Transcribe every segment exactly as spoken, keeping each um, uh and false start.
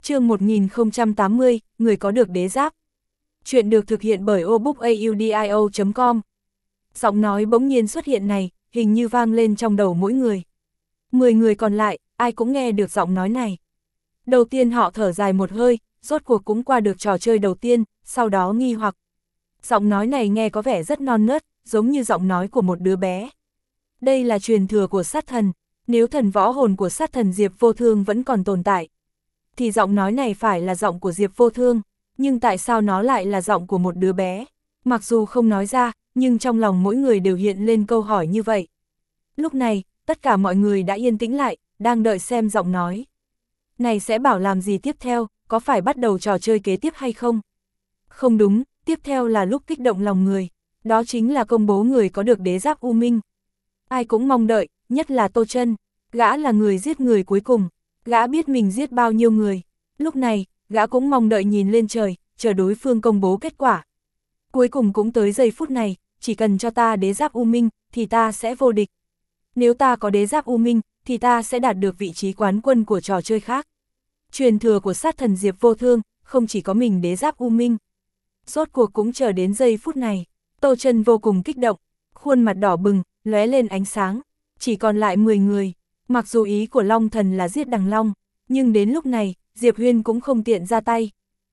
Chương một nghìn không trăm tám mươi, người có được đế giáp. Chuyện được thực hiện bởi obookaudio chấm com. Giọng nói bỗng nhiên xuất hiện này, hình như vang lên trong đầu mỗi người. Mười người còn lại, ai cũng nghe được giọng nói này. Đầu tiên họ thở dài một hơi, rốt cuộc cũng qua được trò chơi đầu tiên, sau đó nghi hoặc. Giọng nói này nghe có vẻ rất non nớt, giống như giọng nói của một đứa bé. Đây là truyền thừa của sát thần, nếu thần võ hồn của sát thần Diệp Vô Thương vẫn còn tồn tại, thì giọng nói này phải là giọng của Diệp Vô Thương, nhưng tại sao nó lại là giọng của một đứa bé? Mặc dù không nói ra, nhưng trong lòng mỗi người đều hiện lên câu hỏi như vậy. Lúc này, tất cả mọi người đã yên tĩnh lại, đang đợi xem giọng nói này sẽ bảo làm gì tiếp theo, có phải bắt đầu trò chơi kế tiếp hay không? Không đúng, tiếp theo là lúc kích động lòng người, đó chính là công bố người có được đế giáp U Minh. Ai cũng mong đợi, nhất là Tô Chân, gã là người giết người cuối cùng, gã biết mình giết bao nhiêu người. Lúc này, gã cũng mong đợi nhìn lên trời, chờ đối phương công bố kết quả. Cuối cùng cũng tới giây phút này, chỉ cần cho ta đế giáp U Minh, thì ta sẽ vô địch. Nếu ta có đế giáp U Minh, thì ta sẽ đạt được vị trí quán quân của trò chơi khác. Truyền thừa của sát thần Diệp Vô Thương, không chỉ có mình đế giáp U Minh. Rốt cuộc cũng chờ đến giây phút này, Tô Chân vô cùng kích động, khuôn mặt đỏ bừng, lóe lên ánh sáng. Chỉ còn lại mười người, mặc dù ý của Long Thần là giết Đằng Long, nhưng đến lúc này, Diệp Huyên cũng không tiện ra tay.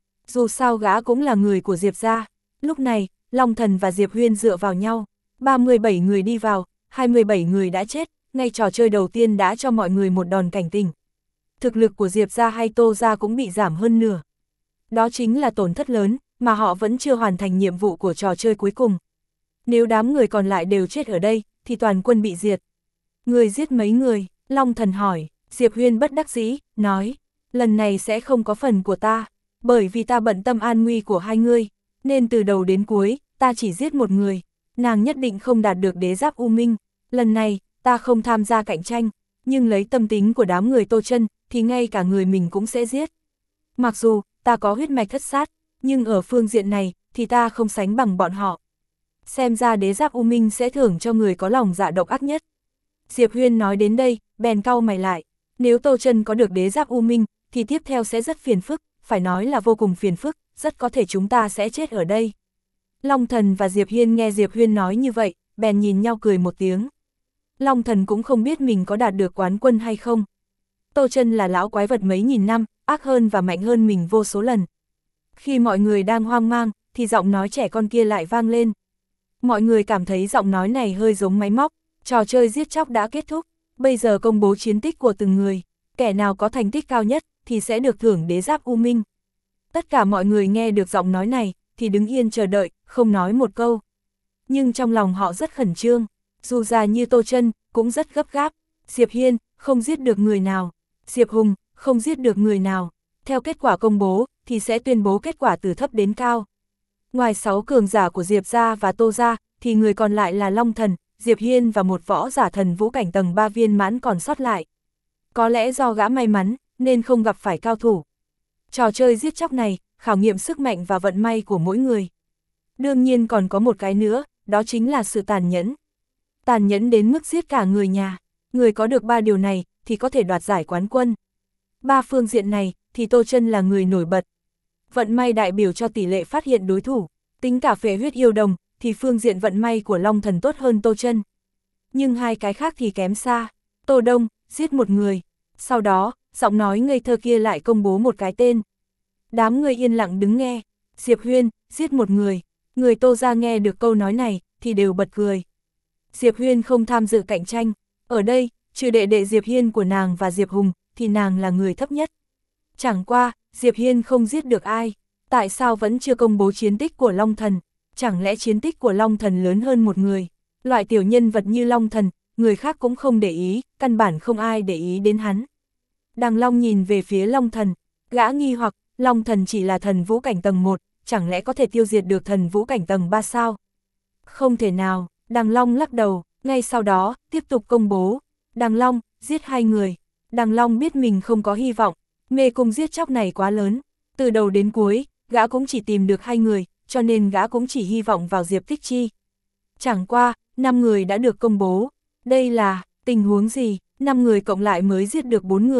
Dù sao gã cũng là người của Diệp gia. Lúc này, Long Thần và Diệp Huyên dựa vào nhau, ba mươi bảy người đi vào, hai mươi bảy người đã chết, ngay trò chơi đầu tiên đã cho mọi người một đòn cảnh tỉnh. Thực lực của Diệp gia hay Tô gia cũng bị giảm hơn nửa. Đó chính là tổn thất lớn, mà họ vẫn chưa hoàn thành nhiệm vụ của trò chơi cuối cùng. Nếu đám người còn lại đều chết ở đây, thì toàn quân bị diệt. Người giết mấy người? Long Thần hỏi. Diệp Huyên bất đắc dĩ, nói, lần này sẽ không có phần của ta, bởi vì ta bận tâm an nguy của hai ngươi, nên từ đầu đến cuối, ta chỉ giết một người, nàng nhất định không đạt được đế giáp U Minh. Lần này, ta không tham gia cạnh tranh, nhưng lấy tâm tính của đám người Tô Chân, thì ngay cả người mình cũng sẽ giết. Mặc dù, ta có huyết mạch thất sát, nhưng ở phương diện này, thì ta không sánh bằng bọn họ. Xem ra đế giáp U Minh sẽ thưởng cho người có lòng dạ độc ác nhất. Diệp Huyên nói đến đây, bèn cau mày lại. Nếu Tô Chân có được đế giáp U Minh, thì tiếp theo sẽ rất phiền phức, phải nói là vô cùng phiền phức, rất có thể chúng ta sẽ chết ở đây. Long Thần và Diệp Hiên nghe Diệp Huyên nói như vậy, bèn nhìn nhau cười một tiếng. Long Thần cũng không biết mình có đạt được quán quân hay không. Tô Chân là lão quái vật mấy nghìn năm, ác hơn và mạnh hơn mình vô số lần. Khi mọi người đang hoang mang, thì giọng nói trẻ con kia lại vang lên. Mọi người cảm thấy giọng nói này hơi giống máy móc, trò chơi giết chóc đã kết thúc, bây giờ công bố chiến tích của từng người, kẻ nào có thành tích cao nhất thì sẽ được thưởng đế giáp U Minh. Tất cả mọi người nghe được giọng nói này thì đứng yên chờ đợi, không nói một câu. Nhưng trong lòng họ rất khẩn trương, dù già như Tô Chân cũng rất gấp gáp. Diệp Hiên không giết được người nào, Diệp Hùng không giết được người nào. Theo kết quả công bố thì sẽ tuyên bố kết quả từ thấp đến cao. Ngoài sáu cường giả của Diệp gia và Tô gia, thì người còn lại là Long Thần, Diệp Hiên và một võ giả thần vũ cảnh tầng ba viên mãn còn sót lại. Có lẽ do gã may mắn, nên không gặp phải cao thủ. Trò chơi giết chóc này, khảo nghiệm sức mạnh và vận may của mỗi người. Đương nhiên còn có một cái nữa, đó chính là sự tàn nhẫn. Tàn nhẫn đến mức giết cả người nhà. Người có được ba điều này, thì có thể đoạt giải quán quân. Ba phương diện này, thì Tô Chân là người nổi bật. Vận may đại biểu cho tỷ lệ phát hiện đối thủ. Tính cả phệ huyết yêu đồng, thì phương diện vận may của Long Thần tốt hơn Tô Chân. Nhưng hai cái khác thì kém xa. Tô Đông, giết một người. Sau đó, giọng nói ngây thơ kia lại công bố một cái tên. Đám người yên lặng đứng nghe. Diệp Huyên, giết một người. Người Tô gia nghe được câu nói này, thì đều bật cười. Diệp Huyên không tham dự cạnh tranh. Ở đây, trừ đệ đệ Diệp Hiên của nàng và Diệp Hùng, thì nàng là người thấp nhất. Chẳng qua, Diệp Hiên không giết được ai. Tại sao vẫn chưa công bố chiến tích của Long Thần? Chẳng lẽ chiến tích của Long Thần lớn hơn một người? Loại tiểu nhân vật như Long Thần, người khác cũng không để ý, căn bản không ai để ý đến hắn. Đằng Long nhìn về phía Long Thần, gã nghi hoặc, Long Thần chỉ là thần vũ cảnh tầng một, chẳng lẽ có thể tiêu diệt được thần vũ cảnh tầng ba sao? Không thể nào, Đằng Long lắc đầu, ngay sau đó, tiếp tục công bố. Đằng Long, giết hai người. Đằng Long biết mình không có hy vọng, mê cung giết chóc này quá lớn. Từ đầu đến cuối, gã cũng chỉ tìm được hai người, cho nên gã cũng chỉ hy vọng vào Diệp Tích Chi. Chẳng qua, năm người đã được công bố. Đây là tình huống gì? Năm người cộng lại mới giết được bốn người.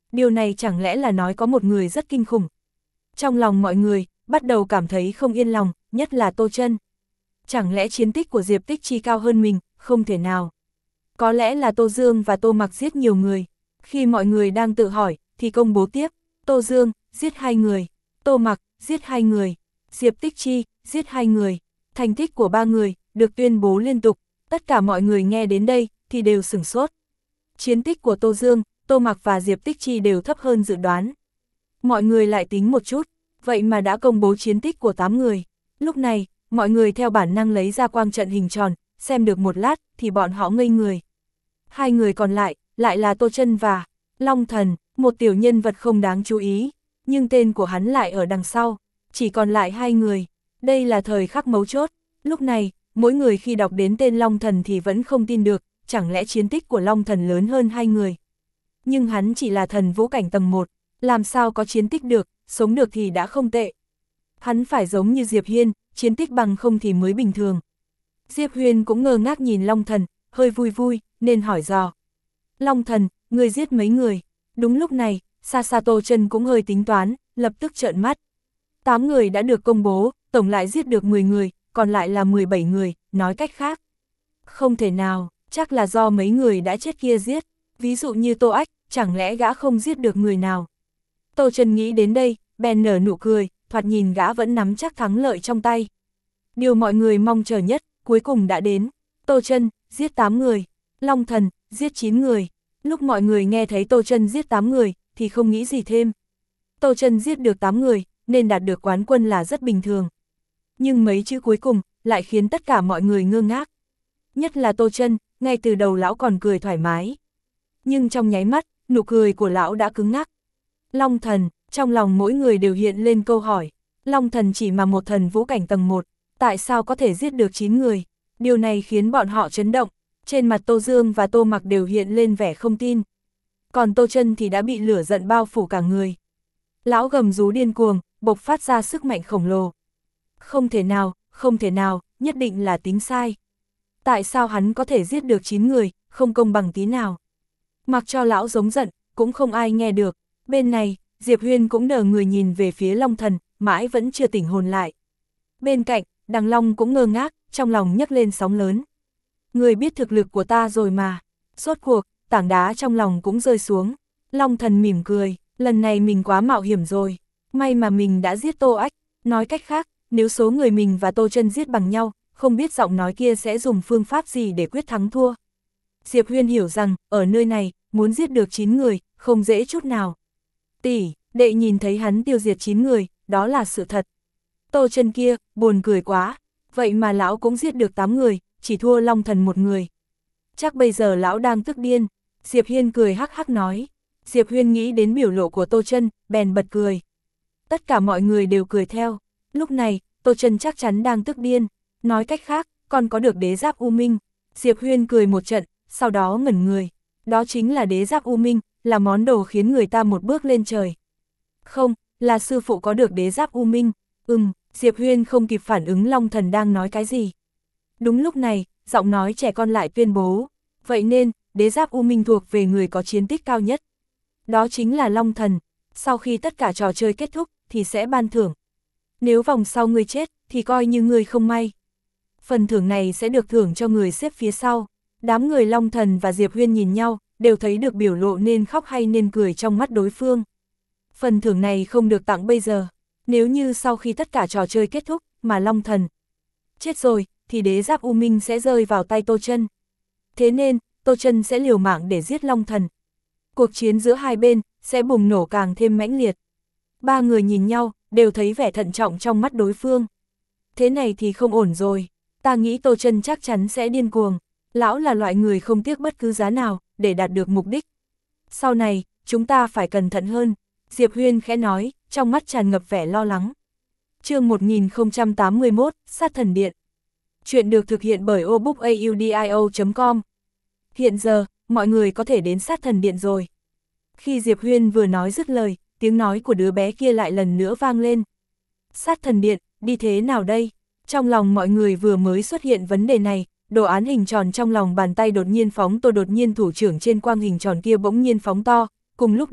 Điều này chẳng lẽ là nói có một người rất kinh khủng. Trong lòng mọi người, bắt đầu cảm thấy không yên lòng, nhất là Tô Chân. Chẳng lẽ chiến tích của Diệp Tích Chi cao hơn mình, không thể nào. Có lẽ là Tô Dương và Tô Mặc giết nhiều người. Khi mọi người đang tự hỏi, thì công bố tiếp, Tô Dương, giết hai người, Tô Mặc, giết hai người, Diệp Tích Chi, giết hai người. Thành tích của ba người, được tuyên bố liên tục, tất cả mọi người nghe đến đây, thì đều sửng sốt. Chiến tích của Tô Dương, Tô Mặc và Diệp Tích Chi đều thấp hơn dự đoán. Mọi người lại tính một chút, vậy mà đã công bố chiến tích của tám người. Lúc này, mọi người theo bản năng lấy ra quang trận hình tròn, xem được một lát, thì bọn họ ngây người. Hai người còn lại, lại là Tô Chân và Long Thần, một tiểu nhân vật không đáng chú ý, nhưng tên của hắn lại ở đằng sau, chỉ còn lại hai người. Đây là thời khắc mấu chốt, lúc này, mỗi người khi đọc đến tên Long Thần thì vẫn không tin được, chẳng lẽ chiến tích của Long Thần lớn hơn hai người. Nhưng hắn chỉ là thần vũ cảnh tầng một, làm sao có chiến tích được, sống được thì đã không tệ. Hắn phải giống như Diệp Hiên, chiến tích bằng không thì mới bình thường. Diệp Huyền cũng ngơ ngác nhìn Long Thần, hơi vui vui, nên hỏi dò. Long Thần, người giết mấy người? Đúng lúc này, xa xa Tô Chân cũng hơi tính toán, lập tức trợn mắt. tám người đã được công bố, tổng lại giết được mười người, còn lại là mười bảy người, nói cách khác. Không thể nào, chắc là do mấy người đã chết kia giết, ví dụ như Tô Ách, chẳng lẽ gã không giết được người nào. Tô Chân nghĩ đến đây, bèn nở nụ cười, thoạt nhìn gã vẫn nắm chắc thắng lợi trong tay. Điều mọi người mong chờ nhất, cuối cùng đã đến. Tô Chân, giết tám người, Long Thần, giết chín người. Lúc mọi người nghe thấy Tô Chân giết tám người, thì không nghĩ gì thêm. Tô Chân giết được tám người, nên đạt được quán quân là rất bình thường. Nhưng mấy chữ cuối cùng, lại khiến tất cả mọi người ngơ ngác. Nhất là Tô Chân, ngay từ đầu lão còn cười thoải mái. Nhưng trong nháy mắt, nụ cười của lão đã cứng ngắc. Long Thần, trong lòng mỗi người đều hiện lên câu hỏi. Long Thần chỉ mà một thần vũ cảnh tầng một, tại sao có thể giết được chín người? Điều này khiến bọn họ chấn động. Trên mặt Tô Dương và Tô Mặc đều hiện lên vẻ không tin. Còn Tô Chân thì đã bị lửa giận bao phủ cả người. Lão gầm rú điên cuồng, bộc phát ra sức mạnh khổng lồ. Không thể nào, không thể nào, nhất định là tính sai. Tại sao hắn có thể giết được chín người, không công bằng tí nào? Mặc cho lão giống giận, cũng không ai nghe được. Bên này, Diệp Huyên cũng đờ người nhìn về phía Long Thần, mãi vẫn chưa tỉnh hồn lại. Bên cạnh, Đằng Long cũng ngơ ngác, trong lòng nhấc lên sóng lớn. Người biết thực lực của ta rồi mà. Rốt cuộc, tảng đá trong lòng cũng rơi xuống. Long Thần mỉm cười, lần này mình quá mạo hiểm rồi. May mà mình đã giết Tô Ách. Nói cách khác, nếu số người mình và Tô Chân giết bằng nhau, không biết giọng nói kia sẽ dùng phương pháp gì để quyết thắng thua. Diệp Huyên hiểu rằng, ở nơi này, muốn giết được chín người, không dễ chút nào. Tỷ, đệ nhìn thấy hắn tiêu diệt chín người, đó là sự thật. Tô Chân kia, buồn cười quá. Vậy mà lão cũng giết được tám người, chỉ thua Long Thần một người. Chắc bây giờ lão đang tức điên. Diệp Hiên cười hắc hắc nói. Diệp Huyên nghĩ đến biểu lộ của Tô Chân, bèn bật cười. Tất cả mọi người đều cười theo. Lúc này, Tô Chân chắc chắn đang tức điên. Nói cách khác, còn có được đế giáp U Minh. Diệp Huyên cười một trận, sau đó ngẩn người. Đó chính là đế giáp U Minh, là món đồ khiến người ta một bước lên trời. Không, là sư phụ có được đế giáp U Minh. Ừm, Diệp Huyên không kịp phản ứng Long Thần đang nói cái gì. Đúng lúc này, giọng nói trẻ con lại tuyên bố. Vậy nên, đế giáp U Minh thuộc về người có chiến tích cao nhất. Đó chính là Long Thần. Sau khi tất cả trò chơi kết thúc, thì sẽ ban thưởng. Nếu vòng sau ngươi chết, thì coi như ngươi không may. Phần thưởng này sẽ được thưởng cho người xếp phía sau. Đám người Long Thần và Diệp Huyên nhìn nhau, đều thấy được biểu lộ nên khóc hay nên cười trong mắt đối phương. Phần thưởng này không được tặng bây giờ. Nếu như sau khi tất cả trò chơi kết thúc, mà Long Thần chết rồi, thì đế giáp U Minh sẽ rơi vào tay Tô Chân. Thế nên, Tô Chân sẽ liều mạng để giết Long Thần. Cuộc chiến giữa hai bên sẽ bùng nổ càng thêm mãnh liệt. Ba người nhìn nhau, đều thấy vẻ thận trọng trong mắt đối phương. Thế này thì không ổn rồi. Ta nghĩ Tô Chân chắc chắn sẽ điên cuồng. Lão là loại người không tiếc bất cứ giá nào, để đạt được mục đích. Sau này, chúng ta phải cẩn thận hơn. Diệp Huyên khẽ nói, trong mắt tràn ngập vẻ lo lắng. Chương một nghìn không trăm tám mươi mốt, Sát Thần Điện. Chuyện được thực hiện bởi obookaudio chấm com. Hiện giờ, mọi người có thể đến Sát Thần Điện rồi. Khi Diệp Huyên vừa nói dứt lời, tiếng nói của đứa bé kia lại lần nữa vang lên. Sát Thần Điện, đi thế nào đây? Trong lòng mọi người vừa mới xuất hiện vấn đề này, đồ án hình tròn trong lòng bàn tay đột nhiên phóng to, đột nhiên thủ trưởng trên quang hình tròn kia bỗng nhiên phóng to, cùng lúc đó,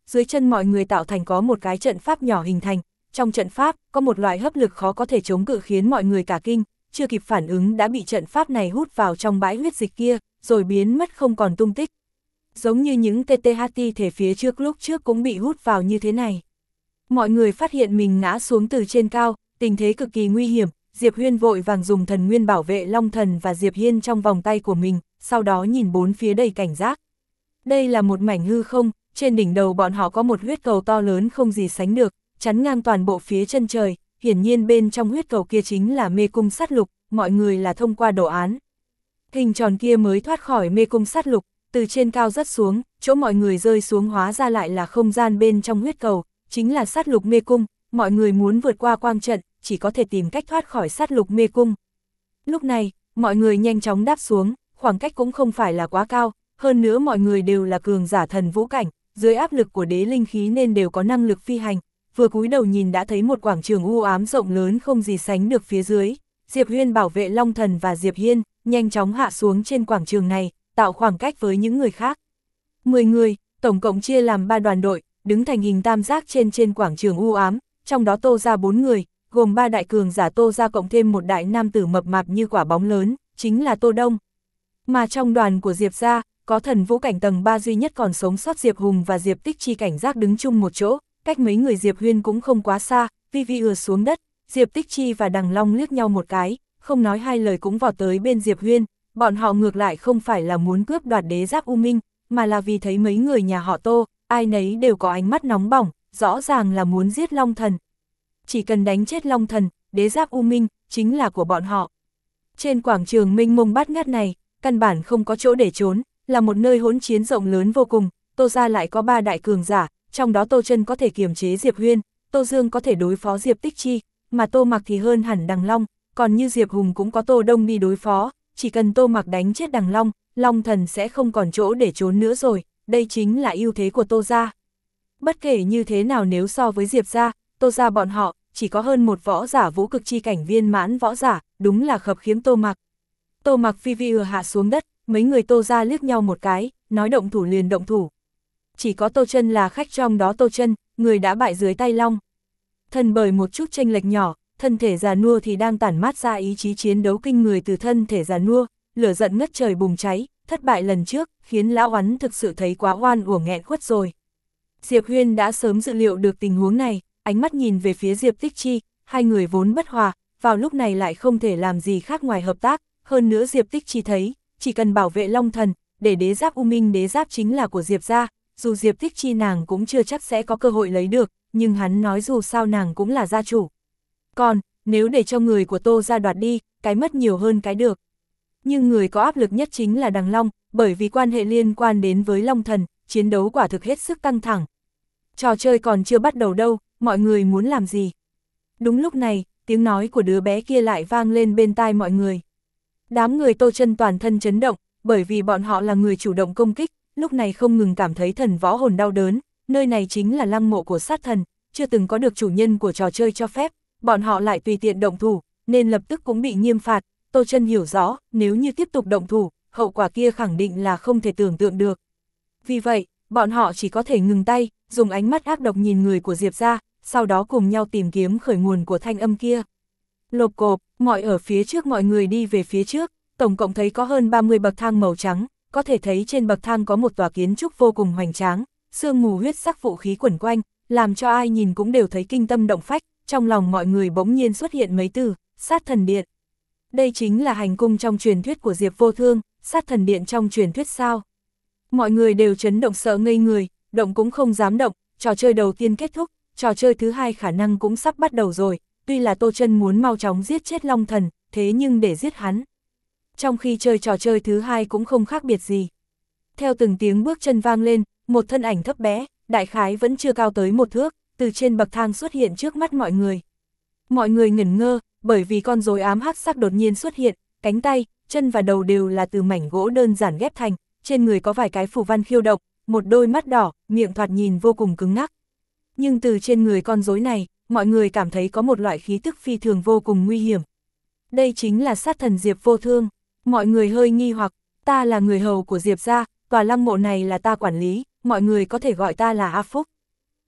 dưới chân mọi người tạo thành có một cái trận pháp nhỏ hình thành, trong trận pháp có một loại hấp lực khó có thể chống cự khiến mọi người cả kinh, chưa kịp phản ứng đã bị trận pháp này hút vào trong bãi huyết dịch kia, rồi biến mất không còn tung tích. Giống như những tê tê hát thi thể phía trước lúc trước cũng bị hút vào như thế này. Mọi người phát hiện mình ngã xuống từ trên cao, tình thế cực kỳ nguy hiểm, Diệp Huyên vội vàng dùng thần nguyên bảo vệ Long Thần và Diệp Hiên trong vòng tay của mình, sau đó nhìn bốn phía đầy cảnh giác. Đây là một mảnh hư không, trên đỉnh đầu bọn họ có một huyết cầu to lớn không gì sánh được, chắn ngang toàn bộ phía chân trời, hiển nhiên bên trong huyết cầu kia chính là mê cung sát lục, mọi người là thông qua đồ án. Hình tròn kia mới thoát khỏi mê cung sát lục, từ trên cao rớt xuống, chỗ mọi người rơi xuống hóa ra lại là không gian bên trong huyết cầu, chính là sát lục mê cung, mọi người muốn vượt qua quang trận, chỉ có thể tìm cách thoát khỏi sát lục mê cung. Lúc này, mọi người nhanh chóng đáp xuống, khoảng cách cũng không phải là quá cao, hơn nữa mọi người đều là cường giả thần vũ cảnh, dưới áp lực của đế linh khí nên đều có năng lực phi hành, vừa cúi đầu nhìn đã thấy một quảng trường u ám rộng lớn không gì sánh được phía dưới. Diệp Huyên bảo vệ Long Thần và Diệp Hiên, nhanh chóng hạ xuống trên quảng trường này, tạo khoảng cách với những người khác. mười người, tổng cộng chia làm ba đoàn đội, đứng thành hình tam giác trên trên quảng trường u ám, trong đó Tô ra bốn người, gồm ba đại cường giả Tô ra cộng thêm một đại nam tử mập mạp như quả bóng lớn, chính là Tô Đông. Mà trong đoàn của Diệp ra, có thần vũ cảnh tầng ba duy nhất còn sống sót Diệp Hùng và Diệp Tích Chi cảnh giác đứng chung một chỗ, cách mấy người Diệp Huyên cũng không quá xa, vi vi ừa xuống đất, Diệp Tích Chi và Đằng Long liếc nhau một cái, không nói hai lời cũng vọt tới bên Diệp Huyên, bọn họ ngược lại không phải là muốn cướp đoạt đế giáp U Minh, mà là vì thấy mấy người nhà họ Tô, ai nấy đều có ánh mắt nóng bỏng, rõ ràng là muốn giết Long Thần. Chỉ cần đánh chết Long Thần, đế giáp U Minh, chính là của bọn họ. Trên quảng trường mênh mông bát ngát này, căn bản không có chỗ để trốn, là một nơi hỗn chiến rộng lớn vô cùng, Tô ra lại có ba đại cường giả, trong đó Tô Chân có thể kiềm chế Diệp Huyên, Tô Dương có thể đối phó Diệp Tích Chi, mà Tô Mặc thì hơn hẳn Đằng Long, còn như Diệp Hùng cũng có Tô Đông đi đối phó, chỉ cần Tô Mặc đánh chết Đằng Long, Long Thần sẽ không còn chỗ để trốn nữa rồi, đây chính là ưu thế của Tô gia. Bất kể như thế nào nếu so với Diệp gia, Tô gia bọn họ chỉ có hơn một võ giả vũ cực chi cảnh viên mãn võ giả, đúng là khập khiễng Tô Mặc. Tô Mặc phi vi ừa hạ xuống đất, mấy người Tô gia liếc nhau một cái, nói động thủ liền động thủ. Chỉ có Tô Chân là khách, trong đó Tô Chân, người đã bại dưới tay Long Thần bởi một chút chênh lệch nhỏ, thân thể già nua thì đang tản mát ra ý chí chiến đấu kinh người từ thân thể già nua, lửa giận ngất trời bùng cháy, thất bại lần trước, khiến lão oán thực sự thấy quá oan uổng nghẹn khuất rồi. Diệp Huyên đã sớm dự liệu được tình huống này, ánh mắt nhìn về phía Diệp Tích Chi, hai người vốn bất hòa, vào lúc này lại không thể làm gì khác ngoài hợp tác, hơn nữa Diệp Tích Chi thấy, chỉ cần bảo vệ Long Thần, để đế giáp U Minh đế giáp chính là của Diệp gia, dù Diệp Tích Chi nàng cũng chưa chắc sẽ có cơ hội lấy được, nhưng hắn nói dù sao nàng cũng là gia chủ. Còn, nếu để cho người của Tô gia đoạt đi, cái mất nhiều hơn cái được. Nhưng người có áp lực nhất chính là Đằng Long, bởi vì quan hệ liên quan đến với Long Thần, chiến đấu quả thực hết sức căng thẳng. Trò chơi còn chưa bắt đầu đâu, mọi người muốn làm gì? Đúng lúc này, tiếng nói của đứa bé kia lại vang lên bên tai mọi người. Đám người Tô Chân toàn thân chấn động, bởi vì bọn họ là người chủ động công kích, lúc này không ngừng cảm thấy thần võ hồn đau đớn, nơi này chính là lăng mộ của sát thần, chưa từng có được chủ nhân của trò chơi cho phép, bọn họ lại tùy tiện động thủ, nên lập tức cũng bị nghiêm phạt. Tô Chân hiểu rõ, nếu như tiếp tục động thủ, hậu quả kia khẳng định là không thể tưởng tượng được. Vì vậy, bọn họ chỉ có thể ngừng tay, dùng ánh mắt ác độc nhìn người của Diệp gia, sau đó cùng nhau tìm kiếm khởi nguồn của thanh âm kia. Lộp cộp, mọi ở phía trước mọi người đi về phía trước, tổng cộng thấy có hơn ba mươi bậc thang màu trắng, có thể thấy trên bậc thang có một tòa kiến trúc vô cùng hoành tráng, sương mù huyết sắc vũ khí quẩn quanh, làm cho ai nhìn cũng đều thấy kinh tâm động phách, trong lòng mọi người bỗng nhiên xuất hiện mấy từ, sát thần điện. Đây chính là hành cung trong truyền thuyết của Diệp Vô Thương, sát thần điện trong truyền thuyết sao? Mọi người đều chấn động sợ ngây người, động cũng không dám động, trò chơi đầu tiên kết thúc, trò chơi thứ hai khả năng cũng sắp bắt đầu rồi, tuy là Tô Chân muốn mau chóng giết chết Long Thần, thế nhưng để giết hắn. Trong khi chơi trò chơi thứ hai cũng không khác biệt gì. Theo từng tiếng bước chân vang lên, một thân ảnh thấp bé, đại khái vẫn chưa cao tới một thước, từ trên bậc thang xuất hiện trước mắt mọi người. Mọi người ngẩn ngơ, bởi vì con rối ám hắc sắc đột nhiên xuất hiện, cánh tay, chân và đầu đều là từ mảnh gỗ đơn giản ghép thành, trên người có vài cái phù văn khiêu động, một đôi mắt đỏ, miệng thoạt nhìn vô cùng cứng ngắc. Nhưng từ trên người con rối này, mọi người cảm thấy có một loại khí tức phi thường vô cùng nguy hiểm. Đây chính là sát thần Diệp Vô Thương. Mọi người hơi nghi hoặc, ta là người hầu của Diệp gia, tòa lăng mộ này là ta quản lý, mọi người có thể gọi ta là A Phúc.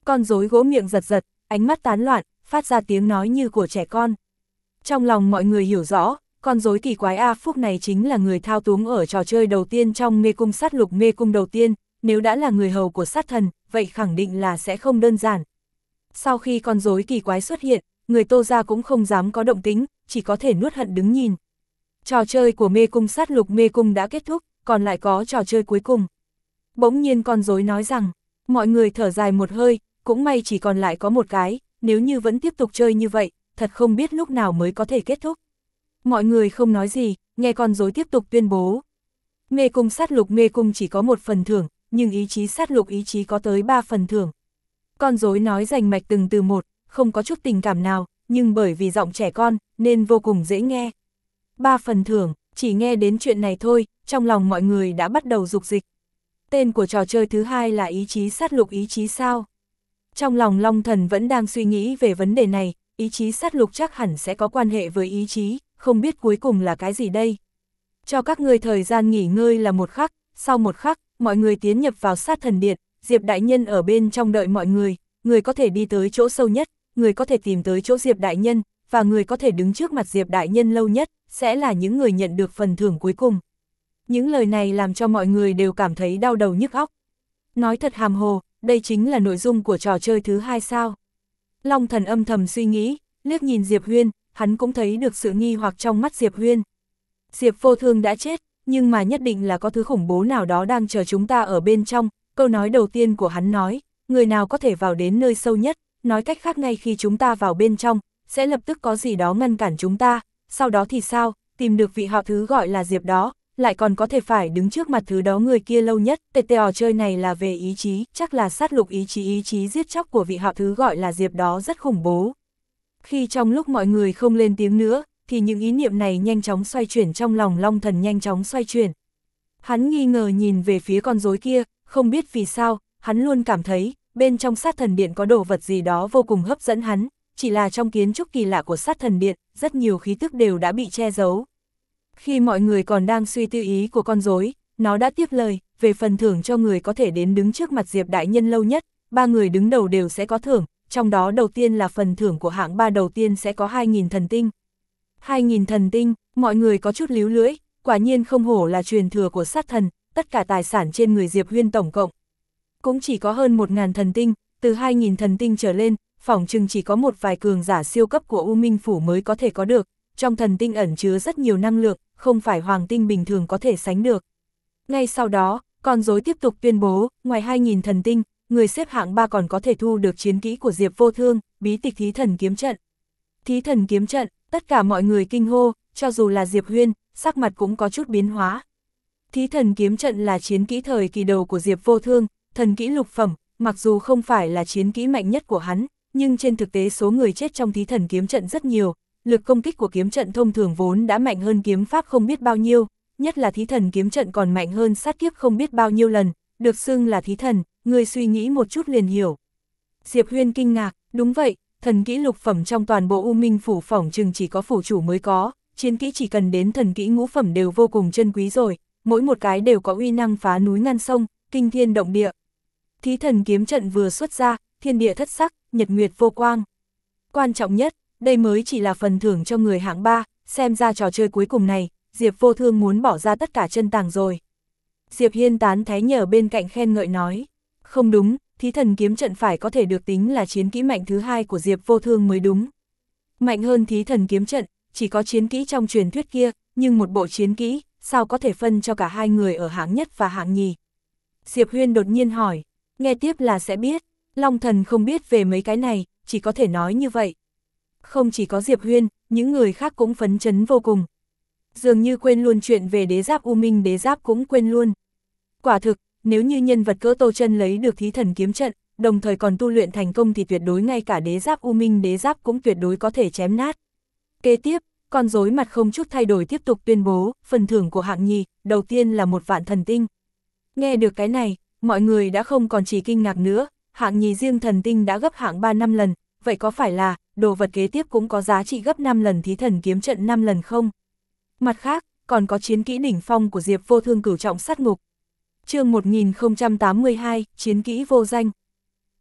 Con rối gỗ miệng giật giật, ánh mắt tán loạn, phát ra tiếng nói như của trẻ con. Trong lòng mọi người hiểu rõ, con rối kỳ quái A Phúc này chính là người thao túng ở trò chơi đầu tiên trong mê cung sát lục mê cung đầu tiên, nếu đã là người hầu của sát thần, vậy khẳng định là sẽ không đơn giản. Sau khi con rối kỳ quái xuất hiện, người Tô gia cũng không dám có động tính, chỉ có thể nuốt hận đứng nhìn. Trò chơi của mê cung sát lục mê cung đã kết thúc, còn lại có trò chơi cuối cùng. Bỗng nhiên con rối nói rằng, mọi người thở dài một hơi, cũng may chỉ còn lại có một cái, nếu như vẫn tiếp tục chơi như vậy, thật không biết lúc nào mới có thể kết thúc. Mọi người không nói gì, nghe con rối tiếp tục tuyên bố. Mê cung sát lục mê cung chỉ có một phần thưởng, nhưng ý chí sát lục ý chí có tới ba phần thưởng. Con rối nói rành mạch từng từ một, không có chút tình cảm nào, nhưng bởi vì giọng trẻ con, nên vô cùng dễ nghe. Ba phần thưởng, chỉ nghe đến chuyện này thôi, trong lòng mọi người đã bắt đầu dục dịch. Tên của trò chơi thứ hai là ý chí sát lục ý chí sao? Trong lòng Long Thần vẫn đang suy nghĩ về vấn đề này, ý chí sát lục chắc hẳn sẽ có quan hệ với ý chí, không biết cuối cùng là cái gì đây. Cho các ngươi thời gian nghỉ ngơi là một khắc, sau một khắc, mọi người tiến nhập vào sát thần điện, Diệp Đại Nhân ở bên trong đợi mọi người, người có thể đi tới chỗ sâu nhất, người có thể tìm tới chỗ Diệp Đại Nhân, và người có thể đứng trước mặt Diệp Đại Nhân lâu nhất, sẽ là những người nhận được phần thưởng cuối cùng. Những lời này làm cho mọi người đều cảm thấy đau đầu nhức óc. Nói thật hàm hồ, đây chính là nội dung của trò chơi thứ hai sao? Long Thần âm thầm suy nghĩ, liếc nhìn Diệp Huyên, hắn cũng thấy được sự nghi hoặc trong mắt Diệp Huyên. Diệp Vô Thương đã chết, nhưng mà nhất định là có thứ khủng bố nào đó đang chờ chúng ta ở bên trong. Câu nói đầu tiên của hắn nói, người nào có thể vào đến nơi sâu nhất, nói cách khác ngay khi chúng ta vào bên trong, sẽ lập tức có gì đó ngăn cản chúng ta, sau đó thì sao, tìm được vị họ thứ gọi là Diệp đó, lại còn có thể phải đứng trước mặt thứ đó người kia lâu nhất. Tê tê trò chơi này là về ý chí, chắc là sát lục ý chí ý chí giết chóc của vị họ thứ gọi là Diệp đó rất khủng bố. Khi trong lúc mọi người không lên tiếng nữa, thì những ý niệm này nhanh chóng xoay chuyển trong lòng Long Thần nhanh chóng xoay chuyển. Hắn nghi ngờ nhìn về phía con rối kia, không biết vì sao, hắn luôn cảm thấy, bên trong sát thần điện có đồ vật gì đó vô cùng hấp dẫn hắn, chỉ là trong kiến trúc kỳ lạ của sát thần điện, rất nhiều khí tức đều đã bị che giấu. Khi mọi người còn đang suy tư ý của con rối, nó đã tiếp lời, về phần thưởng cho người có thể đến đứng trước mặt Diệp Đại Nhân lâu nhất, ba người đứng đầu đều sẽ có thưởng, trong đó đầu tiên là phần thưởng của hạng ba đầu tiên sẽ có hai nghìn thần tinh. hai nghìn thần tinh, mọi người có chút líu lưỡi, quả nhiên không hổ là truyền thừa của sát thần, tất cả tài sản trên người Diệp Huyên tổng cộng cũng chỉ có hơn một nghìn thần tinh, từ hai nghìn thần tinh trở lên, phỏng chừng chỉ có một vài cường giả siêu cấp của U Minh Phủ mới có thể có được, trong thần tinh ẩn chứa rất nhiều năng lượng, không phải hoàng tinh bình thường có thể sánh được. Ngay sau đó, con rối tiếp tục tuyên bố, ngoài hai nghìn thần tinh, người xếp hạng ba còn có thể thu được chiến kỹ của Diệp Vô Thương, bí tịch Thí Thần Kiếm Trận. Thí Thần Kiếm Trận, tất cả mọi người kinh hô, cho dù là Diệp Huyên, sắc mặt cũng có chút biến hóa. Thí Thần Kiếm Trận là chiến kỹ thời kỳ đầu của Diệp Vô Thương, thần kỹ lục phẩm, mặc dù không phải là chiến kỹ mạnh nhất của hắn, nhưng trên thực tế số người chết trong Thí Thần Kiếm Trận rất nhiều, lực công kích của kiếm trận thông thường vốn đã mạnh hơn kiếm pháp không biết bao nhiêu, nhất là Thí Thần Kiếm Trận còn mạnh hơn sát kiếp không biết bao nhiêu lần, được xưng là thí thần, người suy nghĩ một chút liền hiểu. Diệp Huyên kinh ngạc, đúng vậy, thần kỹ lục phẩm trong toàn bộ U Minh Phủ phỏng chừng chỉ có phủ chủ mới có, chiến kỹ chỉ cần đến thần kỹ ngũ phẩm đều vô cùng chân quý rồi, mỗi một cái đều có uy năng phá núi ngăn sông, kinh thiên động địa. Thí Thần Kiếm Trận vừa xuất ra, thiên địa thất sắc, nhật nguyệt vô quang. Quan trọng nhất, đây mới chỉ là phần thưởng cho người hạng ba, xem ra trò chơi cuối cùng này, Diệp Vô Thương muốn bỏ ra tất cả chân tàng rồi. Diệp Hiên tán thái nhờ bên cạnh khen ngợi nói, không đúng, Thí Thần Kiếm Trận phải có thể được tính là chiến kỹ mạnh thứ hai của Diệp Vô Thương mới đúng. Mạnh hơn Thí Thần Kiếm Trận, chỉ có chiến kỹ trong truyền thuyết kia, nhưng một bộ chiến kỹ, sao có thể phân cho cả hai người ở hạng nhất và hạng nhì? Diệp Huyên đột nhiên hỏi, nghe tiếp là sẽ biết, Long Thần không biết về mấy cái này, chỉ có thể nói như vậy. Không chỉ có Diệp Huyên, những người khác cũng phấn chấn vô cùng. Dường như quên luôn chuyện về đế giáp U Minh đế giáp cũng quên luôn. Quả thực, nếu như nhân vật cỡ Tô Chân lấy được Thí Thần Kiếm Trận, đồng thời còn tu luyện thành công thì tuyệt đối ngay cả đế giáp U Minh đế giáp cũng tuyệt đối có thể chém nát. Kế tiếp, con rối mặt không chút thay đổi tiếp tục tuyên bố, phần thưởng của hạng nhì, đầu tiên là một vạn thần tinh. Nghe được cái này, mọi người đã không còn chỉ kinh ngạc nữa, hạng nhì riêng thần tinh đã gấp hạng ba năm lần, vậy có phải là, đồ vật kế tiếp cũng có giá trị gấp năm lần Thí Thần Kiếm Trận năm lần không? Mặt khác, còn có chiến kỹ đỉnh phong của Diệp Vô Thương cửu trọng sát ngục. Chương một nghìn không trăm tám mươi hai, chiến kỹ vô danh.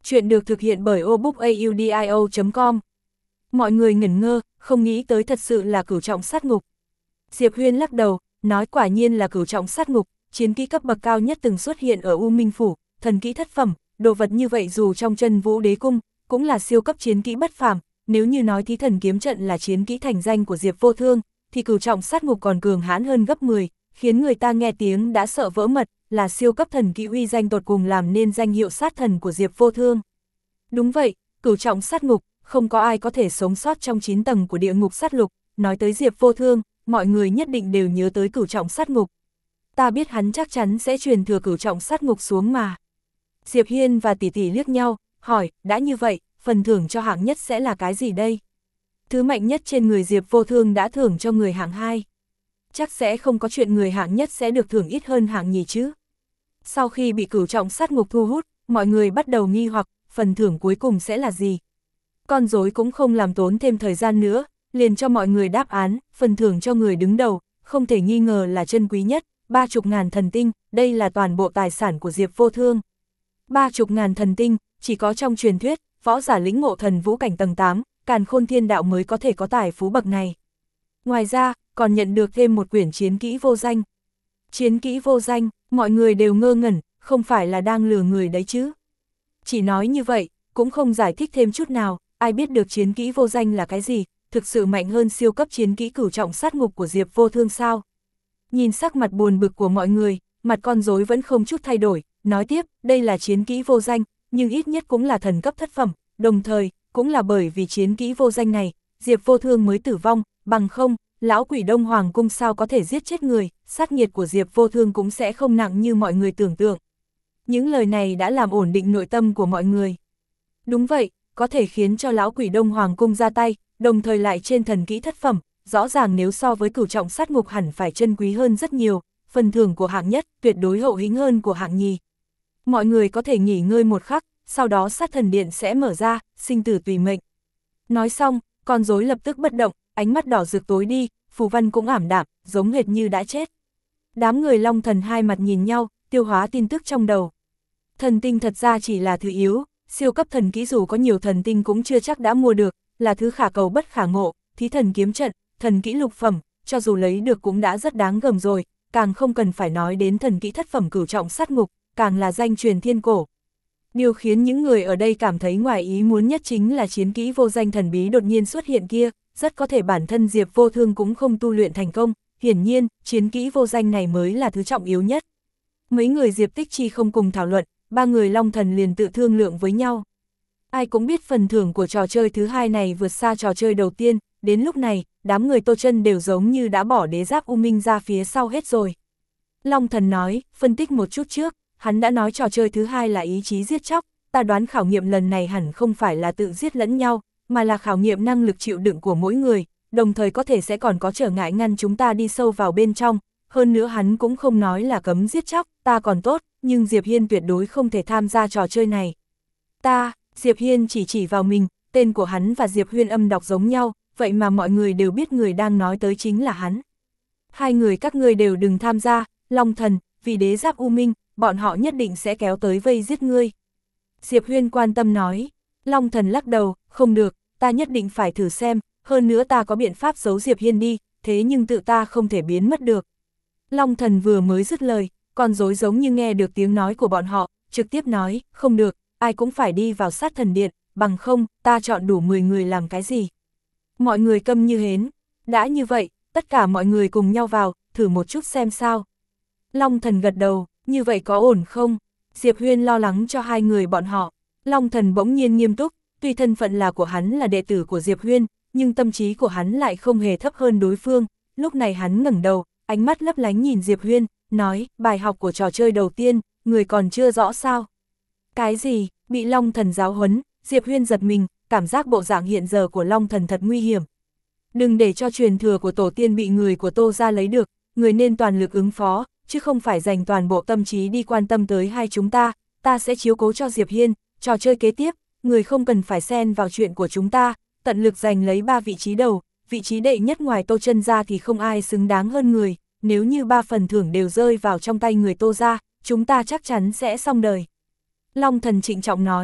Chuyện được thực hiện bởi obookaudio chấm com. Mọi người ngẩn ngơ, không nghĩ tới thật sự là cửu trọng sát ngục. Diệp Huyên lắc đầu, nói quả nhiên là cửu trọng sát ngục, chiến kỹ cấp bậc cao nhất từng xuất hiện ở U Minh Phủ, thần kỹ thất phẩm, đồ vật như vậy dù trong Chân Vũ Đế Cung, cũng là siêu cấp chiến kỹ bất phàm. Nếu như nói Thí Thần Kiếm Trận là chiến kỹ thành danh của Diệp Vô Thương, thì cửu trọng sát ngục còn cường hãn hơn gấp mười, khiến người ta nghe tiếng đã sợ vỡ mật, là siêu cấp thần kỹ uy danh tột cùng làm nên danh hiệu sát thần của Diệp Vô Thương. Đúng vậy, cửu trọng sát ngục, không có ai có thể sống sót trong chín tầng của địa ngục sát lục, nói tới Diệp Vô Thương, mọi người nhất định đều nhớ tới cửu trọng sát ngục. Ta biết hắn chắc chắn sẽ truyền thừa cửu trọng sát ngục xuống mà. Diệp Hiên và tỷ tỷ liếc nhau, hỏi, đã như vậy, phần thưởng cho hạng nhất sẽ là cái gì đây? Thứ mạnh nhất trên người Diệp Vô Thương đã thưởng cho người hạng hai. Chắc sẽ không có chuyện người hạng nhất sẽ được thưởng ít hơn hạng nhì chứ. Sau khi bị cửu trọng sát ngục thu hút, mọi người bắt đầu nghi hoặc, phần thưởng cuối cùng sẽ là gì? Con rối cũng không làm tốn thêm thời gian nữa, liền cho mọi người đáp án, phần thưởng cho người đứng đầu, không thể nghi ngờ là chân quý nhất, ba chục ngàn thần tinh, đây là toàn bộ tài sản của Diệp Vô Thương. Ba chục ngàn thần tinh, chỉ có trong truyền thuyết, võ giả lĩnh ngộ thần vũ cảnh tầng tám, Càn Khôn Thiên Đạo mới có thể có tài phú bậc này. Ngoài ra, còn nhận được thêm một quyển chiến kỹ vô danh. Chiến kỹ vô danh, mọi người đều ngơ ngẩn, không phải là đang lừa người đấy chứ. Chỉ nói như vậy, cũng không giải thích thêm chút nào, ai biết được chiến kỹ vô danh là cái gì, thực sự mạnh hơn siêu cấp chiến kỹ cửu trọng sát ngục của Diệp Vô Thương sao? Nhìn sắc mặt buồn bực của mọi người, mặt con rối vẫn không chút thay đổi, nói tiếp, đây là chiến kỹ vô danh, nhưng ít nhất cũng là thần cấp thất phẩm, đồng thời, cũng là bởi vì chiến kỹ vô danh này, Diệp Vô Thương mới tử vong, bằng không, lão quỷ Đông Hoàng Cung sao có thể giết chết người, sát nghiệt của Diệp Vô Thương cũng sẽ không nặng như mọi người tưởng tượng. Những lời này đã làm ổn định nội tâm của mọi người. Đúng vậy, có thể khiến cho lão quỷ Đông Hoàng Cung ra tay, đồng thời lại trên thần kỹ thất phẩm, rõ ràng nếu so với cửu trọng sát ngục hẳn phải chân quý hơn rất nhiều, phần thưởng của hạng nhất tuyệt đối hậu hĩnh hơn của hạng nhì. Mọi người có thể nghỉ ngơi một khắc, sau đó sát thần điện sẽ mở ra, sinh tử tùy mệnh. Nói xong, con rối lập tức bất động, ánh mắt đỏ rực tối đi, phù văn cũng ảm đạm, giống hệt như đã chết. Đám người Long Thần hai mặt nhìn nhau, tiêu hóa tin tức trong đầu. Thần tinh thật ra chỉ là thứ yếu, siêu cấp thần kỹ dù có nhiều thần tinh cũng chưa chắc đã mua được, là thứ khả cầu bất khả ngộ, Thí Thần Kiếm Trận, thần kỹ lục phẩm, cho dù lấy được cũng đã rất đáng gờm rồi, càng không cần phải nói đến thần kỹ thất phẩm cửu trọng sát ngục, càng là danh truyền thiên cổ. Điều khiến những người ở đây cảm thấy ngoài ý muốn nhất chính là chiến kỹ vô danh thần bí đột nhiên xuất hiện kia, rất có thể bản thân Diệp Vô Thương cũng không tu luyện thành công, hiển nhiên, chiến kỹ vô danh này mới là thứ trọng yếu nhất. Mấy người Diệp Tích Chi không cùng thảo luận, ba người Long Thần liền tự thương lượng với nhau. Ai cũng biết phần thưởng của trò chơi thứ hai này vượt xa trò chơi đầu tiên, đến lúc này, đám người Tô Chân đều giống như đã bỏ đế giáp U Minh ra phía sau hết rồi. Long Thần nói, phân tích một chút trước, hắn đã nói trò chơi thứ hai là ý chí giết chóc, ta đoán khảo nghiệm lần này hẳn không phải là tự giết lẫn nhau, mà là khảo nghiệm năng lực chịu đựng của mỗi người, đồng thời có thể sẽ còn có trở ngại ngăn chúng ta đi sâu vào bên trong, hơn nữa hắn cũng không nói là cấm giết chóc, ta còn tốt, nhưng Diệp Hiên tuyệt đối không thể tham gia trò chơi này. Ta, Diệp Hiên chỉ chỉ vào mình, tên của hắn và Diệp Huyên âm đọc giống nhau, vậy mà mọi người đều biết người đang nói tới chính là hắn. Hai người các ngươi đều đừng tham gia, Long Thần, vì đế giáp U Minh, bọn họ nhất định sẽ kéo tới vây giết ngươi. Diệp Huyên quan tâm nói, Long Thần lắc đầu, không được, ta nhất định phải thử xem, hơn nữa ta có biện pháp giấu Diệp Hiên đi, thế nhưng tự ta không thể biến mất được. Long Thần vừa mới dứt lời, con rối giống như nghe được tiếng nói của bọn họ, trực tiếp nói, không được, ai cũng phải đi vào sát thần điện, bằng không, ta chọn đủ mười người làm cái gì. Mọi người câm như hến, đã như vậy, tất cả mọi người cùng nhau vào, thử một chút xem sao. Long Thần gật đầu, như vậy có ổn không? Diệp Huyên lo lắng cho hai người bọn họ. Long Thần bỗng nhiên nghiêm túc, tuy thân phận là của hắn là đệ tử của Diệp Huyên, nhưng tâm trí của hắn lại không hề thấp hơn đối phương. Lúc này hắn ngẩng đầu, ánh mắt lấp lánh nhìn Diệp Huyên, nói, bài học của trò chơi đầu tiên, người còn chưa rõ sao? Cái gì? Bị Long Thần giáo huấn, Diệp Huyên giật mình, cảm giác bộ dạng hiện giờ của Long Thần thật nguy hiểm. Đừng để cho truyền thừa của tổ tiên bị người của Tô gia lấy được, người nên toàn lực ứng phó, chứ không phải dành toàn bộ tâm trí đi quan tâm tới hai chúng ta, ta sẽ chiếu cố cho Diệp Hiên, trò chơi kế tiếp, người không cần phải xen vào chuyện của chúng ta, tận lực giành lấy ba vị trí đầu, vị trí đệ nhất ngoài Tô Chân ra thì không ai xứng đáng hơn người, nếu như ba phần thưởng đều rơi vào trong tay người Tô gia, chúng ta chắc chắn sẽ xong đời. Long Thần trịnh trọng nói,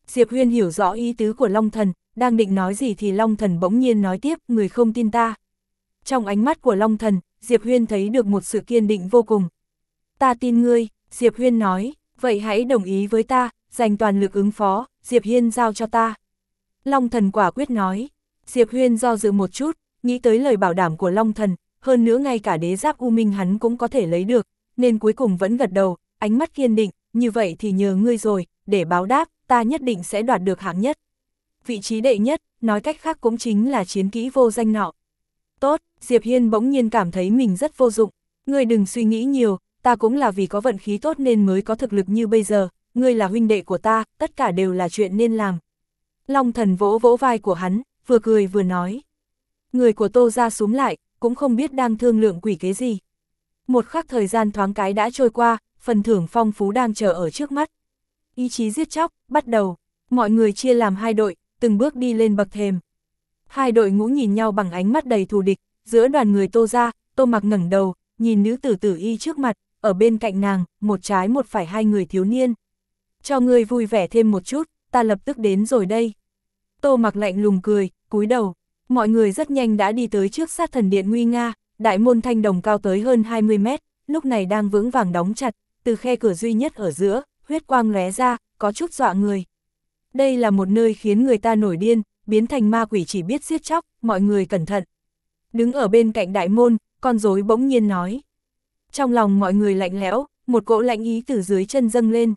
Diệp Huyên hiểu rõ ý tứ của Long Thần, đang định nói gì thì Long Thần bỗng nhiên nói tiếp, người không tin ta. Trong ánh mắt của Long Thần, Diệp Huyên thấy được một sự kiên định vô cùng. Ta tin ngươi, Diệp Huyên nói, vậy hãy đồng ý với ta, dành toàn lực ứng phó, Diệp Hiên giao cho ta. Long Thần quả quyết nói. Diệp Huyên do dự một chút, nghĩ tới lời bảo đảm của Long Thần, hơn nữa ngay cả đế giáp U Minh hắn cũng có thể lấy được, nên cuối cùng vẫn gật đầu, ánh mắt kiên định, như vậy thì nhờ ngươi rồi, để báo đáp, ta nhất định sẽ đoạt được hạng nhất. Vị trí đệ nhất, nói cách khác cũng chính là chiến kỹ vô danh nọ. Tốt, Diệp Hiên bỗng nhiên cảm thấy mình rất vô dụng, ngươi đừng suy nghĩ nhiều, ta cũng là vì có vận khí tốt nên mới có thực lực như bây giờ, ngươi là huynh đệ của ta, tất cả đều là chuyện nên làm. Long Thần vỗ vỗ vai của hắn, vừa cười vừa nói. Người của Tô gia súm lại, cũng không biết đang thương lượng quỷ kế gì. Một khắc thời gian thoáng cái đã trôi qua, phần thưởng phong phú đang chờ ở trước mắt. Ý chí giết chóc, bắt đầu. Mọi người chia làm hai đội, từng bước đi lên bậc thềm. Hai đội ngũ nhìn nhau bằng ánh mắt đầy thù địch, giữa đoàn người Tô gia, Tô Mặc ngẩng đầu, nhìn nữ tử Tử Y trước mặt, ở bên cạnh nàng, một trái một phải hai người thiếu niên. Cho ngươi vui vẻ thêm một chút, ta lập tức đến rồi đây. Tô Mặc lạnh lùng cười, cúi đầu. Mọi người rất nhanh đã đi tới trước sát thần điện nguy nga, đại môn thanh đồng cao tới hơn hai mươi mét, lúc này đang vững vàng đóng chặt, từ khe cửa duy nhất ở giữa, huyết quang lóe ra, có chút dọa người. Đây là một nơi khiến người ta nổi điên, biến thành ma quỷ chỉ biết giết chóc, mọi người cẩn thận. Đứng ở bên cạnh đại môn, con rối bỗng nhiên nói. Trong lòng mọi người lạnh lẽo, một cỗ lạnh ý từ dưới chân dâng lên.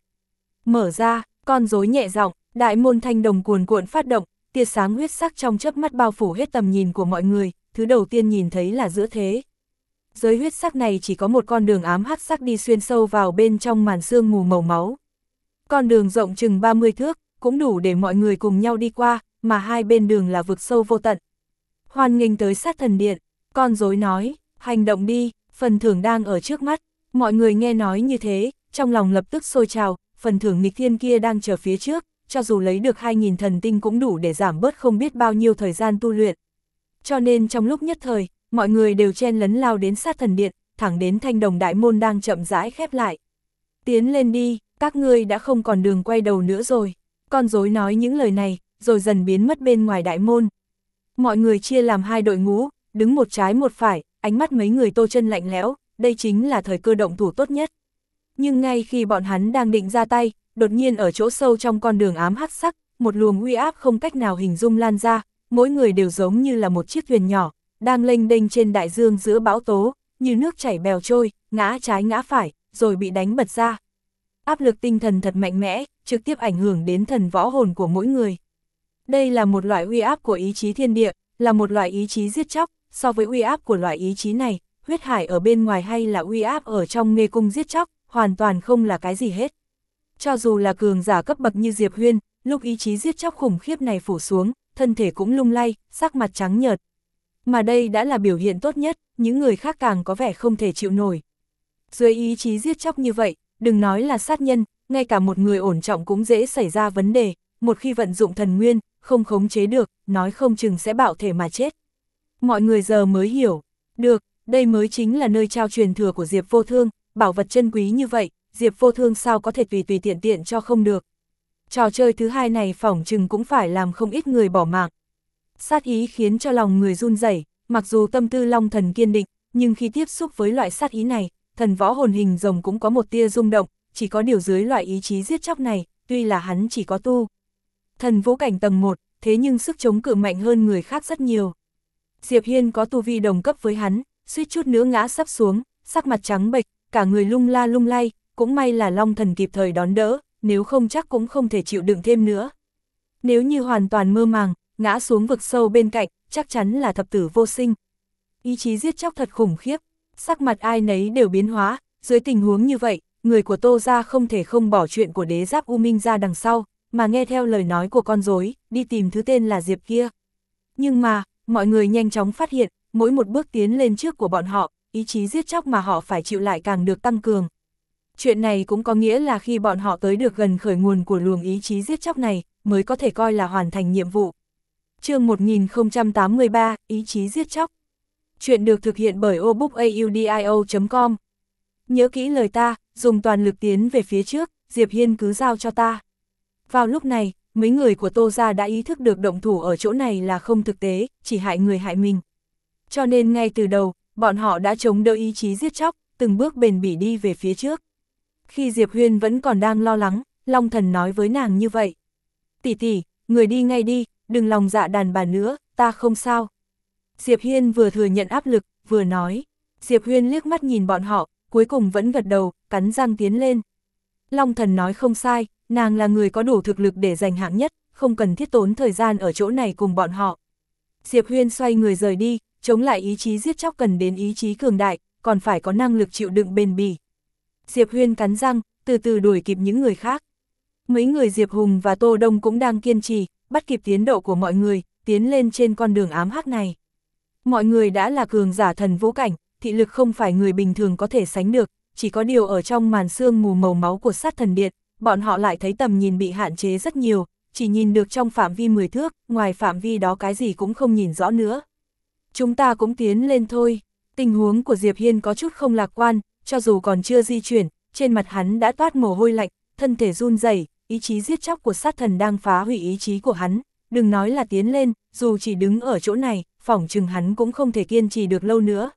Mở ra, con rối nhẹ giọng, đại môn thanh đồng cuồn cuộn phát động, tia sáng huyết sắc trong chớp mắt bao phủ hết tầm nhìn của mọi người, thứ đầu tiên nhìn thấy là giữa thế. Giới huyết sắc này chỉ có một con đường ám hắc sắc đi xuyên sâu vào bên trong màn sương mù màu máu. Con đường rộng chừng ba mươi thước, cũng đủ để mọi người cùng nhau đi qua, mà hai bên đường là vực sâu vô tận. Hoan nghênh tới sát thần điện, con rối nói, hành động đi, phần thưởng đang ở trước mắt. Mọi người nghe nói như thế, trong lòng lập tức sôi trào, phần thưởng nghịch thiên kia đang chờ phía trước, cho dù lấy được hai nghìn thần tinh cũng đủ để giảm bớt không biết bao nhiêu thời gian tu luyện. Cho nên trong lúc nhất thời, mọi người đều chen lấn lao đến sát thần điện, thẳng đến thanh đồng đại môn đang chậm rãi khép lại. Tiến lên đi, các ngươi đã không còn đường quay đầu nữa rồi. Con rối nói những lời này, rồi dần biến mất bên ngoài đại môn. Mọi người chia làm hai đội ngũ, đứng một trái một phải, ánh mắt mấy người Tô Chân lạnh lẽo, đây chính là thời cơ động thủ tốt nhất. Nhưng ngay khi bọn hắn đang định ra tay, đột nhiên ở chỗ sâu trong con đường ám hắc sắc, một luồng uy áp không cách nào hình dung lan ra, mỗi người đều giống như là một chiếc thuyền nhỏ, đang lênh đênh trên đại dương giữa bão tố, như nước chảy bèo trôi, ngã trái ngã phải, rồi bị đánh bật ra. Áp lực tinh thần thật mạnh mẽ, trực tiếp ảnh hưởng đến thần võ hồn của mỗi người. Đây là một loại uy áp của ý chí thiên địa, là một loại ý chí giết chóc, so với uy áp của loại ý chí này, huyết hải ở bên ngoài hay là uy áp ở trong mê cung giết chóc, hoàn toàn không là cái gì hết. Cho dù là cường giả cấp bậc như Diệp Huyên, lúc ý chí giết chóc khủng khiếp này phủ xuống, thân thể cũng lung lay, sắc mặt trắng nhợt. Mà đây đã là biểu hiện tốt nhất, những người khác càng có vẻ không thể chịu nổi. Dưới ý chí giết chóc như vậy, đừng nói là sát nhân, ngay cả một người ổn trọng cũng dễ xảy ra vấn đề, một khi vận dụng thần nguyên, không khống chế được, nói không chừng sẽ bạo thể mà chết. Mọi người giờ mới hiểu, được, đây mới chính là nơi trao truyền thừa của Diệp Vô Thương, bảo vật chân quý như vậy, Diệp Vô Thương sao có thể tùy tùy tiện tiện cho không được. Trò chơi thứ hai này phỏng chừng cũng phải làm không ít người bỏ mạng. Sát ý khiến cho lòng người run rẩy, mặc dù tâm tư Long Thần kiên định, nhưng khi tiếp xúc với loại sát ý này, thần võ hồn hình rồng cũng có một tia rung động, chỉ có điều dưới loại ý chí giết chóc này, tuy là hắn chỉ có tu thần vũ cảnh tầng một, thế nhưng sức chống cự mạnh hơn người khác rất nhiều. Diệp Hiên có tu vi đồng cấp với hắn, suýt chút nữa ngã sắp xuống, sắc mặt trắng bệch, cả người lung la lung lay, cũng may là Long Thần kịp thời đón đỡ, nếu không chắc cũng không thể chịu đựng thêm nữa. Nếu như hoàn toàn mơ màng, ngã xuống vực sâu bên cạnh, chắc chắn là thập tử vô sinh. Ý chí giết chóc thật khủng khiếp, sắc mặt ai nấy đều biến hóa, dưới tình huống như vậy, người của Tô gia không thể không bỏ chuyện của đế giáp U Minh ra đằng sau, mà nghe theo lời nói của con rối, đi tìm thứ tên là Diệp kia. Nhưng mà, mọi người nhanh chóng phát hiện, mỗi một bước tiến lên trước của bọn họ, ý chí giết chóc mà họ phải chịu lại càng được tăng cường. Chuyện này cũng có nghĩa là khi bọn họ tới được gần khởi nguồn của luồng ý chí giết chóc này, mới có thể coi là hoàn thành nhiệm vụ. Chương một nghìn không trăm tám mươi ba, ý chí giết chóc. Chuyện được thực hiện bởi obookaudio chấm com. Nhớ kỹ lời ta, dùng toàn lực tiến về phía trước, Diệp Hiên cứ giao cho ta. Vào lúc này, mấy người của Tô gia đã ý thức được động thủ ở chỗ này là không thực tế, chỉ hại người hại mình. Cho nên ngay từ đầu, bọn họ đã chống đỡ ý chí giết chóc, từng bước bền bỉ đi về phía trước. Khi Diệp Huyên vẫn còn đang lo lắng, Long Thần nói với nàng như vậy. Tỷ tỷ, người đi ngay đi, đừng lòng dạ đàn bà nữa, ta không sao. Diệp Hiên vừa thừa nhận áp lực, vừa nói. Diệp Huyên liếc mắt nhìn bọn họ, cuối cùng vẫn gật đầu, cắn răng tiến lên. Long Thần nói không sai, nàng là người có đủ thực lực để giành hạng nhất, không cần thiết tốn thời gian ở chỗ này cùng bọn họ. Diệp Huyên xoay người rời đi, chống lại ý chí giết chóc cần đến ý chí cường đại, còn phải có năng lực chịu đựng bền bỉ. Diệp Huyên cắn răng, từ từ đuổi kịp những người khác. Mấy người Diệp Hùng và Tô Đông cũng đang kiên trì, bắt kịp tiến độ của mọi người, tiến lên trên con đường ám hắc này. Mọi người đã là cường giả thần vũ cảnh, thị lực không phải người bình thường có thể sánh được, chỉ có điều ở trong màn sương mù màu máu của sát thần điện, bọn họ lại thấy tầm nhìn bị hạn chế rất nhiều, chỉ nhìn được trong phạm vi mười thước, ngoài phạm vi đó cái gì cũng không nhìn rõ nữa. Chúng ta cũng tiến lên thôi. Tình huống của Diệp Hiên có chút không lạc quan, cho dù còn chưa di chuyển, trên mặt hắn đã toát mồ hôi lạnh, thân thể run rẩy, ý chí giết chóc của sát thần đang phá hủy ý chí của hắn, đừng nói là tiến lên, dù chỉ đứng ở chỗ này, phỏng chừng hắn cũng không thể kiên trì được lâu nữa.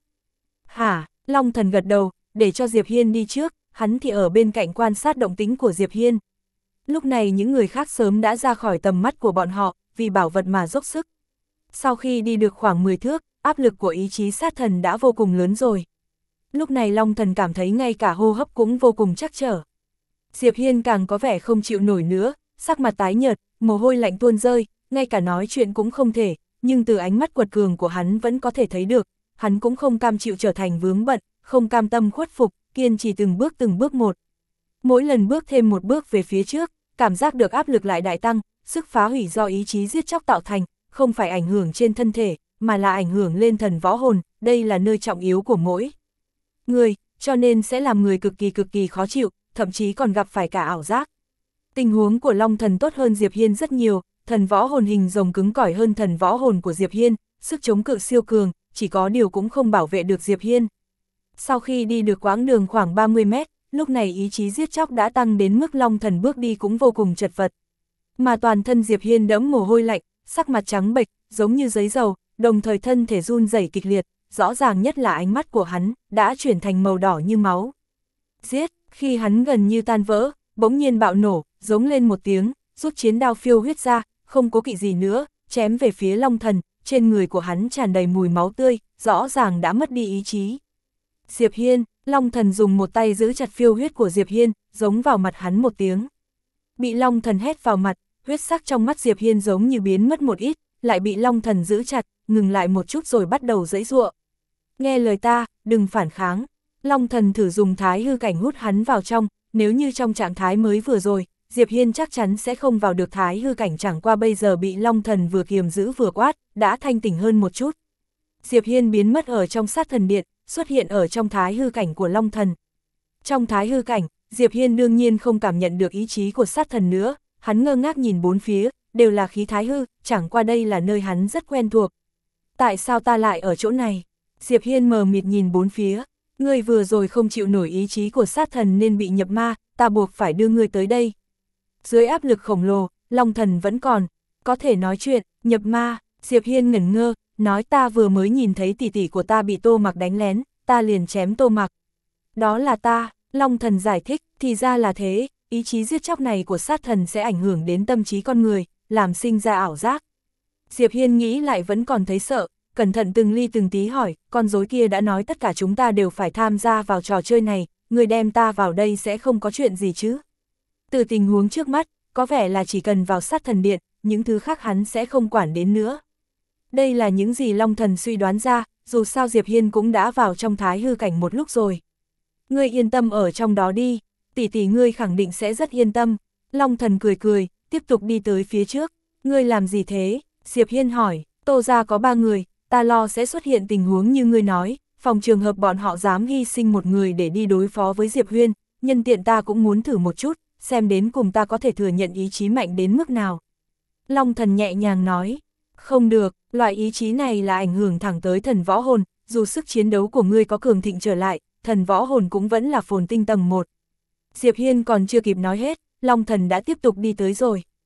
Hả, Long Thần gật đầu, để cho Diệp Hiên đi trước, hắn thì ở bên cạnh quan sát động tĩnh của Diệp Hiên. Lúc này những người khác sớm đã ra khỏi tầm mắt của bọn họ, vì bảo vật mà dốc sức. Sau khi đi được khoảng mười thước, áp lực của ý chí sát thần đã vô cùng lớn rồi. Lúc này Long Thần cảm thấy ngay cả hô hấp cũng vô cùng trắc trở. Diệp Hiên càng có vẻ không chịu nổi nữa, sắc mặt tái nhợt, mồ hôi lạnh tuôn rơi, ngay cả nói chuyện cũng không thể, nhưng từ ánh mắt quật cường của hắn vẫn có thể thấy được, hắn cũng không cam chịu trở thành vướng bận, không cam tâm khuất phục, kiên trì từng bước từng bước một. Mỗi lần bước thêm một bước về phía trước, cảm giác được áp lực lại đại tăng, sức phá hủy do ý chí giết chóc tạo thành, không phải ảnh hưởng trên thân thể, mà là ảnh hưởng lên thần võ hồn, đây là nơi trọng yếu của mỗi người, cho nên sẽ làm người cực kỳ cực kỳ khó chịu, thậm chí còn gặp phải cả ảo giác. Tình huống của Long Thần tốt hơn Diệp Hiên rất nhiều, thần võ hồn hình rồng cứng cỏi hơn thần võ hồn của Diệp Hiên, sức chống cự siêu cường, chỉ có điều cũng không bảo vệ được Diệp Hiên. Sau khi đi được quãng đường khoảng ba mươi mét, lúc này ý chí giết chóc đã tăng đến mức Long Thần bước đi cũng vô cùng chật vật. Mà toàn thân Diệp Hiên đẫm mồ hôi lạnh, sắc mặt trắng bệch, giống như giấy dầu, đồng thời thân thể run rẩy kịch liệt, rõ ràng nhất là ánh mắt của hắn, đã chuyển thành màu đỏ như máu. Giết, khi hắn gần như tan vỡ, bỗng nhiên bạo nổ, giống lên một tiếng, rút chiến đao phiêu huyết ra, không cố kỵ gì nữa, chém về phía Long Thần, trên người của hắn tràn đầy mùi máu tươi, rõ ràng đã mất đi ý chí. Diệp Hiên, Long Thần dùng một tay giữ chặt phiêu huyết của Diệp Hiên, giống vào mặt hắn một tiếng. Bị Long Thần hét vào mặt, huyết sắc trong mắt Diệp Hiên giống như biến mất một ít, lại bị Long Thần giữ chặt, ngừng lại một chút rồi bắt đầu giãy giụa. Nghe lời ta, đừng phản kháng. Long Thần thử dùng thái hư cảnh hút hắn vào trong, nếu như trong trạng thái mới vừa rồi, Diệp Hiên chắc chắn sẽ không vào được thái hư cảnh, chẳng qua bây giờ bị Long Thần vừa kiềm giữ vừa quát, đã thanh tỉnh hơn một chút. Diệp Hiên biến mất ở trong sát thần điện, xuất hiện ở trong thái hư cảnh của Long Thần. Trong thái hư cảnh, Diệp Hiên đương nhiên không cảm nhận được ý chí của sát thần nữa, hắn ngơ ngác nhìn bốn phía, đều là khí thái hư, chẳng qua đây là nơi hắn rất quen thuộc. Tại sao ta lại ở chỗ này? Diệp Hiên mờ mịt nhìn bốn phía, ngươi vừa rồi không chịu nổi ý chí của sát thần nên bị nhập ma, ta buộc phải đưa ngươi tới đây. Dưới áp lực khổng lồ, Long Thần vẫn còn, có thể nói chuyện, nhập ma, Diệp Hiên ngẩn ngơ, nói ta vừa mới nhìn thấy tỷ tỷ của ta bị Tô Mặc đánh lén, ta liền chém Tô Mặc. Đó là ta, Long Thần giải thích, thì ra là thế, ý chí giết chóc này của sát thần sẽ ảnh hưởng đến tâm trí con người, làm sinh ra ảo giác. Diệp Hiên nghĩ lại vẫn còn thấy sợ, cẩn thận từng ly từng tí hỏi, con rối kia đã nói tất cả chúng ta đều phải tham gia vào trò chơi này, người đem ta vào đây sẽ không có chuyện gì chứ. Từ tình huống trước mắt, có vẻ là chỉ cần vào sát thần điện, những thứ khác hắn sẽ không quản đến nữa. Đây là những gì Long Thần suy đoán ra, dù sao Diệp Hiên cũng đã vào trong thái hư cảnh một lúc rồi. Ngươi yên tâm ở trong đó đi, tỷ tỷ ngươi khẳng định sẽ rất yên tâm. Long Thần cười cười, tiếp tục đi tới phía trước. Ngươi làm gì thế? Diệp Hiên hỏi, Tô gia có ba người, ta lo sẽ xuất hiện tình huống như ngươi nói, phòng trường hợp bọn họ dám hy sinh một người để đi đối phó với Diệp Huyên, nhân tiện ta cũng muốn thử một chút, xem đến cùng ta có thể thừa nhận ý chí mạnh đến mức nào. Long Thần nhẹ nhàng nói, không được, loại ý chí này là ảnh hưởng thẳng tới thần võ hồn, dù sức chiến đấu của ngươi có cường thịnh trở lại, thần võ hồn cũng vẫn là phồn tinh tầng một. Diệp Hiên còn chưa kịp nói hết, Long Thần đã tiếp tục đi tới rồi.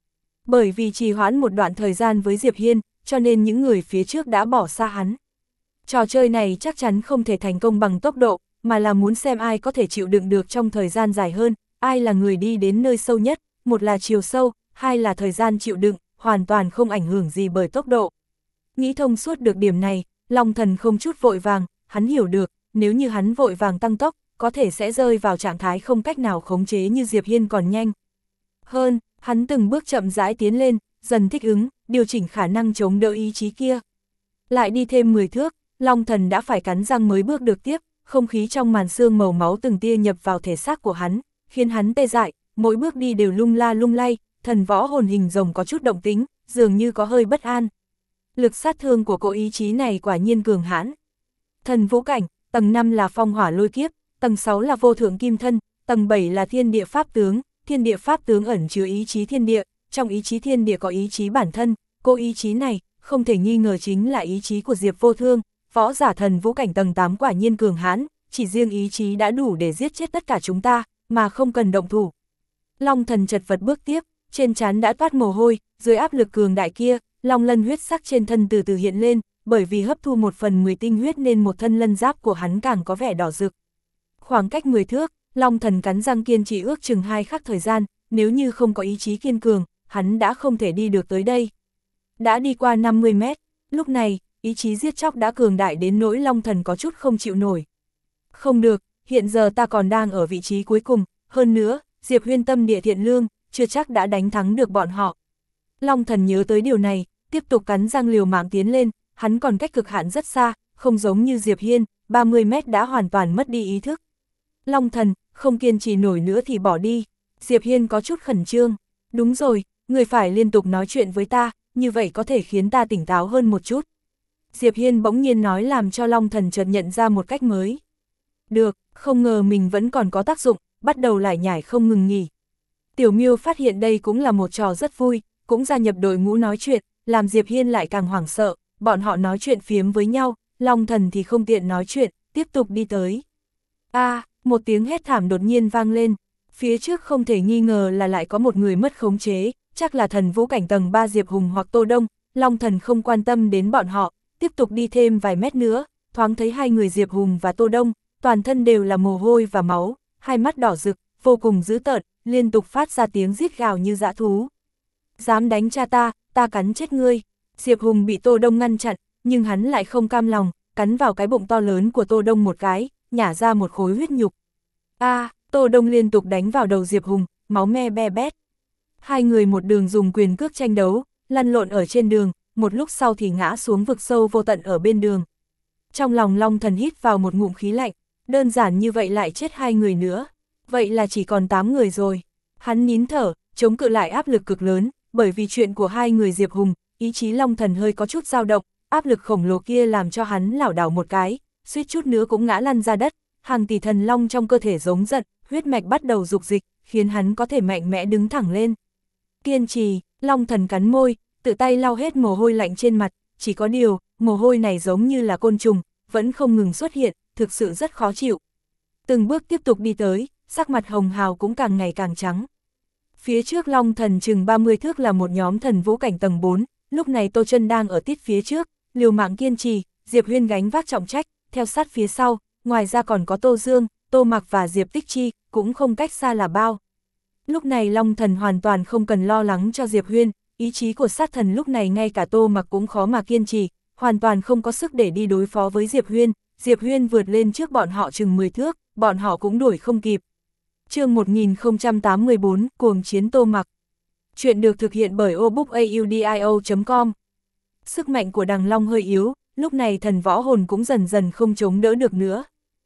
Bởi vì trì hoãn một đoạn thời gian với Diệp Hiên, cho nên những người phía trước đã bỏ xa hắn. Trò chơi này chắc chắn không thể thành công bằng tốc độ, mà là muốn xem ai có thể chịu đựng được trong thời gian dài hơn, ai là người đi đến nơi sâu nhất, một là chiều sâu, hai là thời gian chịu đựng, hoàn toàn không ảnh hưởng gì bởi tốc độ. Nghĩ thông suốt được điểm này, Long Thần không chút vội vàng, hắn hiểu được, nếu như hắn vội vàng tăng tốc, có thể sẽ rơi vào trạng thái không cách nào khống chế như Diệp Hiên còn nhanh. Hơn, hắn từng bước chậm rãi tiến lên, dần thích ứng, điều chỉnh khả năng chống đỡ ý chí kia. Lại đi thêm mười thước, Long Thần đã phải cắn răng mới bước được tiếp, không khí trong màn sương màu máu từng tia nhập vào thể xác của hắn, khiến hắn tê dại, mỗi bước đi đều lung la lung lay, thần võ hồn hình rồng có chút động tính, dường như có hơi bất an. Lực sát thương của cỗ ý chí này quả nhiên cường hãn. Thần vũ cảnh, tầng năm là phong hỏa lôi kiếp, tầng sáu là vô thượng kim thân, tầng bảy là thiên địa pháp tướng, thiên địa pháp tướng ẩn chứa ý chí thiên địa, trong ý chí thiên địa có ý chí bản thân, cỗ ý chí này, không thể nghi ngờ chính là ý chí của Diệp Vô Thương, võ giả thần vũ cảnh tầng tám quả nhiên cường hãn, chỉ riêng ý chí đã đủ để giết chết tất cả chúng ta, mà không cần động thủ. Long Thần chật vật bước tiếp, trên trán đã toát mồ hôi, dưới áp lực cường đại kia, long lân huyết sắc trên thân từ từ hiện lên, bởi vì hấp thu một phần mười tinh huyết nên một thân lân giáp của hắn càng có vẻ đỏ rực. Khoảng cách mười thước, Long Thần cắn răng kiên trì ước chừng hai khắc thời gian, nếu như không có ý chí kiên cường, hắn đã không thể đi được tới đây. Đã đi qua năm mươi mét, lúc này, ý chí giết chóc đã cường đại đến nỗi Long Thần có chút không chịu nổi. Không được, hiện giờ ta còn đang ở vị trí cuối cùng, hơn nữa, Diệp Huyên tâm địa thiện lương, chưa chắc đã đánh thắng được bọn họ. Long Thần nhớ tới điều này, tiếp tục cắn răng liều mạng tiến lên, hắn còn cách cực hạn rất xa, không giống như Diệp Hiên, ba mươi mét đã hoàn toàn mất đi ý thức. Long Thần, không kiên trì nổi nữa thì bỏ đi. Diệp Hiên có chút khẩn trương. Đúng rồi, người phải liên tục nói chuyện với ta, như vậy có thể khiến ta tỉnh táo hơn một chút. Diệp Hiên bỗng nhiên nói làm cho Long Thần chợt nhận ra một cách mới. Được, không ngờ mình vẫn còn có tác dụng, bắt đầu lải nhải không ngừng nghỉ. Tiểu Miêu phát hiện đây cũng là một trò rất vui, cũng gia nhập đội ngũ nói chuyện, làm Diệp Hiên lại càng hoảng sợ, bọn họ nói chuyện phiếm với nhau, Long Thần thì không tiện nói chuyện, tiếp tục đi tới. A, à, một tiếng hét thảm đột nhiên vang lên, phía trước không thể nghi ngờ là lại có một người mất khống chế, chắc là thần vũ cảnh tầng ba Diệp Hùng hoặc Tô Đông, Long Thần không quan tâm đến bọn họ, tiếp tục đi thêm vài mét nữa, thoáng thấy hai người Diệp Hùng và Tô Đông, toàn thân đều là mồ hôi và máu, hai mắt đỏ rực, vô cùng dữ tợn, liên tục phát ra tiếng rít gào như dã thú. Dám đánh cha ta, ta cắn chết ngươi. Diệp Hùng bị Tô Đông ngăn chặn, nhưng hắn lại không cam lòng, cắn vào cái bụng to lớn của Tô Đông một cái, nhả ra một khối huyết nhục. A, à, Tô Đông liên tục đánh vào đầu Diệp Hùng, máu me be bét. Hai người một đường dùng quyền cước tranh đấu, lăn lộn ở trên đường, một lúc sau thì ngã xuống vực sâu vô tận ở bên đường. Trong lòng Long Thần hít vào một ngụm khí lạnh, đơn giản như vậy lại chết hai người nữa. Vậy là chỉ còn tám người rồi. Hắn nín thở, chống cự lại áp lực cực lớn, bởi vì chuyện của hai người Diệp Hùng, ý chí Long Thần hơi có chút dao động, áp lực khổng lồ kia làm cho hắn lảo đảo một cái, suýt chút nữa cũng ngã lăn ra đất, hàng tỷ thần long trong cơ thể giống giận, huyết mạch bắt đầu dục dịch, khiến hắn có thể mạnh mẽ đứng thẳng lên. Kiên trì, Long Thần cắn môi, tự tay lau hết mồ hôi lạnh trên mặt, chỉ có điều, mồ hôi này giống như là côn trùng, vẫn không ngừng xuất hiện, thực sự rất khó chịu. Từng bước tiếp tục đi tới, sắc mặt hồng hào cũng càng ngày càng trắng. Phía trước Long Thần chừng ba mươi thước là một nhóm thần vũ cảnh tầng bốn, lúc này Tô Chân đang ở tít phía trước, liều mạng kiên trì, Diệp Huyên gánh vác trọng trách, theo sát phía sau, ngoài ra còn có Tô Dương, Tô Mặc và Diệp Tích Chi, cũng không cách xa là bao. Lúc này Long Thần hoàn toàn không cần lo lắng cho Diệp Huyên, ý chí của sát thần lúc này ngay cả Tô Mặc cũng khó mà kiên trì, hoàn toàn không có sức để đi đối phó với Diệp Huyên, Diệp Huyên vượt lên trước bọn họ chừng mười thước, bọn họ cũng đuổi không kịp. Chương một nghìn không trăm tám mươi tư, Cuồng chiến Tô Mặc. Chuyện được thực hiện bởi obookaudio chấm com. Sức mạnh của Đằng Long hơi yếu, lúc này thần võ hồn cũng dần dần không chống đỡ được nữa.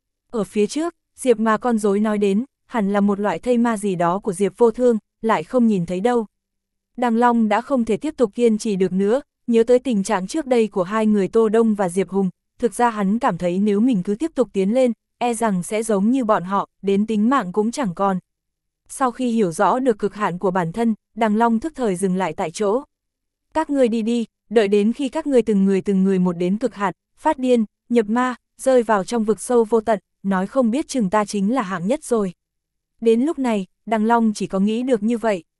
Ở phía trước, Diệp mà con rối nói đến, hẳn là một loại thây ma gì đó của Diệp Vô Thương, lại không nhìn thấy đâu. Đằng Long đã không thể tiếp tục kiên trì được nữa, nhớ tới tình trạng trước đây của hai người Tô Đông và Diệp Hùng, thực ra hắn cảm thấy nếu mình cứ tiếp tục tiến lên, e rằng sẽ giống như bọn họ, đến tính mạng cũng chẳng còn. Sau khi hiểu rõ được cực hạn của bản thân, Đằng Long thức thời dừng lại tại chỗ. Các ngươi đi đi, đợi đến khi các ngươi từng người từng người một đến cực hạn, phát điên, nhập ma, rơi vào trong vực sâu vô tận, nói không biết chừng ta chính là hạng nhất rồi. Đến lúc này, Đằng Long chỉ có nghĩ được như vậy.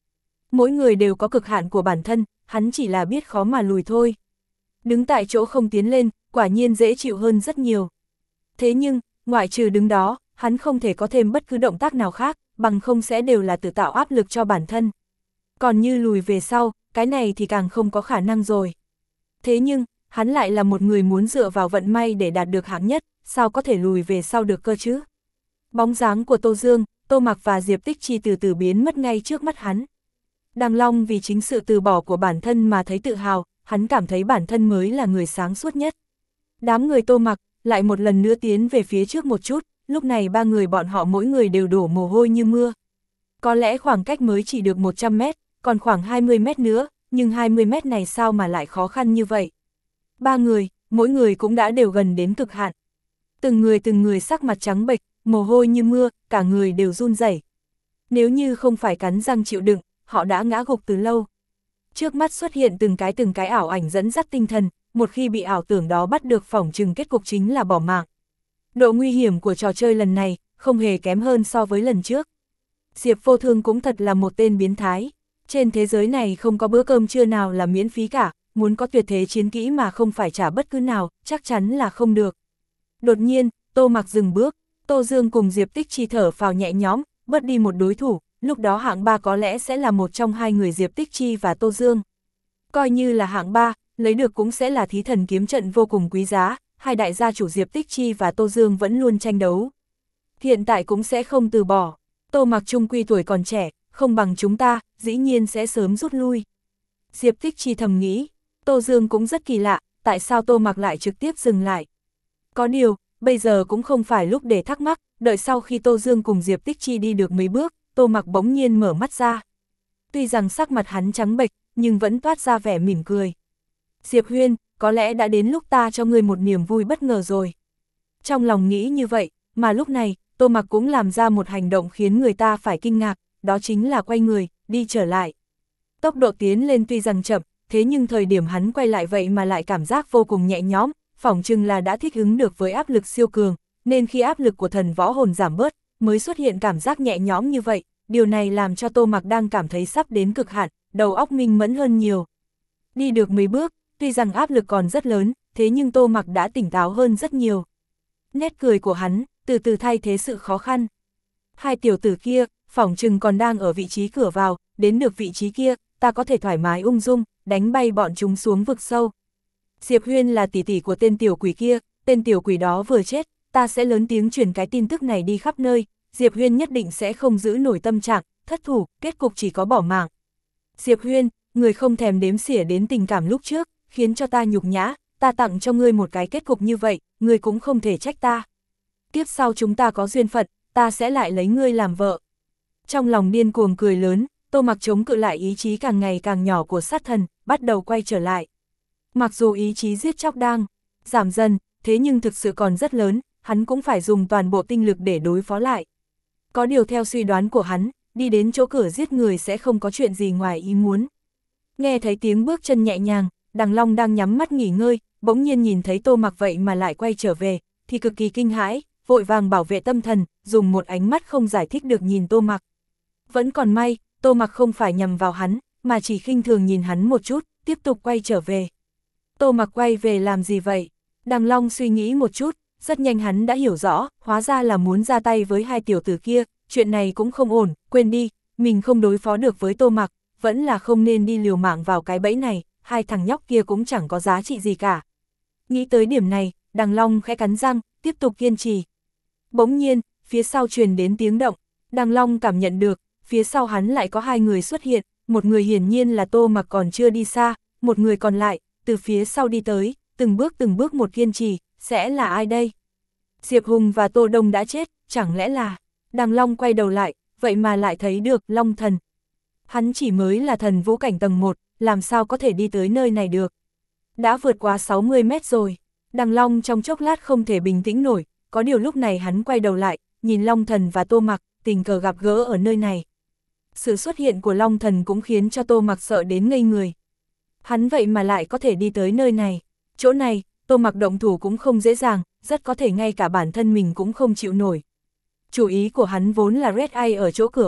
Mỗi người đều có cực hạn của bản thân, hắn chỉ là biết khó mà lùi thôi. Đứng tại chỗ không tiến lên, quả nhiên dễ chịu hơn rất nhiều. Thế nhưng, ngoại trừ đứng đó, hắn không thể có thêm bất cứ động tác nào khác, bằng không sẽ đều là tự tạo áp lực cho bản thân. Còn như lùi về sau, cái này thì càng không có khả năng rồi. Thế nhưng, hắn lại là một người muốn dựa vào vận may để đạt được hạng nhất, sao có thể lùi về sau được cơ chứ? Bóng dáng của Tô Dương, Tô Mặc và Diệp Tích Chi từ từ biến mất ngay trước mắt hắn. Đằng Long vì chính sự từ bỏ của bản thân mà thấy tự hào, hắn cảm thấy bản thân mới là người sáng suốt nhất. Đám người Tô Mặc lại một lần nữa tiến về phía trước một chút, lúc này ba người bọn họ mỗi người đều đổ mồ hôi như mưa. Có lẽ khoảng cách mới chỉ được một trăm mét, còn khoảng hai mươi mét nữa, nhưng hai mươi mét này sao mà lại khó khăn như vậy? Ba người, mỗi người cũng đã đều gần đến cực hạn. Từng người từng người sắc mặt trắng bệch, mồ hôi như mưa, cả người đều run rẩy. Nếu như không phải cắn răng chịu đựng, họ đã ngã gục từ lâu. Trước mắt xuất hiện từng cái từng cái ảo ảnh dẫn dắt tinh thần, một khi bị ảo tưởng đó bắt được phỏng chừng kết cục chính là bỏ mạng. Độ nguy hiểm của trò chơi lần này không hề kém hơn so với lần trước. Diệp Vô Thương cũng thật là một tên biến thái. Trên thế giới này không có bữa cơm trưa nào là miễn phí cả, muốn có tuyệt thế chiến kỹ mà không phải trả bất cứ nào, chắc chắn là không được. Đột nhiên, Tô Mặc dừng bước, Tô Dương cùng Diệp Tích Chi thở phào nhẹ nhõm, bớt đi một đối thủ, lúc đó hạng ba có lẽ sẽ là một trong hai người Diệp Tích Chi và Tô Dương. Coi như là hạng ba, lấy được cũng sẽ là thí thần kiếm trận vô cùng quý giá, hai đại gia chủ Diệp Tích Chi và Tô Dương vẫn luôn tranh đấu. Hiện tại cũng sẽ không từ bỏ, Tô Mặc trung quy tuổi còn trẻ, không bằng chúng ta, dĩ nhiên sẽ sớm rút lui. Diệp Tích Chi thầm nghĩ, Tô Dương cũng rất kỳ lạ, tại sao Tô Mặc lại trực tiếp dừng lại. Có điều, bây giờ cũng không phải lúc để thắc mắc, đợi sau khi Tô Dương cùng Diệp Tích Chi đi được mấy bước, Tô Mặc bỗng nhiên mở mắt ra. Tuy rằng sắc mặt hắn trắng bệch, nhưng vẫn toát ra vẻ mỉm cười. Diệp Huyên, có lẽ đã đến lúc ta cho ngươi một niềm vui bất ngờ rồi. Trong lòng nghĩ như vậy, mà lúc này, Tô Mặc cũng làm ra một hành động khiến người ta phải kinh ngạc, đó chính là quay người, đi trở lại. Tốc độ tiến lên tuy rằng chậm, thế nhưng thời điểm hắn quay lại vậy mà lại cảm giác vô cùng nhẹ nhõm, phỏng chừng là đã thích ứng được với áp lực siêu cường, nên khi áp lực của thần võ hồn giảm bớt, mới xuất hiện cảm giác nhẹ nhõm như vậy, điều này làm cho Tô Mặc đang cảm thấy sắp đến cực hạn, đầu óc minh mẫn hơn nhiều. Đi được mấy bước, tuy rằng áp lực còn rất lớn, thế nhưng Tô Mặc đã tỉnh táo hơn rất nhiều. Nét cười của hắn, từ từ thay thế sự khó khăn. Hai tiểu tử kia, phỏng chừng còn đang ở vị trí cửa vào, đến được vị trí kia, ta có thể thoải mái ung dung, đánh bay bọn chúng xuống vực sâu. Diệp Huyên là tỷ tỷ của tên tiểu quỷ kia, tên tiểu quỷ đó vừa chết, ta sẽ lớn tiếng truyền cái tin tức này đi khắp nơi, Diệp Huyên nhất định sẽ không giữ nổi tâm trạng, thất thủ, kết cục chỉ có bỏ mạng. Diệp Huyên, người không thèm đếm xỉa đến tình cảm lúc trước, khiến cho ta nhục nhã, ta tặng cho ngươi một cái kết cục như vậy, ngươi cũng không thể trách ta. Tiếp sau chúng ta có duyên phận, ta sẽ lại lấy ngươi làm vợ. Trong lòng điên cuồng cười lớn, Tô Mặc chống cự lại ý chí càng ngày càng nhỏ của sát thần, bắt đầu quay trở lại. Mặc dù ý chí giết chóc đang giảm dần, thế nhưng thực sự còn rất lớn, hắn cũng phải dùng toàn bộ tinh lực để đối phó lại. Có điều theo suy đoán của hắn, đi đến chỗ cửa giết người sẽ không có chuyện gì ngoài ý muốn. Nghe thấy tiếng bước chân nhẹ nhàng, Đằng Long đang nhắm mắt nghỉ ngơi, bỗng nhiên nhìn thấy Tô Mặc vậy mà lại quay trở về, thì cực kỳ kinh hãi, vội vàng bảo vệ tâm thần, dùng một ánh mắt không giải thích được nhìn Tô Mặc. Vẫn còn may, Tô Mặc không phải nhằm vào hắn, mà chỉ khinh thường nhìn hắn một chút, tiếp tục quay trở về. Tô Mặc quay về làm gì vậy? Đằng Long suy nghĩ một chút, rất nhanh hắn đã hiểu rõ, hóa ra là muốn ra tay với hai tiểu tử kia, chuyện này cũng không ổn, quên đi, mình không đối phó được với Tô Mặc, vẫn là không nên đi liều mạng vào cái bẫy này, hai thằng nhóc kia cũng chẳng có giá trị gì cả. Nghĩ tới điểm này, Đằng Long khẽ cắn răng, tiếp tục kiên trì. Bỗng nhiên, phía sau truyền đến tiếng động, Đằng Long cảm nhận được, phía sau hắn lại có hai người xuất hiện, một người hiển nhiên là Tô Mặc còn chưa đi xa, một người còn lại, từ phía sau đi tới, từng bước từng bước một kiên trì, sẽ là ai đây? Diệp Hùng và Tô Đông đã chết, chẳng lẽ là... Đằng Long quay đầu lại, vậy mà lại thấy được Long Thần. Hắn chỉ mới là thần vũ cảnh tầng một, làm sao có thể đi tới nơi này được? Đã vượt qua sáu mươi mét rồi. Đằng Long trong chốc lát không thể bình tĩnh nổi, có điều lúc này hắn quay đầu lại, nhìn Long Thần và Tô Mặc, tình cờ gặp gỡ ở nơi này. Sự xuất hiện của Long Thần cũng khiến cho Tô Mặc sợ đến ngây người. Hắn vậy mà lại có thể đi tới nơi này. Chỗ này, Tô Mặc động thủ cũng không dễ dàng, rất có thể ngay cả bản thân mình cũng không chịu nổi. Chủ ý của hắn vốn là Red Eye ở chỗ cửa vào,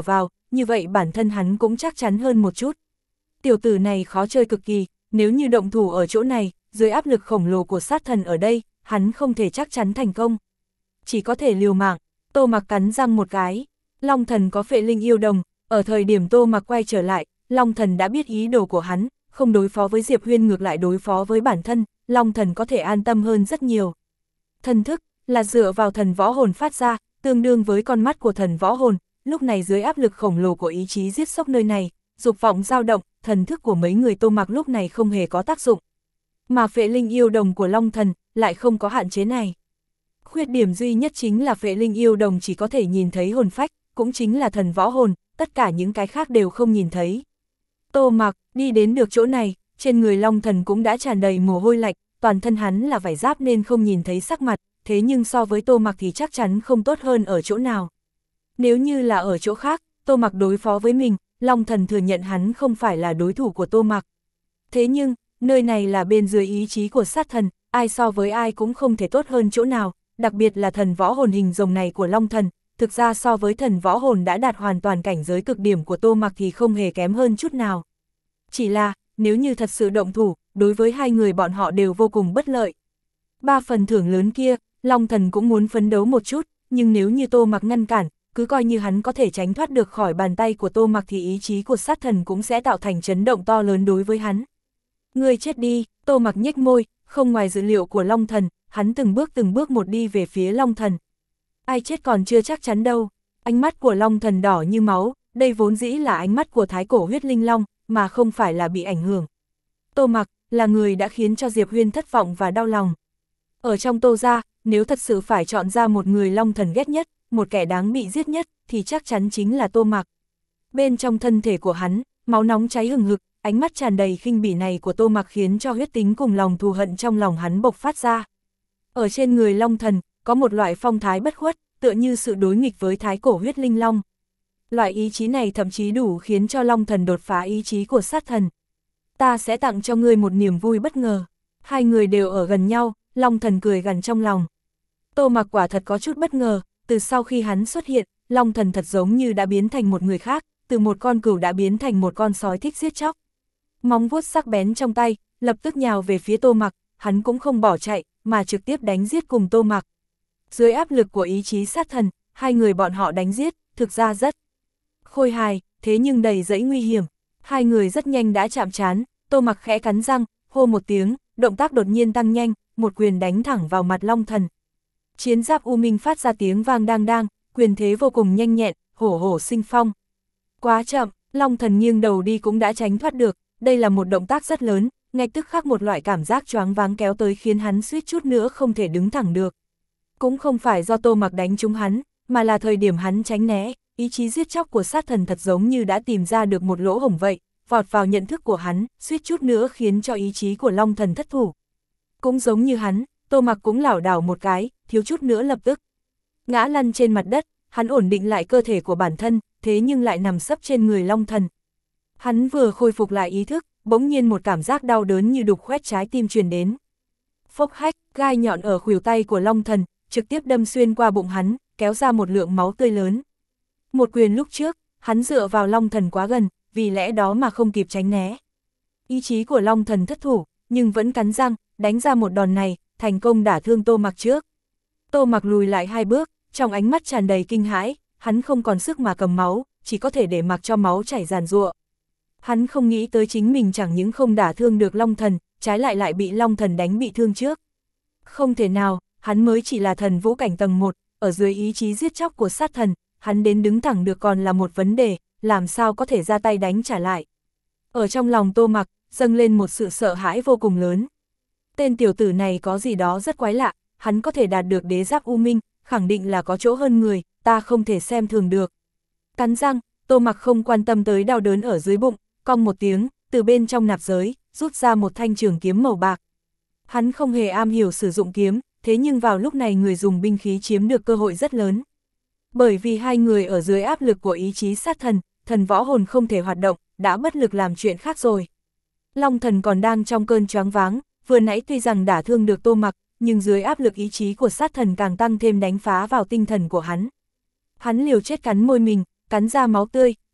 như vậy bản thân hắn cũng chắc chắn hơn một chút. Tiểu tử này khó chơi cực kỳ, nếu như động thủ ở chỗ này, dưới áp lực khổng lồ của sát thần ở đây, hắn không thể chắc chắn thành công. Chỉ có thể liều mạng. Tô Mặc cắn răng một cái. Long thần có phệ linh yêu đồng, ở thời điểm Tô Mặc quay trở lại, Long thần đã biết ý đồ của hắn, không đối phó với Diệp Huyên ngược lại đối phó với bản thân, Long thần có thể an tâm hơn rất nhiều. Thần thức là dựa vào thần võ hồn phát ra, tương đương với con mắt của thần võ hồn, lúc này dưới áp lực khổng lồ của ý chí giết sốc nơi này, dục vọng dao động, thần thức của mấy người Tô Mặc lúc này không hề có tác dụng. Mà phệ linh yêu đồng của Long thần lại không có hạn chế này. Khuyết điểm duy nhất chính là phệ linh yêu đồng chỉ có thể nhìn thấy hồn phách, cũng chính là thần võ hồn, tất cả những cái khác đều không nhìn thấy. Tô Mặc đi đến được chỗ này, trên người Long thần cũng đã tràn đầy mồ hôi lạnh, toàn thân hắn là vải giáp nên không nhìn thấy sắc mặt, thế nhưng so với Tô Mặc thì chắc chắn không tốt hơn ở chỗ nào. Nếu như là ở chỗ khác, Tô Mặc đối phó với mình, Long thần thừa nhận hắn không phải là đối thủ của Tô Mặc. Thế nhưng, nơi này là bên dưới ý chí của sát thần, ai so với ai cũng không thể tốt hơn chỗ nào, đặc biệt là thần võ hồn hình rồng này của Long thần, thực ra so với thần võ hồn đã đạt hoàn toàn cảnh giới cực điểm của Tô Mặc thì không hề kém hơn chút nào. Chỉ là, nếu như thật sự động thủ, đối với hai người bọn họ đều vô cùng bất lợi. Ba phần thưởng lớn kia, Long thần cũng muốn phấn đấu một chút, nhưng nếu như Tô Mặc ngăn cản, cứ coi như hắn có thể tránh thoát được khỏi bàn tay của Tô Mặc thì ý chí của sát thần cũng sẽ tạo thành chấn động to lớn đối với hắn. Ngươi chết đi, Tô Mặc nhếch môi, không ngoài dự liệu của Long thần, hắn từng bước từng bước một đi về phía Long thần. Ai chết còn chưa chắc chắn đâu, ánh mắt của Long thần đỏ như máu, đây vốn dĩ là ánh mắt của thái cổ huyết linh long, mà không phải là bị ảnh hưởng. Tô Mặc là người đã khiến cho Diệp Huyên thất vọng và đau lòng. Ở trong Tô gia, nếu thật sự phải chọn ra một người Long thần ghét nhất, một kẻ đáng bị giết nhất, thì chắc chắn chính là Tô Mặc. Bên trong thân thể của hắn, máu nóng cháy hừng hực, ánh mắt tràn đầy khinh bỉ này của Tô Mặc khiến cho huyết tính cùng lòng thù hận trong lòng hắn bộc phát ra. Ở trên người Long thần, có một loại phong thái bất khuất, tựa như sự đối nghịch với thái cổ huyết linh long. Loại ý chí này thậm chí đủ khiến cho Long thần đột phá ý chí của sát thần. Ta sẽ tặng cho ngươi một niềm vui bất ngờ. Hai người đều ở gần nhau, Long thần cười gằn trong lòng. Tô Mặc quả thật có chút bất ngờ, từ sau khi hắn xuất hiện, Long thần thật giống như đã biến thành một người khác, từ một con cừu đã biến thành một con sói thích giết chóc. Móng vuốt sắc bén trong tay, lập tức nhào về phía Tô Mặc, hắn cũng không bỏ chạy, mà trực tiếp đánh giết cùng Tô Mặc. Dưới áp lực của ý chí sát thần, hai người bọn họ đánh giết, thực ra rất khôi hài, thế nhưng đầy dẫy nguy hiểm. Hai người rất nhanh đã chạm trán, Tô Mặc khẽ cắn răng, hô một tiếng, động tác đột nhiên tăng nhanh, một quyền đánh thẳng vào mặt Long thần. Chiến giáp u minh phát ra tiếng vang đang đang, quyền thế vô cùng nhanh nhẹn, hổ hổ sinh phong. Quá chậm, Long thần nghiêng đầu đi cũng đã tránh thoát được, đây là một động tác rất lớn, ngay tức khắc một loại cảm giác choáng váng kéo tới khiến hắn suýt chút nữa không thể đứng thẳng được. Cũng không phải do Tô Mặc đánh trúng hắn, mà là thời điểm hắn tránh né, ý chí giết chóc của sát thần thật giống như đã tìm ra được một lỗ hổng vậy, vọt vào nhận thức của hắn, suýt chút nữa khiến cho ý chí của Long thần thất thủ. Cũng giống như hắn, Tô Mặc cũng lảo đảo một cái, thiếu chút nữa lập tức ngã lăn trên mặt đất, hắn ổn định lại cơ thể của bản thân, thế nhưng lại nằm sấp trên người Long thần. Hắn vừa khôi phục lại ý thức, bỗng nhiên một cảm giác đau đớn như đục khoét trái tim truyền đến. Phốc hách, gai nhọn ở khuỷu tay của Long thần, trực tiếp đâm xuyên qua bụng hắn, kéo ra một lượng máu tươi lớn. Một quyền lúc trước, hắn dựa vào Long thần quá gần, vì lẽ đó mà không kịp tránh né. Ý chí của Long thần thất thủ, nhưng vẫn cắn răng, đánh ra một đòn này, thành công đả thương Tô Mặc trước. Tô Mặc lùi lại hai bước, trong ánh mắt tràn đầy kinh hãi, hắn không còn sức mà cầm máu, chỉ có thể để mặc cho máu chảy giàn giụa. Hắn không nghĩ tới chính mình chẳng những không đả thương được Long thần, trái lại lại bị Long thần đánh bị thương trước. Không thể nào, hắn mới chỉ là thần vũ cảnh tầng một, ở dưới ý chí giết chóc của sát thần, hắn đến đứng thẳng được còn là một vấn đề, làm sao có thể ra tay đánh trả lại. Ở trong lòng Tô Mặc, dâng lên một sự sợ hãi vô cùng lớn. Tên tiểu tử này có gì đó rất quái lạ, hắn có thể đạt được đế giáp u minh, khẳng định là có chỗ hơn người, ta không thể xem thường được. Cắn răng, Tô Mặc không quan tâm tới đau đớn ở dưới bụng, cong một tiếng, từ bên trong nạp giới, rút ra một thanh trường kiếm màu bạc. Hắn không hề am hiểu sử dụng kiếm, thế nhưng vào lúc này người dùng binh khí chiếm được cơ hội rất lớn. Bởi vì hai người ở dưới áp lực của ý chí sát thần, thần võ hồn không thể hoạt động, đã bất lực làm chuyện khác rồi. Long thần còn đang trong cơn choáng váng, vừa nãy tuy rằng đả thương được Tô Mặc, nhưng dưới áp lực ý chí của sát thần càng tăng thêm đánh phá vào tinh thần của hắn. Hắn liều chết cắn môi mình, cắn ra máu tươi,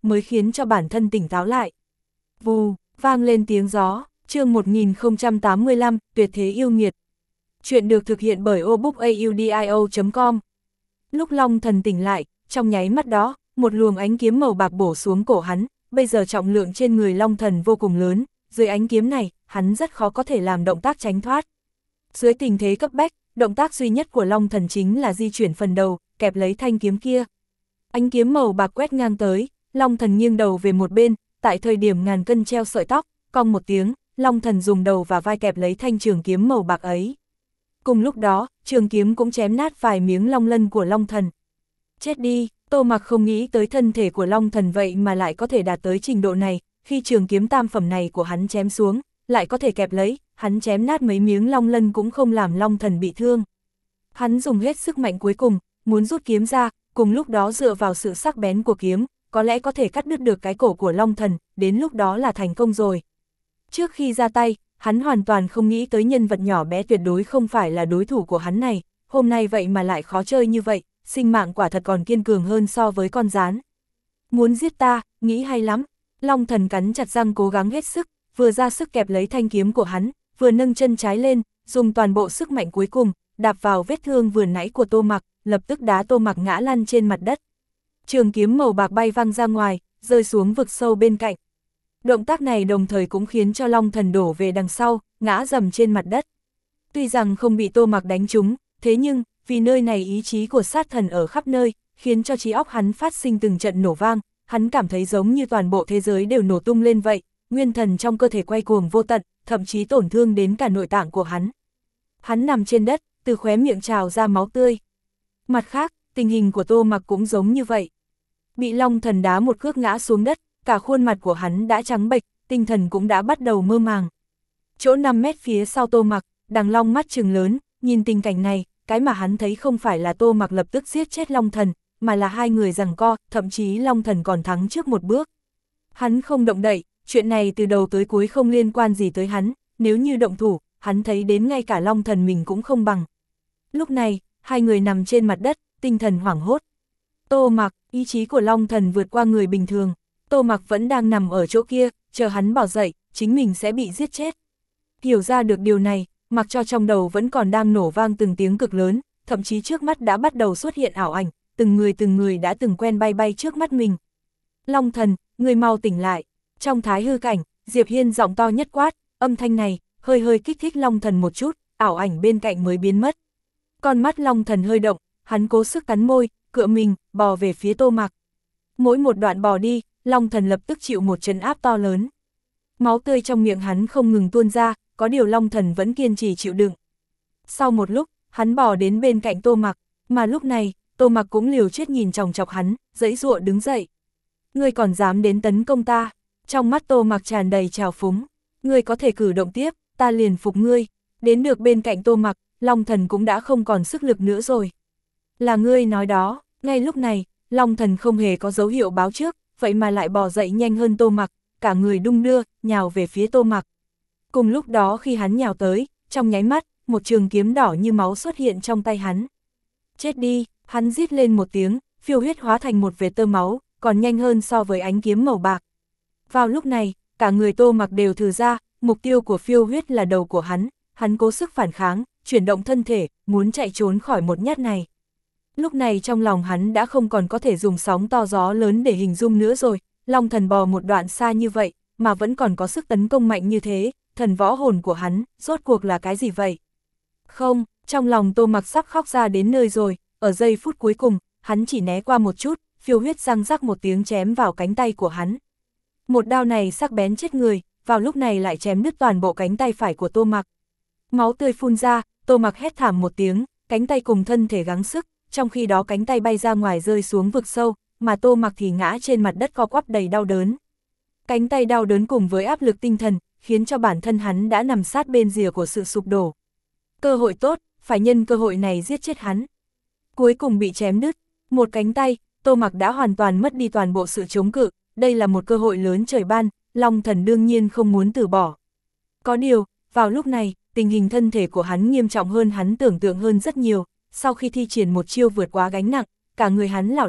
mới khiến cho bản thân tỉnh táo lại. Vù, vang lên tiếng gió, chương một nghìn không trăm tám mươi lăm, tuyệt thế yêu nghiệt. Chuyện được thực hiện bởi obookaudio chấm com. Lúc Long Thần tỉnh lại, trong nháy mắt đó, một luồng ánh kiếm màu bạc bổ xuống cổ hắn, bây giờ trọng lượng trên người Long Thần vô cùng lớn, dưới ánh kiếm này, hắn rất khó có thể làm động tác tránh thoát. Dưới tình thế cấp bách, động tác duy nhất của Long Thần chính là di chuyển phần đầu, kẹp lấy thanh kiếm kia. Ánh kiếm màu bạc quét ngang tới, Long Thần nghiêng đầu về một bên, tại thời điểm ngàn cân treo sợi tóc, cong một tiếng, Long Thần dùng đầu và vai kẹp lấy thanh trường kiếm màu bạc ấy. Cùng lúc đó, trường kiếm cũng chém nát vài miếng long lân của Long Thần. Chết đi, Tô Mặc không nghĩ tới thân thể của Long Thần vậy mà lại có thể đạt tới trình độ này, khi trường kiếm tam phẩm này của hắn chém xuống, lại có thể kẹp lấy, hắn chém nát mấy miếng long lân cũng không làm Long Thần bị thương. Hắn dùng hết sức mạnh cuối cùng, muốn rút kiếm ra, cùng lúc đó dựa vào sự sắc bén của kiếm, có lẽ có thể cắt đứt được cái cổ của Long Thần, đến lúc đó là thành công rồi. Trước khi ra tay, hắn hoàn toàn không nghĩ tới nhân vật nhỏ bé tuyệt đối không phải là đối thủ của hắn này, hôm nay vậy mà lại khó chơi như vậy, sinh mạng quả thật còn kiên cường hơn so với con gián. Muốn giết ta, nghĩ hay lắm. Long Thần cắn chặt răng cố gắng hết sức, vừa ra sức kẹp lấy thanh kiếm của hắn, vừa nâng chân trái lên, dùng toàn bộ sức mạnh cuối cùng, đạp vào vết thương vừa nãy của Tô Mặc, lập tức đá Tô Mặc ngã lăn trên mặt đất. Trường kiếm màu bạc bay văng ra ngoài, rơi xuống vực sâu bên cạnh. Động tác này đồng thời cũng khiến cho Long Thần đổ về đằng sau, ngã dầm trên mặt đất. Tuy rằng không bị Tô Mặc đánh trúng, thế nhưng, vì nơi này ý chí của sát thần ở khắp nơi, khiến cho trí óc hắn phát sinh từng trận nổ vang, hắn cảm thấy giống như toàn bộ thế giới đều nổ tung lên vậy, nguyên thần trong cơ thể quay cuồng vô tận, thậm chí tổn thương đến cả nội tạng của hắn. Hắn nằm trên đất, từ khóe miệng trào ra máu tươi. Mặt khác, tình hình của Tô Mặc cũng giống như vậy. Bị Long Thần đá một cước ngã xuống đất, cả khuôn mặt của hắn đã trắng bệch, tinh thần cũng đã bắt đầu mơ màng. Chỗ năm mét phía sau Tô Mặc, Đằng Long mắt trừng lớn, nhìn tình cảnh này, cái mà hắn thấy không phải là Tô Mặc lập tức giết chết Long Thần, mà là hai người giằng co, thậm chí Long Thần còn thắng trước một bước. Hắn không động đậy, chuyện này từ đầu tới cuối không liên quan gì tới hắn, nếu như động thủ, hắn thấy đến ngay cả Long Thần mình cũng không bằng. Lúc này, hai người nằm trên mặt đất, tinh thần hoảng hốt. Tô Mặc, ý chí của Long Thần vượt qua người bình thường, Tô Mặc vẫn đang nằm ở chỗ kia, chờ hắn bỏ dậy, chính mình sẽ bị giết chết. Hiểu ra được điều này, mặc cho trong đầu vẫn còn đang nổ vang từng tiếng cực lớn, thậm chí trước mắt đã bắt đầu xuất hiện ảo ảnh, từng người từng người đã từng quen bay bay trước mắt mình. Long Thần, người mau tỉnh lại. Trong thái hư cảnh, Diệp Hiên giọng to nhất quát, âm thanh này, hơi hơi kích thích Long Thần một chút, ảo ảnh bên cạnh mới biến mất. Con mắt Long Thần hơi động, hắn cố sức cắn môi, cựa mình, bò về phía Tô Mặc. Mỗi một đoạn bò đi, Long Thần lập tức chịu một trấn áp to lớn. Máu tươi trong miệng hắn không ngừng tuôn ra, có điều Long Thần vẫn kiên trì chịu đựng. Sau một lúc, hắn bò đến bên cạnh Tô Mặc, mà lúc này, Tô Mặc cũng liều chết nhìn chòng chọc hắn, giãy giụa đứng dậy. Ngươi còn dám đến tấn công ta? Trong mắt Tô Mặc tràn đầy trào phúng. Ngươi có thể cử động tiếp, ta liền phục ngươi. Đến được bên cạnh Tô Mặc, Long Thần cũng đã không còn sức lực nữa rồi. Là ngươi nói đó. Ngay lúc này, Long Thần không hề có dấu hiệu báo trước, vậy mà lại bò dậy nhanh hơn Tô Mặc, cả người đung đưa, nhào về phía Tô Mặc. Cùng lúc đó khi hắn nhào tới, trong nháy mắt, một trường kiếm đỏ như máu xuất hiện trong tay hắn. Chết đi, hắn rít lên một tiếng, phiêu huyết hóa thành một vệt tơ máu, còn nhanh hơn so với ánh kiếm màu bạc. Vào lúc này, cả người Tô Mặc đều thừ ra, mục tiêu của phiêu huyết là đầu của hắn, hắn cố sức phản kháng, chuyển động thân thể, muốn chạy trốn khỏi một nhát này. Lúc này trong lòng hắn đã không còn có thể dùng sóng to gió lớn để hình dung nữa rồi, Long Thần bò một đoạn xa như vậy, mà vẫn còn có sức tấn công mạnh như thế, thần võ hồn của hắn, rốt cuộc là cái gì vậy? Không, trong lòng Tô Mặc sắp khóc ra đến nơi rồi, ở giây phút cuối cùng, hắn chỉ né qua một chút, phiêu huyết răng rắc một tiếng chém vào cánh tay của hắn. Một đao này sắc bén chết người, vào lúc này lại chém đứt toàn bộ cánh tay phải của Tô Mặc. Máu tươi phun ra, Tô Mặc hét thảm một tiếng, cánh tay cùng thân thể gắng sức, trong khi đó cánh tay bay ra ngoài rơi xuống vực sâu, mà Tô Mặc thì ngã trên mặt đất co quắp đầy đau đớn. Cánh tay đau đớn cùng với áp lực tinh thần, khiến cho bản thân hắn đã nằm sát bên rìa của sự sụp đổ. Cơ hội tốt, phải nhân cơ hội này giết chết hắn. Cuối cùng bị chém đứt, một cánh tay, Tô Mặc đã hoàn toàn mất đi toàn bộ sự chống cự, đây là một cơ hội lớn trời ban, Long Thần đương nhiên không muốn từ bỏ. Có điều, vào lúc này, tình hình thân thể của hắn nghiêm trọng hơn hắn tưởng tượng hơn rất nhiều, sau khi thi triển một chiêu vượt quá gánh nặng, cả người hắn lảo đảo,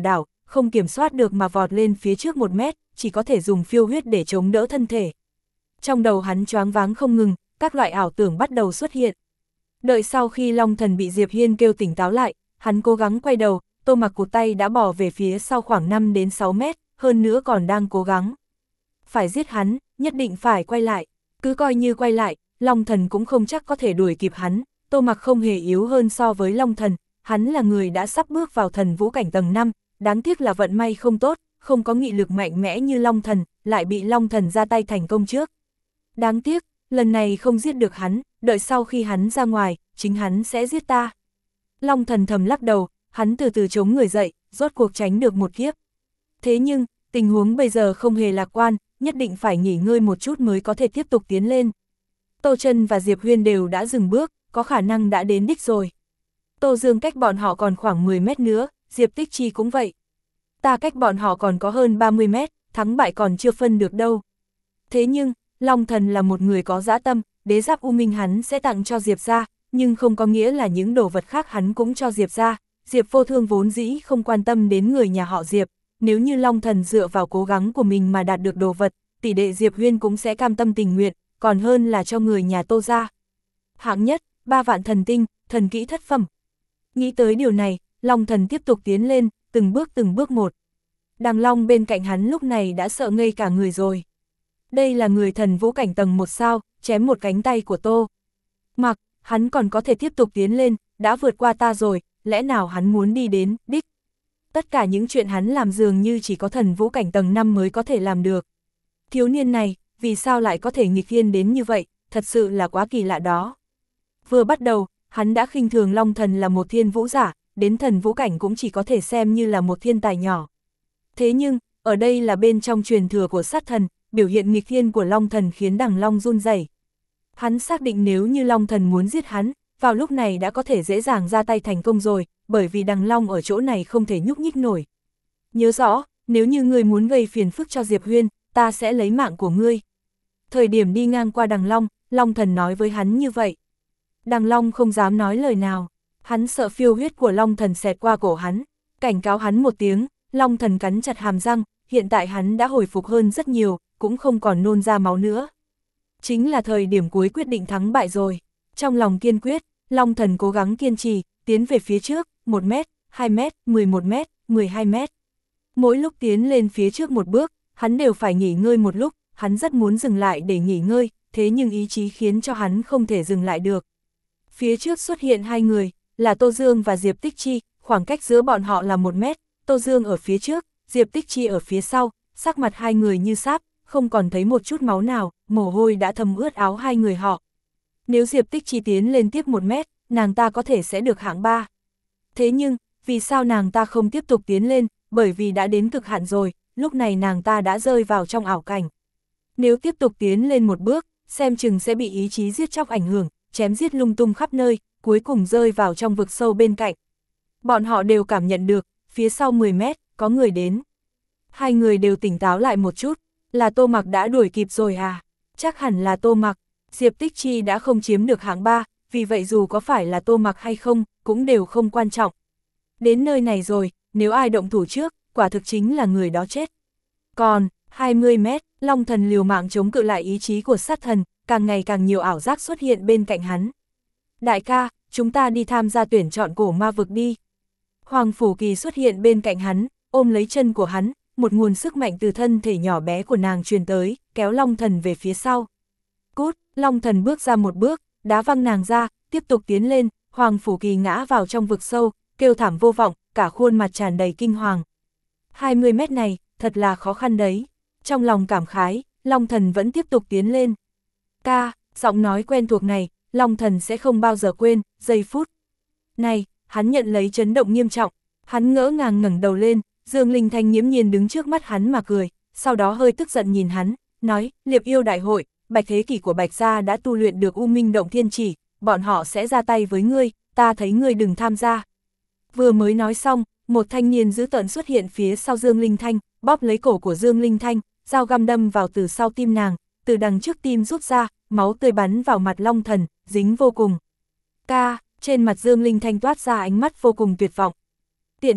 không kiểm soát được mà vọt lên phía trước một mét, chỉ có thể dùng phiêu huyết để chống đỡ thân thể. Trong đầu hắn choáng váng không ngừng, các loại ảo tưởng bắt đầu xuất hiện. Đợi sau khi Long Thần bị Diệp Hiên kêu tỉnh táo lại, hắn cố gắng quay đầu, Tô Mặc cụt tay đã bỏ về phía sau khoảng năm đến sáu mét, hơn nữa còn đang cố gắng. Phải giết hắn, nhất định phải quay lại, cứ coi như quay lại, Long Thần cũng không chắc có thể đuổi kịp hắn, Tô Mặc không hề yếu hơn so với Long Thần, hắn là người đã sắp bước vào thần vũ cảnh tầng năm, đáng tiếc là vận may không tốt, không có nghị lực mạnh mẽ như Long Thần, lại bị Long Thần ra tay thành công trước. Đáng tiếc, lần này không giết được hắn, đợi sau khi hắn ra ngoài, chính hắn sẽ giết ta. Long Thần thầm lắc đầu, hắn từ từ chống người dậy, rốt cuộc tránh được một kiếp. Thế nhưng, tình huống bây giờ không hề lạc quan, nhất định phải nghỉ ngơi một chút mới có thể tiếp tục tiến lên. Tô Chân và Diệp Huyên đều đã dừng bước, có khả năng đã đến đích rồi. Tô Dương cách bọn họ còn khoảng mười mét nữa, Diệp Tích Chi cũng vậy. Ta cách bọn họ còn có hơn ba mươi mét, thắng bại còn chưa phân được đâu. Thế nhưng, Long Thần là một người có dã tâm, đế giáp U Minh hắn sẽ tặng cho Diệp ra, nhưng không có nghĩa là những đồ vật khác hắn cũng cho Diệp ra. Diệp Vô Thương vốn dĩ không quan tâm đến người nhà họ Diệp, nếu như Long Thần dựa vào cố gắng của mình mà đạt được đồ vật, tỷ đệ Diệp Huyên cũng sẽ cam tâm tình nguyện, còn hơn là cho người nhà Tô ra. Hạng nhất, ba vạn thần tinh, thần kỹ thất phẩm. Nghĩ tới điều này, Long Thần tiếp tục tiến lên, từng bước từng bước một. Đằng Long bên cạnh hắn lúc này đã sợ ngây cả người rồi. Đây là người thần vũ cảnh tầng một sao, chém một cánh tay của Tô Mặc, hắn còn có thể tiếp tục tiến lên, đã vượt qua ta rồi, lẽ nào hắn muốn đi đến đích. Tất cả những chuyện hắn làm dường như chỉ có thần vũ cảnh tầng năm mới có thể làm được. Thiếu niên này, vì sao lại có thể nghịch thiên đến như vậy, thật sự là quá kỳ lạ đó. Vừa bắt đầu, hắn đã khinh thường Long Thần là một thiên vũ giả, đến thần vũ cảnh cũng chỉ có thể xem như là một thiên tài nhỏ. Thế nhưng, ở đây là bên trong truyền thừa của sát thần, biểu hiện nghịch thiên của Long Thần khiến đằng Long run rẩy. Hắn xác định nếu như Long Thần muốn giết hắn, vào lúc này đã có thể dễ dàng ra tay thành công rồi, bởi vì đằng Long ở chỗ này không thể nhúc nhích nổi. Nhớ rõ, nếu như ngươi muốn gây phiền phức cho Diệp Huyên, ta sẽ lấy mạng của ngươi. Thời điểm đi ngang qua đằng Long, Long Thần nói với hắn như vậy. Đằng Long không dám nói lời nào, hắn sợ phiêu huyết của Long Thần xẹt qua cổ hắn, cảnh cáo hắn một tiếng, Long Thần cắn chặt hàm răng, hiện tại hắn đã hồi phục hơn rất nhiều, cũng không còn nôn ra máu nữa. Chính là thời điểm cuối quyết định thắng bại rồi. Trong lòng kiên quyết, Long Thần cố gắng kiên trì, tiến về phía trước, một mét, hai mét, mười một mét, mười hai mét. Mỗi lúc tiến lên phía trước một bước, hắn đều phải nghỉ ngơi một lúc, hắn rất muốn dừng lại để nghỉ ngơi, thế nhưng ý chí khiến cho hắn không thể dừng lại được. Phía trước xuất hiện hai người, là Tô Dương và Diệp Tích Chi, khoảng cách giữa bọn họ là một mét, Tô Dương ở phía trước, Diệp Tích Chi ở phía sau, sắc mặt hai người như sáp, không còn thấy một chút máu nào, mồ hôi đã thấm ướt áo hai người họ. Nếu Diệp Tích Chi tiến lên tiếp một mét, nàng ta có thể sẽ được hạng ba. Thế nhưng, vì sao nàng ta không tiếp tục tiến lên, bởi vì đã đến cực hạn rồi, lúc này nàng ta đã rơi vào trong ảo cảnh. Nếu tiếp tục tiến lên một bước, xem chừng sẽ bị ý chí giết chóc ảnh hưởng, chém giết lung tung khắp nơi, cuối cùng rơi vào trong vực sâu bên cạnh. Bọn họ đều cảm nhận được, phía sau mười mét, có người đến. Hai người đều tỉnh táo lại một chút, là Tô Mặc đã đuổi kịp rồi à? Chắc hẳn là Tô Mặc, Diệp Tích Chi đã không chiếm được hạng ba, vì vậy dù có phải là Tô Mặc hay không, cũng đều không quan trọng. Đến nơi này rồi, nếu ai động thủ trước, quả thực chính là người đó chết. Còn, hai mươi mét, Long Thần liều mạng chống cự lại ý chí của sát thần, càng ngày càng nhiều ảo giác xuất hiện bên cạnh hắn. Đại ca, chúng ta đi tham gia tuyển chọn cổ ma vực đi. Hoàng Phủ Kỳ xuất hiện bên cạnh hắn, ôm lấy chân của hắn, một nguồn sức mạnh từ thân thể nhỏ bé của nàng truyền tới, kéo Long Thần về phía sau. Cút, Long Thần bước ra một bước, đá văng nàng ra, tiếp tục tiến lên, Hoàng Phủ Kỳ ngã vào trong vực sâu, kêu thảm vô vọng, cả khuôn mặt tràn đầy kinh hoàng. hai mươi mét này, thật là khó khăn đấy. Trong lòng cảm khái, Long Thần vẫn tiếp tục tiến lên. Ca, giọng nói quen thuộc này, Long Thần sẽ không bao giờ quên, giây phút. Này, hắn nhận lấy chấn động nghiêm trọng, hắn ngỡ ngàng ngẩng đầu lên, Dương Linh Thanh nghiễm nhiên đứng trước mắt hắn mà cười, sau đó hơi tức giận nhìn hắn, nói, Liệp Yêu Đại hội, Bạch Thế Kỷ của Bạch Gia đã tu luyện được U Minh Động Thiên Chỉ, bọn họ sẽ ra tay với ngươi, ta thấy ngươi đừng tham gia. Vừa mới nói xong, một thanh niên dữ tợn xuất hiện phía sau Dương Linh Thanh, bóp lấy cổ của Dương Linh Thanh, dao găm đâm vào từ sau tim nàng, từ đằng trước tim rút ra, máu tươi bắn vào mặt Long Thần, dính vô cùng. Ca, trên mặt Dương Linh Thanh toát ra ánh mắt vô cùng tuyệt vọng. Tiện trùng,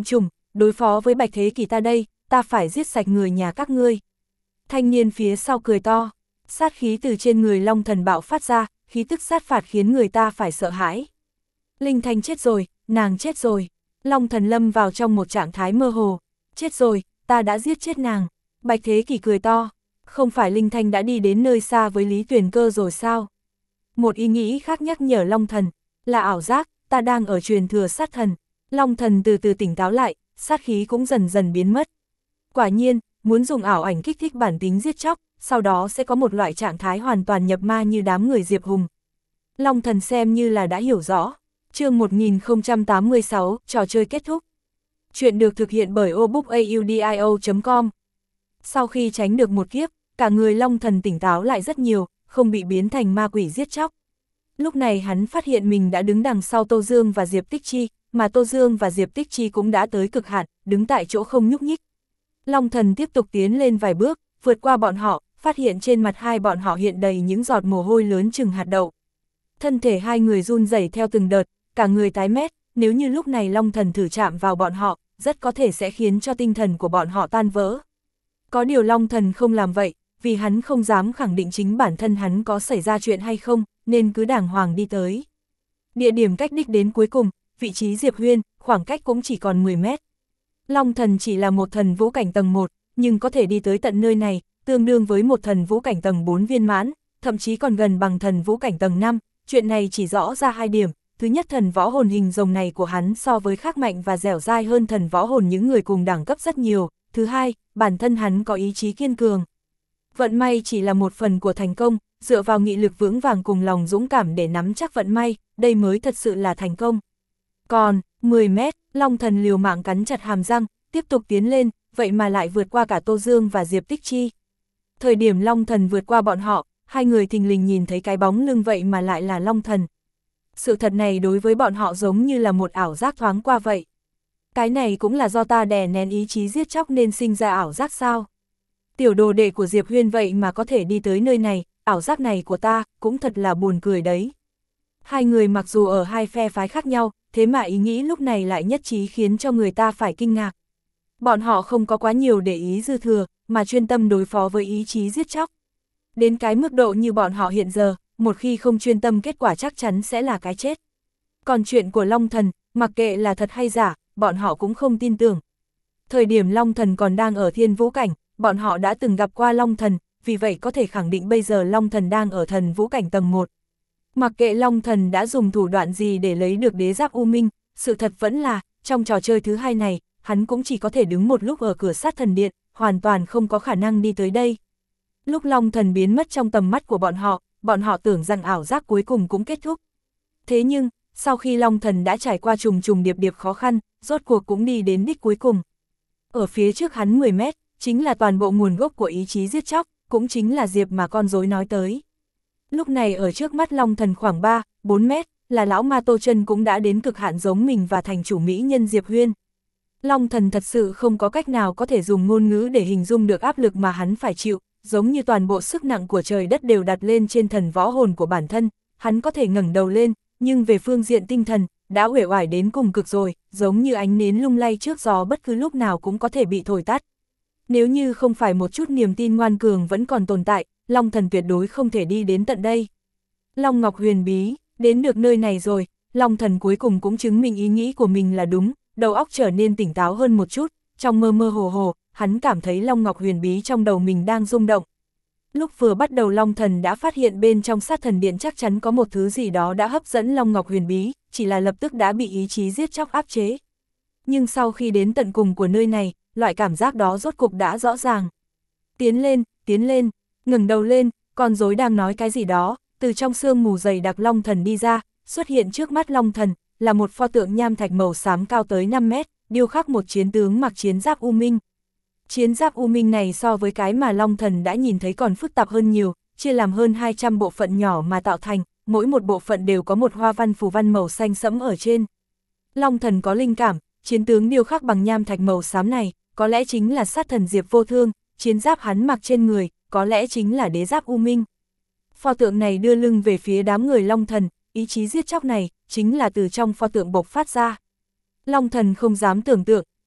đối phó với Bạch Thế Kỷ ta đây, ta phải giết sạch người nhà các ngươi. Thanh niên phía sau cười to, sát khí từ trên người Long Thần bạo phát ra, khí tức sát phạt khiến người ta phải sợ hãi. Linh Thanh chết rồi, nàng chết rồi. Long Thần lâm vào trong một trạng thái mơ hồ. Chết rồi, ta đã giết chết nàng. Bạch Thế Kỷ cười to, không phải Linh Thanh đã đi đến nơi xa với Lý Tuyền Cơ rồi sao? Một ý nghĩ khác nhắc nhở Long Thần, là ảo giác, ta đang ở truyền thừa sát thần. Long Thần từ từ tỉnh táo lại, sát khí cũng dần dần biến mất. Quả nhiên, muốn dùng ảo ảnh kích thích bản tính giết chóc, sau đó sẽ có một loại trạng thái hoàn toàn nhập ma như đám người Diệp Hùng. Long Thần xem như là đã hiểu rõ. Chương một nghìn không trăm tám mươi sáu, trò chơi kết thúc. Chuyện được thực hiện bởi obookaudio chấm com. Sau khi tránh được một kiếp, cả người Long Thần tỉnh táo lại rất nhiều, không bị biến thành ma quỷ giết chóc. Lúc này hắn phát hiện mình đã đứng đằng sau Tô Dương và Diệp Tích Chi, mà Tô Dương và Diệp Tích Chi cũng đã tới cực hạn, đứng tại chỗ không nhúc nhích. Long Thần tiếp tục tiến lên vài bước, vượt qua bọn họ, phát hiện trên mặt hai bọn họ hiện đầy những giọt mồ hôi lớn chừng hạt đậu. Thân thể hai người run rẩy theo từng đợt, cả người tái mét, nếu như lúc này Long Thần thử chạm vào bọn họ, rất có thể sẽ khiến cho tinh thần của bọn họ tan vỡ. Có điều Long Thần không làm vậy, vì hắn không dám khẳng định chính bản thân hắn có xảy ra chuyện hay không, nên cứ đàng hoàng đi tới. Địa điểm cách đích đến cuối cùng, vị trí Diệp Huyên, khoảng cách cũng chỉ còn mười mét. Long Thần chỉ là một thần vũ cảnh tầng một, nhưng có thể đi tới tận nơi này, tương đương với một thần vũ cảnh tầng bốn viên mãn, thậm chí còn gần bằng thần vũ cảnh tầng năm, chuyện này chỉ rõ ra hai điểm. Thứ nhất, thần võ hồn hình rồng này của hắn so với khác mạnh và dẻo dai hơn thần võ hồn những người cùng đẳng cấp rất nhiều. Thứ hai, bản thân hắn có ý chí kiên cường. Vận may chỉ là một phần của thành công, dựa vào nghị lực vững vàng cùng lòng dũng cảm để nắm chắc vận may, đây mới thật sự là thành công. Còn, mười mét, Long Thần liều mạng cắn chặt hàm răng, tiếp tục tiến lên, vậy mà lại vượt qua cả Tô Dương và Diệp Tích Chi. Thời điểm Long Thần vượt qua bọn họ, hai người thình lình nhìn thấy cái bóng lưng vậy mà lại là Long Thần. Sự thật này đối với bọn họ giống như là một ảo giác thoáng qua vậy. Cái này cũng là do ta đè nén ý chí giết chóc nên sinh ra ảo giác sao? Tiểu đồ đệ của Diệp Huyên vậy mà có thể đi tới nơi này, ảo giác này của ta cũng thật là buồn cười đấy. Hai người mặc dù ở hai phe phái khác nhau, thế mà ý nghĩ lúc này lại nhất trí khiến cho người ta phải kinh ngạc. Bọn họ không có quá nhiều để ý dư thừa, mà chuyên tâm đối phó với ý chí giết chóc. Đến cái mức độ như bọn họ hiện giờ, một khi không chuyên tâm kết quả chắc chắn sẽ là cái chết. Còn chuyện của Long Thần, mặc kệ là thật hay giả, bọn họ cũng không tin tưởng. Thời điểm Long Thần còn đang ở thiên vũ cảnh, bọn họ đã từng gặp qua Long Thần, vì vậy có thể khẳng định bây giờ Long Thần đang ở thần vũ cảnh tầng một. Mặc kệ Long Thần đã dùng thủ đoạn gì để lấy được đế giáp U Minh, sự thật vẫn là, trong trò chơi thứ hai này, hắn cũng chỉ có thể đứng một lúc ở cửa sát thần điện, hoàn toàn không có khả năng đi tới đây. Lúc Long Thần biến mất trong tầm mắt của bọn họ, bọn họ tưởng rằng ảo giác cuối cùng cũng kết thúc. Thế nhưng, sau khi Long Thần đã trải qua trùng trùng điệp điệp khó khăn, rốt cuộc cũng đi đến đích cuối cùng. Ở phía trước hắn mười mét, chính là toàn bộ nguồn gốc của ý chí giết chóc, cũng chính là Diệp mà con rối nói tới. Lúc này ở trước mắt Long Thần khoảng ba, bốn mét, là lão ma Tô Chân cũng đã đến cực hạn giống mình và thành chủ mỹ nhân Diệp Huyên. Long Thần thật sự không có cách nào có thể dùng ngôn ngữ để hình dung được áp lực mà hắn phải chịu, giống như toàn bộ sức nặng của trời đất đều đặt lên trên thần võ hồn của bản thân, hắn có thể ngẩng đầu lên, nhưng về phương diện tinh thần, đã uể oải đến cùng cực rồi, giống như ánh nến lung lay trước gió bất cứ lúc nào cũng có thể bị thổi tắt. Nếu như không phải một chút niềm tin ngoan cường vẫn còn tồn tại, Long Thần tuyệt đối không thể đi đến tận đây. Long Ngọc huyền bí, đến được nơi này rồi, Long Thần cuối cùng cũng chứng minh ý nghĩ của mình là đúng, đầu óc trở nên tỉnh táo hơn một chút, trong mơ mơ hồ hồ, hắn cảm thấy Long Ngọc huyền bí trong đầu mình đang rung động. Lúc vừa bắt đầu Long Thần đã phát hiện bên trong sát thần điện chắc chắn có một thứ gì đó đã hấp dẫn Long Ngọc huyền bí, chỉ là lập tức đã bị ý chí giết chóc áp chế. Nhưng sau khi đến tận cùng của nơi này, loại cảm giác đó rốt cục đã rõ ràng. Tiến lên, tiến lên, ngẩng đầu lên, con rối đang nói cái gì đó, từ trong sương mù dày đặc Long Thần đi ra, xuất hiện trước mắt Long Thần, là một pho tượng nham thạch màu xám cao tới năm mét, điêu khắc một chiến tướng mặc chiến giáp U Minh. Chiến giáp U Minh này so với cái mà Long Thần đã nhìn thấy còn phức tạp hơn nhiều, chia làm hơn hai trăm bộ phận nhỏ mà tạo thành, mỗi một bộ phận đều có một hoa văn phù văn màu xanh sẫm ở trên. Long Thần có linh cảm, chiến tướng điêu khắc bằng nham thạch màu xám này, có lẽ chính là sát thần Diệp Vô Thương, chiến giáp hắn mặc trên người, có lẽ chính là đế giáp U Minh. Pho tượng này đưa lưng về phía đám người Long Thần, ý chí giết chóc này, chính là từ trong pho tượng bộc phát ra. Long Thần không dám tưởng tượng,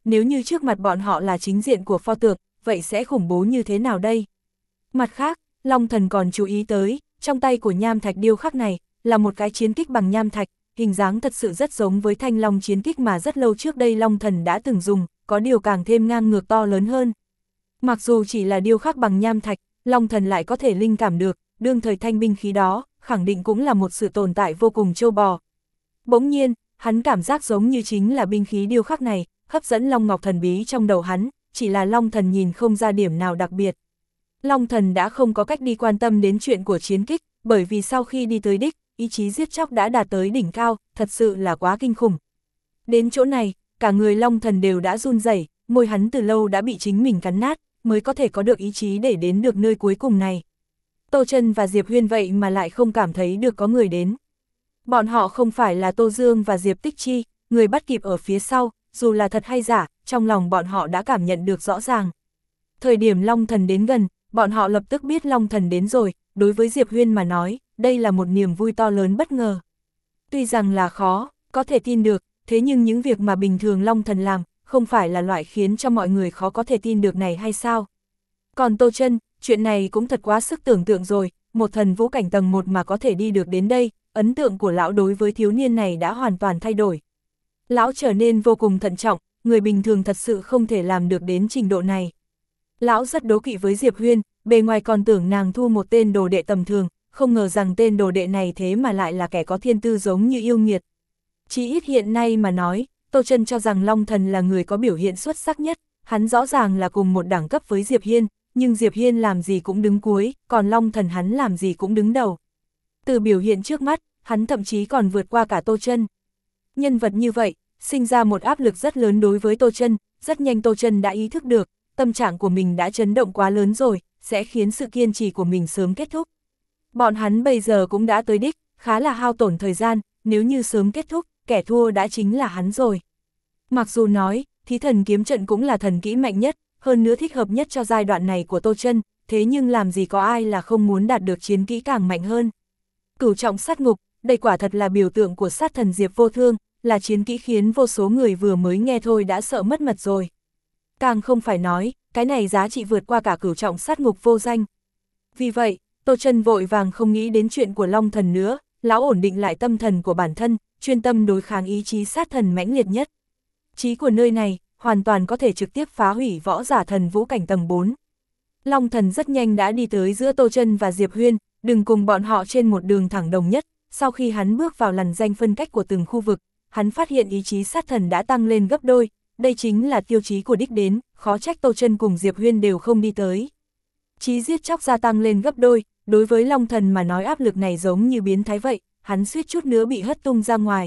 nếu như trước mặt bọn họ là chính diện của pho tượng, vậy sẽ khủng bố như thế nào đây? Mặt khác, Long Thần còn chú ý tới, trong tay của nham thạch điêu khắc này, là một cái chiến kích bằng nham thạch, hình dáng thật sự rất giống với thanh long chiến kích mà rất lâu trước đây Long Thần đã từng dùng, có điều càng thêm ngang ngược to lớn hơn. Mặc dù chỉ là điêu khắc bằng nham thạch, Long Thần lại có thể linh cảm được, đương thời thanh binh khí đó, khẳng định cũng là một sự tồn tại vô cùng trâu bò. Bỗng nhiên, hắn cảm giác giống như chính là binh khí điêu khắc này, hấp dẫn Long Ngọc thần bí trong đầu hắn, chỉ là Long Thần nhìn không ra điểm nào đặc biệt. Long Thần đã không có cách đi quan tâm đến chuyện của chiến kích, bởi vì sau khi đi tới đích, ý chí giết chóc đã đạt tới đỉnh cao, thật sự là quá kinh khủng. Đến chỗ này, cả người Long Thần đều đã run rẩy, môi hắn từ lâu đã bị chính mình cắn nát, mới có thể có được ý chí để đến được nơi cuối cùng này. Tô Chân và Diệp Huyên vậy mà lại không cảm thấy được có người đến. Bọn họ không phải là Tô Dương và Diệp Tích Chi, người bắt kịp ở phía sau, dù là thật hay giả, trong lòng bọn họ đã cảm nhận được rõ ràng. Thời điểm Long Thần đến gần, bọn họ lập tức biết Long Thần đến rồi, đối với Diệp Huyên mà nói, đây là một niềm vui to lớn bất ngờ. Tuy rằng là khó, có thể tin được, thế nhưng những việc mà bình thường Long Thần làm, không phải là loại khiến cho mọi người khó có thể tin được này hay sao? Còn Tô Chân, chuyện này cũng thật quá sức tưởng tượng rồi, một thần vũ cảnh tầng một mà có thể đi được đến đây, ấn tượng của lão đối với thiếu niên này đã hoàn toàn thay đổi. Lão trở nên vô cùng thận trọng, người bình thường thật sự không thể làm được đến trình độ này. Lão rất đố kỵ với Diệp Huyên, bề ngoài còn tưởng nàng thu một tên đồ đệ tầm thường, không ngờ rằng tên đồ đệ này thế mà lại là kẻ có thiên tư giống như yêu nghiệt. Chỉ ít hiện nay mà nói, Tô Chân cho rằng Long Thần là người có biểu hiện xuất sắc nhất, hắn rõ ràng là cùng một đẳng cấp với Diệp Hiên, nhưng Diệp Hiên làm gì cũng đứng cuối, còn Long Thần hắn làm gì cũng đứng đầu. Từ biểu hiện trước mắt, hắn thậm chí còn vượt qua cả Tô Chân. Nhân vật như vậy, sinh ra một áp lực rất lớn đối với Tô Chân, rất nhanh Tô Chân đã ý thức được, tâm trạng của mình đã chấn động quá lớn rồi, sẽ khiến sự kiên trì của mình sớm kết thúc. Bọn hắn bây giờ cũng đã tới đích, khá là hao tổn thời gian, nếu như sớm kết thúc, kẻ thua đã chính là hắn rồi. Mặc dù nói, thí thần kiếm trận cũng là thần kỹ mạnh nhất, hơn nữa thích hợp nhất cho giai đoạn này của Tô Chân, thế nhưng làm gì có ai là không muốn đạt được chiến kỹ càng mạnh hơn. Cửu trọng sát ngục, đây quả thật là biểu tượng của sát thần Diệp Vô Thương, là chiến kỹ khiến vô số người vừa mới nghe thôi đã sợ mất mật rồi. Càng không phải nói, cái này giá trị vượt qua cả cửu trọng sát ngục vô danh. Vì vậy, Tô Chân vội vàng không nghĩ đến chuyện của Long Thần nữa, lão ổn định lại tâm thần của bản thân, chuyên tâm đối kháng ý chí sát thần mãnh liệt nhất. Chí của nơi này, hoàn toàn có thể trực tiếp phá hủy võ giả thần vũ cảnh tầng bốn. Long Thần rất nhanh đã đi tới giữa Tô Chân và Diệp Huyên, đừng cùng bọn họ trên một đường thẳng đồng nhất, sau khi hắn bước vào lằn danh phân cách của từng khu vực, hắn phát hiện ý chí sát thần đã tăng lên gấp đôi, đây chính là tiêu chí của đích đến, khó trách Tô Chân cùng Diệp Huyên đều không đi tới. Chí giết chóc gia tăng lên gấp đôi, đối với Long Thần mà nói áp lực này giống như biến thái vậy, hắn suýt chút nữa bị hất tung ra ngoài.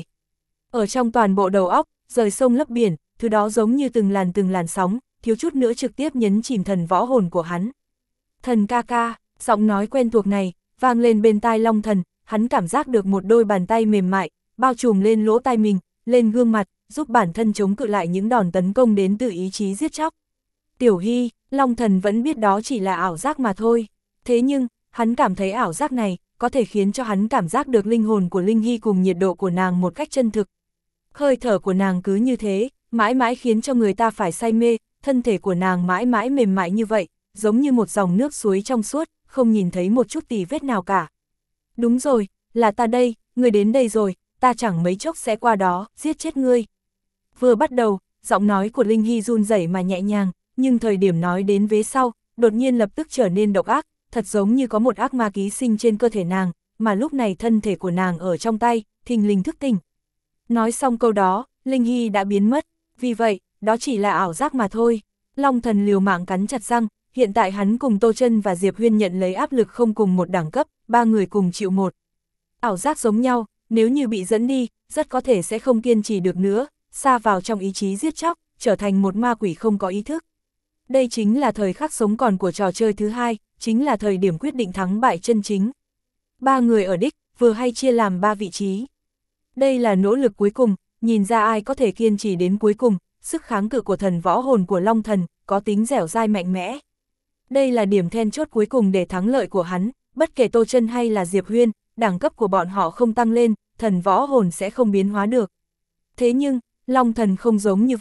Ở trong toàn bộ đầu óc, rời sông lấp biển, thứ đó giống như từng làn từng làn sóng, thiếu chút nữa trực tiếp nhấn chìm thần võ hồn của hắn. Thần ca ca, giọng nói quen thuộc này, vang lên bên tai Long Thần, hắn cảm giác được một đôi bàn tay mềm mại, bao trùm lên lỗ tai mình, lên gương mặt, giúp bản thân chống cự lại những đòn tấn công đến từ ý chí giết chóc. Tiểu Hy, Long Thần vẫn biết đó chỉ là ảo giác mà thôi. Thế nhưng, hắn cảm thấy ảo giác này, có thể khiến cho hắn cảm giác được linh hồn của Linh Hy cùng nhiệt độ của nàng một cách chân thực. Hơi thở của nàng cứ như thế, mãi mãi khiến cho người ta phải say mê, thân thể của nàng mãi mãi mềm mại như vậy, giống như một dòng nước suối trong suốt, không nhìn thấy một chút tì vết nào cả. Đúng rồi, là ta đây, ngươi đến đây rồi, ta chẳng mấy chốc sẽ qua đó, giết chết ngươi. Vừa bắt đầu, giọng nói của Linh Hy run rẩy mà nhẹ nhàng, nhưng thời điểm nói đến vế sau, đột nhiên lập tức trở nên độc ác, thật giống như có một ác ma ký sinh trên cơ thể nàng, mà lúc này thân thể của nàng ở trong tay, thình lình thức tỉnh. Nói xong câu đó, Linh Hy đã biến mất, vì vậy, đó chỉ là ảo giác mà thôi. Long Thần liều mạng cắn chặt răng, hiện tại hắn cùng Tô Chân và Diệp Huyên nhận lấy áp lực không cùng một đẳng cấp, ba người cùng chịu một. Ảo giác giống nhau, nếu như bị dẫn đi, rất có thể sẽ không kiên trì được nữa, xa vào trong ý chí giết chóc, trở thành một ma quỷ không có ý thức. Đây chính là thời khắc sống còn của trò chơi thứ hai, chính là thời điểm quyết định thắng bại chân chính. Ba người ở đích, vừa hay chia làm ba vị trí. Đây là nỗ lực cuối cùng, nhìn ra ai có thể kiên trì đến cuối cùng, sức kháng cự của thần võ hồn của Long Thần, có tính dẻo dai mạnh mẽ. Đây là điểm then chốt cuối cùng để thắng lợi của hắn, bất kể Tô Chân hay là Diệp Huyên, đẳng cấp của bọn họ không tăng lên, thần võ hồn sẽ không biến hóa được. Thế nhưng, Long Thần không giống như vậy,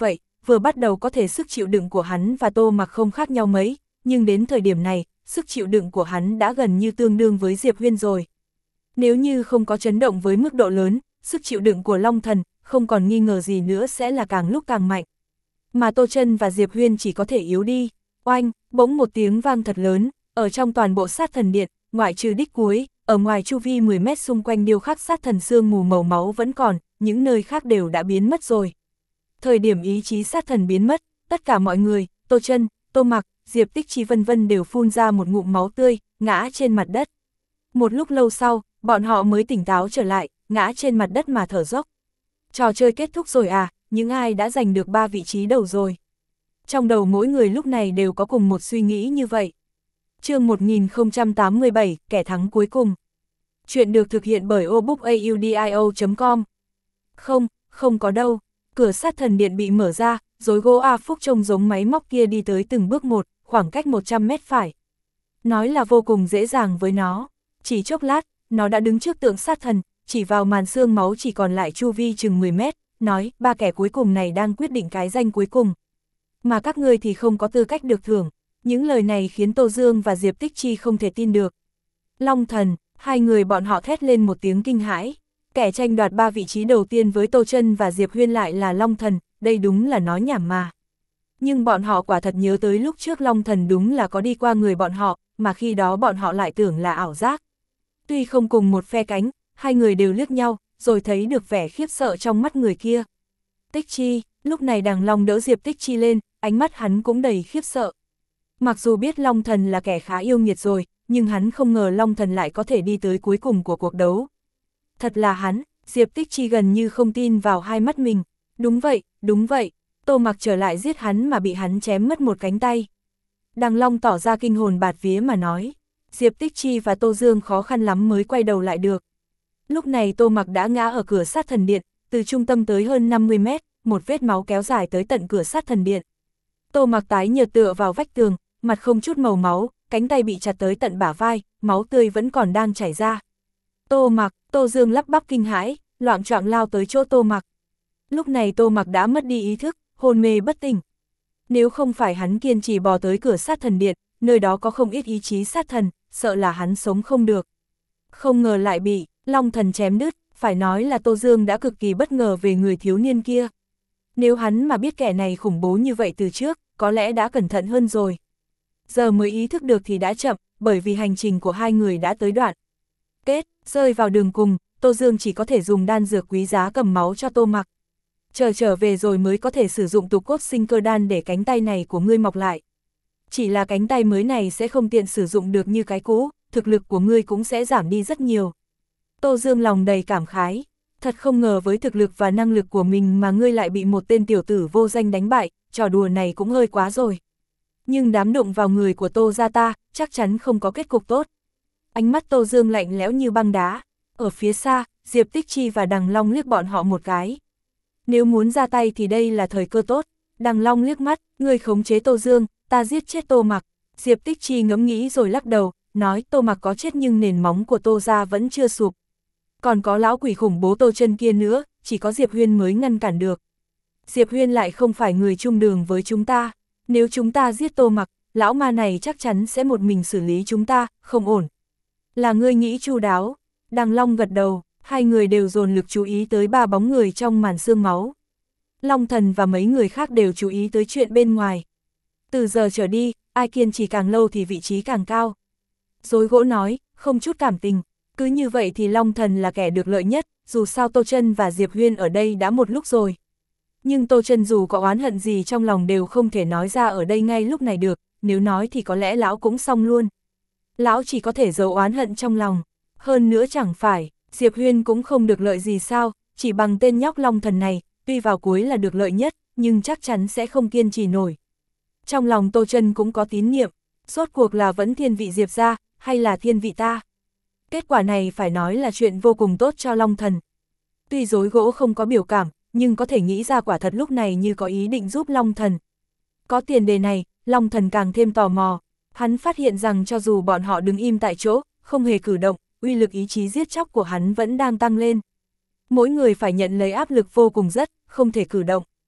vừa bắt đầu có thể sức chịu đựng của hắn và Tô Mặc không khác nhau mấy, nhưng đến thời điểm này, sức chịu đựng của hắn đã gần như tương đương với Diệp Huyên rồi. Nếu như không có chấn động với mức độ lớn, sức chịu đựng của Long Thần, không còn nghi ngờ gì nữa sẽ là càng lúc càng mạnh. Mà Tô Chân và Diệp Huyên chỉ có thể yếu đi. Oanh, bỗng một tiếng vang thật lớn, ở trong toàn bộ sát thần điện, ngoại trừ đích cuối, ở ngoài chu vi mười mét xung quanh điêu khắc sát thần xương mù màu máu vẫn còn, những nơi khác đều đã biến mất rồi. Thời điểm ý chí sát thần biến mất, tất cả mọi người, Tô Chân, Tô Mặc, Diệp Tích Chi vân vân đều phun ra một ngụm máu tươi, ngã trên mặt đất. Một lúc lâu sau, bọn họ mới tỉnh táo trở lại, ngã trên mặt đất mà thở dốc. Trò chơi kết thúc rồi à, những ai đã giành được ba vị trí đầu rồi. Trong đầu mỗi người lúc này đều có cùng một suy nghĩ như vậy. Chương một nghìn không trăm tám mươi bảy, kẻ thắng cuối cùng. Chuyện được thực hiện bởi obookaudio chấm com. Không, không có đâu. Cửa sát thần điện bị mở ra, rối gỗ A Phúc trông giống máy móc kia đi tới từng bước một, khoảng cách một trăm mét phải. Nói là vô cùng dễ dàng với nó. Chỉ chốc lát, nó đã đứng trước tượng sát thần, chỉ vào màn xương máu chỉ còn lại chu vi chừng mười mét, nói ba kẻ cuối cùng này đang quyết định cái danh cuối cùng. Mà các ngươi thì không có tư cách được thưởng. Những lời này khiến Tô Dương và Diệp Tích Chi không thể tin được. Long Thần, hai người bọn họ thét lên một tiếng kinh hãi. Kẻ tranh đoạt ba vị trí đầu tiên với Tô Chân và Diệp Huyên lại là Long Thần, đây đúng là nói nhảm mà. Nhưng bọn họ quả thật nhớ tới lúc trước Long Thần đúng là có đi qua người bọn họ, mà khi đó bọn họ lại tưởng là ảo giác. Tuy không cùng một phe cánh, hai người đều liếc nhau, rồi thấy được vẻ khiếp sợ trong mắt người kia. Tích Chi, lúc này Đằng Long đỡ Diệp Tích Chi lên, ánh mắt hắn cũng đầy khiếp sợ. Mặc dù biết Long Thần là kẻ khá yêu nghiệt rồi, nhưng hắn không ngờ Long Thần lại có thể đi tới cuối cùng của cuộc đấu. Thật là hắn, Diệp Tích Chi gần như không tin vào hai mắt mình. Đúng vậy, đúng vậy, Tô Mặc trở lại giết hắn mà bị hắn chém mất một cánh tay. Đằng Long tỏ ra kinh hồn bạt vía mà nói. Diệp Tích Chi và Tô Dương khó khăn lắm mới quay đầu lại được. Lúc này Tô Mặc đã ngã ở cửa sát thần điện, từ trung tâm tới hơn năm mươi mét, một vết máu kéo dài tới tận cửa sát thần điện. Tô Mặc tái nhợt tựa vào vách tường, mặt không chút màu máu, cánh tay bị chặt tới tận bả vai, máu tươi vẫn còn đang chảy ra. Tô Mặc, Tô Dương lắp bắp kinh hãi, loạng choạng lao tới chỗ Tô Mặc. Lúc này Tô Mặc đã mất đi ý thức, hôn mê bất tỉnh. Nếu không phải hắn kiên trì bò tới cửa sát thần điện, nơi đó có không ít ý chí sát thần, sợ là hắn sống không được. Không ngờ lại bị Long Thần chém đứt, phải nói là Tô Dương đã cực kỳ bất ngờ về người thiếu niên kia. Nếu hắn mà biết kẻ này khủng bố như vậy từ trước, có lẽ đã cẩn thận hơn rồi. Giờ mới ý thức được thì đã chậm, bởi vì hành trình của hai người đã tới đoạn kết, rơi vào đường cùng, Tô Dương chỉ có thể dùng đan dược quý giá cầm máu cho Tô Mặc. Chờ trở về rồi mới có thể sử dụng tục cốt sinh cơ đan để cánh tay này của ngươi mọc lại. Chỉ là cánh tay mới này sẽ không tiện sử dụng được như cái cũ, thực lực của ngươi cũng sẽ giảm đi rất nhiều. Tô Dương lòng đầy cảm khái, thật không ngờ với thực lực và năng lực của mình mà ngươi lại bị một tên tiểu tử vô danh đánh bại, trò đùa này cũng hơi quá rồi. Nhưng đám đụng vào người của Tô gia ta, chắc chắn không có kết cục tốt. Ánh mắt Tô Dương lạnh lẽo như băng đá, ở phía xa, Diệp Tích Chi và Đằng Long liếc bọn họ một cái. Nếu muốn ra tay thì đây là thời cơ tốt. Đằng Long liếc mắt, ngươi khống chế Tô Dương, ta giết chết Tô Mặc. Diệp Tích Chi ngẫm nghĩ rồi lắc đầu, nói Tô Mặc có chết nhưng nền móng của Tô gia vẫn chưa sụp. Còn có lão quỷ khủng bố Tô Chân kia nữa, chỉ có Diệp Huyên mới ngăn cản được. Diệp Huyên lại không phải người chung đường với chúng ta. Nếu chúng ta giết Tô Mặc, lão ma này chắc chắn sẽ một mình xử lý chúng ta, không ổn. Là ngươi nghĩ chu đáo. Đằng Long gật đầu, hai người đều dồn lực chú ý tới ba bóng người trong màn sương máu. Long Thần và mấy người khác đều chú ý tới chuyện bên ngoài. Từ giờ trở đi, ai kiên trì càng lâu thì vị trí càng cao. Dối gỗ nói, không chút cảm tình. Cứ như vậy thì Long Thần là kẻ được lợi nhất, dù sao Tô Chân và Diệp Huyên ở đây đã một lúc rồi. Nhưng Tô Chân dù có oán hận gì trong lòng đều không thể nói ra ở đây ngay lúc này được, nếu nói thì có lẽ lão cũng xong luôn. Lão chỉ có thể giấu oán hận trong lòng. Hơn nữa chẳng phải, Diệp Huyên cũng không được lợi gì sao, chỉ bằng tên nhóc Long Thần này, tuy vào cuối là được lợi nhất, nhưng chắc chắn sẽ không kiên trì nổi. Trong lòng Tô Chân cũng có tín niệm, rốt cuộc là vẫn thiên vị Diệp gia, hay là thiên vị ta. Kết quả này phải nói là chuyện vô cùng tốt cho Long Thần. Tuy dối gỗ không có biểu cảm, nhưng có thể nghĩ ra quả thật lúc này như có ý định giúp Long Thần. Có tiền đề này, Long Thần càng thêm tò mò. Hắn phát hiện rằng cho dù bọn họ đứng im tại chỗ, không hề cử động, uy lực ý chí giết chóc của hắn vẫn đang tăng lên. Mỗi người phải nhận lấy áp lực vô cùng rất, không thể cử động.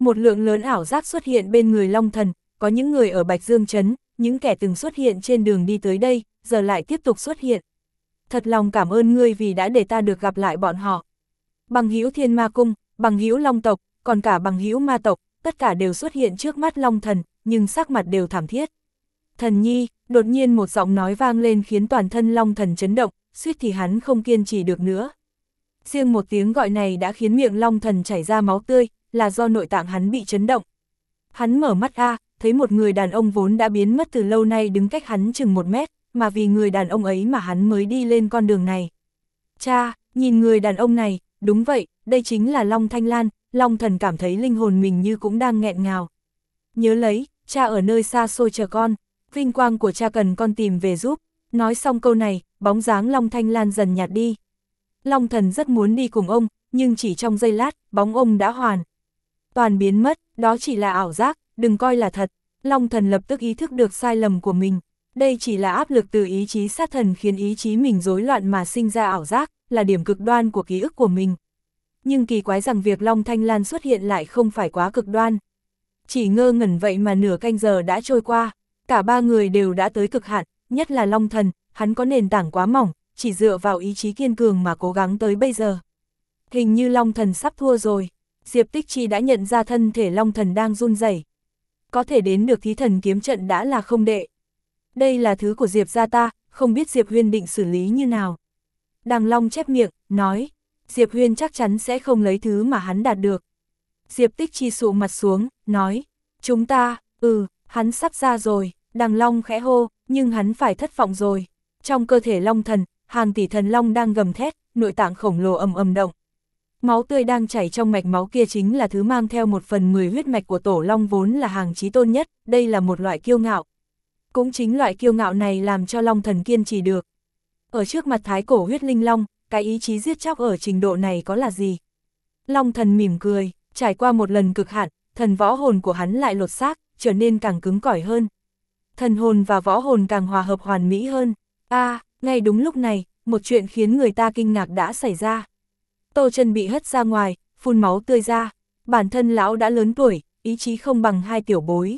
Một lượng lớn ảo giác xuất hiện bên người Long Thần, có những người ở Bạch Dương Trấn, những kẻ từng xuất hiện trên đường đi tới đây, giờ lại tiếp tục xuất hiện. Thật lòng cảm ơn ngươi vì đã để ta được gặp lại bọn họ. Bằng hữu Thiên Ma Cung, bằng hữu Long tộc, còn cả bằng hữu Ma tộc, tất cả đều xuất hiện trước mắt Long Thần, nhưng sắc mặt đều thảm thiết. Thần nhi, đột nhiên một giọng nói vang lên khiến toàn thân Long Thần chấn động, suýt thì hắn không kiên trì được nữa. Riêng một tiếng gọi này đã khiến miệng Long Thần chảy ra máu tươi, là do nội tạng hắn bị chấn động. Hắn mở mắt ra, thấy một người đàn ông vốn đã biến mất từ lâu nay đứng cách hắn chừng một mét, mà vì người đàn ông ấy mà hắn mới đi lên con đường này. Cha, nhìn người đàn ông này, đúng vậy, đây chính là Long Thanh Lan. Long Thần cảm thấy linh hồn mình như cũng đang nghẹn ngào. Nhớ lấy, cha ở nơi xa xôi chờ con, vinh quang của cha cần con tìm về giúp. Nói xong câu này, bóng dáng Long Thanh Lan dần nhạt đi. Long Thần rất muốn đi cùng ông, nhưng chỉ trong giây lát, bóng ông đã hoàn toàn biến mất, đó chỉ là ảo giác, đừng coi là thật. Long Thần lập tức ý thức được sai lầm của mình. Đây chỉ là áp lực từ ý chí sát thần khiến ý chí mình rối loạn mà sinh ra ảo giác, là điểm cực đoan của ký ức của mình. Nhưng kỳ quái rằng việc Long Thanh Lan xuất hiện lại không phải quá cực đoan. Chỉ ngơ ngẩn vậy mà nửa canh giờ đã trôi qua, cả ba người đều đã tới cực hạn, nhất là Long Thần, hắn có nền tảng quá mỏng, chỉ dựa vào ý chí kiên cường mà cố gắng tới bây giờ. Hình như Long Thần sắp thua rồi, Diệp Tích Chi đã nhận ra thân thể Long Thần đang run rẩy. Có thể đến được thí thần kiếm trận đã là không đệ. Đây là thứ của Diệp gia ta, không biết Diệp Huyên định xử lý như nào. Đằng Long chép miệng, nói, Diệp Huyên chắc chắn sẽ không lấy thứ mà hắn đạt được. Diệp Tích Chi sụ mặt xuống, nói, chúng ta, ừ, hắn sắp ra rồi. Đằng Long khẽ hô, nhưng hắn phải thất vọng rồi. Trong cơ thể Long Thần, hàng tỷ thần long đang gầm thét, nội tạng khổng lồ ầm ầm động. Máu tươi đang chảy trong mạch máu kia chính là thứ mang theo một phần mười huyết mạch của Tổ Long vốn là hàng chí tôn nhất, đây là một loại kiêu ngạo. Cũng chính loại kiêu ngạo này làm cho Long Thần kiên trì được. Ở trước mặt thái cổ huyết linh long, cái ý chí giết chóc ở trình độ này có là gì? Long Thần mỉm cười, trải qua một lần cực hạn, thần võ hồn của hắn lại lột xác, trở nên càng cứng cỏi hơn. Thần hồn và võ hồn càng hòa hợp hoàn mỹ hơn. À, ngay đúng lúc này, một chuyện khiến người ta kinh ngạc đã xảy ra. Tô Chân bị hất ra ngoài, phun máu tươi ra. Bản thân lão đã lớn tuổi, ý chí không bằng hai tiểu bối.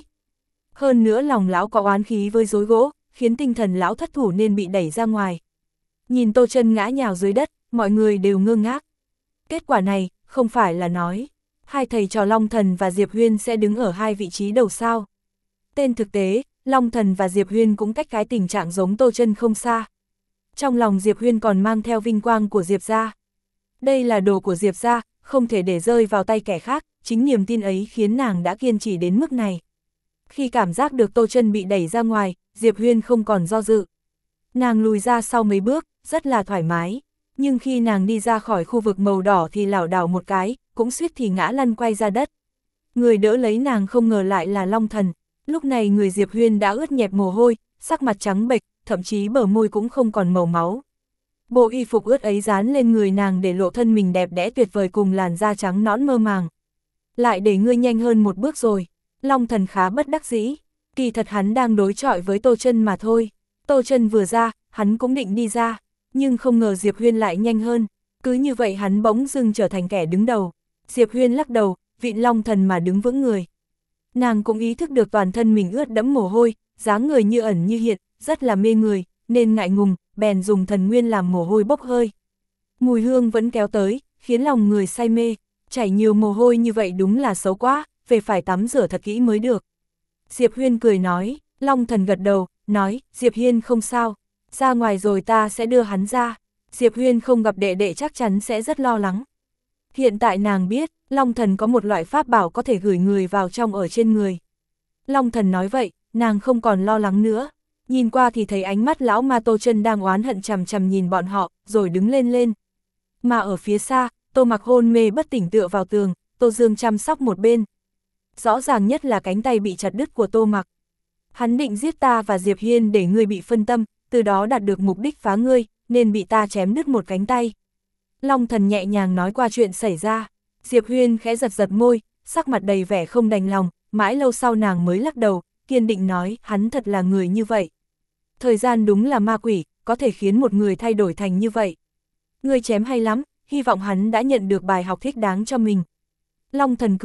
Hơn nữa lòng lão có oán khí với rối gỗ, khiến tinh thần lão thất thủ nên bị đẩy ra ngoài. Nhìn Tô Chân ngã nhào dưới đất, mọi người đều ngơ ngác. Kết quả này, không phải là nói, hai thầy trò Long Thần và Diệp Huyên sẽ đứng ở hai vị trí đầu sao. Tên thực tế, Long Thần và Diệp Huyên cũng cách cái tình trạng giống Tô Chân không xa. Trong lòng Diệp Huyên còn mang theo vinh quang của Diệp gia. Đây là đồ của Diệp gia, không thể để rơi vào tay kẻ khác, chính niềm tin ấy khiến nàng đã kiên trì đến mức này. Khi cảm giác được Tô Chân bị đẩy ra ngoài, Diệp Huyên không còn do dự. Nàng lùi ra sau mấy bước, rất là thoải mái. Nhưng khi nàng đi ra khỏi khu vực màu đỏ thì lảo đảo một cái, cũng suýt thì ngã lăn quay ra đất. Người đỡ lấy nàng không ngờ lại là Long Thần. Lúc này người Diệp Huyên đã ướt nhẹp mồ hôi, sắc mặt trắng bệch, thậm chí bờ môi cũng không còn màu máu. Bộ y phục ướt ấy dán lên người nàng để lộ thân mình đẹp đẽ tuyệt vời cùng làn da trắng nõn mơ màng. Lại để ngươi nhanh hơn một bước rồi. Long Thần khá bất đắc dĩ. Kỳ thật hắn đang đối chọi với Tô Chân mà thôi. Tô Chân vừa ra, hắn cũng định đi ra. Nhưng không ngờ Diệp Huyên lại nhanh hơn. Cứ như vậy hắn bỗng dưng trở thành kẻ đứng đầu. Diệp Huyên lắc đầu, vịn Long Thần mà đứng vững người. Nàng cũng ý thức được toàn thân mình ướt đẫm mồ hôi, dáng người như ẩn như hiện, rất là mê người, nên ngại ngùng, bèn dùng thần nguyên làm mồ hôi bốc hơi. Mùi hương vẫn kéo tới, khiến lòng người say mê, chảy nhiều mồ hôi như vậy đúng là xấu quá, về phải tắm rửa thật kỹ mới được. Diệp Huyên cười nói, Long Thần gật đầu, nói, Diệp Hiên không sao, ra ngoài rồi ta sẽ đưa hắn ra. Diệp Huyên không gặp đệ đệ chắc chắn sẽ rất lo lắng. Hiện tại nàng biết, Long Thần có một loại pháp bảo có thể gửi người vào trong ở trên người. Long Thần nói vậy, nàng không còn lo lắng nữa. Nhìn qua thì thấy ánh mắt lão ma Tô Chân đang oán hận chằm chằm nhìn bọn họ, rồi đứng lên lên. Mà ở phía xa, Tô Mặc hôn mê bất tỉnh tựa vào tường, Tô Dương chăm sóc một bên. Rõ ràng nhất là cánh tay bị chặt đứt của Tô Mặc. Hắn định giết ta và Diệp Hiên để ngươi bị phân tâm, từ đó đạt được mục đích phá ngươi, nên bị ta chém đứt một cánh tay. Long Thần nhẹ nhàng nói qua chuyện xảy ra. Diệp Huyên khẽ giật giật môi, sắc mặt đầy vẻ không đành lòng, mãi lâu sau nàng mới lắc đầu, kiên định nói, hắn thật là người như vậy. Thời gian đúng là ma quỷ, có thể khiến một người thay đổi thành như vậy. Ngươi chém hay lắm, hy vọng hắn đã nhận được bài học thích đáng cho mình. Long Thần cười,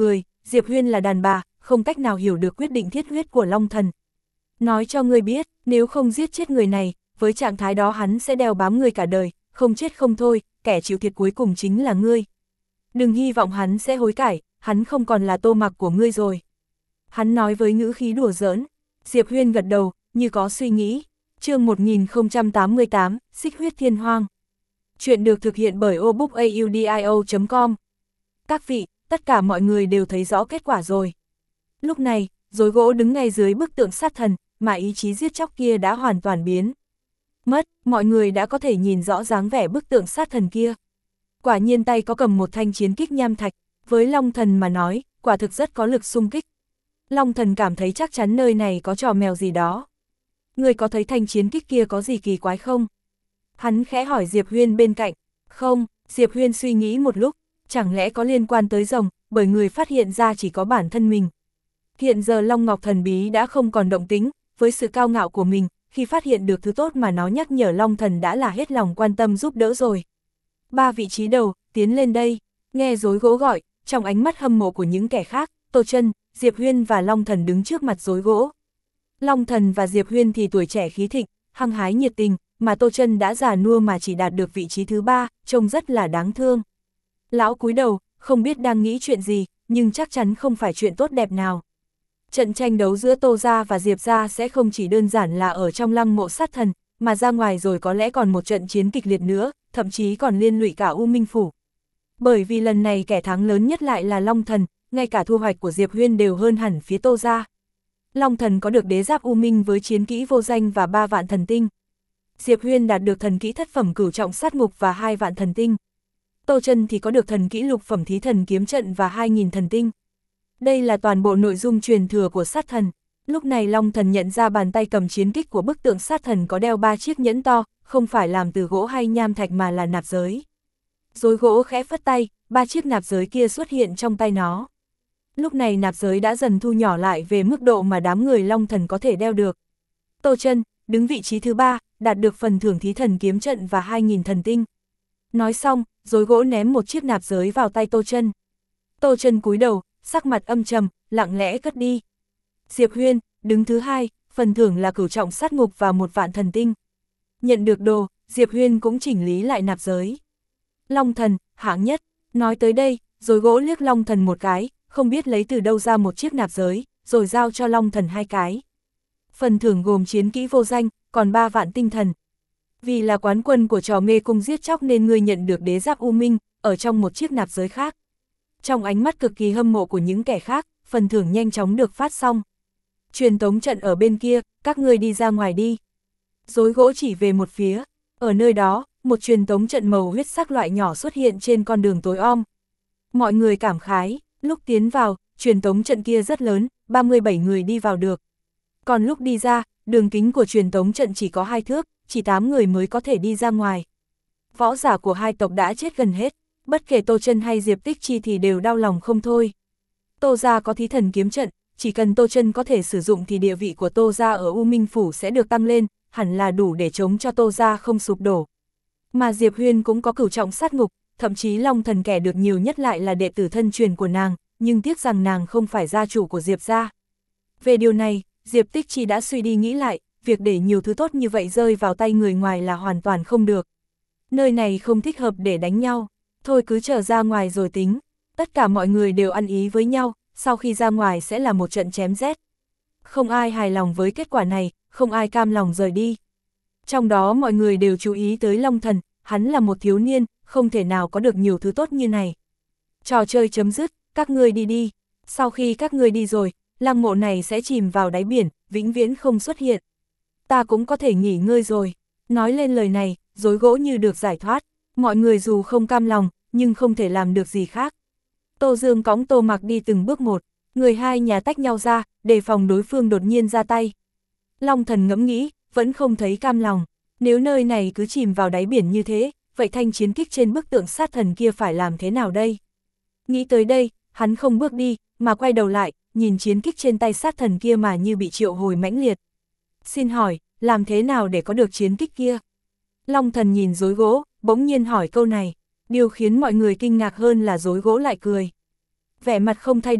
Diệp Huyên là đàn bà, không cách nào hiểu được quyết định thiết huyết của Long Thần. Nói cho ngươi biết, nếu không giết chết người này, với trạng thái đó hắn sẽ đeo bám ngươi cả đời, không chết không thôi, kẻ chịu thiệt cuối cùng chính là ngươi. Đừng hy vọng hắn sẽ hối cải, hắn không còn là tô mặc của ngươi rồi. Hắn nói với ngữ khí đùa giỡn. Diệp Huyên gật đầu, như có suy nghĩ. Chương một nghìn không trăm tám mươi tám, Xích huyết thiên hoang. Chuyện được thực hiện bởi obookaudio chấm com. Các vị, tất cả mọi người đều thấy rõ kết quả rồi. Lúc này, rối gỗ đứng ngay dưới bức tượng sát thần, mà ý chí giết chóc kia đã hoàn toàn biến mất, mọi người đã có thể nhìn rõ dáng vẻ bức tượng sát thần kia. Quả nhiên tay có cầm một thanh chiến kích nham thạch, với Long Thần mà nói, quả thực rất có lực xung kích. Long Thần cảm thấy chắc chắn nơi này có trò mèo gì đó. Người có thấy thanh chiến kích kia có gì kỳ quái không? Hắn khẽ hỏi Diệp Huyên bên cạnh. Không, Diệp Huyên suy nghĩ một lúc, chẳng lẽ có liên quan tới rồng, bởi người phát hiện ra chỉ có bản thân mình. Hiện giờ Long Ngọc thần bí đã không còn động tính, với sự cao ngạo của mình, khi phát hiện được thứ tốt mà nó nhắc nhở Long Thần đã là hết lòng quan tâm giúp đỡ rồi. Ba vị trí đầu, tiến lên đây, nghe rối gỗ gọi, trong ánh mắt hâm mộ của những kẻ khác, Tô Chân, Diệp Huyên và Long Thần đứng trước mặt rối gỗ. Long Thần và Diệp Huyên thì tuổi trẻ khí thịnh, hăng hái nhiệt tình, mà Tô Chân đã già nua mà chỉ đạt được vị trí thứ ba, trông rất là đáng thương. Lão cúi đầu, không biết đang nghĩ chuyện gì, nhưng chắc chắn không phải chuyện tốt đẹp nào. Trận tranh đấu giữa Tô gia và Diệp gia sẽ không chỉ đơn giản là ở trong lăng mộ sát thần, mà ra ngoài rồi có lẽ còn một trận chiến kịch liệt nữa, thậm chí còn liên lụy cả U Minh Phủ. Bởi vì lần này kẻ thắng lớn nhất lại là Long Thần, ngay cả thu hoạch của Diệp Huyên đều hơn hẳn phía Tô gia. Long Thần có được đế giáp U Minh với chiến kỹ vô danh và ba vạn thần tinh. Diệp Huyên đạt được thần kỹ thất phẩm cửu trọng sát ngục và hai vạn thần tinh. Tô Chân thì có được thần kỹ lục phẩm thí thần kiếm trận và hai nghìn thần tinh. Đây là toàn bộ nội dung truyền thừa của sát thần. Lúc này Long Thần nhận ra bàn tay cầm chiến kích của bức tượng sát thần có đeo ba chiếc nhẫn to, không phải làm từ gỗ hay nham thạch mà là nạp giới. Rối gỗ khẽ phất tay, ba chiếc nạp giới kia xuất hiện trong tay nó. Lúc này nạp giới đã dần thu nhỏ lại về mức độ mà đám người Long Thần có thể đeo được. Tô Chân, đứng vị trí thứ ba, đạt được phần thưởng thí thần kiếm trận và hai nghìn thần tinh. Nói xong, rối gỗ ném một chiếc nạp giới vào tay Tô Chân. Tô Chân cúi đầu, sắc mặt âm trầm, lặng lẽ cất đi. Diệp Huyên, đứng thứ hai, phần thưởng là cửu trọng sát ngục và một vạn thần tinh. Nhận được đồ, Diệp Huyên cũng chỉnh lý lại nạp giới. Long Thần, hạng nhất, nói tới đây, rối gỗ liếc Long Thần một cái, không biết lấy từ đâu ra một chiếc nạp giới, rồi giao cho Long Thần hai cái. Phần thưởng gồm chiến kỹ vô danh, còn ba vạn tinh thần. Vì là quán quân của trò mê cung giết chóc nên ngươi nhận được đế giáp U Minh, ở trong một chiếc nạp giới khác. Trong ánh mắt cực kỳ hâm mộ của những kẻ khác, phần thưởng nhanh chóng được phát xong. Truyền tống trận ở bên kia, các ngươi đi ra ngoài đi. Rối gỗ chỉ về một phía, ở nơi đó, một truyền tống trận màu huyết sắc loại nhỏ xuất hiện trên con đường tối om. Mọi người cảm khái, lúc tiến vào, truyền tống trận kia rất lớn, ba mươi bảy người đi vào được. Còn lúc đi ra, đường kính của truyền tống trận chỉ có hai thước, chỉ tám người mới có thể đi ra ngoài. Võ giả của hai tộc đã chết gần hết, bất kể Tô Chân hay Diệp Tích Chi thì đều đau lòng không thôi. Tô gia có thí thần kiếm trận, chỉ cần Tô Chân có thể sử dụng thì địa vị của Tô gia ở U Minh Phủ sẽ được tăng lên, hẳn là đủ để chống cho Tô gia không sụp đổ. Mà Diệp Huyên cũng có cửu trọng sát ngục, thậm chí Long Thần kẻ được nhiều nhất lại là đệ tử thân truyền của nàng, nhưng tiếc rằng nàng không phải gia chủ của Diệp gia. Về điều này, Diệp Tích Chi đã suy đi nghĩ lại, việc để nhiều thứ tốt như vậy rơi vào tay người ngoài là hoàn toàn không được. Nơi này không thích hợp để đánh nhau, thôi cứ trở ra ngoài rồi tính. Tất cả mọi người đều ăn ý với nhau, sau khi ra ngoài sẽ là một trận chém giết. Không ai hài lòng với kết quả này, không ai cam lòng rời đi. Trong đó mọi người đều chú ý tới Long Thần, hắn là một thiếu niên, không thể nào có được nhiều thứ tốt như này. Trò chơi chấm dứt, các ngươi đi đi. Sau khi các ngươi đi rồi, lăng mộ này sẽ chìm vào đáy biển, vĩnh viễn không xuất hiện. Ta cũng có thể nghỉ ngơi rồi. Nói lên lời này, rối gỗ như được giải thoát. Mọi người dù không cam lòng, nhưng không thể làm được gì khác. Tô Dương cõng Tô Mặc đi từng bước một, người hai nhà tách nhau ra, đề phòng đối phương đột nhiên ra tay. Long Thần ngẫm nghĩ, vẫn không thấy cam lòng. Nếu nơi này cứ chìm vào đáy biển như thế, vậy thanh chiến kích trên bức tượng sát thần kia phải làm thế nào đây? Nghĩ tới đây, hắn không bước đi, mà quay đầu lại, nhìn chiến kích trên tay sát thần kia mà như bị triệu hồi mãnh liệt. Xin hỏi, làm thế nào để có được chiến kích kia? Long Thần nhìn rối gỗ, bỗng nhiên hỏi câu này. Điều khiến mọi người kinh ngạc hơn là rối gỗ lại cười. Vẻ mặt không thay đổi,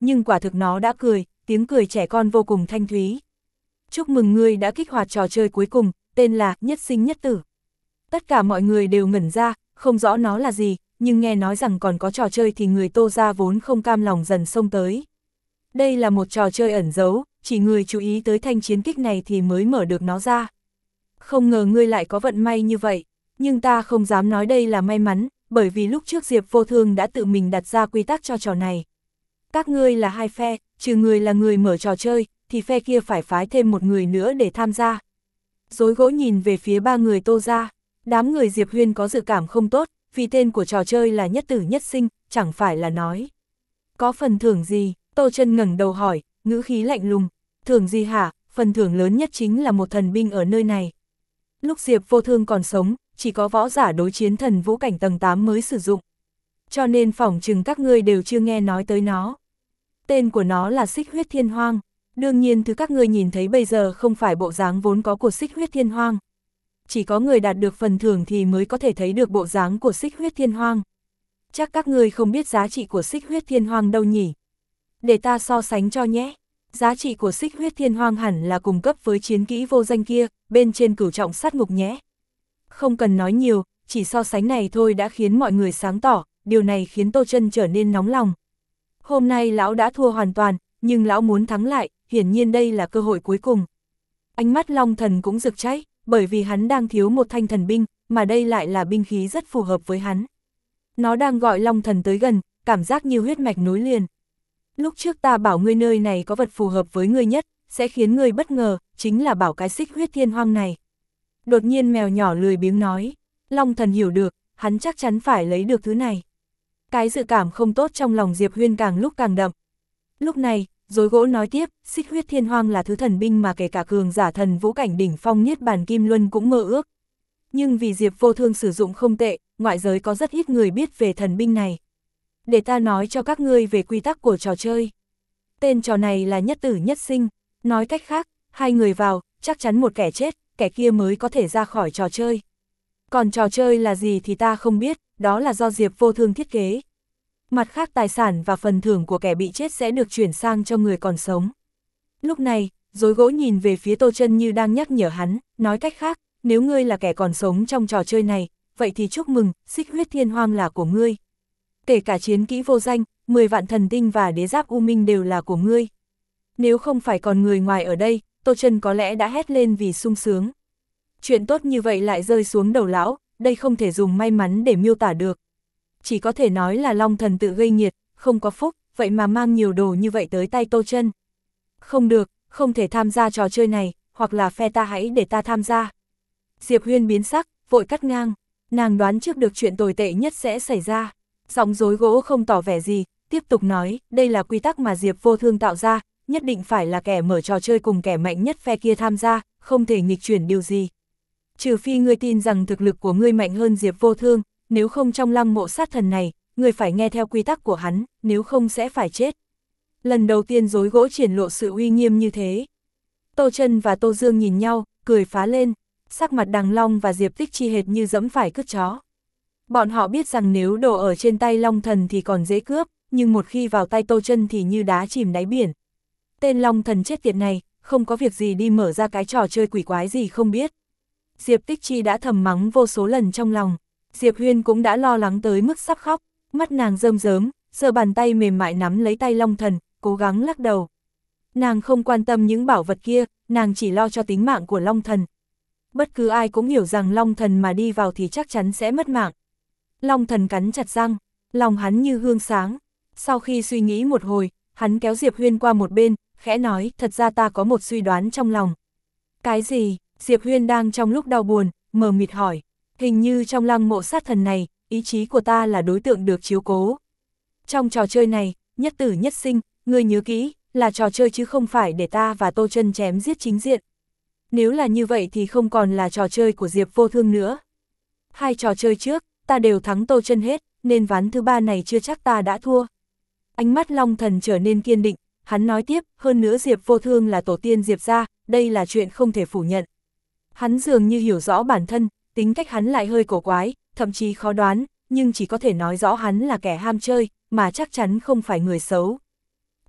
nhưng quả thực nó đã cười, tiếng cười trẻ con vô cùng thanh thúy. Chúc mừng ngươi đã kích hoạt trò chơi cuối cùng, tên là Nhất Sinh Nhất Tử. Tất cả mọi người đều ngẩn ra, không rõ nó là gì, nhưng nghe nói rằng còn có trò chơi thì người Tô gia vốn không cam lòng dần xông tới. Đây là một trò chơi ẩn giấu, chỉ người chú ý tới thanh chiến kích này thì mới mở được nó ra. Không ngờ ngươi lại có vận may như vậy, nhưng ta không dám nói đây là may mắn, bởi vì lúc trước Diệp Vô Thương đã tự mình đặt ra quy tắc cho trò này. Các ngươi là hai phe, trừ người là người mở trò chơi, thì phe kia phải phái thêm một người nữa để tham gia. Dối gỗ nhìn về phía ba người Tô gia, đám người Diệp Huyên có dự cảm không tốt, vì tên của trò chơi là Nhất Tử Nhất Sinh, chẳng phải là nói. Có phần thưởng gì? Tô Chân ngẩng đầu hỏi, ngữ khí lạnh lùng. Thưởng gì hả? Phần thưởng lớn nhất chính là một thần binh ở nơi này. Lúc Diệp Vô Thương còn sống, chỉ có võ giả đối chiến thần vũ cảnh tầng tám mới sử dụng. Cho nên phỏng chừng các ngươi đều chưa nghe nói tới nó. Tên của nó là Xích Huyết Thiên Hoang. Đương nhiên thứ các ngươi nhìn thấy bây giờ không phải bộ dáng vốn có của Xích Huyết Thiên Hoang. Chỉ có người đạt được phần thưởng thì mới có thể thấy được bộ dáng của Xích Huyết Thiên Hoang. Chắc các ngươi không biết giá trị của Xích Huyết Thiên Hoang đâu nhỉ? Để ta so sánh cho nhé. Giá trị của Xích Huyết Thiên Hoang hẳn là cùng cấp với chiến kỹ vô danh kia, bên trên cửu trọng sát ngục nhé. Không cần nói nhiều, chỉ so sánh này thôi đã khiến mọi người sáng tỏ, điều này khiến Tô Chân trở nên nóng lòng. Hôm nay lão đã thua hoàn toàn, nhưng lão muốn thắng lại, hiển nhiên đây là cơ hội cuối cùng. Ánh mắt Long Thần cũng rực cháy, bởi vì hắn đang thiếu một thanh thần binh, mà đây lại là binh khí rất phù hợp với hắn. Nó đang gọi Long Thần tới gần, cảm giác như huyết mạch nối liền. Lúc trước ta bảo ngươi nơi này có vật phù hợp với ngươi nhất, sẽ khiến ngươi bất ngờ, chính là bảo cái Xích Huyết Thiên Hoang này. Đột nhiên mèo nhỏ lười biếng nói, Long Thần hiểu được, hắn chắc chắn phải lấy được thứ này. Cái dự cảm không tốt trong lòng Diệp Huyên càng lúc càng đậm. Lúc này, Dối Gỗ nói tiếp, Xích Huyết Thiên Hoang là thứ thần binh mà kể cả cường giả thần vũ cảnh đỉnh phong Niết Bàn Kim Luân cũng mơ ước. Nhưng vì Diệp Vô Thương sử dụng không tệ, ngoại giới có rất ít người biết về thần binh này. Để ta nói cho các ngươi về quy tắc của trò chơi. Tên trò này là Nhất Tử Nhất Sinh, nói cách khác, hai người vào, chắc chắn một kẻ chết, kẻ kia mới có thể ra khỏi trò chơi. Còn trò chơi là gì thì ta không biết, đó là do Diệp Vô Thương thiết kế. Mặt khác tài sản và phần thưởng của kẻ bị chết sẽ được chuyển sang cho người còn sống. Lúc này, Dối Gỗ nhìn về phía Tô Chân như đang nhắc nhở hắn, nói cách khác, nếu ngươi là kẻ còn sống trong trò chơi này, vậy thì chúc mừng, Xích Huyết Thiên Hoang là của ngươi. Kể cả chiến kỹ vô danh, mười vạn thần tinh và đế giáp U Minh đều là của ngươi. Nếu không phải còn người ngoài ở đây, Tô Chân có lẽ đã hét lên vì sung sướng. Chuyện tốt như vậy lại rơi xuống đầu lão, đây không thể dùng may mắn để miêu tả được. Chỉ có thể nói là Long Thần tự gây nghiệt, không có phúc, vậy mà mang nhiều đồ như vậy tới tay Tô Chân. Không được, không thể tham gia trò chơi này, hoặc là phe ta hãy để ta tham gia. Diệp Huyên biến sắc, vội cắt ngang, nàng đoán trước được chuyện tồi tệ nhất sẽ xảy ra. Giọng Dối Gỗ không tỏ vẻ gì, tiếp tục nói, đây là quy tắc mà Diệp Vô Thương tạo ra, nhất định phải là kẻ mở trò chơi cùng kẻ mạnh nhất phe kia tham gia, không thể nghịch chuyển điều gì. Trừ phi ngươi tin rằng thực lực của ngươi mạnh hơn Diệp Vô Thương, nếu không trong lăng mộ sát thần này, ngươi phải nghe theo quy tắc của hắn, nếu không sẽ phải chết. Lần đầu tiên Dối Gỗ triển lộ sự uy nghiêm như thế. Tô Chân và Tô Dương nhìn nhau, cười phá lên, sắc mặt Đằng Long và Diệp Tích Chi hệt như giẫm phải cứt chó. Bọn họ biết rằng nếu đồ ở trên tay Long Thần thì còn dễ cướp, nhưng một khi vào tay Tô Chân thì như đá chìm đáy biển. Tên Long Thần chết tiệt này, không có việc gì đi mở ra cái trò chơi quỷ quái gì không biết. Diệp Tích Chi đã thầm mắng vô số lần trong lòng. Diệp Huyên cũng đã lo lắng tới mức sắp khóc, mắt nàng rơm rớm, giơ bàn tay mềm mại nắm lấy tay Long Thần, cố gắng lắc đầu. Nàng không quan tâm những bảo vật kia, nàng chỉ lo cho tính mạng của Long Thần. Bất cứ ai cũng hiểu rằng Long Thần mà đi vào thì chắc chắn sẽ mất mạng. Long Thần cắn chặt răng, lòng hắn như gương sáng. Sau khi suy nghĩ một hồi, hắn kéo Diệp Huyên qua một bên, khẽ nói, thật ra ta có một suy đoán trong lòng. Cái gì? Diệp Huyên đang trong lúc đau buồn, mờ mịt hỏi. Hình như trong lăng mộ sát thần này, ý chí của ta là đối tượng được chiếu cố. Trong trò chơi này, Nhất Tử Nhất Sinh, ngươi nhớ kỹ, là trò chơi chứ không phải để ta và Tô Chân chém giết chính diện. Nếu là như vậy thì không còn là trò chơi của Diệp Vô Thương nữa. Hai trò chơi trước, ta đều thắng Tô Chân hết, nên ván thứ ba này chưa chắc ta đã thua. Ánh mắt Long Thần trở nên kiên định, hắn nói tiếp, hơn nữa Diệp Vô Thương là tổ tiên Diệp gia, đây là chuyện không thể phủ nhận. Hắn dường như hiểu rõ bản thân, tính cách hắn lại hơi cổ quái, thậm chí khó đoán, nhưng chỉ có thể nói rõ hắn là kẻ ham chơi, mà chắc chắn không phải người xấu.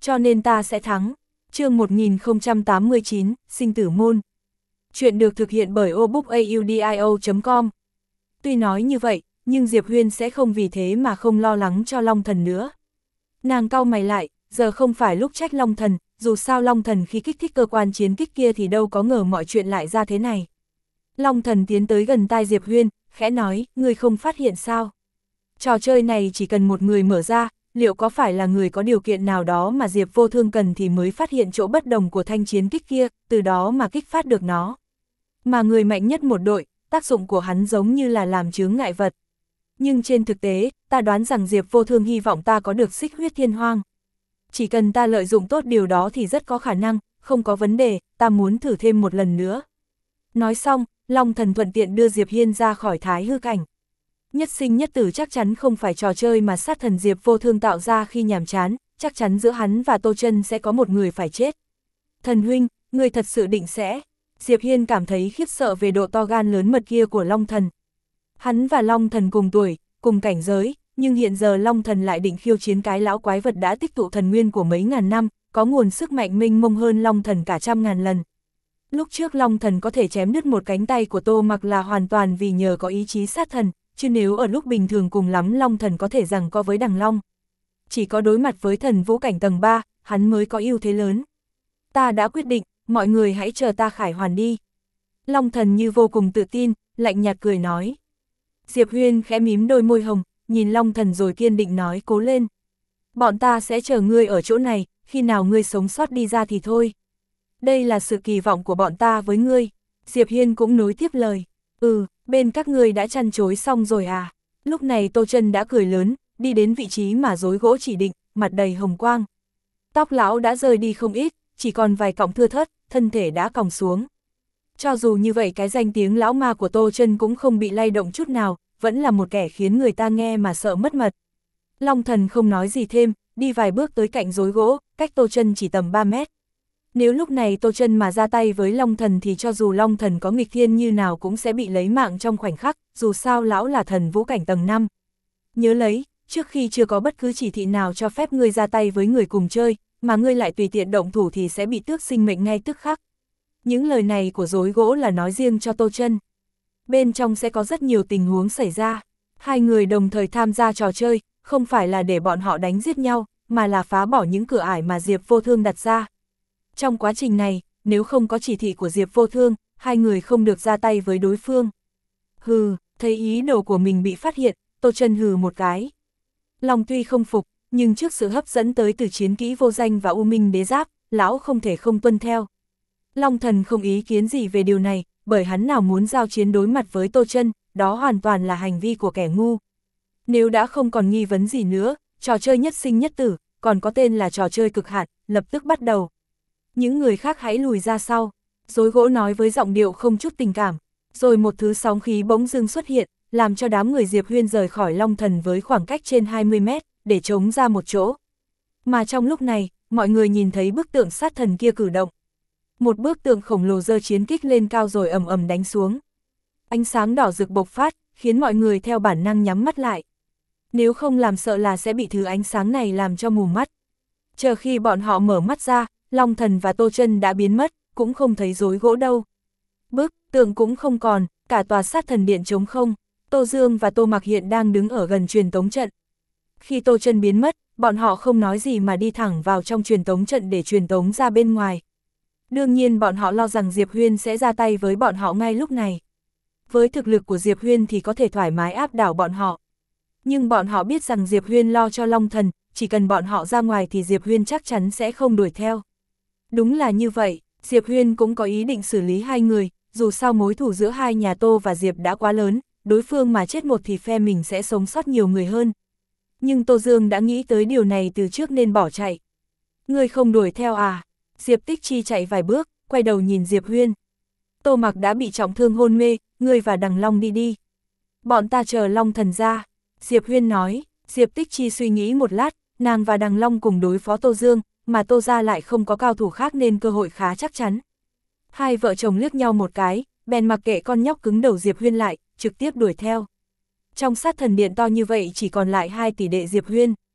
Cho nên ta sẽ thắng. Chương một nghìn không trăm tám mươi chín, sinh tử môn. Chuyện được thực hiện bởi obookaudio chấm com. Tuy nói như vậy, nhưng Diệp Huyên sẽ không vì thế mà không lo lắng cho Long Thần nữa. Nàng cau mày lại, giờ không phải lúc trách Long Thần, dù sao Long Thần khi kích thích cơ quan chiến kích kia thì đâu có ngờ mọi chuyện lại ra thế này. Long Thần tiến tới gần tai Diệp Huyên, khẽ nói, ngươi không phát hiện sao? Trò chơi này chỉ cần một người mở ra, liệu có phải là người có điều kiện nào đó mà Diệp Vô Thương cần thì mới phát hiện chỗ bất đồng của thanh chiến kích kia, từ đó mà kích phát được nó. Mà người mạnh nhất một đội, tác dụng của hắn giống như là làm chướng ngại vật. Nhưng trên thực tế, ta đoán rằng Diệp Vô Thương hy vọng ta có được xích huyết thiên hoang. Chỉ cần ta lợi dụng tốt điều đó thì rất có khả năng, không có vấn đề, ta muốn thử thêm một lần nữa. Nói xong, Long Thần thuận tiện đưa Diệp Hiên ra khỏi thái hư cảnh. Nhất sinh nhất tử chắc chắn không phải trò chơi mà sát thần Diệp Vô Thương tạo ra khi nhàm chán, chắc chắn giữa hắn và Tô Chân sẽ có một người phải chết. Thần huynh, người thật sự định sẽ... Diệp Hiên cảm thấy khiếp sợ về độ to gan lớn mật kia của Long Thần. Hắn và Long Thần cùng tuổi, cùng cảnh giới, nhưng hiện giờ Long Thần lại định khiêu chiến cái lão quái vật đã tích tụ thần nguyên của mấy ngàn năm, có nguồn sức mạnh mênh mông hơn Long Thần cả trăm ngàn lần. Lúc trước Long Thần có thể chém đứt một cánh tay của Tô Mặc là hoàn toàn vì nhờ có ý chí sát thần, chứ nếu ở lúc bình thường cùng lắm Long Thần có thể giằng co với Đằng Long. Chỉ có đối mặt với thần vũ cảnh tầng ba, hắn mới có ưu thế lớn. Ta đã quyết định, mọi người hãy chờ ta khải hoàn đi. Long Thần như vô cùng tự tin, lạnh nhạt cười nói. Diệp Huyên khẽ mím đôi môi hồng, nhìn Long Thần rồi kiên định nói cố lên. Bọn ta sẽ chờ ngươi ở chỗ này, khi nào ngươi sống sót đi ra thì thôi. Đây là sự kỳ vọng của bọn ta với ngươi. Diệp Hiên cũng nối tiếp lời. Ừ, bên các ngươi đã chăn chối xong rồi à? Lúc này Tô Chân đã cười lớn, đi đến vị trí mà rối gỗ chỉ định, mặt đầy hồng quang. Tóc lão đã rơi đi không ít, chỉ còn vài cọng thưa thớt, thân thể đã còng xuống. Cho dù như vậy cái danh tiếng lão ma của Tô Chân cũng không bị lay động chút nào, vẫn là một kẻ khiến người ta nghe mà sợ mất mật. Long Thần không nói gì thêm, đi vài bước tới cạnh rối gỗ, cách Tô Chân chỉ tầm ba mét. Nếu lúc này Tô Chân mà ra tay với Long Thần thì cho dù Long Thần có nghịch thiên như nào cũng sẽ bị lấy mạng trong khoảnh khắc, dù sao lão là thần vũ cảnh tầng năm. Nhớ lấy, trước khi chưa có bất cứ chỉ thị nào cho phép ngươi ra tay với người cùng chơi, mà ngươi lại tùy tiện động thủ thì sẽ bị tước sinh mệnh ngay tức khắc. Những lời này của rối gỗ là nói riêng cho Tô Chân. Bên trong sẽ có rất nhiều tình huống xảy ra. Hai người đồng thời tham gia trò chơi, không phải là để bọn họ đánh giết nhau, mà là phá bỏ những cửa ải mà Diệp Vô Thương đặt ra. Trong quá trình này, nếu không có chỉ thị của Diệp Vô Thương, hai người không được ra tay với đối phương. Hừ, thấy ý đồ của mình bị phát hiện, Tô Chân hừ một cái. Lòng tuy không phục, nhưng trước sự hấp dẫn tới từ chiến kỹ vô danh và U Minh Đế Giáp, lão không thể không tuân theo. Long Thần không ý kiến gì về điều này, bởi hắn nào muốn giao chiến đối mặt với Tô Chân, đó hoàn toàn là hành vi của kẻ ngu. Nếu đã không còn nghi vấn gì nữa, trò chơi nhất sinh nhất tử, còn có tên là trò chơi cực hạn, lập tức bắt đầu. Những người khác hãy lùi ra sau, rối gỗ nói với giọng điệu không chút tình cảm, rồi một thứ sóng khí bỗng dưng xuất hiện, làm cho đám người Diệp Huyên rời khỏi Long Thần với khoảng cách trên hai mươi mét, để chống ra một chỗ. Mà trong lúc này, mọi người nhìn thấy bức tượng sát thần kia cử động. Một bức tượng khổng lồ giơ chiến kích lên cao rồi ầm ầm đánh xuống. Ánh sáng đỏ rực bộc phát, khiến mọi người theo bản năng nhắm mắt lại. Nếu không làm sợ là sẽ bị thứ ánh sáng này làm cho mù mắt. Chờ khi bọn họ mở mắt ra, Long Thần và Tô Chân đã biến mất, cũng không thấy rối gỗ đâu. Bức tượng cũng không còn, cả tòa sát thần điện trống không. Tô Dương và Tô Mặc hiện đang đứng ở gần truyền tống trận. Khi Tô Chân biến mất, bọn họ không nói gì mà đi thẳng vào trong truyền tống trận để truyền tống ra bên ngoài. Đương nhiên bọn họ lo rằng Diệp Huyên sẽ ra tay với bọn họ ngay lúc này. Với thực lực của Diệp Huyên thì có thể thoải mái áp đảo bọn họ. Nhưng bọn họ biết rằng Diệp Huyên lo cho Long Thần, chỉ cần bọn họ ra ngoài thì Diệp Huyên chắc chắn sẽ không đuổi theo. Đúng là như vậy, Diệp Huyên cũng có ý định xử lý hai người, dù sao mối thù giữa hai nhà Tô và Diệp đã quá lớn, đối phương mà chết một thì phe mình sẽ sống sót nhiều người hơn. Nhưng Tô Dương đã nghĩ tới điều này từ trước nên bỏ chạy. Ngươi không đuổi theo à? Diệp Tích Chi chạy vài bước, quay đầu nhìn Diệp Huyên. Tô Mặc đã bị trọng thương hôn mê, ngươi và Đằng Long đi đi. Bọn ta chờ Long Thần ra. Diệp Huyên nói. Diệp Tích Chi suy nghĩ một lát, nàng và Đằng Long cùng đối phó Tô Dương, mà Tô gia lại không có cao thủ khác nên cơ hội khá chắc chắn. Hai vợ chồng liếc nhau một cái, bèn mặc kệ con nhóc cứng đầu Diệp Huyên lại, trực tiếp đuổi theo. Trong sát thần điện to như vậy chỉ còn lại hai tỷ đệ Diệp Huyên.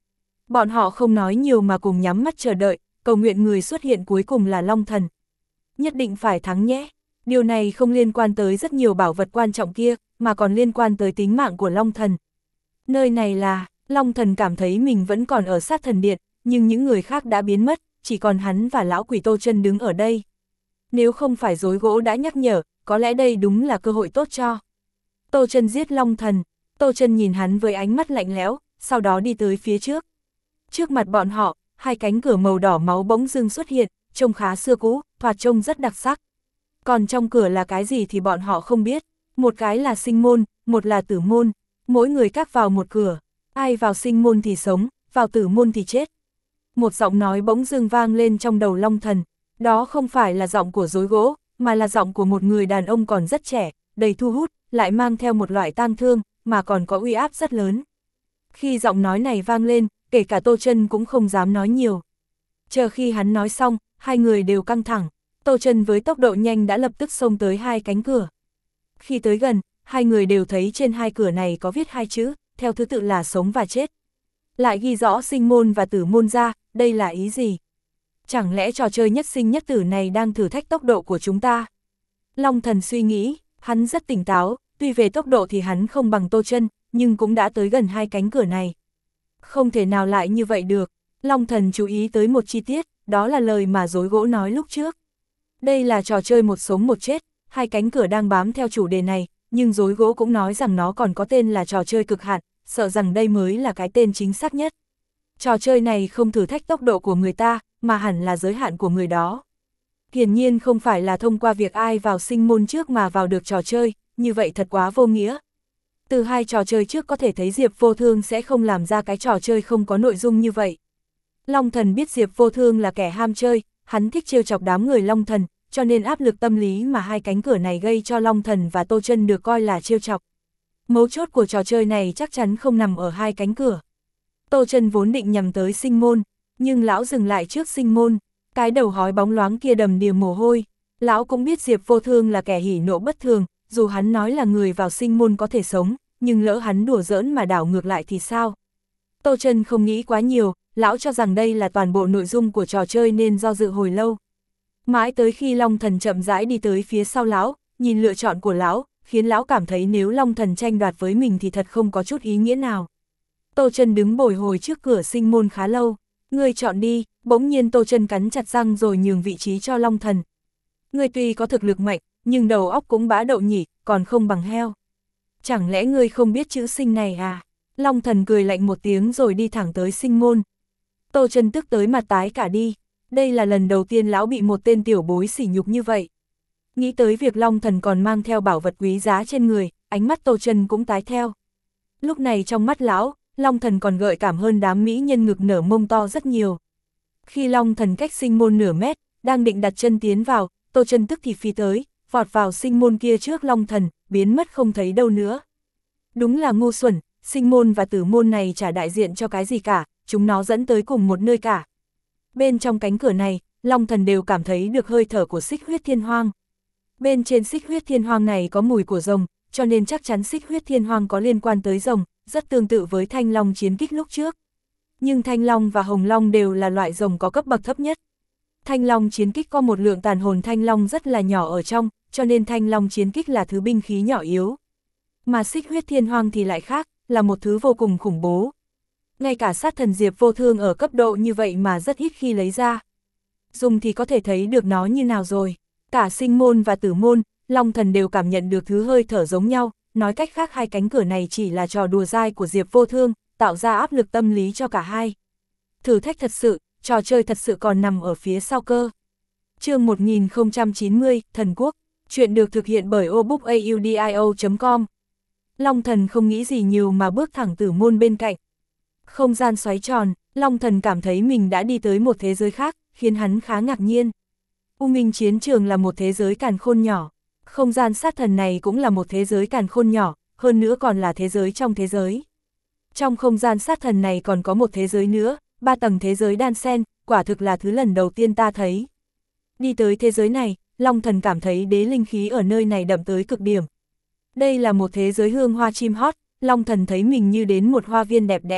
Bọn họ không nói nhiều mà cùng nhắm mắt chờ đợi, cầu nguyện người xuất hiện cuối cùng là Long Thần. Nhất định phải thắng nhé. Điều này không liên quan tới rất nhiều bảo vật quan trọng kia, mà còn liên quan tới tính mạng của Long Thần. Nơi này là, Long Thần cảm thấy mình vẫn còn ở sát thần điện, nhưng những người khác đã biến mất, chỉ còn hắn và lão quỷ Tô Chân đứng ở đây. Nếu không phải rối gỗ đã nhắc nhở, có lẽ đây đúng là cơ hội tốt cho. Tô Chân giết Long Thần, Tô Chân nhìn hắn với ánh mắt lạnh lẽo, sau đó đi tới phía trước. Trước mặt bọn họ, hai cánh cửa màu đỏ máu bỗng dưng xuất hiện, trông khá xưa cũ, thoạt trông rất đặc sắc. Còn trong cửa là cái gì thì bọn họ không biết, một cái là sinh môn, một là tử môn, mỗi người các vào một cửa, ai vào sinh môn thì sống, vào tử môn thì chết. Một giọng nói bỗng dưng vang lên trong đầu Long Thần, đó không phải là giọng của rối gỗ, mà là giọng của một người đàn ông còn rất trẻ, đầy thu hút, lại mang theo một loại tang thương, mà còn có uy áp rất lớn. Khi giọng nói này vang lên, kể cả Tô Chân cũng không dám nói nhiều. Chờ khi hắn nói xong, hai người đều căng thẳng, Tô Chân với tốc độ nhanh đã lập tức xông tới hai cánh cửa. Khi tới gần, hai người đều thấy trên hai cửa này có viết hai chữ, theo thứ tự là sống và chết. Lại ghi rõ sinh môn và tử môn ra, đây là ý gì? Chẳng lẽ trò chơi nhất sinh nhất tử này đang thử thách tốc độ của chúng ta? Long Thần suy nghĩ, hắn rất tỉnh táo, tuy về tốc độ thì hắn không bằng Tô Chân, nhưng cũng đã tới gần hai cánh cửa này. Không thể nào lại như vậy được. Long Thần chú ý tới một chi tiết, đó là lời mà rối gỗ nói lúc trước. Đây là trò chơi một sống một chết, hai cánh cửa đang bám theo chủ đề này, nhưng rối gỗ cũng nói rằng nó còn có tên là trò chơi cực hạn, sợ rằng đây mới là cái tên chính xác nhất. Trò chơi này không thử thách tốc độ của người ta, mà hẳn là giới hạn của người đó. Hiển nhiên không phải là thông qua việc ai vào sinh môn trước mà vào được trò chơi, như vậy thật quá vô nghĩa. Từ hai trò chơi trước có thể thấy Diệp Vô Thương sẽ không làm ra cái trò chơi không có nội dung như vậy. Long Thần biết Diệp Vô Thương là kẻ ham chơi, hắn thích trêu chọc đám người Long Thần, cho nên áp lực tâm lý mà hai cánh cửa này gây cho Long Thần và Tô Chân được coi là trêu chọc. Mấu chốt của trò chơi này chắc chắn không nằm ở hai cánh cửa. Tô Chân vốn định nhằm tới sinh môn, nhưng lão dừng lại trước sinh môn, cái đầu hói bóng loáng kia đầm đìa mồ hôi. Lão cũng biết Diệp Vô Thương là kẻ hỉ nộ bất thường, dù hắn nói là người vào sinh môn có thể sống, nhưng lỡ hắn đùa giỡn mà đảo ngược lại thì sao? Tô Chân không nghĩ quá nhiều, lão cho rằng đây là toàn bộ nội dung của trò chơi nên do dự hồi lâu. Mãi tới khi Long Thần chậm rãi đi tới phía sau lão, nhìn lựa chọn của lão, khiến lão cảm thấy nếu Long Thần tranh đoạt với mình thì thật không có chút ý nghĩa nào. Tô Chân đứng bồi hồi trước cửa sinh môn khá lâu, ngươi chọn đi, bỗng nhiên Tô Chân cắn chặt răng rồi nhường vị trí cho Long Thần. Ngươi tuy có thực lực mạnh, nhưng đầu óc cũng bá đậu nhỉ, còn không bằng heo. Chẳng lẽ ngươi không biết chữ sinh này à? Long Thần cười lạnh một tiếng rồi đi thẳng tới sinh môn. Tô Chân tức tới mặt tái cả đi, đây là lần đầu tiên lão bị một tên tiểu bối sỉ nhục như vậy. Nghĩ tới việc Long Thần còn mang theo bảo vật quý giá trên người, ánh mắt Tô Chân cũng tái theo. Lúc này trong mắt lão, Long Thần còn gợi cảm hơn đám mỹ nhân ngực nở mông to rất nhiều. Khi Long Thần cách sinh môn nửa mét, đang định đặt chân tiến vào, Tô Chân tức thì phi tới, vọt vào sinh môn kia trước Long Thần, biến mất không thấy đâu nữa. Đúng là ngu xuẩn, sinh môn và tử môn này chả đại diện cho cái gì cả, chúng nó dẫn tới cùng một nơi cả. Bên trong cánh cửa này, Long Thần đều cảm thấy được hơi thở của xích huyết thiên hoang. Bên trên xích huyết thiên hoang này có mùi của rồng, cho nên chắc chắn xích huyết thiên hoang có liên quan tới rồng, rất tương tự với thanh long chiến kích lúc trước. Nhưng thanh long và hồng long đều là loại rồng có cấp bậc thấp nhất. Thanh long chiến kích có một lượng tàn hồn thanh long rất là nhỏ ở trong, cho nên thanh long chiến kích là thứ binh khí nhỏ yếu. Mà xích huyết thiên hoang thì lại khác, là một thứ vô cùng khủng bố. Ngay cả sát thần Diệp Vô Thương ở cấp độ như vậy mà rất ít khi lấy ra. Dùng thì có thể thấy được nó như nào rồi. Cả sinh môn và tử môn, Long Thần đều cảm nhận được thứ hơi thở giống nhau, nói cách khác hai cánh cửa này chỉ là trò đùa dai của Diệp Vô Thương, tạo ra áp lực tâm lý cho cả hai. Thử thách thật sự, trò chơi thật sự còn nằm ở phía sau cơ. Chương một nghìn không trăm chín mươi, Thần Quốc, chuyện được thực hiện bởi obookaudio chấm com. Long Thần không nghĩ gì nhiều mà bước thẳng tử môn bên cạnh. Không gian xoáy tròn, Long Thần cảm thấy mình đã đi tới một thế giới khác, khiến hắn khá ngạc nhiên. U Minh chiến trường là một thế giới càn khôn nhỏ, không gian sát thần này cũng là một thế giới càn khôn nhỏ, hơn nữa còn là thế giới trong thế giới. Trong không gian sát thần này còn có một thế giới nữa, ba tầng thế giới đan xen, quả thực là thứ lần đầu tiên ta thấy. Đi tới thế giới này, Long Thần cảm thấy đế linh khí ở nơi này đậm tới cực điểm. Đây là một thế giới hương hoa chim hót, Long Thần thấy mình như đến một hoa viên đẹp đẽ,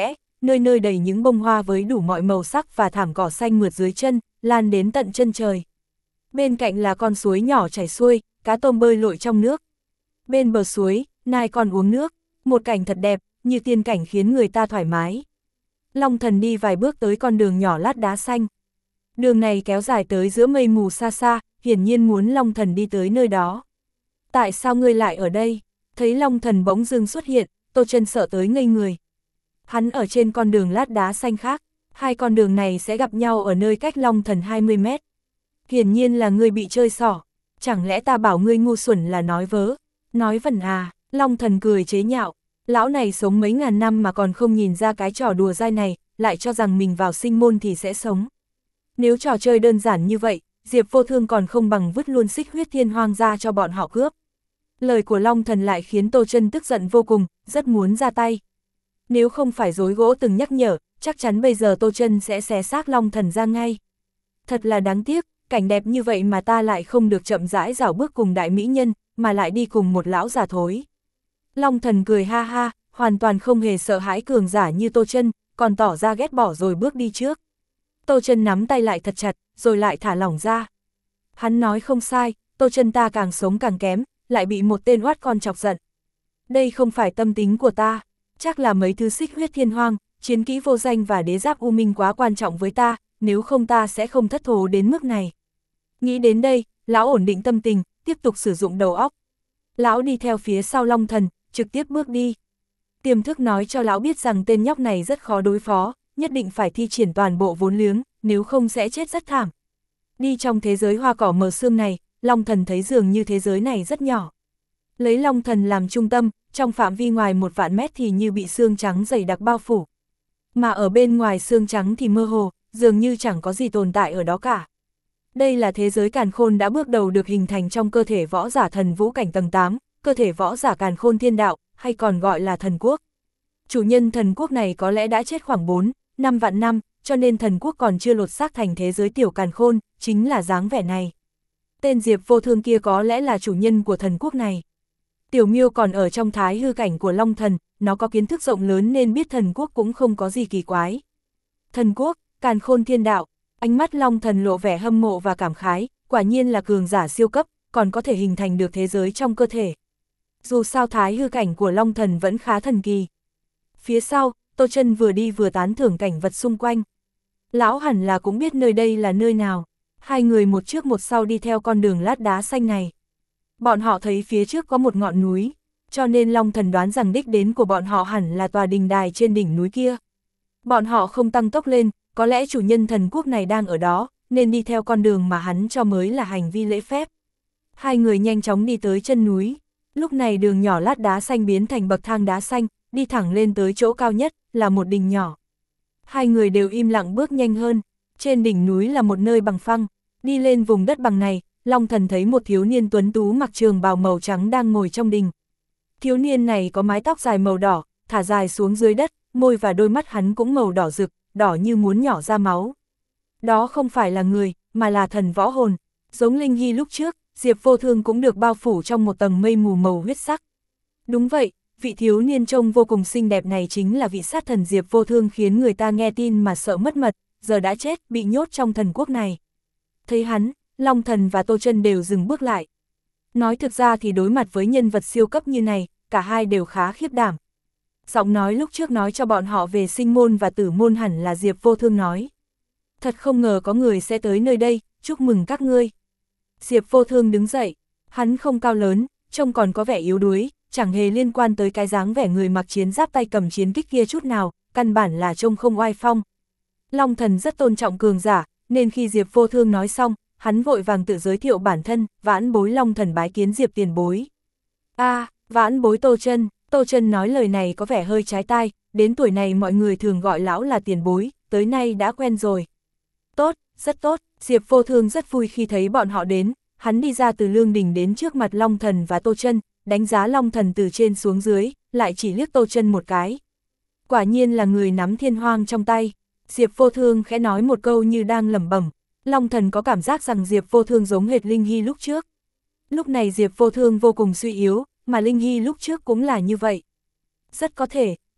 nơi nơi đầy những bông hoa với đủ mọi màu sắc và thảm cỏ xanh mượt dưới chân, lan đến tận chân trời. Bên cạnh là con suối nhỏ chảy xuôi, cá tôm bơi lội trong nước. Bên bờ suối, nai con uống nước, một cảnh thật đẹp, như tiên cảnh khiến người ta thoải mái. Long Thần đi vài bước tới con đường nhỏ lát đá xanh. Đường này kéo dài tới giữa mây mù xa xa, hiển nhiên muốn Long Thần đi tới nơi đó. Tại sao ngươi lại ở đây? Thấy Long Thần bỗng dưng xuất hiện, Tô Chân sợ tới ngây người. Hắn ở trên con đường lát đá xanh khác, hai con đường này sẽ gặp nhau ở nơi cách Long Thần hai mươi mét. Hiển nhiên là ngươi bị chơi xỏ, chẳng lẽ ta bảo ngươi ngu xuẩn là nói vớ, nói vẩn à? Long Thần cười chế nhạo, lão này sống mấy ngàn năm mà còn không nhìn ra cái trò đùa dai này, lại cho rằng mình vào sinh môn thì sẽ sống. Nếu trò chơi đơn giản như vậy, Diệp Vô Thương còn không bằng vứt luôn xích huyết thiên hoang ra cho bọn họ cướp. Lời của Long Thần lại khiến Tô Chân tức giận vô cùng, rất muốn ra tay. Nếu không phải rối gỗ từng nhắc nhở, chắc chắn bây giờ Tô Chân sẽ xé xác Long Thần ra ngay. Thật là đáng tiếc, cảnh đẹp như vậy mà ta lại không được chậm rãi dạo bước cùng đại mỹ nhân, mà lại đi cùng một lão già thối. Long Thần cười ha ha, hoàn toàn không hề sợ hãi cường giả như Tô Chân, còn tỏ ra ghét bỏ rồi bước đi trước. Tô Chân nắm tay lại thật chặt, rồi lại thả lỏng ra. Hắn nói không sai, Tô Chân ta càng sống càng kém, lại bị một tên oát con chọc giận. Đây không phải tâm tính của ta, chắc là mấy thứ xích huyết thiên hoang, chiến kỹ vô danh và đế giáp u minh quá quan trọng với ta, nếu không ta sẽ không thất thố đến mức này. Nghĩ đến đây, lão ổn định tâm tình, tiếp tục sử dụng đầu óc. Lão đi theo phía sau Long Thần, trực tiếp bước đi. Tiềm thức nói cho lão biết rằng tên nhóc này rất khó đối phó, nhất định phải thi triển toàn bộ vốn liếng, nếu không sẽ chết rất thảm. Đi trong thế giới hoa cỏ mờ sương này, Long Thần thấy dường như thế giới này rất nhỏ. Lấy Long Thần làm trung tâm, trong phạm vi ngoài một vạn mét thì như bị xương trắng dày đặc bao phủ. Mà ở bên ngoài xương trắng thì mơ hồ, dường như chẳng có gì tồn tại ở đó cả. Đây là thế giới càn khôn đã bước đầu được hình thành trong cơ thể võ giả thần vũ cảnh tầng tám, cơ thể võ giả càn khôn thiên đạo, hay còn gọi là thần quốc. Chủ nhân thần quốc này có lẽ đã chết khoảng bốn, năm vạn năm, cho nên thần quốc còn chưa lột xác thành thế giới tiểu càn khôn, chính là dáng vẻ này. Tên Diệp Vô Thương kia có lẽ là chủ nhân của thần quốc này. Tiểu Miêu còn ở trong thái hư cảnh của Long Thần, nó có kiến thức rộng lớn nên biết thần quốc cũng không có gì kỳ quái. Thần quốc, càn khôn thiên đạo, ánh mắt Long Thần lộ vẻ hâm mộ và cảm khái, quả nhiên là cường giả siêu cấp, còn có thể hình thành được thế giới trong cơ thể. Dù sao thái hư cảnh của Long Thần vẫn khá thần kỳ. Phía sau, Tô Chân vừa đi vừa tán thưởng cảnh vật xung quanh. Lão hẳn là cũng biết nơi đây là nơi nào. Hai người một trước một sau đi theo con đường lát đá xanh này. Bọn họ thấy phía trước có một ngọn núi, cho nên Long Thần đoán rằng đích đến của bọn họ hẳn là tòa đình đài trên đỉnh núi kia. Bọn họ không tăng tốc lên, có lẽ chủ nhân thần quốc này đang ở đó, nên đi theo con đường mà hắn cho mới là hành vi lễ phép. Hai người nhanh chóng đi tới chân núi. Lúc này đường nhỏ lát đá xanh biến thành bậc thang đá xanh, đi thẳng lên tới chỗ cao nhất, là một đình nhỏ. Hai người đều im lặng bước nhanh hơn. Trên đỉnh núi là một nơi bằng phẳng. Đi lên vùng đất bằng này, Long Thần thấy một thiếu niên tuấn tú mặc trường bào màu trắng đang ngồi trong đình. Thiếu niên này có mái tóc dài màu đỏ, thả dài xuống dưới đất, môi và đôi mắt hắn cũng màu đỏ rực, đỏ như muốn nhỏ ra máu. Đó không phải là người, mà là thần võ hồn. Giống Linh Hy lúc trước, Diệp Vô Thương cũng được bao phủ trong một tầng mây mù màu huyết sắc. Đúng vậy, vị thiếu niên trông vô cùng xinh đẹp này chính là vị sát thần Diệp Vô Thương khiến người ta nghe tin mà sợ mất mật, giờ đã chết, bị nhốt trong thần quốc này. Thấy hắn, Long Thần và Tô Chân đều dừng bước lại. Nói thực ra thì đối mặt với nhân vật siêu cấp như này, cả hai đều khá khiếp đảm. Giọng nói lúc trước nói cho bọn họ về sinh môn và tử môn hẳn là Diệp Vô Thương nói. Thật không ngờ có người sẽ tới nơi đây, chúc mừng các ngươi. Diệp Vô Thương đứng dậy, hắn không cao lớn, trông còn có vẻ yếu đuối, chẳng hề liên quan tới cái dáng vẻ người mặc chiến giáp tay cầm chiến kích kia chút nào, căn bản là trông không oai phong. Long Thần rất tôn trọng cường giả, nên khi Diệp Vô Thương nói xong, hắn vội vàng tự giới thiệu bản thân, vãn bối Long Thần bái kiến Diệp tiền bối. A, à, vãn bối Tô Chân. Tô Chân nói lời này có vẻ hơi trái tai, đến tuổi này mọi người thường gọi lão là tiền bối, tới nay đã quen rồi. Tốt, rất tốt, Diệp Vô Thương rất vui khi thấy bọn họ đến, hắn đi ra từ lương đình đến trước mặt Long Thần và Tô Chân, đánh giá Long Thần từ trên xuống dưới, lại chỉ liếc Tô Chân một cái. Quả nhiên là người nắm thiên hoang trong tay. Diệp Vô Thương khẽ nói một câu như đang lẩm bẩm. Long Thần có cảm giác rằng Diệp Vô Thương giống hệt Linh Hy lúc trước. Lúc này Diệp Vô Thương vô cùng suy yếu, mà Linh Hy lúc trước cũng là như vậy. Rất có thể,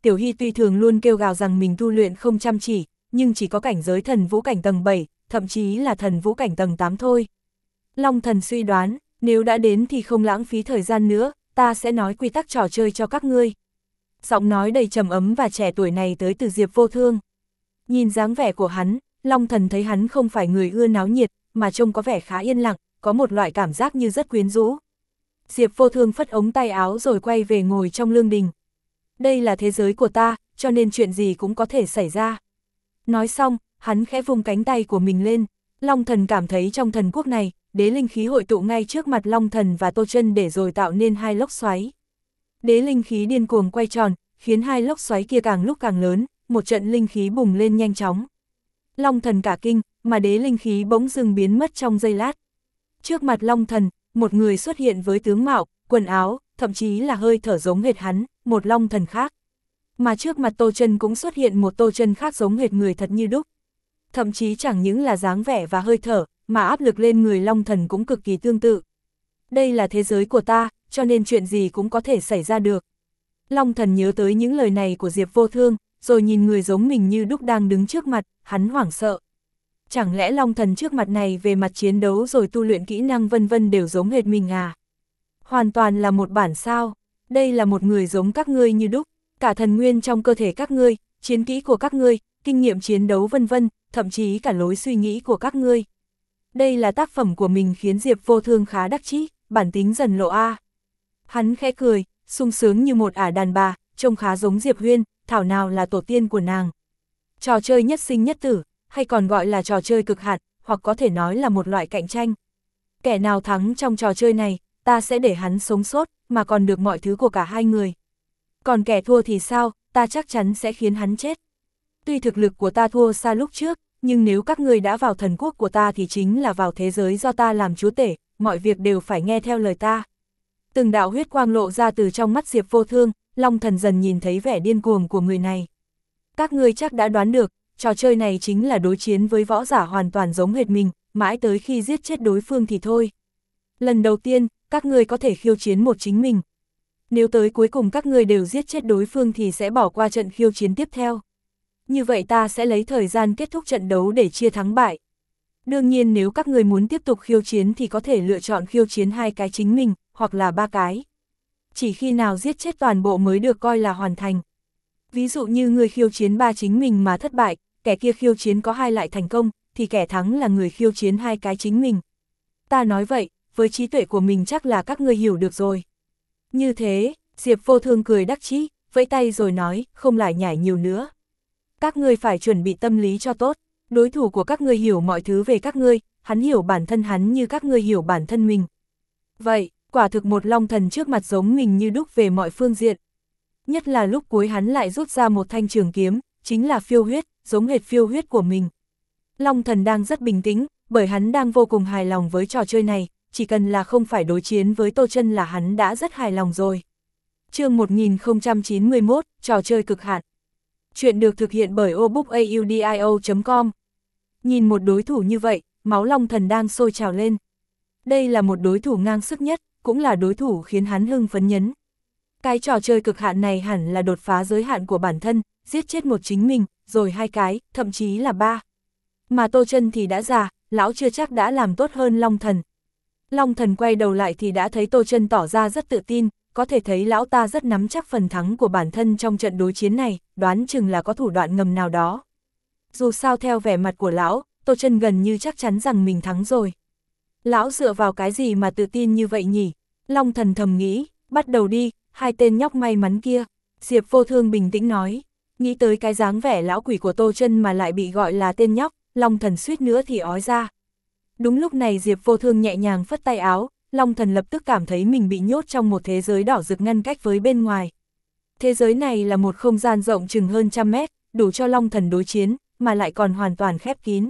Tiểu Hy tuy thường luôn kêu gào rằng mình tu luyện không chăm chỉ, nhưng chỉ có cảnh giới thần vũ cảnh tầng bảy, thậm chí là thần vũ cảnh tầng tám thôi. Long Thần suy đoán, nếu đã đến thì không lãng phí thời gian nữa, ta sẽ nói quy tắc trò chơi cho các ngươi. Giọng nói đầy trầm ấm và trẻ tuổi này tới từ Diệp Vô Thương. Nhìn dáng vẻ của hắn, Long Thần thấy hắn không phải người ưa náo nhiệt, mà trông có vẻ khá yên lặng, có một loại cảm giác như rất quyến rũ. Diệp Vô Thương phất ống tay áo rồi quay về ngồi trong lương đình. Đây là thế giới của ta, cho nên chuyện gì cũng có thể xảy ra. Nói xong, hắn khẽ vung cánh tay của mình lên. Long Thần cảm thấy trong thần quốc này, đế linh khí hội tụ ngay trước mặt Long Thần và Tô Chân để rồi tạo nên hai lốc xoáy. Đế linh khí điên cuồng quay tròn, khiến hai lốc xoáy kia càng lúc càng lớn, một trận linh khí bùng lên nhanh chóng. Long Thần cả kinh, mà đế linh khí bỗng dưng biến mất trong giây lát. Trước mặt Long Thần, một người xuất hiện với tướng mạo, quần áo, thậm chí là hơi thở giống hệt hắn, một Long Thần khác. Mà trước mặt Tô Chân cũng xuất hiện một Tô Chân khác giống hệt người thật như đúc. Thậm chí chẳng những là dáng vẻ và hơi thở, mà áp lực lên người Long Thần cũng cực kỳ tương tự. Đây là thế giới của ta, cho nên chuyện gì cũng có thể xảy ra được. Long Thần nhớ tới những lời này của Diệp Vô Thương, rồi nhìn người giống mình như đúc đang đứng trước mặt, hắn hoảng sợ. Chẳng lẽ Long Thần trước mặt này về mặt chiến đấu rồi tu luyện kỹ năng vân vân đều giống hệt mình à? Hoàn toàn là một bản sao, đây là một người giống các ngươi như đúc, cả thần nguyên trong cơ thể các ngươi, chiến kỹ của các ngươi, kinh nghiệm chiến đấu vân vân, thậm chí cả lối suy nghĩ của các ngươi. Đây là tác phẩm của mình khiến Diệp Vô Thương khá đắc chí, bản tính dần lộ a. Hắn khẽ cười, sung sướng như một ả đàn bà, trông khá giống Diệp Huyên, thảo nào là tổ tiên của nàng. Trò chơi nhất sinh nhất tử, hay còn gọi là trò chơi cực hạn, hoặc có thể nói là một loại cạnh tranh. Kẻ nào thắng trong trò chơi này, ta sẽ để hắn sống sót, mà còn được mọi thứ của cả hai người. Còn kẻ thua thì sao, ta chắc chắn sẽ khiến hắn chết. Tuy thực lực của ta thua xa lúc trước, nhưng nếu các ngươi đã vào thần quốc của ta thì chính là vào thế giới do ta làm chúa tể, mọi việc đều phải nghe theo lời ta. Từng đạo huyết quang lộ ra từ trong mắt Diệp Vô Thương, Long Thần dần nhìn thấy vẻ điên cuồng của người này. Các ngươi chắc đã đoán được, trò chơi này chính là đối chiến với võ giả hoàn toàn giống hệt mình, mãi tới khi giết chết đối phương thì thôi. Lần đầu tiên, các ngươi có thể khiêu chiến một chính mình. Nếu tới cuối cùng các ngươi đều giết chết đối phương thì sẽ bỏ qua trận khiêu chiến tiếp theo. Như vậy ta sẽ lấy thời gian kết thúc trận đấu để chia thắng bại. Đương nhiên nếu các người muốn tiếp tục khiêu chiến thì có thể lựa chọn khiêu chiến hai cái chính mình, hoặc là ba cái. Chỉ khi nào giết chết toàn bộ mới được coi là hoàn thành. Ví dụ như người khiêu chiến ba chính mình mà thất bại, kẻ kia khiêu chiến có hai lại thành công, thì kẻ thắng là người khiêu chiến hai cái chính mình. Ta nói vậy, với trí tuệ của mình chắc là các ngươi hiểu được rồi. Như thế, Diệp Vô Thương cười đắc chí, vẫy tay rồi nói, không lại nhảy nhiều nữa. Các ngươi phải chuẩn bị tâm lý cho tốt, đối thủ của các ngươi hiểu mọi thứ về các ngươi, hắn hiểu bản thân hắn như các ngươi hiểu bản thân mình. Vậy, quả thực một Long Thần trước mặt giống mình như đúc về mọi phương diện. Nhất là lúc cuối hắn lại rút ra một thanh trường kiếm, chính là phiêu huyết, giống hệt phiêu huyết của mình. Long Thần đang rất bình tĩnh, bởi hắn đang vô cùng hài lòng với trò chơi này, chỉ cần là không phải đối chiến với Tô Chân là hắn đã rất hài lòng rồi. Chương một nghìn không trăm chín mươi mốt, trò chơi cực hạn. Chuyện được thực hiện bởi obookaudio chấm com. Nhìn một đối thủ như vậy, máu Long Thần đang sôi trào lên. Đây là một đối thủ ngang sức nhất, cũng là đối thủ khiến hắn hưng phấn nhấn. Cái trò chơi cực hạn này hẳn là đột phá giới hạn của bản thân, giết chết một chính mình, rồi hai cái, thậm chí là ba. Mà Tô Chân thì đã già, lão chưa chắc đã làm tốt hơn Long Thần. Long Thần quay đầu lại thì đã thấy Tô Chân tỏ ra rất tự tin, có thể thấy lão ta rất nắm chắc phần thắng của bản thân trong trận đối chiến này, đoán chừng là có thủ đoạn ngầm nào đó. Dù sao theo vẻ mặt của lão, Tô Chân gần như chắc chắn rằng mình thắng rồi. Lão dựa vào cái gì mà tự tin như vậy nhỉ? Long Thần thầm nghĩ, bắt đầu đi, hai tên nhóc may mắn kia. Diệp Vô Thương bình tĩnh nói, nghĩ tới cái dáng vẻ lão quỷ của Tô Chân mà lại bị gọi là tên nhóc, Long Thần suýt nữa thì ói ra. Đúng lúc này Diệp Vô Thương nhẹ nhàng phất tay áo, Long Thần lập tức cảm thấy mình bị nhốt trong một thế giới đỏ rực ngăn cách với bên ngoài. Thế giới này là một không gian rộng chừng hơn trăm mét, đủ cho Long Thần đối chiến, mà lại còn hoàn toàn khép kín.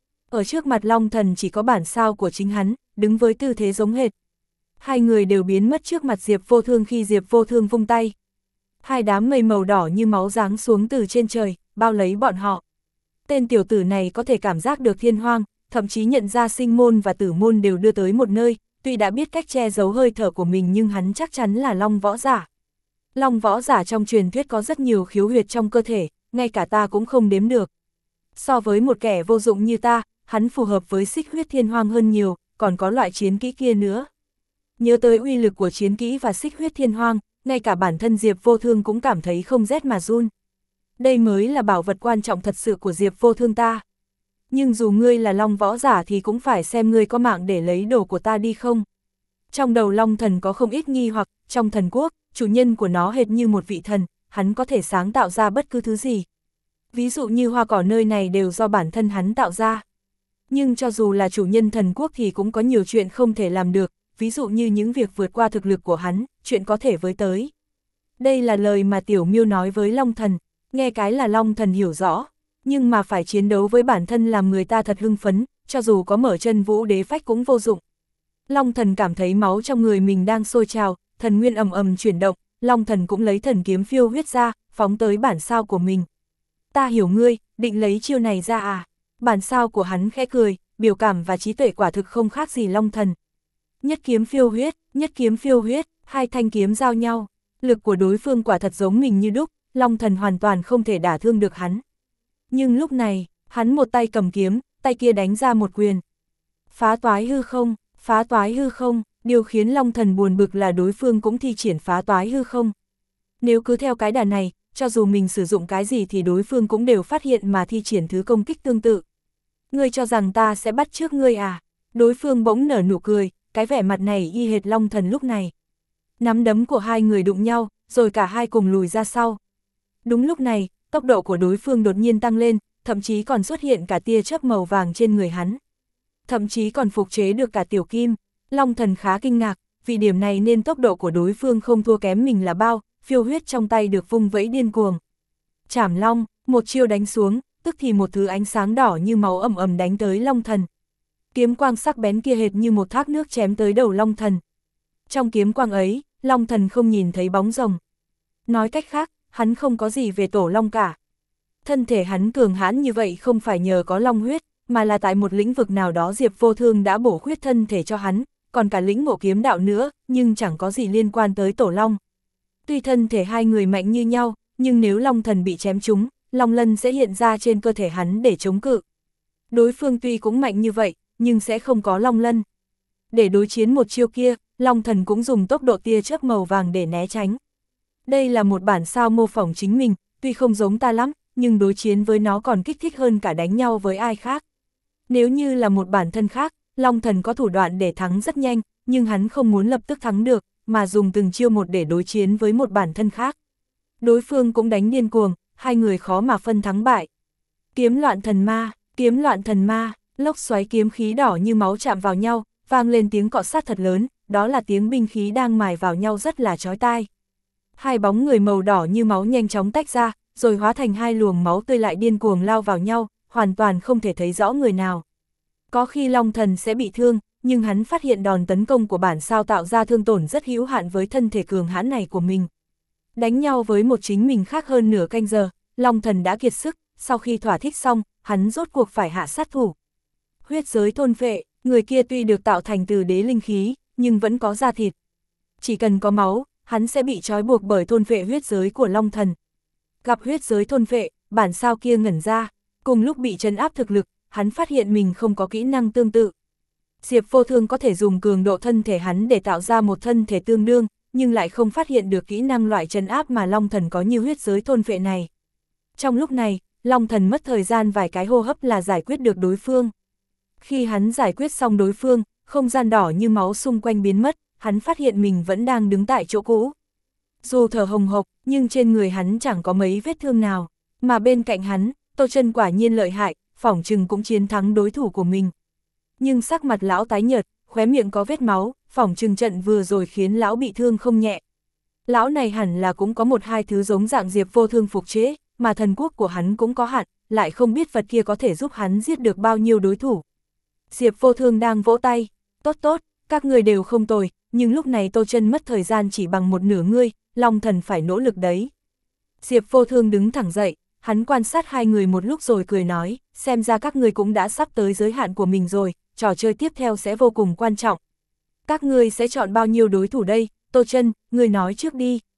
Ở trước mặt Long Thần chỉ có bản sao của chính hắn, đứng với tư thế giống hệt. Hai người đều biến mất trước mặt Diệp Vô Thương khi Diệp Vô Thương vung tay. Hai đám mây màu đỏ như máu giáng xuống từ trên trời, bao lấy bọn họ. Tên tiểu tử này có thể cảm giác được thiên hoang, thậm chí nhận ra sinh môn và tử môn đều đưa tới một nơi, tuy đã biết cách che giấu hơi thở của mình nhưng hắn chắc chắn là Long võ giả. Long võ giả trong truyền thuyết có rất nhiều khiếu huyệt trong cơ thể, ngay cả ta cũng không đếm được. So với một kẻ vô dụng như ta, hắn phù hợp với xích huyết thiên hoang hơn nhiều, còn có loại chiến kỹ kia nữa. Nhớ tới uy lực của chiến kỹ và xích huyết thiên hoang, ngay cả bản thân Diệp Vô Thương cũng cảm thấy không rét mà run. Đây mới là bảo vật quan trọng thật sự của Diệp Vô Thương ta. Nhưng dù ngươi là Long võ giả thì cũng phải xem ngươi có mạng để lấy đồ của ta đi không. Trong đầu Long Thần có không ít nghi hoặc, trong thần quốc, chủ nhân của nó hệt như một vị thần, hắn có thể sáng tạo ra bất cứ thứ gì. Ví dụ như hoa cỏ nơi này đều do bản thân hắn tạo ra. Nhưng cho dù là chủ nhân thần quốc thì cũng có nhiều chuyện không thể làm được, ví dụ như những việc vượt qua thực lực của hắn, chuyện có thể với tới. Đây là lời mà Tiểu Miêu nói với Long Thần, nghe cái là Long Thần hiểu rõ, nhưng mà phải chiến đấu với bản thân làm người ta thật hưng phấn, cho dù có mở chân vũ đế phách cũng vô dụng. Long Thần cảm thấy máu trong người mình đang sôi trào, thần nguyên ầm ầm chuyển động, Long Thần cũng lấy thần kiếm phiêu huyết ra, phóng tới bản sao của mình. Ta hiểu ngươi, định lấy chiêu này ra à? Bản sao của hắn khẽ cười, biểu cảm và trí tuệ quả thực không khác gì Long Thần. Nhất kiếm phiêu huyết, nhất kiếm phiêu huyết, hai thanh kiếm giao nhau, lực của đối phương quả thật giống mình như đúc, Long Thần hoàn toàn không thể đả thương được hắn. Nhưng lúc này, hắn một tay cầm kiếm, tay kia đánh ra một quyền. Phá toái hư không, phá toái hư không, điều khiến Long Thần buồn bực là đối phương cũng thi triển phá toái hư không. Nếu cứ theo cái đà này, cho dù mình sử dụng cái gì thì đối phương cũng đều phát hiện mà thi triển thứ công kích tương tự. Ngươi cho rằng ta sẽ bắt trước ngươi à? Đối phương bỗng nở nụ cười, cái vẻ mặt này y hệt Long Thần lúc này. Nắm đấm của hai người đụng nhau, rồi cả hai cùng lùi ra sau. Đúng lúc này, tốc độ của đối phương đột nhiên tăng lên, thậm chí còn xuất hiện cả tia chớp màu vàng trên người hắn. Thậm chí còn phục chế được cả tiểu kim. Long Thần khá kinh ngạc, vì điểm này nên tốc độ của đối phương không thua kém mình là bao, phiêu huyết trong tay được vung vẫy điên cuồng. Trảm Long, một chiêu đánh xuống, tức thì một thứ ánh sáng đỏ như máu ầm ầm đánh tới Long Thần. Kiếm quang sắc bén kia hệt như một thác nước chém tới đầu Long Thần. Trong kiếm quang ấy, Long Thần không nhìn thấy bóng rồng. Nói cách khác, hắn không có gì về tổ Long cả. Thân thể hắn cường hãn như vậy không phải nhờ có Long huyết, mà là tại một lĩnh vực nào đó Diệp Vô Thương đã bổ khuyết thân thể cho hắn, còn cả lĩnh ngộ kiếm đạo nữa, nhưng chẳng có gì liên quan tới tổ Long. Tuy thân thể hai người mạnh như nhau, nhưng nếu Long Thần bị chém trúng, Long Lân sẽ hiện ra trên cơ thể hắn để chống cự. Đối phương tuy cũng mạnh như vậy, nhưng sẽ không có Long Lân. Để đối chiến một chiêu kia, Long Thần cũng dùng tốc độ tia chớp màu vàng để né tránh. Đây là một bản sao mô phỏng chính mình, tuy không giống ta lắm, nhưng đối chiến với nó còn kích thích hơn cả đánh nhau với ai khác. Nếu như là một bản thân khác, Long Thần có thủ đoạn để thắng rất nhanh, nhưng hắn không muốn lập tức thắng được, mà dùng từng chiêu một để đối chiến với một bản thân khác. Đối phương cũng đánh điên cuồng, hai người khó mà phân thắng bại. Kiếm loạn thần ma, kiếm loạn thần ma, lốc xoáy kiếm khí đỏ như máu chạm vào nhau, vang lên tiếng cọ sát thật lớn, đó là tiếng binh khí đang mài vào nhau rất là chói tai. Hai bóng người màu đỏ như máu nhanh chóng tách ra, rồi hóa thành hai luồng máu tươi lại điên cuồng lao vào nhau, hoàn toàn không thể thấy rõ người nào. Có khi Long Thần sẽ bị thương, nhưng hắn phát hiện đòn tấn công của bản sao tạo ra thương tổn rất hữu hạn với thân thể cường hãn này của mình. Đánh nhau với một chính mình khác hơn nửa canh giờ, Long Thần đã kiệt sức, sau khi thỏa thích xong, hắn rốt cuộc phải hạ sát thủ. Huyết giới thôn phệ, người kia tuy được tạo thành từ đế linh khí, nhưng vẫn có da thịt. Chỉ cần có máu, hắn sẽ bị trói buộc bởi thôn phệ huyết giới của Long Thần. Gặp huyết giới thôn phệ, bản sao kia ngẩn ra, cùng lúc bị trấn áp thực lực, hắn phát hiện mình không có kỹ năng tương tự. Diệp Vô Thương có thể dùng cường độ thân thể hắn để tạo ra một thân thể tương đương, nhưng lại không phát hiện được kỹ năng loại trấn áp mà Long Thần có như huyết giới thôn phệ này. Trong lúc này, Long Thần mất thời gian vài cái hô hấp là giải quyết được đối phương. Khi hắn giải quyết xong đối phương, không gian đỏ như máu xung quanh biến mất, hắn phát hiện mình vẫn đang đứng tại chỗ cũ. Dù thở hồng hộc, nhưng trên người hắn chẳng có mấy vết thương nào, mà bên cạnh hắn, Tô Chân quả nhiên lợi hại, phỏng chừng cũng chiến thắng đối thủ của mình. Nhưng sắc mặt lão tái nhợt, khóe miệng có vết máu, phỏng chừng trận vừa rồi khiến lão bị thương không nhẹ. Lão này hẳn là cũng có một hai thứ giống dạng Diệp Vô Thương phục chế, mà thần quốc của hắn cũng có hạn, lại không biết vật kia có thể giúp hắn giết được bao nhiêu đối thủ. Diệp Vô Thương đang vỗ tay, tốt tốt, các người đều không tồi, nhưng lúc này Tô Chân mất thời gian chỉ bằng một nửa ngươi, Long Thần phải nỗ lực đấy. Diệp Vô Thương đứng thẳng dậy, hắn quan sát hai người một lúc rồi cười nói, xem ra các ngươi cũng đã sắp tới giới hạn của mình rồi, trò chơi tiếp theo sẽ vô cùng quan trọng. Các ngươi sẽ chọn bao nhiêu đối thủ đây? Tô Chân, ngươi nói trước đi.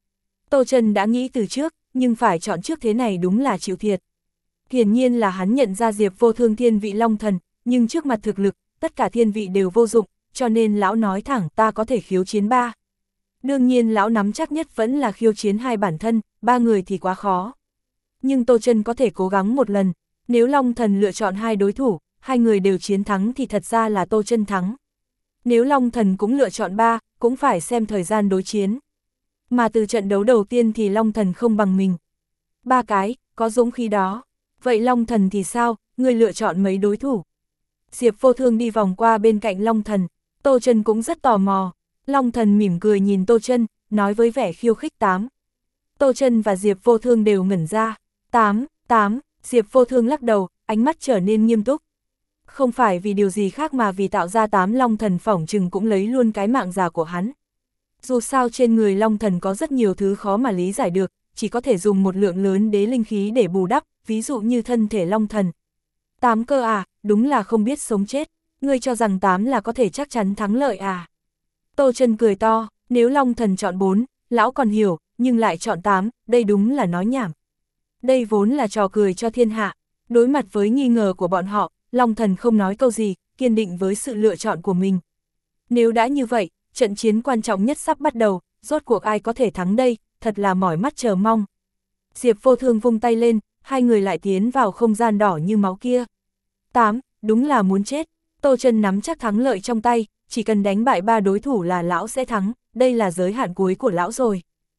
Tô Chân đã nghĩ từ trước, nhưng phải chọn trước thế này đúng là chịu thiệt. Hiển nhiên là hắn nhận ra Diệp Vô Thương thiên vị long thần, nhưng trước mặt thực lực, tất cả thiên vị đều vô dụng, cho nên lão nói thẳng ta có thể khiêu chiến ba. Đương nhiên lão nắm chắc nhất vẫn là khiêu chiến hai bản thân, ba người thì quá khó. Nhưng Tô Chân có thể cố gắng một lần, nếu Long Thần lựa chọn hai đối thủ, hai người đều chiến thắng thì thật ra là Tô Chân thắng. Nếu Long Thần cũng lựa chọn ba, cũng phải xem thời gian đối chiến. Mà từ trận đấu đầu tiên thì Long Thần không bằng mình. Ba cái, có dũng khí đó. Vậy Long Thần thì sao, người lựa chọn mấy đối thủ? Diệp Vô Thương đi vòng qua bên cạnh Long Thần, Tô Chân cũng rất tò mò. Long Thần mỉm cười nhìn Tô Chân, nói với vẻ khiêu khích tám. Tô Chân và Diệp Vô Thương đều ngẩn ra. Tám, tám, Diệp Vô Thương lắc đầu, ánh mắt trở nên nghiêm túc. Không phải vì điều gì khác mà vì tạo ra tám Long Thần phỏng chừng cũng lấy luôn cái mạng già của hắn. Dù sao trên người Long Thần có rất nhiều thứ khó mà lý giải được, chỉ có thể dùng một lượng lớn đế linh khí để bù đắp, ví dụ như thân thể Long Thần. Tám cơ à, đúng là không biết sống chết, ngươi cho rằng tám là có thể chắc chắn thắng lợi à. Tô Chân cười to, nếu Long Thần chọn bốn, lão còn hiểu, nhưng lại chọn tám, đây đúng là nói nhảm. Đây vốn là trò cười cho thiên hạ, đối mặt với nghi ngờ của bọn họ, Long Thần không nói câu gì, kiên định với sự lựa chọn của mình. Nếu đã như vậy, trận chiến quan trọng nhất sắp bắt đầu, rốt cuộc ai có thể thắng đây, thật là mỏi mắt chờ mong. Diệp Vô Thương vung tay lên, hai người lại tiến vào không gian đỏ như máu kia. Tám, đúng là muốn chết. Tô Chân nắm chắc thắng lợi trong tay, chỉ cần đánh bại ba đối thủ là lão sẽ thắng, đây là giới hạn cuối của lão rồi.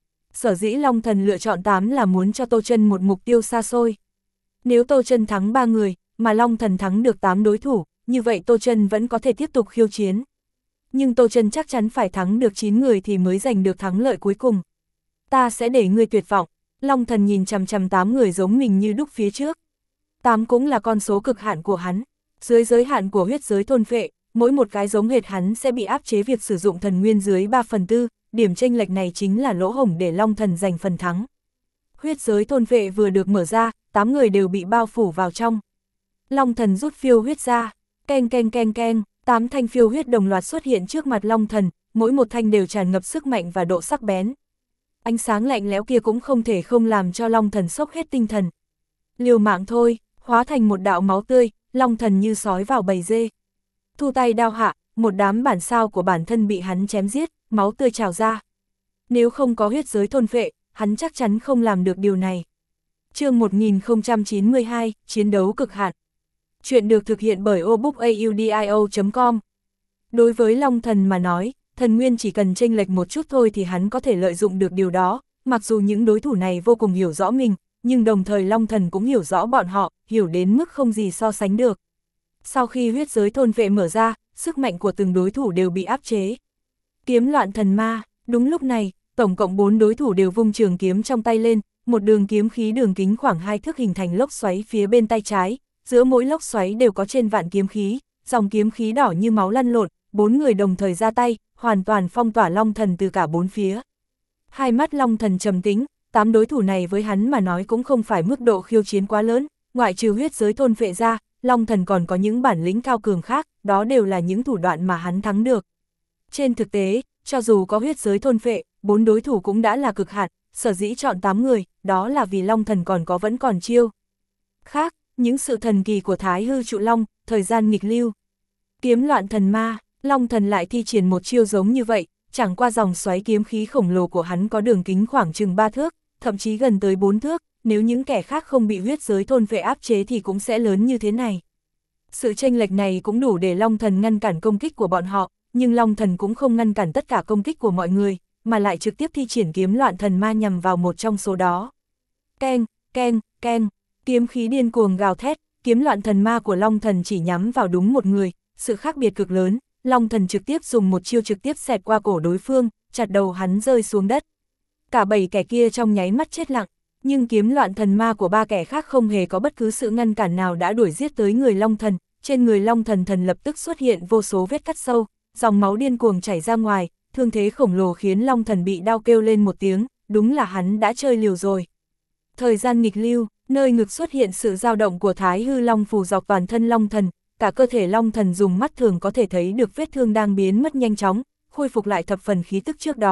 Sở dĩ Long Thần lựa chọn tám là muốn cho Tô Chân một mục tiêu xa xôi. Nếu Tô Chân thắng ba người, mà Long Thần thắng được tám đối thủ, như vậy Tô Chân vẫn có thể tiếp tục khiêu chiến. Nhưng Tô Chân chắc chắn phải thắng được chín người thì mới giành được thắng lợi cuối cùng. Ta sẽ để ngươi tuyệt vọng. Long Thần nhìn chằm chằm tám người giống mình như đúc phía trước. tám cũng là con số cực hạn của hắn. Dưới giới hạn của huyết giới thôn phệ, mỗi một cái giống hệt hắn sẽ bị áp chế việc sử dụng thần nguyên dưới ba phần tư, điểm chênh lệch này chính là lỗ hổng để Long Thần giành phần thắng. Huyết giới thôn phệ vừa được mở ra, tám người đều bị bao phủ vào trong. Long Thần rút phiêu huyết ra, keng keng keng keng, tám thanh phiêu huyết đồng loạt xuất hiện trước mặt Long Thần, mỗi một thanh đều tràn ngập sức mạnh và độ sắc bén. Ánh sáng lạnh lẽo kia cũng không thể không làm cho Long Thần sốc hết tinh thần. Liều mạng thôi, hóa thành một đạo máu tươi, Long Thần như sói vào bầy dê. Thu tay đao hạ, một đám bản sao của bản thân bị hắn chém giết, máu tươi trào ra. Nếu không có huyết giới thôn phệ, hắn chắc chắn không làm được điều này. Chương một nghìn không trăm chín mươi hai, chiến đấu cực hạn. Chuyện được thực hiện bởi obookaudio chấm com. Đối với Long Thần mà nói, thần nguyên chỉ cần chênh lệch một chút thôi thì hắn có thể lợi dụng được điều đó, mặc dù những đối thủ này vô cùng hiểu rõ mình, nhưng đồng thời Long Thần cũng hiểu rõ bọn họ, hiểu đến mức không gì so sánh được. Sau khi huyết giới thôn vệ mở ra, sức mạnh của từng đối thủ đều bị áp chế. Kiếm loạn thần ma, đúng lúc này, tổng cộng bốn đối thủ đều vung trường kiếm trong tay lên, một đường kiếm khí đường kính khoảng hai thước hình thành lốc xoáy phía bên tay trái, giữa mỗi lốc xoáy đều có trên vạn kiếm khí, dòng kiếm khí đỏ như máu lăn lộn, bốn người đồng thời ra tay, hoàn toàn phong tỏa Long Thần từ cả bốn phía. Hai mắt Long Thần trầm tĩnh, tám đối thủ này với hắn mà nói cũng không phải mức độ khiêu chiến quá lớn, ngoại trừ huyết giới thôn vệ ra, Long Thần còn có những bản lĩnh cao cường khác, đó đều là những thủ đoạn mà hắn thắng được. Trên thực tế, cho dù có huyết giới thôn vệ, bốn đối thủ cũng đã là cực hạn, sở dĩ chọn tám người, đó là vì Long Thần còn có vẫn còn chiêu khác, những sự thần kỳ của Thái Hư Trụ Long, thời gian nghịch lưu. Kiếm loạn thần ma, Long Thần lại thi triển một chiêu giống như vậy, chẳng qua dòng xoáy kiếm khí khổng lồ của hắn có đường kính khoảng chừng ba thước, thậm chí gần tới bốn thước, nếu những kẻ khác không bị huyết giới thôn vệ áp chế thì cũng sẽ lớn như thế này. Sự chênh lệch này cũng đủ để Long Thần ngăn cản công kích của bọn họ, nhưng Long Thần cũng không ngăn cản tất cả công kích của mọi người, mà lại trực tiếp thi triển kiếm loạn thần ma nhằm vào một trong số đó. Keng, keng, keng, kiếm khí điên cuồng gào thét, kiếm loạn thần ma của Long Thần chỉ nhắm vào đúng một người, sự khác biệt cực lớn, Long Thần trực tiếp dùng một chiêu trực tiếp xẹt qua cổ đối phương, chặt đầu hắn rơi xuống đất. Cả bảy kẻ kia trong nháy mắt chết lặng, nhưng kiếm loạn thần ma của ba kẻ khác không hề có bất cứ sự ngăn cản nào đã đuổi giết tới người Long Thần, trên người Long Thần thần lập tức xuất hiện vô số vết cắt sâu, dòng máu điên cuồng chảy ra ngoài, thương thế khổng lồ khiến Long Thần bị đau kêu lên một tiếng, đúng là hắn đã chơi liều rồi. Thời gian nghịch lưu, nơi ngực xuất hiện sự dao động của Thái Hư Long phù dọc toàn thân Long Thần, cả cơ thể Long Thần dùng mắt thường có thể thấy được vết thương đang biến mất nhanh chóng, khôi phục lại thập phần khí tức trước đó,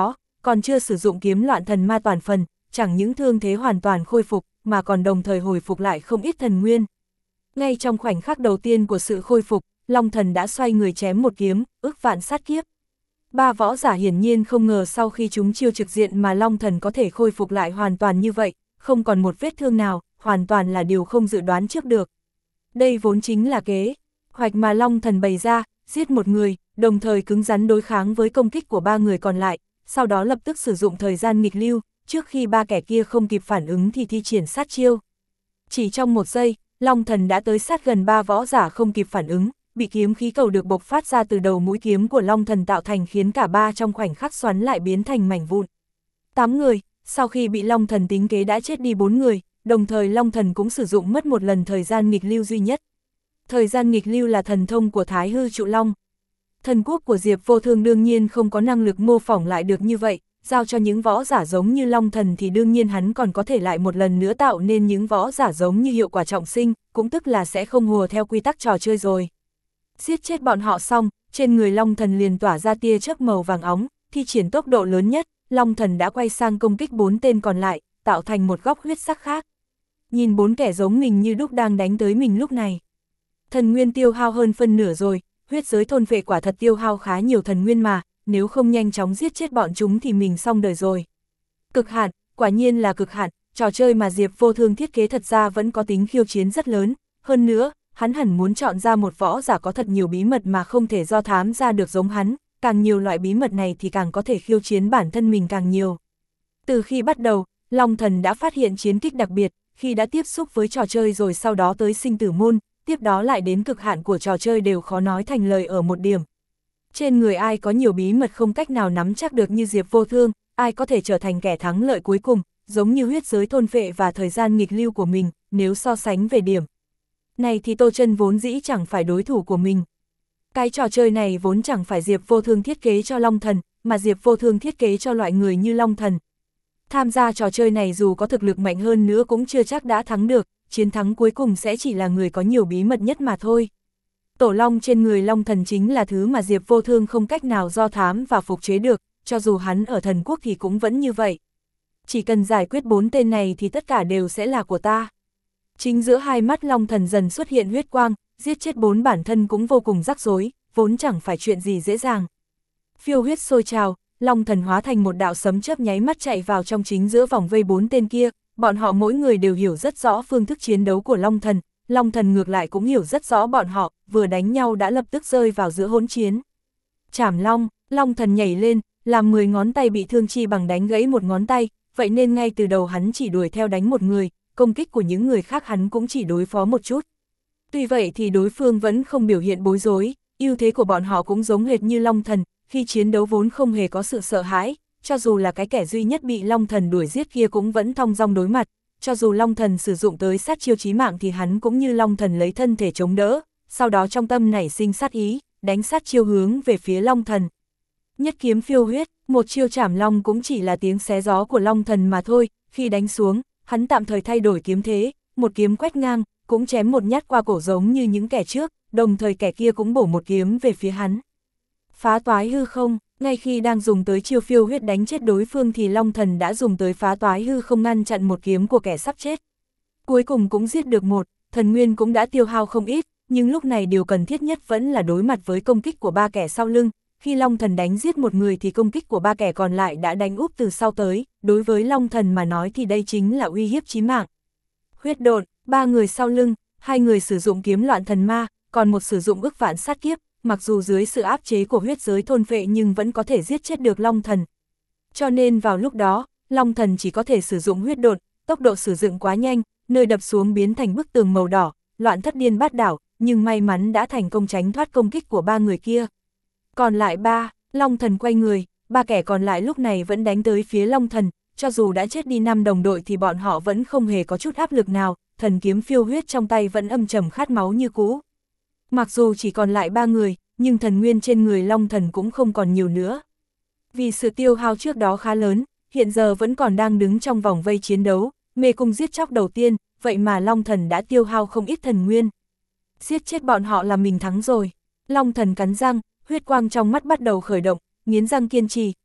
còn chưa sử dụng kiếm loạn thần ma toàn phần, chẳng những thương thế hoàn toàn khôi phục, mà còn đồng thời hồi phục lại không ít thần nguyên. Ngay trong khoảnh khắc đầu tiên của sự khôi phục, Long Thần đã xoay người chém một kiếm, ức vạn sát kiếp. Ba võ giả hiển nhiên không ngờ sau khi chúng chiêu trực diện mà Long Thần có thể khôi phục lại hoàn toàn như vậy, không còn một vết thương nào, hoàn toàn là điều không dự đoán trước được. Đây vốn chính là kế hoạch mà Long Thần bày ra, giết một người, đồng thời cứng rắn đối kháng với công kích của ba người còn lại, sau đó lập tức sử dụng thời gian nghịch lưu, trước khi ba kẻ kia không kịp phản ứng thì thi triển sát chiêu. Chỉ trong một giây, Long Thần đã tới sát gần ba võ giả không kịp phản ứng, bị kiếm khí cầu được bộc phát ra từ đầu mũi kiếm của Long Thần tạo thành khiến cả ba trong khoảnh khắc xoắn lại biến thành mảnh vụn. Tám người, sau khi bị Long Thần tính kế đã chết đi bốn người, đồng thời Long Thần cũng sử dụng mất một lần thời gian nghịch lưu duy nhất. Thời gian nghịch lưu là thần thông của Thái Hư Trụ Long. Thần quốc của Diệp Vô Thương đương nhiên không có năng lực mô phỏng lại được như vậy, giao cho những võ giả giống như Long Thần thì đương nhiên hắn còn có thể lại một lần nữa tạo nên những võ giả giống như hiệu quả trọng sinh, cũng tức là sẽ không hùa theo quy tắc trò chơi rồi. Giết chết bọn họ xong, trên người Long Thần liền tỏa ra tia chớp màu vàng óng, thi triển tốc độ lớn nhất, Long Thần đã quay sang công kích bốn tên còn lại, tạo thành một góc huyết sắc khác. Nhìn bốn kẻ giống mình như đúc đang đánh tới mình lúc này. Thần nguyên tiêu hao hơn phân nửa rồi, huyết giới thôn phệ quả thật tiêu hao khá nhiều thần nguyên mà, nếu không nhanh chóng giết chết bọn chúng thì mình xong đời rồi. Cực hạn, quả nhiên là cực hạn, trò chơi mà Diệp Vô Thương thiết kế thật ra vẫn có tính khiêu chiến rất lớn, hơn nữa, hắn hẳn muốn chọn ra một võ giả có thật nhiều bí mật mà không thể do thám ra được giống hắn, càng nhiều loại bí mật này thì càng có thể khiêu chiến bản thân mình càng nhiều. Từ khi bắt đầu, Long Thần đã phát hiện chiến kích đặc biệt, khi đã tiếp xúc với trò chơi rồi sau đó tới sinh tử môn, tiếp đó lại đến cực hạn của trò chơi đều khó nói thành lời ở một điểm. Trên người ai có nhiều bí mật không cách nào nắm chắc được như Diệp Vô Thương, ai có thể trở thành kẻ thắng lợi cuối cùng, giống như huyết giới thôn phệ và thời gian nghịch lưu của mình, nếu so sánh về điểm này thì Tô Chân vốn dĩ chẳng phải đối thủ của mình. Cái trò chơi này vốn chẳng phải Diệp Vô Thương thiết kế cho Long Thần, mà Diệp Vô Thương thiết kế cho loại người như Long Thần. Tham gia trò chơi này dù có thực lực mạnh hơn nữa cũng chưa chắc đã thắng được, chiến thắng cuối cùng sẽ chỉ là người có nhiều bí mật nhất mà thôi. Tổ long trên người Long Thần chính là thứ mà Diệp Vô Thương không cách nào do thám và phục chế được, cho dù hắn ở thần quốc thì cũng vẫn như vậy. Chỉ cần giải quyết bốn tên này thì tất cả đều sẽ là của ta. Chính giữa hai mắt Long Thần dần xuất hiện huyết quang, giết chết bốn bản thân cũng vô cùng rắc rối, vốn chẳng phải chuyện gì dễ dàng. Phiêu huyết sôi trào, Long Thần hóa thành một đạo sấm chớp nháy mắt chạy vào trong chính giữa vòng vây bốn tên kia, bọn họ mỗi người đều hiểu rất rõ phương thức chiến đấu của Long Thần, Long Thần ngược lại cũng hiểu rất rõ bọn họ, vừa đánh nhau đã lập tức rơi vào giữa hỗn chiến. Chảm Long, Long Thần nhảy lên, làm mười ngón tay bị thương chi bằng đánh gãy một ngón tay, vậy nên ngay từ đầu hắn chỉ đuổi theo đánh một người, công kích của những người khác hắn cũng chỉ đối phó một chút. Tuy vậy thì đối phương vẫn không biểu hiện bối rối, ưu thế của bọn họ cũng giống hệt như Long Thần, khi chiến đấu vốn không hề có sự sợ hãi, cho dù là cái kẻ duy nhất bị Long Thần đuổi giết kia cũng vẫn thong dong đối mặt, cho dù Long Thần sử dụng tới sát chiêu chí mạng thì hắn cũng như Long Thần lấy thân thể chống đỡ, sau đó trong tâm nảy sinh sát ý, đánh sát chiêu hướng về phía Long Thần. Nhất kiếm phiêu huyết, một chiêu chảm long cũng chỉ là tiếng xé gió của Long Thần mà thôi, khi đánh xuống, hắn tạm thời thay đổi kiếm thế, một kiếm quét ngang, cũng chém một nhát qua cổ giống như những kẻ trước, đồng thời kẻ kia cũng bổ một kiếm về phía hắn. Phá toái hư không, ngay khi đang dùng tới chiêu phiêu huyết đánh chết đối phương thì Long Thần đã dùng tới phá toái hư không ngăn chặn một kiếm của kẻ sắp chết. Cuối cùng cũng giết được một, thần nguyên cũng đã tiêu hao không ít, nhưng lúc này điều cần thiết nhất vẫn là đối mặt với công kích của ba kẻ sau lưng. Khi Long Thần đánh giết một người thì công kích của ba kẻ còn lại đã đánh úp từ sau tới, đối với Long Thần mà nói thì đây chính là uy hiếp chí mạng. Huyết độn, ba người sau lưng, hai người sử dụng kiếm loạn thần ma, còn một sử dụng ức vạn sát kiếp, mặc dù dưới sự áp chế của huyết giới thôn phệ nhưng vẫn có thể giết chết được Long Thần. Cho nên vào lúc đó, Long Thần chỉ có thể sử dụng huyết độn, tốc độ sử dụng quá nhanh, nơi đập xuống biến thành bức tường màu đỏ, loạn thất điên bát đảo, nhưng may mắn đã thành công tránh thoát công kích của ba người kia. Còn lại ba, Long Thần quay người, ba kẻ còn lại lúc này vẫn đánh tới phía Long Thần, cho dù đã chết đi năm đồng đội thì bọn họ vẫn không hề có chút áp lực nào, thần kiếm phiêu huyết trong tay vẫn âm trầm khát máu như cũ. Mặc dù chỉ còn lại ba người, nhưng thần nguyên trên người Long Thần cũng không còn nhiều nữa. Vì sự tiêu hao trước đó khá lớn, hiện giờ vẫn còn đang đứng trong vòng vây chiến đấu, mê cung giết chóc đầu tiên, vậy mà Long Thần đã tiêu hao không ít thần nguyên. Giết chết bọn họ là mình thắng rồi. Long Thần cắn răng, huyết quang trong mắt bắt đầu khởi động, nghiến răng kiên trì,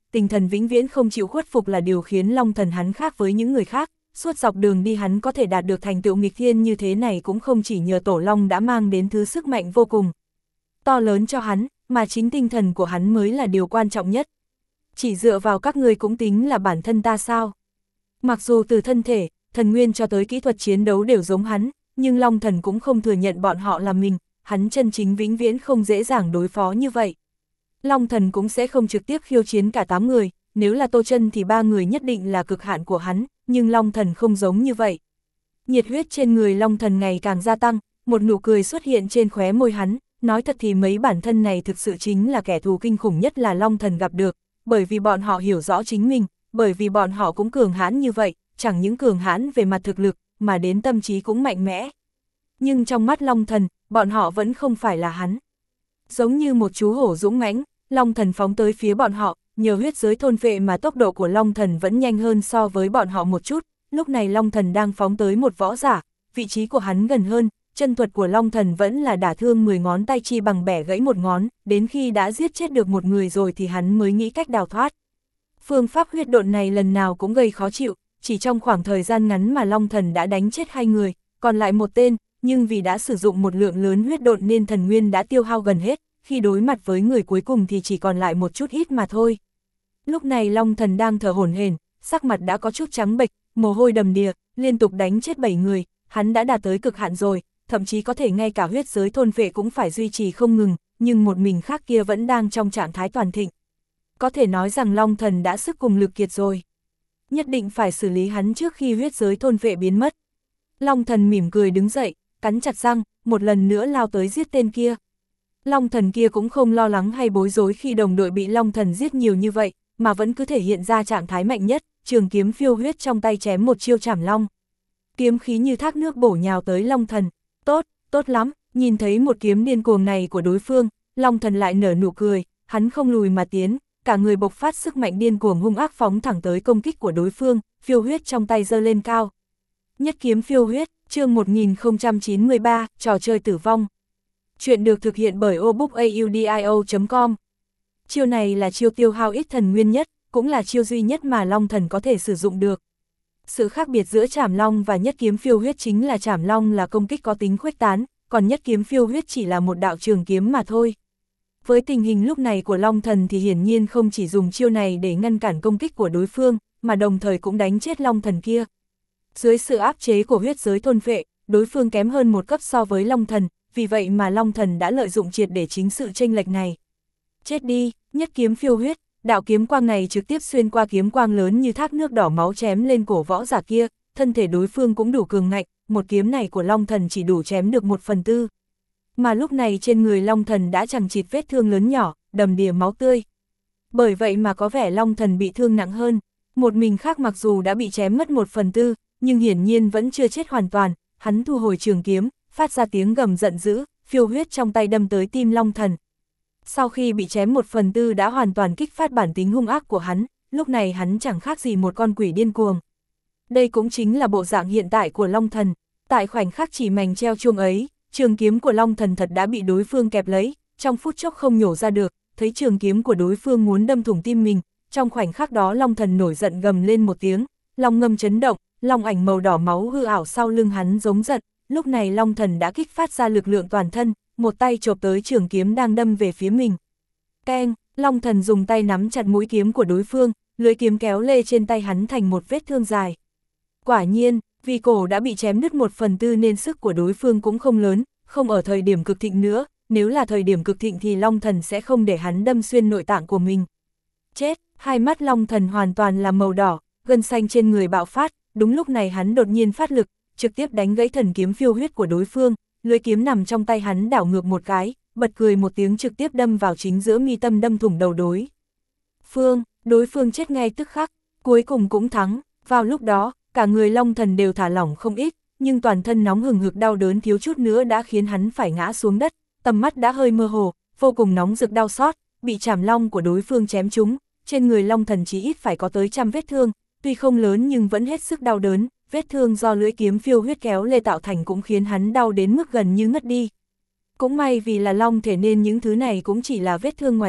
tinh thần vĩnh viễn không chịu khuất phục là điều khiến Long Thần hắn khác với những người khác. Suốt dọc đường đi hắn có thể đạt được thành tựu nghịch thiên như thế này cũng không chỉ nhờ Tổ Long đã mang đến thứ sức mạnh vô cùng to lớn cho hắn, mà chính tinh thần của hắn mới là điều quan trọng nhất. Chỉ dựa vào các ngươi cũng tính là bản thân ta sao? Mặc dù từ thân thể, thần nguyên cho tới kỹ thuật chiến đấu đều giống hắn, nhưng Long Thần cũng không thừa nhận bọn họ là mình, hắn chân chính vĩnh viễn không dễ dàng đối phó như vậy. Long Thần cũng sẽ không trực tiếp khiêu chiến cả tám người, nếu là Tô Chân thì ba người nhất định là cực hạn của hắn, nhưng Long Thần không giống như vậy. Nhiệt huyết trên người Long Thần ngày càng gia tăng, một nụ cười xuất hiện trên khóe môi hắn, nói thật thì mấy bản thân này thực sự chính là kẻ thù kinh khủng nhất là Long Thần gặp được, bởi vì bọn họ hiểu rõ chính mình, bởi vì bọn họ cũng cường hãn như vậy, chẳng những cường hãn về mặt thực lực, mà đến tâm trí cũng mạnh mẽ. Nhưng trong mắt Long Thần, bọn họ vẫn không phải là hắn. Giống như một chú hổ dũng mãnh, Long Thần phóng tới phía bọn họ, nhờ huyết giới thôn phệ mà tốc độ của Long Thần vẫn nhanh hơn so với bọn họ một chút. Lúc này Long Thần đang phóng tới một võ giả, vị trí của hắn gần hơn, chân thuật của Long Thần vẫn là đả thương mười ngón tay chi bằng bẻ gãy một ngón, đến khi đã giết chết được một người rồi thì hắn mới nghĩ cách đào thoát. Phương pháp huyết độn này lần nào cũng gây khó chịu, chỉ trong khoảng thời gian ngắn mà Long Thần đã đánh chết hai người, còn lại một tên, nhưng vì đã sử dụng một lượng lớn huyết độn nên thần nguyên đã tiêu hao gần hết, khi đối mặt với người cuối cùng thì chỉ còn lại một chút ít mà thôi. Lúc này Long Thần đang thở hổn hển, sắc mặt đã có chút trắng bệch, mồ hôi đầm đìa, liên tục đánh chết bảy người, hắn đã đạt tới cực hạn rồi, thậm chí có thể ngay cả huyết giới thôn phệ cũng phải duy trì không ngừng, nhưng một mình khác kia vẫn đang trong trạng thái toàn thịnh. Có thể nói rằng Long Thần đã sức cùng lực kiệt rồi. Nhất định phải xử lý hắn trước khi huyết giới thôn phệ biến mất. Long Thần mỉm cười đứng dậy, cắn chặt răng, một lần nữa lao tới giết tên kia. Long Thần kia cũng không lo lắng hay bối rối khi đồng đội bị Long Thần giết nhiều như vậy, mà vẫn cứ thể hiện ra trạng thái mạnh nhất, trường kiếm phiêu huyết trong tay chém một chiêu chảm long. Kiếm khí như thác nước bổ nhào tới Long Thần. Tốt, tốt lắm, nhìn thấy một kiếm điên cuồng này của đối phương, Long Thần lại nở nụ cười, hắn không lùi mà tiến, cả người bộc phát sức mạnh điên cuồng hung ác phóng thẳng tới công kích của đối phương, phiêu huyết trong tay giơ lên cao. Nhất kiếm phiêu huyết, chương một nghìn không trăm chín mươi ba, trò chơi tử vong. Chuyện được thực hiện bởi obookaudio chấm com. Chiêu này là chiêu tiêu hao ít thần nguyên nhất, cũng là chiêu duy nhất mà Long Thần có thể sử dụng được. Sự khác biệt giữa Trảm Long và Nhất kiếm phiêu huyết chính là Trảm Long là công kích có tính khuếch tán, còn Nhất kiếm phiêu huyết chỉ là một đạo trường kiếm mà thôi. Với tình hình lúc này của Long Thần thì hiển nhiên không chỉ dùng chiêu này để ngăn cản công kích của đối phương, mà đồng thời cũng đánh chết Long Thần kia. Dưới sự áp chế của huyết giới thôn phệ, đối phương kém hơn một cấp so với Long Thần, vì vậy mà Long Thần đã lợi dụng triệt để chính sự chênh lệch này. Chết đi, Nhất kiếm phiêu huyết, đạo kiếm quang này trực tiếp xuyên qua kiếm quang lớn như thác nước đỏ máu chém lên cổ võ giả kia, thân thể đối phương cũng đủ cường ngạnh, một kiếm này của Long Thần chỉ đủ chém được một phần tư. Mà lúc này trên người Long Thần đã chằng chịt vết thương lớn nhỏ, đầm đìa máu tươi. Bởi vậy mà có vẻ Long Thần bị thương nặng hơn, một mình khác mặc dù đã bị chém mất một phần tư, nhưng hiển nhiên vẫn chưa chết hoàn toàn, hắn thu hồi trường kiếm, phát ra tiếng gầm giận dữ, phiêu huyết trong tay đâm tới tim Long Thần. Sau khi bị chém một phần tư đã hoàn toàn kích phát bản tính hung ác của hắn, lúc này hắn chẳng khác gì một con quỷ điên cuồng. Đây cũng chính là bộ dạng hiện tại của Long Thần, tại khoảnh khắc chỉ mảnh treo chuông ấy, trường kiếm của Long Thần thật đã bị đối phương kẹp lấy, trong phút chốc không nhổ ra được, thấy trường kiếm của đối phương muốn đâm thủng tim mình, trong khoảnh khắc đó Long Thần nổi giận gầm lên một tiếng, long ngâm chấn động, long ảnh màu đỏ máu hư ảo sau lưng hắn giống giận, lúc này Long Thần đã kích phát ra lực lượng toàn thân, một tay chộp tới trường kiếm đang đâm về phía mình. Keng, Long Thần dùng tay nắm chặt mũi kiếm của đối phương, lưỡi kiếm kéo lê trên tay hắn thành một vết thương dài. Quả nhiên, vì cổ đã bị chém đứt một phần tư nên sức của đối phương cũng không lớn, không ở thời điểm cực thịnh nữa, nếu là thời điểm cực thịnh thì Long Thần sẽ không để hắn đâm xuyên nội tạng của mình. Chết, hai mắt Long Thần hoàn toàn là màu đỏ, gân xanh trên người bạo phát, đúng lúc này hắn đột nhiên phát lực, trực tiếp đánh gãy thần kiếm phiêu huyết của đối phương, lưỡi kiếm nằm trong tay hắn đảo ngược một cái, bật cười một tiếng trực tiếp đâm vào chính giữa mi tâm đâm thủng đầu đối phương, đối phương chết ngay tức khắc, cuối cùng cũng thắng. Vào lúc đó, cả người Long Thần đều thả lỏng không ít, nhưng toàn thân nóng hừng hực đau đớn thiếu chút nữa đã khiến hắn phải ngã xuống đất, tầm mắt đã hơi mơ hồ, vô cùng nóng rực đau xót, bị chảm long của đối phương chém trúng, trên người Long Thần chỉ ít phải có tới trăm vết thương, tuy không lớn nhưng vẫn hết sức đau đớn, vết thương do lưỡi kiếm phiêu huyết kéo lê tạo thành cũng khiến hắn đau đến mức gần như ngất đi. Cũng may vì là long thể nên những thứ này cũng chỉ là vết thương ngoài da,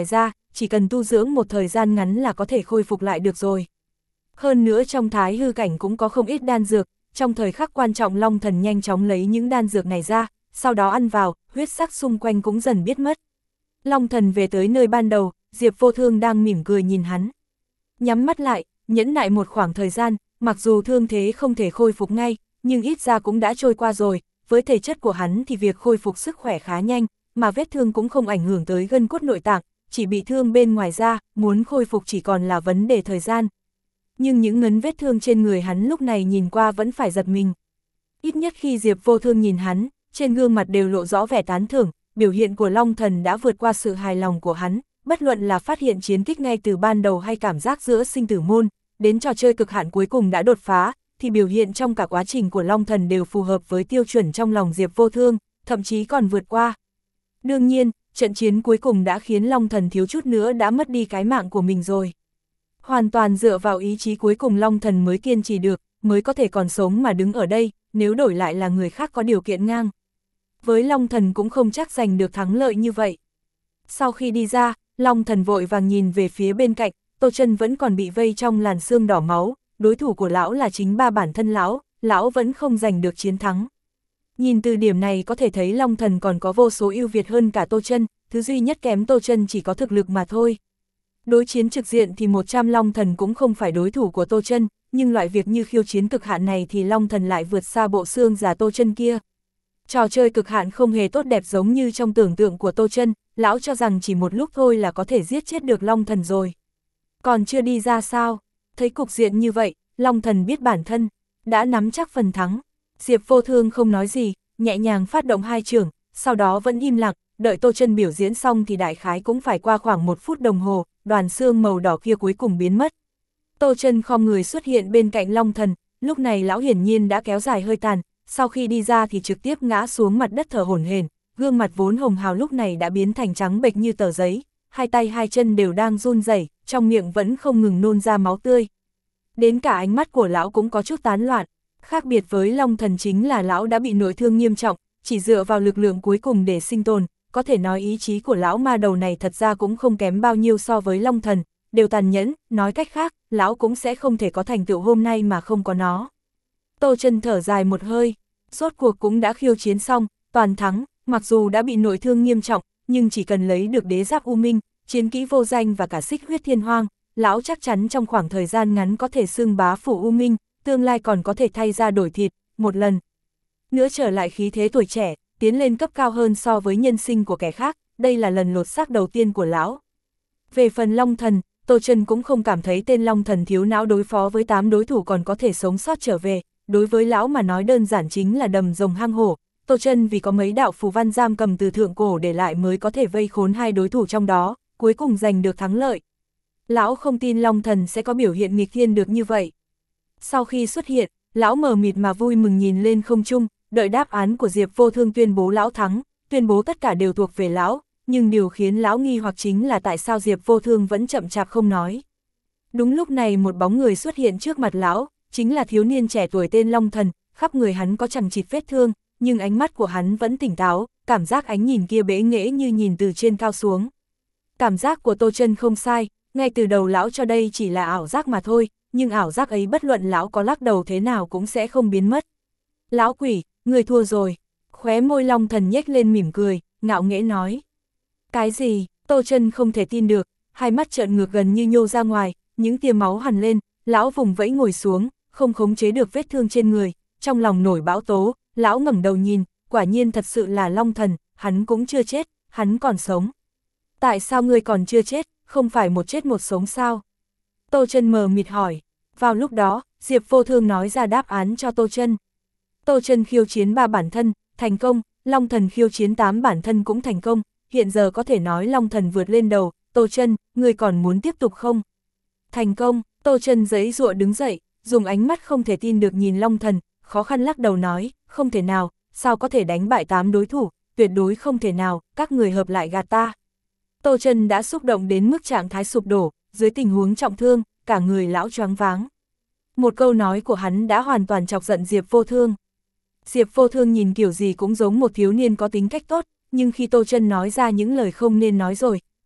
chỉ cần tu dưỡng một thời gian ngắn là có thể khôi phục lại được rồi. Hơn nữa trong thái hư cảnh cũng có không ít đan dược, trong thời khắc quan trọng Long Thần nhanh chóng lấy những đan dược này ra, sau đó ăn vào, huyết sắc xung quanh cũng dần biết mất. Long Thần về tới nơi ban đầu, Diệp Vô Thương đang mỉm cười nhìn hắn. Nhắm mắt lại, nhẫn nại một khoảng thời gian, mặc dù thương thế không thể khôi phục ngay, nhưng ít ra cũng đã trôi qua rồi, với thể chất của hắn thì việc khôi phục sức khỏe khá nhanh, mà vết thương cũng không ảnh hưởng tới gân cốt nội tạng, chỉ bị thương bên ngoài da, muốn khôi phục chỉ còn là vấn đề thời gian. Nhưng những ngấn vết thương trên người hắn lúc này nhìn qua vẫn phải giật mình. Ít nhất khi Diệp Vô Thương nhìn hắn, trên gương mặt đều lộ rõ vẻ tán thưởng, biểu hiện của Long Thần đã vượt qua sự hài lòng của hắn, bất luận là phát hiện chiến kích ngay từ ban đầu hay cảm giác giữa sinh tử môn, đến trò chơi cực hạn cuối cùng đã đột phá, thì biểu hiện trong cả quá trình của Long Thần đều phù hợp với tiêu chuẩn trong lòng Diệp Vô Thương, thậm chí còn vượt qua. Đương nhiên, trận chiến cuối cùng đã khiến Long Thần thiếu chút nữa đã mất đi cái mạng của mình rồi. Hoàn toàn dựa vào ý chí cuối cùng Long Thần mới kiên trì được, mới có thể còn sống mà đứng ở đây, nếu đổi lại là người khác có điều kiện ngang. Với Long Thần cũng không chắc giành được thắng lợi như vậy. Sau khi đi ra, Long Thần vội vàng nhìn về phía bên cạnh, Tô Chân vẫn còn bị vây trong làn sương đỏ máu, đối thủ của lão là chính ba bản thân lão, lão vẫn không giành được chiến thắng. Nhìn từ điểm này có thể thấy Long Thần còn có vô số ưu việt hơn cả Tô Chân, thứ duy nhất kém Tô Chân chỉ có thực lực mà thôi. Đối chiến trực diện thì một trăm Long Thần cũng không phải đối thủ của Tô Chân, nhưng loại việc như khiêu chiến cực hạn này thì Long Thần lại vượt xa bộ xương già Tô Chân kia. Trò chơi cực hạn không hề tốt đẹp giống như trong tưởng tượng của Tô Chân, lão cho rằng chỉ một lúc thôi là có thể giết chết được Long Thần rồi. Còn chưa đi ra sao? Thấy cục diện như vậy, Long Thần biết bản thân đã nắm chắc phần thắng. Diệp Vô Thương không nói gì, nhẹ nhàng phát động hai chưởng, sau đó vẫn im lặng, đợi Tô Chân biểu diễn xong thì đại khái cũng phải qua khoảng một phút đồng hồ, đoàn xương màu đỏ kia cuối cùng biến mất. Tô Chân khom người xuất hiện bên cạnh Long Thần, lúc này lão hiển nhiên đã kéo dài hơi tàn, sau khi đi ra thì trực tiếp ngã xuống mặt đất thở hổn hển, gương mặt vốn hồng hào lúc này đã biến thành trắng bệch như tờ giấy, hai tay hai chân đều đang run rẩy, trong miệng vẫn không ngừng nôn ra máu tươi. Đến cả ánh mắt của lão cũng có chút tán loạn, khác biệt với Long Thần chính là lão đã bị nội thương nghiêm trọng, chỉ dựa vào lực lượng cuối cùng để sinh tồn, có thể nói ý chí của lão ma đầu này thật ra cũng không kém bao nhiêu so với Long Thần, đều tàn nhẫn, nói cách khác, lão cũng sẽ không thể có thành tựu hôm nay mà không có nó. Tô Chân thở dài một hơi, rốt cuộc cũng đã khiêu chiến xong, toàn thắng, mặc dù đã bị nội thương nghiêm trọng, nhưng chỉ cần lấy được đế giáp U Minh, chiến kỹ vô danh và cả xích huyết thiên hoang, lão chắc chắn trong khoảng thời gian ngắn có thể xưng bá phủ U Minh, tương lai còn có thể thay ra đổi thịt, một lần nữa trở lại khí thế tuổi trẻ, tiến lên cấp cao hơn so với nhân sinh của kẻ khác, đây là lần lột xác đầu tiên của lão. Về phần Long Thần, Tô Chân cũng không cảm thấy tên Long Thần thiếu não đối phó với tám đối thủ còn có thể sống sót trở về, đối với lão mà nói đơn giản chính là đầm rồng hang hổ. Tô Chân vì có mấy đạo phù văn giam cầm từ thượng cổ để lại mới có thể vây khốn hai đối thủ trong đó, cuối cùng giành được thắng lợi. Lão không tin Long Thần sẽ có biểu hiện nghịch thiên được như vậy. Sau khi xuất hiện, lão mờ mịt mà vui mừng nhìn lên không trung, đợi đáp án của Diệp Vô Thương tuyên bố lão thắng, tuyên bố tất cả đều thuộc về lão, nhưng điều khiến lão nghi hoặc chính là tại sao Diệp Vô Thương vẫn chậm chạp không nói. Đúng lúc này một bóng người xuất hiện trước mặt lão, chính là thiếu niên trẻ tuổi tên Long Thần, khắp người hắn có chằng chịt vết thương, nhưng ánh mắt của hắn vẫn tỉnh táo, cảm giác ánh nhìn kia bẽ nghễ như nhìn từ trên cao xuống. Cảm giác của Tô Chân không sai, ngay từ đầu lão cho đây chỉ là ảo giác mà thôi, nhưng ảo giác ấy bất luận lão có lắc đầu thế nào cũng sẽ không biến mất. Lão quỷ, người thua rồi. Khóe môi Long Thần nhếch lên mỉm cười, ngạo nghễ nói. Cái gì? Tô Chân không thể tin được, hai mắt trợn ngược gần như nhô ra ngoài, những tia máu hằn lên, lão vùng vẫy ngồi xuống, không khống chế được vết thương trên người, trong lòng nổi bão tố, lão ngẩng đầu nhìn, quả nhiên thật sự là Long Thần, hắn cũng chưa chết, hắn còn sống. Tại sao ngươi còn chưa chết, không phải một chết một sống sao? Tô Chân mờ mịt hỏi. Vào lúc đó, Diệp Vô Thương nói ra đáp án cho Tô Chân. Tô Chân khiêu chiến ba bản thân, thành công, Long Thần khiêu chiến tám bản thân cũng thành công, hiện giờ có thể nói Long Thần vượt lên đầu, Tô Chân, ngươi còn muốn tiếp tục không? Thành công, Tô Chân giãy giụa đứng dậy, dùng ánh mắt không thể tin được nhìn Long Thần, khó khăn lắc đầu nói, không thể nào, sao có thể đánh bại tám đối thủ, tuyệt đối không thể nào, các người hợp lại gạt ta. Tô Chân đã xúc động đến mức trạng thái sụp đổ, dưới tình huống trọng thương, cả người lão choáng váng. Một câu nói của hắn đã hoàn toàn chọc giận Diệp Vô Thương. Diệp Vô Thương nhìn kiểu gì cũng giống một thiếu niên có tính cách tốt, nhưng khi Tô Chân nói ra những lời không nên nói rồi,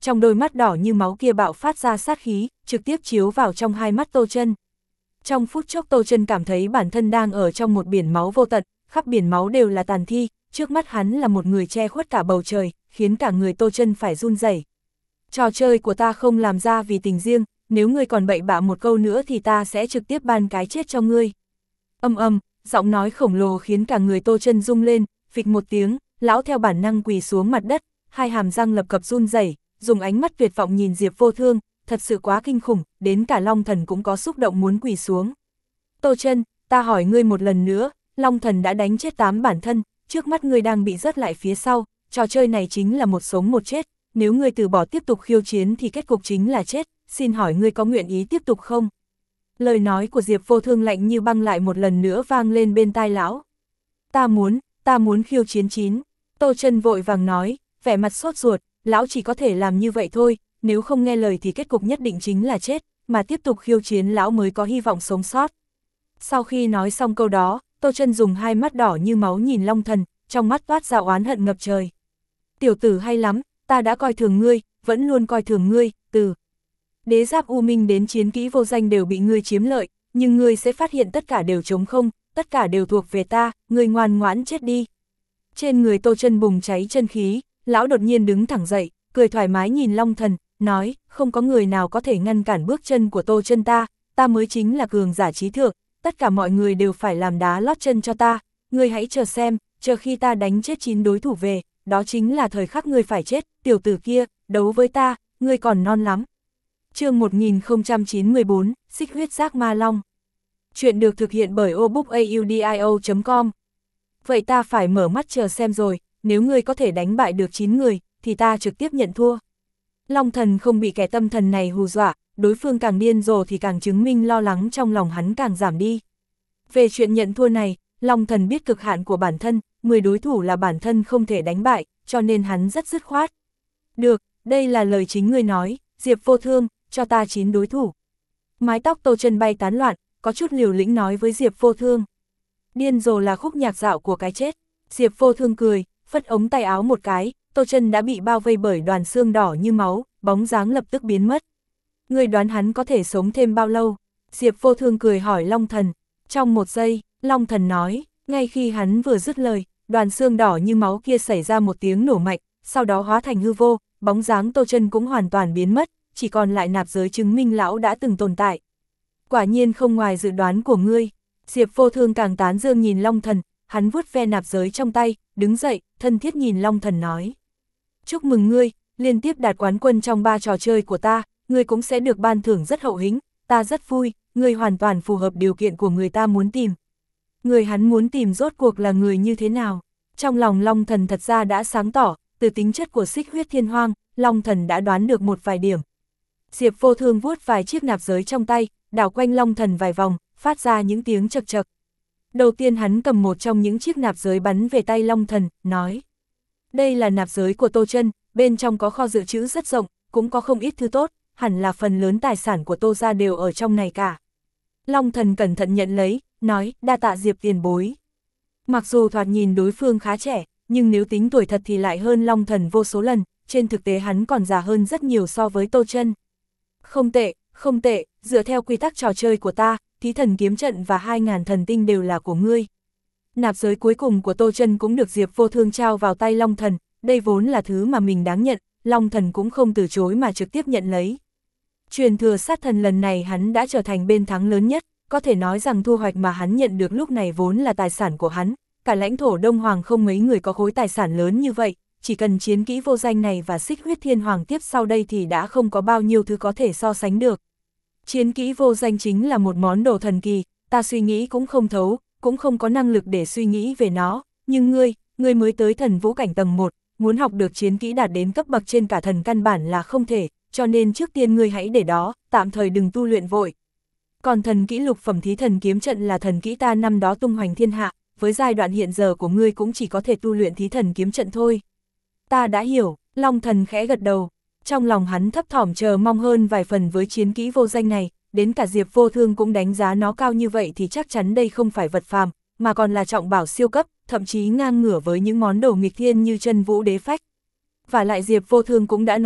trong đôi mắt đỏ như máu kia bạo phát ra sát khí, trực tiếp chiếu vào trong hai mắt Tô Chân. Trong phút chốc Tô Chân cảm thấy bản thân đang ở trong một biển máu vô tận, khắp biển máu đều là tàn thi, trước mắt hắn là một người che khuất cả bầu trời, khiến cả người Tô Chân phải run rẩy. Trò chơi của ta không làm ra vì tình riêng, nếu ngươi còn bậy bạ một câu nữa thì ta sẽ trực tiếp ban cái chết cho ngươi. Âm âm, giọng nói khổng lồ khiến cả người Tô Chân rung lên, phịch một tiếng, lão theo bản năng quỳ xuống mặt đất, hai hàm răng lập cập run rẩy, dùng ánh mắt tuyệt vọng nhìn Diệp Vô Thương, thật sự quá kinh khủng, đến cả Long Thần cũng có xúc động muốn quỳ xuống. Tô Chân, ta hỏi ngươi một lần nữa, Long Thần đã đánh chết tám bản thân, trước mắt ngươi đang bị rớt lại phía sau, trò chơi này chính là một sống một chết, nếu ngươi từ bỏ tiếp tục khiêu chiến thì kết cục chính là chết, xin hỏi ngươi có nguyện ý tiếp tục không? Lời nói của Diệp Vô Thương lạnh như băng lại một lần nữa vang lên bên tai lão. Ta muốn, ta muốn khiêu chiến chín. Tô Chân vội vàng nói, vẻ mặt sốt ruột, lão chỉ có thể làm như vậy thôi, nếu không nghe lời thì kết cục nhất định chính là chết, mà tiếp tục khiêu chiến lão mới có hy vọng sống sót. Sau khi nói xong câu đó, Tô Chân dùng hai mắt đỏ như máu nhìn Long Thần, trong mắt toát ra oán hận ngập trời. Tiểu tử hay lắm, ta đã coi thường ngươi, vẫn luôn coi thường ngươi, từ đế giáp U Minh đến chiến kỹ vô danh đều bị ngươi chiếm lợi, nhưng ngươi sẽ phát hiện tất cả đều trống không, tất cả đều thuộc về ta, ngươi ngoan ngoãn chết đi. Trên người Tô Chân bùng cháy chân khí, lão đột nhiên đứng thẳng dậy, cười thoải mái nhìn Long Thần, nói, không có người nào có thể ngăn cản bước chân của Tô Chân ta, ta mới chính là cường giả trí thượng, tất cả mọi người đều phải làm đá lót chân cho ta, ngươi hãy chờ xem, chờ khi ta đánh chết chín đối thủ về, đó chính là thời khắc ngươi phải chết, tiểu tử kia, đấu với ta, ngươi còn non lắm. Chương một nghìn không trăm chín mươi tư, Xích huyết giác ma long. Chuyện được thực hiện bởi obookaudio chấm com. Vậy ta phải mở mắt chờ xem rồi, nếu ngươi có thể đánh bại được chín người, thì ta trực tiếp nhận thua. Long Thần không bị kẻ tâm thần này hù dọa, đối phương càng điên rồ thì càng chứng minh lo lắng trong lòng hắn càng giảm đi. Về chuyện nhận thua này, Long Thần biết cực hạn của bản thân, mười đối thủ là bản thân không thể đánh bại, cho nên hắn rất dứt khoát. Được, đây là lời chính ngươi nói, Diệp Vô Thương, cho ta chín đối thủ. Mái tóc Tô Chân bay tán loạn, có chút liều lĩnh nói với Diệp Vô Thương. Điên rồ là khúc nhạc dạo của cái chết. Diệp Vô Thương cười, phất ống tay áo một cái, Tô Chân đã bị bao vây bởi đoàn xương đỏ như máu, bóng dáng lập tức biến mất. Ngươi đoán hắn có thể sống thêm bao lâu? Diệp Vô Thương cười hỏi Long Thần. Trong một giây, Long Thần nói, ngay khi hắn vừa dứt lời, đoàn xương đỏ như máu kia xảy ra một tiếng nổ mạnh, sau đó hóa thành hư vô, bóng dáng Tô Chân cũng hoàn toàn biến mất, chỉ còn lại nạp giới chứng minh lão đã từng tồn tại. Quả nhiên không ngoài dự đoán của ngươi. Diệp Vô Thương càng tán dương nhìn Long Thần, hắn vuốt ve nạp giới trong tay, đứng dậy, thân thiết nhìn Long Thần nói. Chúc mừng ngươi, liên tiếp đạt quán quân trong ba trò chơi của ta, ngươi cũng sẽ được ban thưởng rất hậu hĩnh, ta rất vui, ngươi hoàn toàn phù hợp điều kiện của người ta muốn tìm. Người hắn muốn tìm rốt cuộc là người như thế nào? Trong lòng Long Thần thật ra đã sáng tỏ, từ tính chất của xích huyết thiên hoang, Long Thần đã đoán được một vài điểm. Diệp Vô Thương vuốt vài chiếc nạp giới trong tay, đảo quanh Long Thần vài vòng, phát ra những tiếng chật chật. Đầu tiên hắn cầm một trong những chiếc nạp giới bắn về tay Long Thần, nói. Đây là nạp giới của Tô Chân, bên trong có kho dự trữ rất rộng, cũng có không ít thứ tốt, hẳn là phần lớn tài sản của Tô gia đều ở trong này cả. Long Thần cẩn thận nhận lấy, nói, đa tạ Diệp tiền bối. Mặc dù thoạt nhìn đối phương khá trẻ, nhưng nếu tính tuổi thật thì lại hơn Long Thần vô số lần, trên thực tế hắn còn già hơn rất nhiều so với Tô Chân. Không tệ, không tệ, dựa theo quy tắc trò chơi của ta, thí thần kiếm trận và hai ngàn thần tinh đều là của ngươi. Nạp giới cuối cùng của Tô Chân cũng được Diệp Vô Thương trao vào tay Long Thần, đây vốn là thứ mà mình đáng nhận, Long Thần cũng không từ chối mà trực tiếp nhận lấy. Truyền thừa sát thần lần này hắn đã trở thành bên thắng lớn nhất, có thể nói rằng thu hoạch mà hắn nhận được lúc này vốn là tài sản của hắn, cả lãnh thổ Đông Hoàng không mấy người có khối tài sản lớn như vậy, chỉ cần chiến kỹ vô danh này và xích huyết thiên hoàng tiếp sau đây thì đã không có bao nhiêu thứ có thể so sánh được. Chiến kỹ vô danh chính là một món đồ thần kỳ, ta suy nghĩ cũng không thấu, cũng không có năng lực để suy nghĩ về nó, nhưng ngươi, ngươi mới tới thần vũ cảnh tầng một, muốn học được chiến kỹ đạt đến cấp bậc trên cả thần căn bản là không thể, cho nên trước tiên ngươi hãy để đó, tạm thời đừng tu luyện vội. Còn thần kỹ lục phẩm thí thần kiếm trận là thần kỹ ta năm đó tung hoành thiên hạ, với giai đoạn hiện giờ của ngươi cũng chỉ có thể tu luyện thí thần kiếm trận thôi. Ta đã hiểu, Long Thần khẽ gật đầu, trong lòng hắn thấp thỏm chờ mong hơn vài phần với chiến kỹ vô danh này, đến cả Diệp Vô Thương cũng đánh giá nó cao như vậy thì chắc chắn đây không phải vật phàm, mà còn là trọng bảo siêu cấp, thậm chí ngang ngửa với những món đồ nghịch thiên như chân vũ đế phách. Và lại Diệp Vô Thương cũng đã nói,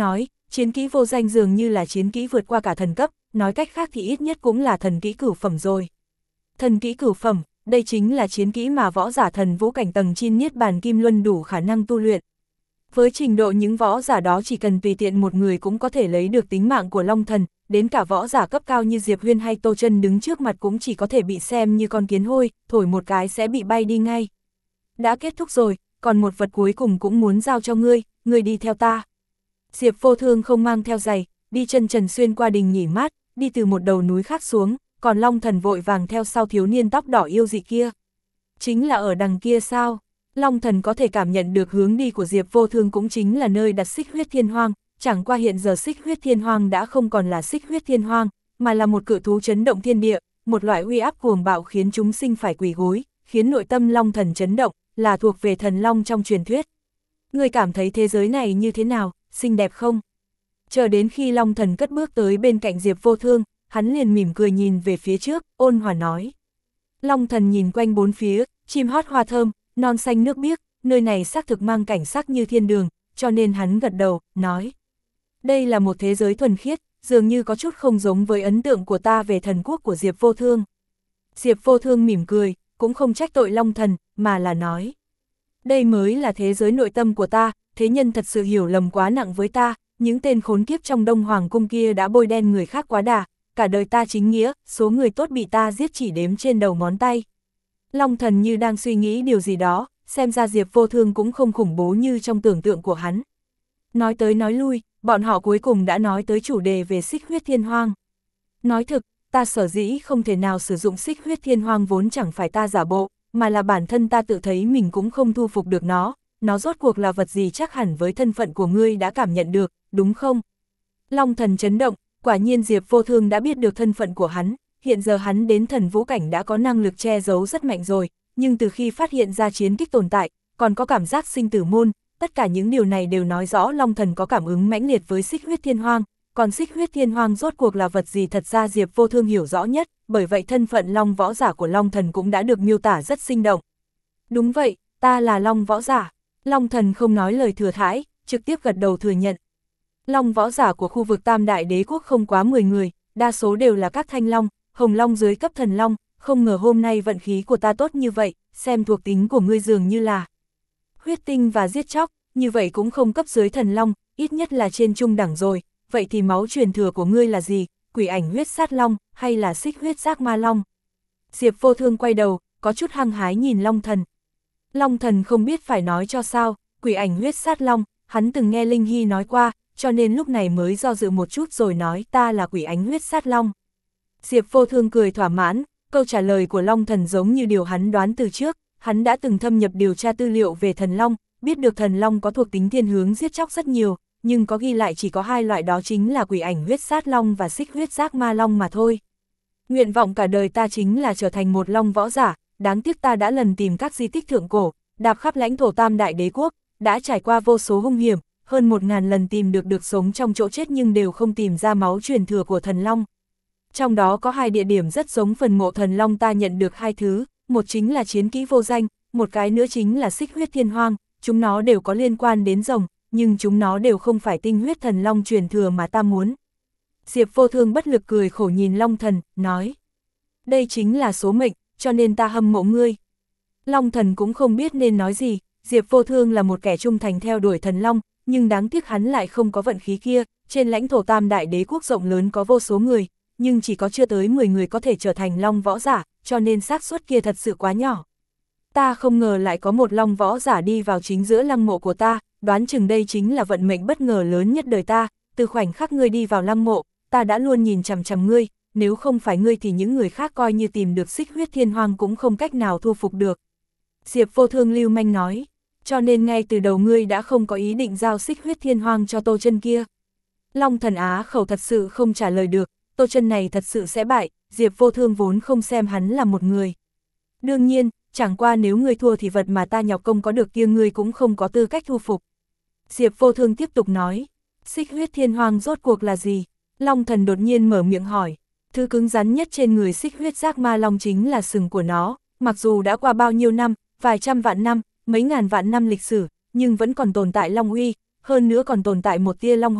chiến kỹ vô danh dường như là chiến kỹ vượt qua cả thần cấp, nói cách khác thì ít nhất cũng là thần kỹ cửu phẩm rồi. Thần kỹ cửu phẩm, đây chính là chiến kỹ mà võ giả thần vũ cảnh tầng chín niết bàn kim luân đủ khả năng tu luyện. Với trình độ những võ giả đó chỉ cần tùy tiện một người cũng có thể lấy được tính mạng của Long Thần, đến cả võ giả cấp cao như Diệp Huyên hay Tô Chân đứng trước mặt cũng chỉ có thể bị xem như con kiến hôi, thổi một cái sẽ bị bay đi ngay. Đã kết thúc rồi, còn một vật cuối cùng cũng muốn giao cho ngươi, ngươi đi theo ta. Diệp Vô Thương không mang theo giày, đi chân trần xuyên qua đình nghỉ mát, đi từ một đầu núi khác xuống, còn Long Thần vội vàng theo sau thiếu niên tóc đỏ yêu dị kia. Chính là ở đằng kia sao? Long Thần có thể cảm nhận được hướng đi của Diệp Vô Thương cũng chính là nơi đặt Xích Huyết Thiên Hoang, chẳng qua hiện giờ Xích Huyết Thiên Hoang đã không còn là Xích Huyết Thiên Hoang, mà là một cự thú chấn động thiên địa, một loại uy áp cuồng bạo khiến chúng sinh phải quỳ gối, khiến nội tâm Long Thần chấn động, là thuộc về thần long trong truyền thuyết. Người cảm thấy thế giới này như thế nào, xinh đẹp không? Chờ đến khi Long Thần cất bước tới bên cạnh Diệp Vô Thương, hắn liền mỉm cười nhìn về phía trước, ôn hòa nói. Long Thần nhìn quanh bốn phía, chim hót hoa thơm, non xanh nước biếc, nơi này xác thực mang cảnh sắc như thiên đường, cho nên hắn gật đầu, nói. Đây là một thế giới thuần khiết, dường như có chút không giống với ấn tượng của ta về thần quốc của Diệp Vô Thương. Diệp Vô Thương mỉm cười, cũng không trách tội Long Thần, mà là nói. Đây mới là thế giới nội tâm của ta, thế nhân thật sự hiểu lầm quá nặng với ta, những tên khốn kiếp trong Đông Hoàng cung kia đã bôi đen người khác quá đà, cả đời ta chính nghĩa, số người tốt bị ta giết chỉ đếm trên đầu ngón tay. Long Thần như đang suy nghĩ điều gì đó, xem ra Diệp Vô Thương cũng không khủng bố như trong tưởng tượng của hắn. Nói tới nói lui, bọn họ cuối cùng đã nói tới chủ đề về Xích Huyết Thiên Hoang. Nói thực, ta sở dĩ không thể nào sử dụng Xích Huyết Thiên Hoang vốn chẳng phải ta giả bộ, mà là bản thân ta tự thấy mình cũng không thu phục được nó, nó rốt cuộc là vật gì chắc hẳn với thân phận của ngươi đã cảm nhận được, đúng không? Long Thần chấn động, quả nhiên Diệp Vô Thương đã biết được thân phận của hắn, hiện giờ hắn đến thần vũ cảnh đã có năng lực che giấu rất mạnh rồi, nhưng từ khi phát hiện ra chiến kích tồn tại, còn có cảm giác sinh tử môn, tất cả những điều này đều nói rõ Long Thần có cảm ứng mãnh liệt với Xích Huyết Thiên Hoang, còn Xích Huyết Thiên Hoang rốt cuộc là vật gì thật ra Diệp Vô Thương hiểu rõ nhất, bởi vậy thân phận Long võ giả của Long Thần cũng đã được miêu tả rất sinh động. Đúng vậy, ta là Long võ giả. Long Thần không nói lời thừa thãi, trực tiếp gật đầu thừa nhận. Long võ giả của khu vực Tam Đại Đế Quốc không quá mười người, đa số đều là các thanh long, hồng long dưới cấp thần long, không ngờ hôm nay vận khí của ta tốt như vậy, xem thuộc tính của ngươi dường như là huyết tinh và giết chóc, như vậy cũng không cấp dưới thần long, ít nhất là trên trung đẳng rồi, vậy thì máu truyền thừa của ngươi là gì, quỷ ảnh huyết sát long, hay là xích huyết giác ma long? Diệp Vô Thương quay đầu, có chút hăng hái nhìn Long Thần. Long Thần không biết phải nói cho sao, quỷ ảnh huyết sát long, hắn từng nghe Linh Hy nói qua, cho nên lúc này mới do dự một chút rồi nói ta là quỷ ánh huyết sát long. Diệp Vô Thương cười thỏa mãn, câu trả lời của Long Thần giống như điều hắn đoán từ trước, hắn đã từng thâm nhập điều tra tư liệu về thần long, biết được thần long có thuộc tính thiên hướng giết chóc rất nhiều, nhưng có ghi lại chỉ có hai loại, đó chính là quỷ ảnh huyết sát long và xích huyết giác ma long mà thôi. Nguyện vọng cả đời ta chính là trở thành một long võ giả, đáng tiếc ta đã lần tìm các di tích thượng cổ, đạp khắp lãnh thổ Tam Đại Đế Quốc, đã trải qua vô số hung hiểm, hơn một ngàn lần tìm được được sống trong chỗ chết nhưng đều không tìm ra máu truyền thừa của thần long. Trong đó có hai địa điểm rất giống phần mộ thần long, ta nhận được hai thứ, một chính là chiến kỹ vô danh, một cái nữa chính là xích huyết thiên hoang, chúng nó đều có liên quan đến rồng, nhưng chúng nó đều không phải tinh huyết thần long truyền thừa mà ta muốn. Diệp Vô Thương bất lực cười khổ nhìn Long Thần, nói, đây chính là số mệnh, cho nên ta hâm mộ ngươi. Long Thần cũng không biết nên nói gì, Diệp Vô Thương là một kẻ trung thành theo đuổi thần long, nhưng đáng tiếc hắn lại không có vận khí kia, trên lãnh thổ Tam Đại Đế Quốc rộng lớn có vô số người, nhưng chỉ có chưa tới mười người có thể trở thành long võ giả, cho nên xác suất kia thật sự quá nhỏ. Ta không ngờ lại có một long võ giả đi vào chính giữa lăng mộ của ta, đoán chừng đây chính là vận mệnh bất ngờ lớn nhất đời ta, từ khoảnh khắc ngươi đi vào lăng mộ, ta đã luôn nhìn chằm chằm ngươi, nếu không phải ngươi thì những người khác coi như tìm được xích huyết thiên hoang cũng không cách nào thu phục được. Diệp Vô Thương lưu manh nói, cho nên ngay từ đầu ngươi đã không có ý định giao xích huyết thiên hoang cho Tô Chân kia. Long Thần á khẩu thật sự không trả lời được, Tô Chân này thật sự sẽ bại, Diệp Vô Thương vốn không xem hắn là một người. Đương nhiên, chẳng qua nếu ngươi thua thì vật mà ta nhọc công có được kia ngươi cũng không có tư cách thu phục. Diệp Vô Thương tiếp tục nói, xích huyết thiên hoang rốt cuộc là gì? Long Thần đột nhiên mở miệng hỏi, thứ cứng rắn nhất trên người xích huyết giác ma long chính là sừng của nó, mặc dù đã qua bao nhiêu năm, vài trăm vạn năm, mấy ngàn vạn năm lịch sử, nhưng vẫn còn tồn tại long uy, hơn nữa còn tồn tại một tia long hồn,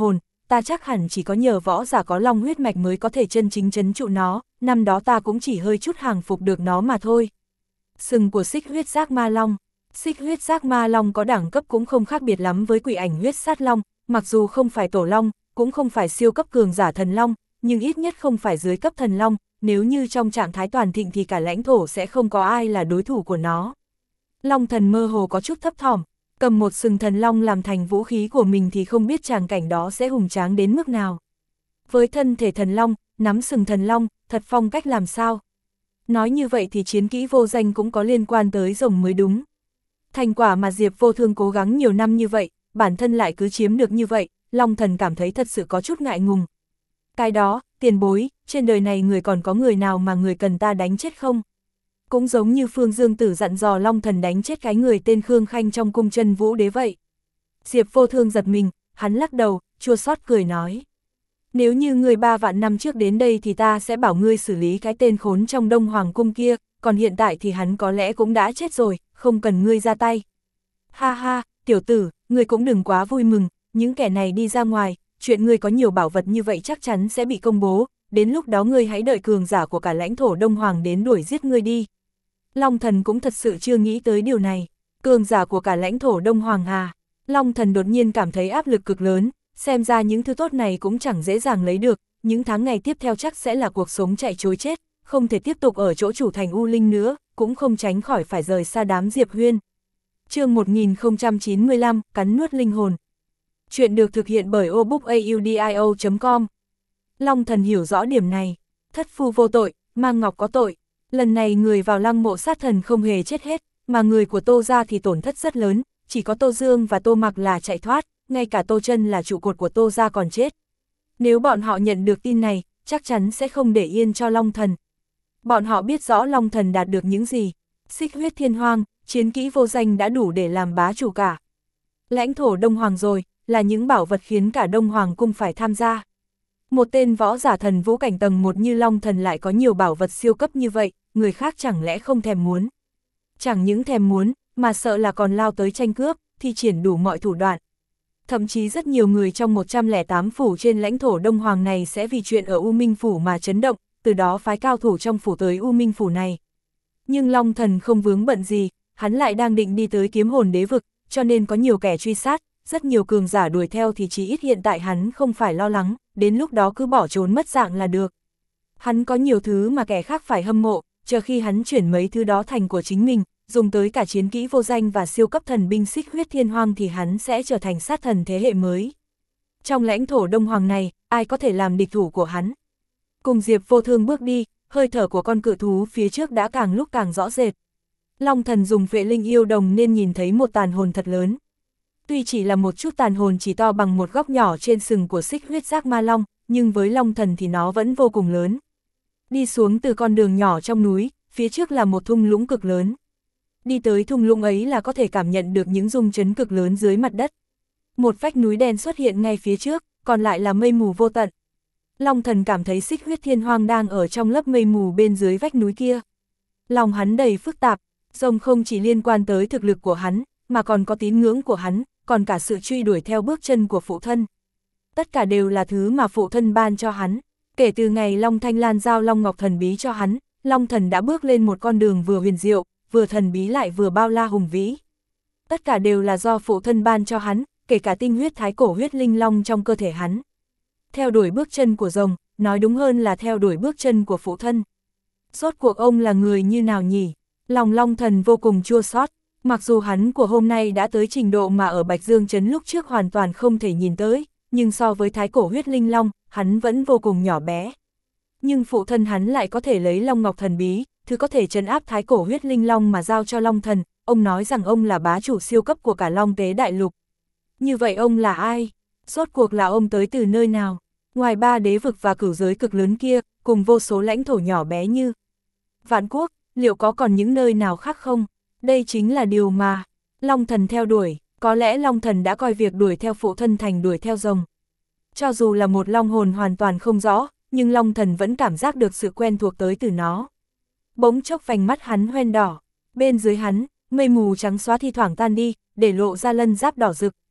ta chắc hẳn chỉ có nhờ võ giả có long huyết mạch mới có thể chân chính trấn trụ nó, năm đó ta cũng chỉ hơi chút hàng phục được nó mà thôi. Sừng của xích huyết giác ma long. Xích huyết giác ma long có đẳng cấp cũng không khác biệt lắm với quỷ ảnh huyết sát long, mặc dù không phải tổ long, cũng không phải siêu cấp cường giả thần long, nhưng ít nhất không phải dưới cấp thần long, nếu như trong trạng thái toàn thịnh thì cả lãnh thổ sẽ không có ai là đối thủ của nó. Long thần mơ hồ có chút thấp thỏm, cầm một sừng thần long làm thành vũ khí của mình thì không biết tràng cảnh đó sẽ hùng tráng đến mức nào. Với thân thể thần long, nắm sừng thần long, thật phong cách làm sao? Nói như vậy thì chiến kỹ vô danh cũng có liên quan tới rồng mới đúng. Thành quả mà Diệp Vô Thương cố gắng nhiều năm như vậy, bản thân lại cứ chiếm được như vậy, Long Thần cảm thấy thật sự có chút ngại ngùng. Cái đó, tiền bối, trên đời này người còn có người nào mà người cần ta đánh chết không? Cũng giống như Phương Dương Tử dặn dò Long Thần đánh chết cái người tên Khương Khanh trong cung Chân Vũ Đế vậy. Diệp Vô Thương giật mình, hắn lắc đầu, chua xót cười nói. Nếu như người ba vạn năm trước đến đây thì ta sẽ bảo ngươi xử lý cái tên khốn trong Đông Hoàng cung kia, còn hiện tại thì hắn có lẽ cũng đã chết rồi, không cần ngươi ra tay. Ha ha, tiểu tử, ngươi cũng đừng quá vui mừng, những kẻ này đi ra ngoài, chuyện ngươi có nhiều bảo vật như vậy chắc chắn sẽ bị công bố, đến lúc đó ngươi hãy đợi cường giả của cả lãnh thổ Đông Hoàng đến đuổi giết ngươi đi. Long Thần cũng thật sự chưa nghĩ tới điều này, cường giả của cả lãnh thổ Đông Hoàng à. Long Thần đột nhiên cảm thấy áp lực cực lớn, xem ra những thứ tốt này cũng chẳng dễ dàng lấy được, những tháng ngày tiếp theo chắc sẽ là cuộc sống chạy trối chết, không thể tiếp tục ở chỗ chủ thành U Linh nữa, cũng không tránh khỏi phải rời xa đám Diệp Huyên. Chương một nghìn không trăm chín mươi lăm, cắn nuốt linh hồn. Chuyện được thực hiện bởi obookaudio chấm com. Long Thần hiểu rõ điểm này, thất phu vô tội, mang ngọc có tội. Lần này người vào lăng mộ sát thần không hề chết hết, mà người của Tô gia thì tổn thất rất lớn, chỉ có Tô Dương và Tô Mặc là chạy thoát, ngay cả Tô Chân là trụ cột của Tô gia còn chết. Nếu bọn họ nhận được tin này, chắc chắn sẽ không để yên cho Long Thần. Bọn họ biết rõ Long Thần đạt được những gì, xích huyết thiên hoang, chiến kỹ vô danh đã đủ để làm bá chủ cả. Lãnh thổ Đông Hoàng rồi, là những bảo vật khiến cả Đông Hoàng cung phải tham gia. Một tên võ giả thần vũ cảnh tầng một như Long Thần lại có nhiều bảo vật siêu cấp như vậy, người khác chẳng lẽ không thèm muốn. Chẳng những thèm muốn, mà sợ là còn lao tới tranh cướp, thi triển đủ mọi thủ đoạn. Thậm chí rất nhiều người trong một trăm lẻ tám phủ trên lãnh thổ Đông Hoàng này sẽ vì chuyện ở U Minh Phủ mà chấn động, từ đó phái cao thủ trong phủ tới U Minh Phủ này. Nhưng Long Thần không vướng bận gì, hắn lại đang định đi tới Kiếm Hồn Đế vực, cho nên có nhiều kẻ truy sát, rất nhiều cường giả đuổi theo thì chỉ ít hiện tại hắn không phải lo lắng, đến lúc đó cứ bỏ trốn mất dạng là được. Hắn có nhiều thứ mà kẻ khác phải hâm mộ, chờ khi hắn chuyển mấy thứ đó thành của chính mình, dùng tới cả chiến kỹ vô danh và siêu cấp thần binh xích huyết thiên hoang thì hắn sẽ trở thành sát thần thế hệ mới. Trong lãnh thổ Đông Hoàng này, ai có thể làm địch thủ của hắn? Cùng Diệp Vô Thương bước đi, hơi thở của con cự thú phía trước đã càng lúc càng rõ rệt. Long Thần dùng vệ linh yêu đồng nên nhìn thấy một tàn hồn thật lớn. Tuy chỉ là một chút tàn hồn chỉ to bằng một góc nhỏ trên sừng của xích huyết giác ma long, nhưng với Long Thần thì nó vẫn vô cùng lớn. Đi xuống từ con đường nhỏ trong núi, phía trước là một thung lũng cực lớn. Đi tới thung lũng ấy là có thể cảm nhận được những rung chấn cực lớn dưới mặt đất. Một vách núi đen xuất hiện ngay phía trước, còn lại là mây mù vô tận. Long Thần cảm thấy xích huyết thiên hoang đang ở trong lớp mây mù bên dưới vách núi kia. Lòng hắn đầy phức tạp, rồng không chỉ liên quan tới thực lực của hắn, mà còn có tín ngưỡng của hắn, còn cả sự truy đuổi theo bước chân của phụ thân. Tất cả đều là thứ mà phụ thân ban cho hắn. Kể từ ngày Long Thanh Lan giao Long Ngọc thần bí cho hắn, Long Thần đã bước lên một con đường vừa huyền diệu, vừa thần bí lại vừa bao la hùng vĩ. Tất cả đều là do phụ thân ban cho hắn, kể cả tinh huyết thái cổ huyết linh long trong cơ thể hắn. Theo đuổi bước chân của rồng, nói đúng hơn là theo đuổi bước chân của phụ thân. Rốt cuộc ông là người như nào nhỉ? Lòng Long Thần vô cùng chua xót. Mặc dù hắn của hôm nay đã tới trình độ mà ở Bạch Dương Trấn lúc trước hoàn toàn không thể nhìn tới, nhưng so với thái cổ huyết linh long, hắn vẫn vô cùng nhỏ bé. Nhưng phụ thân hắn lại có thể lấy Long Ngọc thần bí, thứ có thể trấn áp thái cổ huyết linh long mà giao cho Long Thần, ông nói rằng ông là bá chủ siêu cấp của cả Long Tế Đại Lục. Như vậy ông là ai? Rốt cuộc là ông tới từ nơi nào? Ngoài ba đế vực và cửu giới cực lớn kia, cùng vô số lãnh thổ nhỏ bé như Vạn Quốc, liệu có còn những nơi nào khác không? Đây chính là điều mà Long Thần theo đuổi, có lẽ Long Thần đã coi việc đuổi theo phụ thân thành đuổi theo rồng. Cho dù là một long hồn hoàn toàn không rõ, nhưng Long Thần vẫn cảm giác được sự quen thuộc tới từ nó. Bỗng chốc vành mắt hắn hoen đỏ, bên dưới hắn, mây mù trắng xóa thi thoảng tan đi, để lộ ra lân giáp đỏ rực.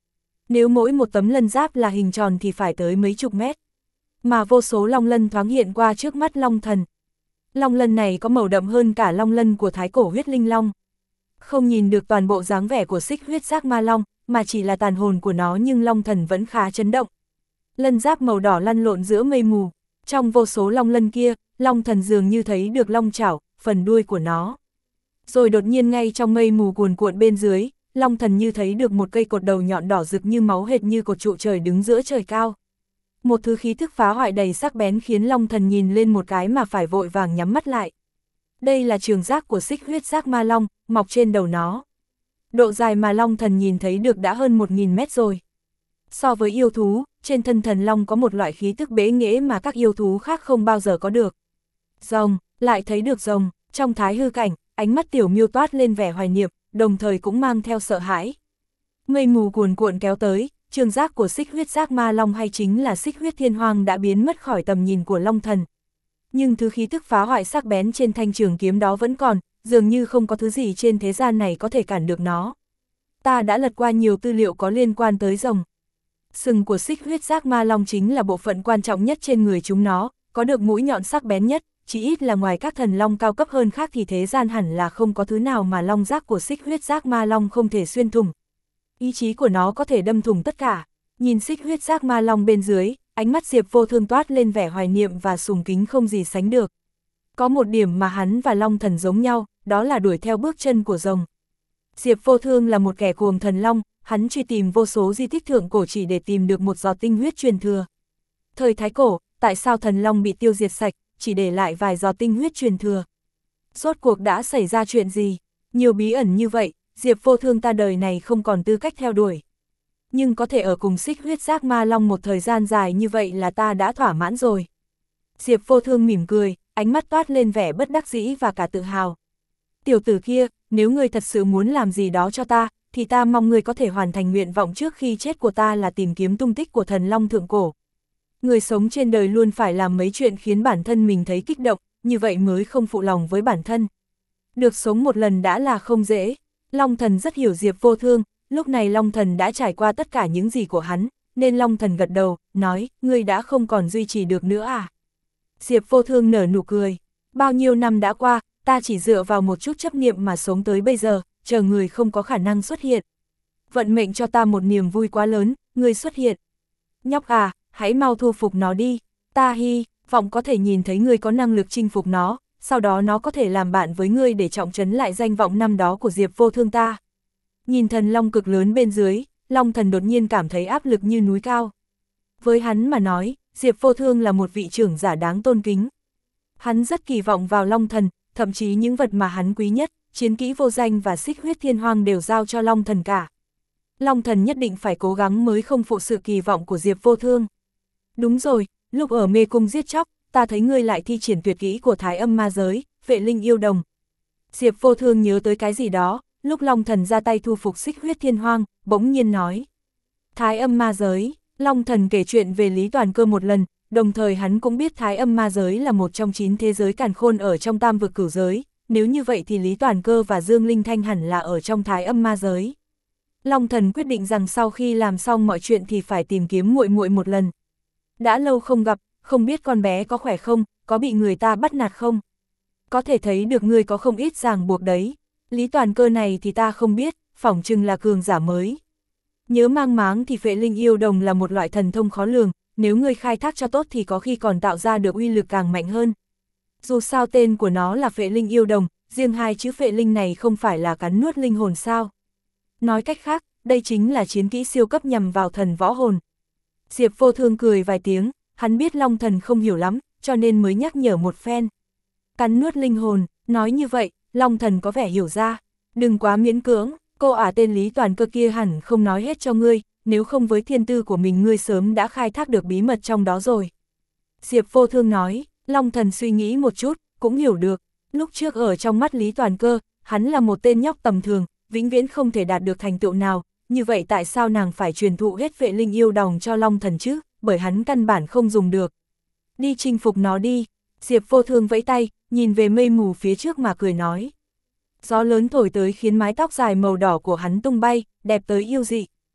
Nếu mỗi một tấm lân giáp là hình tròn thì phải tới mấy chục mét. Mà vô số long lân thoáng hiện qua trước mắt Long Thần. Long lân này có màu đậm hơn cả long lân của thái cổ huyết linh long. Không nhìn được toàn bộ dáng vẻ của xích huyết giác ma long, mà chỉ là tàn hồn của nó, nhưng Long Thần vẫn khá chấn động. Lân giáp màu đỏ lăn lộn giữa mây mù. Trong vô số long lân kia, Long Thần dường như thấy được long chảo, phần đuôi của nó. Rồi đột nhiên ngay trong mây mù cuồn cuộn bên dưới, Long Thần như thấy được một cây cột đầu nhọn đỏ rực như máu, hệt như cột trụ trời đứng giữa trời cao. Một thứ khí thức phá hoại đầy sắc bén khiến Long Thần nhìn lên một cái mà phải vội vàng nhắm mắt lại. Đây là trường giác của xích huyết giác ma long, mọc trên đầu nó. Độ dài mà Long Thần nhìn thấy được đã hơn một nghìn mét rồi. So với yêu thú, trên thân thần long có một loại khí tức bế nghễ mà các yêu thú khác không bao giờ có được. Rồng, lại thấy được rồng, trong thái hư cảnh, ánh mắt Tiểu Miêu toát lên vẻ hoài niệm, đồng thời cũng mang theo sợ hãi. Mây mù cuồn cuộn kéo tới, trường giác của xích huyết giác ma long hay chính là xích huyết thiên hoang đã biến mất khỏi tầm nhìn của Long Thần. Nhưng thứ khí tức phá hoại sắc bén trên thanh trường kiếm đó vẫn còn, dường như không có thứ gì trên thế gian này có thể cản được nó. Ta đã lật qua nhiều tư liệu có liên quan tới rồng. Sừng của xích huyết giác ma long chính là bộ phận quan trọng nhất trên người chúng nó, có được mũi nhọn sắc bén nhất, chỉ ít là ngoài các thần long cao cấp hơn khác thì thế gian hẳn là không có thứ nào mà long giác của xích huyết giác ma long không thể xuyên thủng. Ý chí của nó có thể đâm thủng tất cả. Nhìn xích huyết giác ma long bên dưới, ánh mắt Diệp Vô Thương toát lên vẻ hoài niệm và sùng kính không gì sánh được. Có một điểm mà hắn và Long Thần giống nhau, đó là đuổi theo bước chân của rồng. Diệp Vô Thương là một kẻ cuồng thần long, hắn truy tìm vô số di tích thượng cổ chỉ để tìm được một giọt tinh huyết truyền thừa. Thời Thái Cổ, tại sao thần long bị tiêu diệt sạch, chỉ để lại vài giọt tinh huyết truyền thừa? Rốt cuộc đã xảy ra chuyện gì? Nhiều bí ẩn như vậy, Diệp Vô Thương ta đời này không còn tư cách theo đuổi. Nhưng có thể ở cùng xích huyết giác ma long một thời gian dài như vậy là ta đã thỏa mãn rồi. Diệp Vô Thương mỉm cười, ánh mắt toát lên vẻ bất đắc dĩ và cả tự hào. Tiểu tử kia, nếu ngươi thật sự muốn làm gì đó cho ta, thì ta mong ngươi có thể hoàn thành nguyện vọng trước khi chết của ta là tìm kiếm tung tích của thần long thượng cổ. Người sống trên đời luôn phải làm mấy chuyện khiến bản thân mình thấy kích động, như vậy mới không phụ lòng với bản thân. Được sống một lần đã là không dễ. Long Thần rất hiểu Diệp Vô Thương, lúc này Long Thần đã trải qua tất cả những gì của hắn, nên Long Thần gật đầu, nói, ngươi đã không còn duy trì được nữa à? Diệp Vô Thương nở nụ cười, bao nhiêu năm đã qua, ta chỉ dựa vào một chút chấp niệm mà sống tới bây giờ, chờ người không có khả năng xuất hiện. Vận mệnh cho ta một niềm vui quá lớn, ngươi xuất hiện. Nhóc à, hãy mau thu phục nó đi, ta hy vọng có thể nhìn thấy ngươi có năng lực chinh phục nó, sau đó nó có thể làm bạn với ngươi để trọng trấn lại danh vọng năm đó của Diệp Vô Thương ta. Nhìn thần long cực lớn bên dưới, Long Thần đột nhiên cảm thấy áp lực như núi cao. Với hắn mà nói, Diệp Vô Thương là một vị trưởng giả đáng tôn kính. Hắn rất kỳ vọng vào Long Thần, thậm chí những vật mà hắn quý nhất, chiến kỹ vô danh và xích huyết thiên hoang đều giao cho Long Thần cả. Long Thần nhất định phải cố gắng mới không phụ sự kỳ vọng của Diệp Vô Thương. Đúng rồi, lúc ở mê cung giết chóc, ta thấy ngươi lại thi triển tuyệt kỹ của Thái Âm Ma Giới, Vệ Linh Yêu Đồng. Diệp Vô Thương nhớ tới cái gì đó, lúc Long Thần ra tay thu phục xích huyết thiên hoang, bỗng nhiên nói. Thái Âm Ma Giới, Long Thần kể chuyện về Lý Toàn Cơ một lần, đồng thời hắn cũng biết Thái Âm Ma Giới là một trong chín thế giới càn khôn ở trong tam vực cửu giới, nếu như vậy thì Lý Toàn Cơ và Dương Linh Thanh hẳn là ở trong Thái Âm Ma Giới. Long Thần quyết định rằng sau khi làm xong mọi chuyện thì phải tìm kiếm muội muội một lần. Đã lâu không gặp, không biết con bé có khỏe không, có bị người ta bắt nạt không? Có thể thấy được ngươi có không ít ràng buộc đấy. Lý Toàn Cơ này thì ta không biết, phỏng chừng là cường giả mới. Nhớ mang máng thì Vệ Linh Yêu Đồng là một loại thần thông khó lường, nếu ngươi khai thác cho tốt thì có khi còn tạo ra được uy lực càng mạnh hơn. Dù sao tên của nó là Vệ Linh Yêu Đồng, riêng hai chữ Vệ Linh này không phải là cắn nuốt linh hồn sao? Nói cách khác, đây chính là chiến kỹ siêu cấp nhằm vào thần võ hồn. Diệp Vô Thương cười vài tiếng, hắn biết Long Thần không hiểu lắm, cho nên mới nhắc nhở một phen. Cắn nuốt linh hồn, nói như vậy, Long Thần có vẻ hiểu ra. Đừng quá miễn cưỡng, cô ả tên Lý Toàn Cơ kia hẳn không nói hết cho ngươi, nếu không với thiên tư của mình ngươi sớm đã khai thác được bí mật trong đó rồi. Diệp Vô Thương nói, Long Thần suy nghĩ một chút, cũng hiểu được. Lúc trước ở trong mắt Lý Toàn Cơ, hắn là một tên nhóc tầm thường, vĩnh viễn không thể đạt được thành tựu nào, như vậy tại sao nàng phải truyền thụ hết Vệ Linh Yêu Đồng cho Long Thần chứ, bởi hắn căn bản không dùng được. Đi chinh phục nó đi. Diệp Vô Thương vẫy tay, nhìn về mây mù phía trước mà cười nói. Gió lớn thổi tới khiến mái tóc dài màu đỏ của hắn tung bay, đẹp tới yêu dị.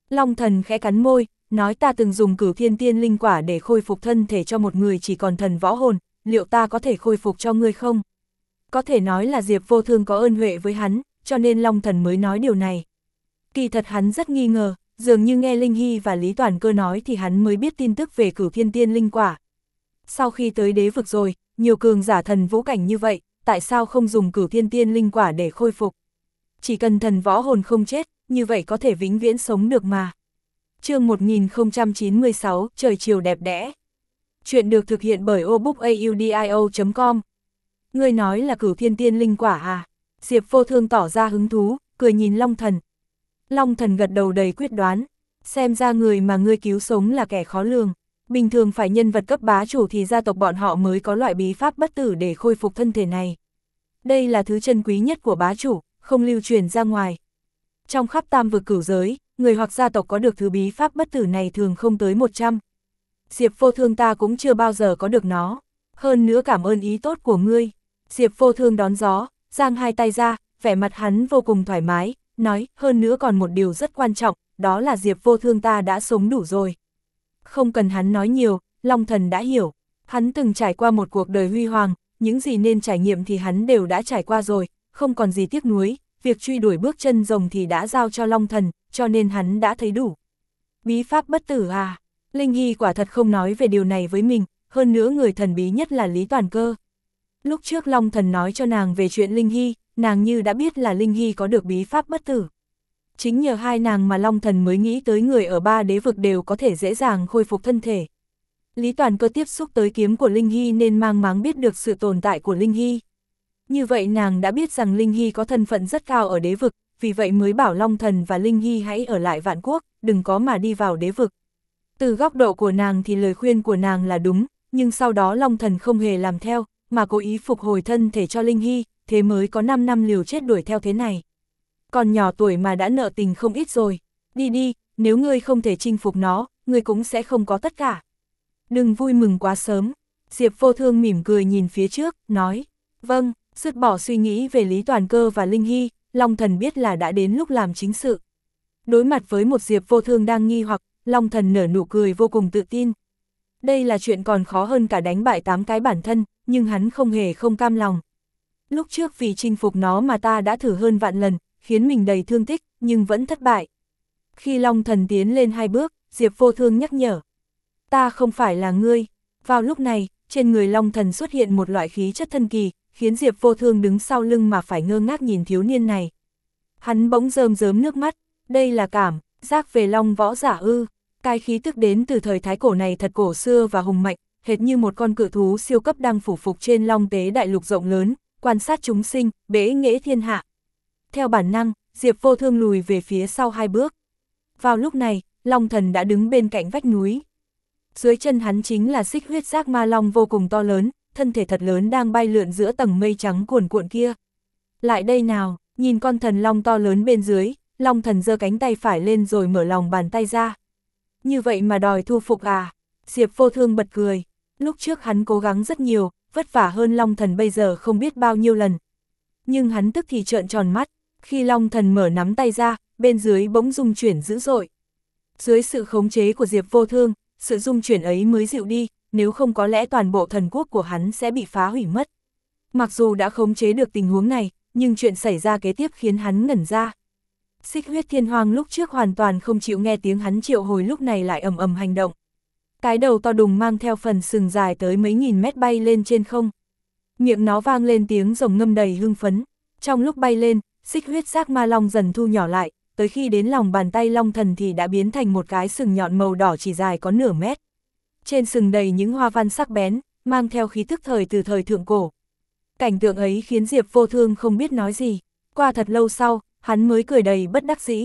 Long thần khẽ cắn môi, nói ta từng dùng Cửu Thiên Tiên Linh Quả để khôi phục thân thể cho một người chỉ còn thần võ hồn, liệu ta có thể khôi phục cho ngươi không? Có thể nói là Diệp Vô Thương có ơn huệ với hắn, cho nên Long thần mới nói điều này. Kỳ thật hắn rất nghi ngờ, dường như nghe Linh Hy và Lý Toàn Cơ nói thì hắn mới biết tin tức về Cửu Thiên Tiên Linh Quả. Sau khi tới đế vực rồi, nhiều cường giả thần vũ cảnh như vậy, tại sao không dùng Cửu Thiên Tiên Linh Quả để khôi phục? Chỉ cần thần võ hồn không chết, như vậy có thể vĩnh viễn sống được mà. Chương một nghìn không trăm chín mươi sáu, trời chiều đẹp đẽ. Chuyện được thực hiện bởi obookaudio chấm com. Ngươi nói là Cửu Thiên Tiên Linh Quả à? Diệp Vô Thương tỏ ra hứng thú, cười nhìn Long thần. Long thần gật đầu đầy quyết đoán, xem ra người mà ngươi cứu sống là kẻ khó lường. Bình thường phải nhân vật cấp bá chủ thì gia tộc bọn họ mới có loại bí pháp bất tử để khôi phục thân thể này. Đây là thứ chân quý nhất của bá chủ, không lưu truyền ra ngoài. Trong khắp tam vực cửu giới, người hoặc gia tộc có được thứ bí pháp bất tử này thường không tới một trăm. Diệp Vô Thương ta cũng chưa bao giờ có được nó. Hơn nữa cảm ơn ý tốt của ngươi. Diệp Vô Thương đón gió, giang hai tay ra, vẻ mặt hắn vô cùng thoải mái, nói, hơn nữa còn một điều rất quan trọng, đó là Diệp Vô Thương ta đã sống đủ rồi. Không cần hắn nói nhiều, Long thần đã hiểu. Hắn từng trải qua một cuộc đời huy hoàng, những gì nên trải nghiệm thì hắn đều đã trải qua rồi, không còn gì tiếc nuối, việc truy đuổi bước chân rồng thì đã giao cho Long thần, cho nên hắn đã thấy đủ. Bí pháp bất tử à? Linh Hy quả thật không nói về điều này với mình, hơn nữa người thần bí nhất là Lý Toàn Cơ. Lúc trước Long thần nói cho nàng về chuyện Linh Hy, nàng như đã biết là Linh Hy có được bí pháp bất tử. Chính nhờ hai nàng mà Long thần mới nghĩ tới người ở ba đế vực đều có thể dễ dàng khôi phục thân thể. Lý Toàn Cơ tiếp xúc tới kiếm của Linh Hy nên mang máng biết được sự tồn tại của Linh Hy. Như vậy nàng đã biết rằng Linh Hy có thân phận rất cao ở đế vực, vì vậy mới bảo Long thần và Linh Hy hãy ở lại Vạn Quốc, đừng có mà đi vào đế vực. Từ góc độ của nàng thì lời khuyên của nàng là đúng, nhưng sau đó Long thần không hề làm theo, mà cố ý phục hồi thân thể cho Linh Hy, thế mới có năm năm liều chết đuổi theo thế này. Còn nhỏ tuổi mà đã nợ tình không ít rồi, đi đi, nếu ngươi không thể chinh phục nó, ngươi cũng sẽ không có tất cả. Đừng vui mừng quá sớm. Diệp Vô Thương mỉm cười nhìn phía trước, nói, vâng, dứt bỏ suy nghĩ về Lý Toàn Cơ và Linh Hy, Long thần biết là đã đến lúc làm chính sự. Đối mặt với một Diệp Vô Thương đang nghi hoặc, Long thần nở nụ cười vô cùng tự tin. Đây là chuyện còn khó hơn cả đánh bại tám cái bản thân, nhưng hắn không hề không cam lòng. Lúc trước vì chinh phục nó mà ta đã thử hơn vạn lần, khiến mình đầy thương tích, nhưng vẫn thất bại. Khi Long thần tiến lên hai bước, Diệp Vô Thương nhắc nhở. Ta không phải là ngươi. Vào lúc này, trên người Long thần xuất hiện một loại khí chất thân kỳ, khiến Diệp Vô Thương đứng sau lưng mà phải ngơ ngác nhìn thiếu niên này. Hắn bỗng rơm rớm nước mắt, đây là cảm giác về Long võ giả ư? Cái khí tức đến từ thời thái cổ này thật cổ xưa và hùng mạnh, hệt như một con cự thú siêu cấp đang phủ phục trên Long tế đại lục rộng lớn, quan sát chúng sinh, bế nghệ thiên hạ. Theo bản năng, Diệp Vô Thương lùi về phía sau hai bước. Vào lúc này, Long thần đã đứng bên cạnh vách núi. Dưới chân hắn chính là xích huyết giác ma long vô cùng to lớn, thân thể thật lớn đang bay lượn giữa tầng mây trắng cuồn cuộn kia. Lại đây nào, nhìn con thần long to lớn bên dưới, Long thần giơ cánh tay phải lên rồi mở lòng bàn tay ra. Như vậy mà đòi thu phục à? Diệp Vô Thương bật cười. Lúc trước hắn cố gắng rất nhiều, vất vả hơn Long thần bây giờ không biết bao nhiêu lần. Nhưng hắn tức thì trợn tròn mắt, khi Long thần mở nắm tay ra, bên dưới bỗng rung chuyển dữ dội. Dưới sự khống chế của Diệp Vô Thương, sự rung chuyển ấy mới dịu đi, nếu không có lẽ toàn bộ thần quốc của hắn sẽ bị phá hủy mất. Mặc dù đã khống chế được tình huống này, nhưng chuyện xảy ra kế tiếp khiến hắn ngẩn ra. Xích huyết thiên hoang lúc trước hoàn toàn không chịu nghe tiếng hắn triệu hồi lúc này lại ầm ầm hành động. Cái đầu to đùng mang theo phần sừng dài tới mấy nghìn mét bay lên trên không. Miệng nó vang lên tiếng rồng ngâm đầy hưng phấn. Trong lúc bay lên, xích huyết giác ma long dần thu nhỏ lại, tới khi đến lòng bàn tay Long thần thì đã biến thành một cái sừng nhọn màu đỏ chỉ dài có nửa mét. Trên sừng đầy những hoa văn sắc bén, mang theo khí thức thời từ thời thượng cổ. Cảnh tượng ấy khiến Diệp Vô Thương không biết nói gì. Qua thật lâu sau, hắn mới cười đầy bất đắc dĩ.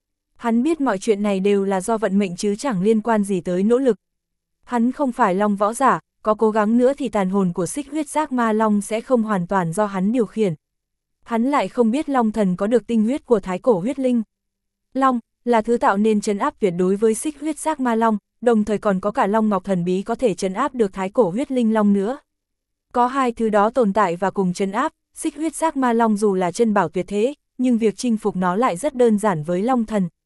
Hắn biết mọi chuyện này đều là do vận mệnh chứ chẳng liên quan gì tới nỗ lực. Hắn không phải long võ giả, có cố gắng nữa thì tàn hồn của xích huyết giác ma long sẽ không hoàn toàn do hắn điều khiển. Hắn lại không biết Long thần có được tinh huyết của thái cổ huyết linh. Long là thứ tạo nên trấn áp tuyệt đối với xích huyết giác ma long, đồng thời còn có cả long ngọc thần bí có thể trấn áp được thái cổ huyết linh long nữa. Có hai thứ đó tồn tại và cùng trấn áp, xích huyết giác ma long dù là chân bảo tuyệt thế, nhưng việc chinh phục nó lại rất đơn giản với Long thần.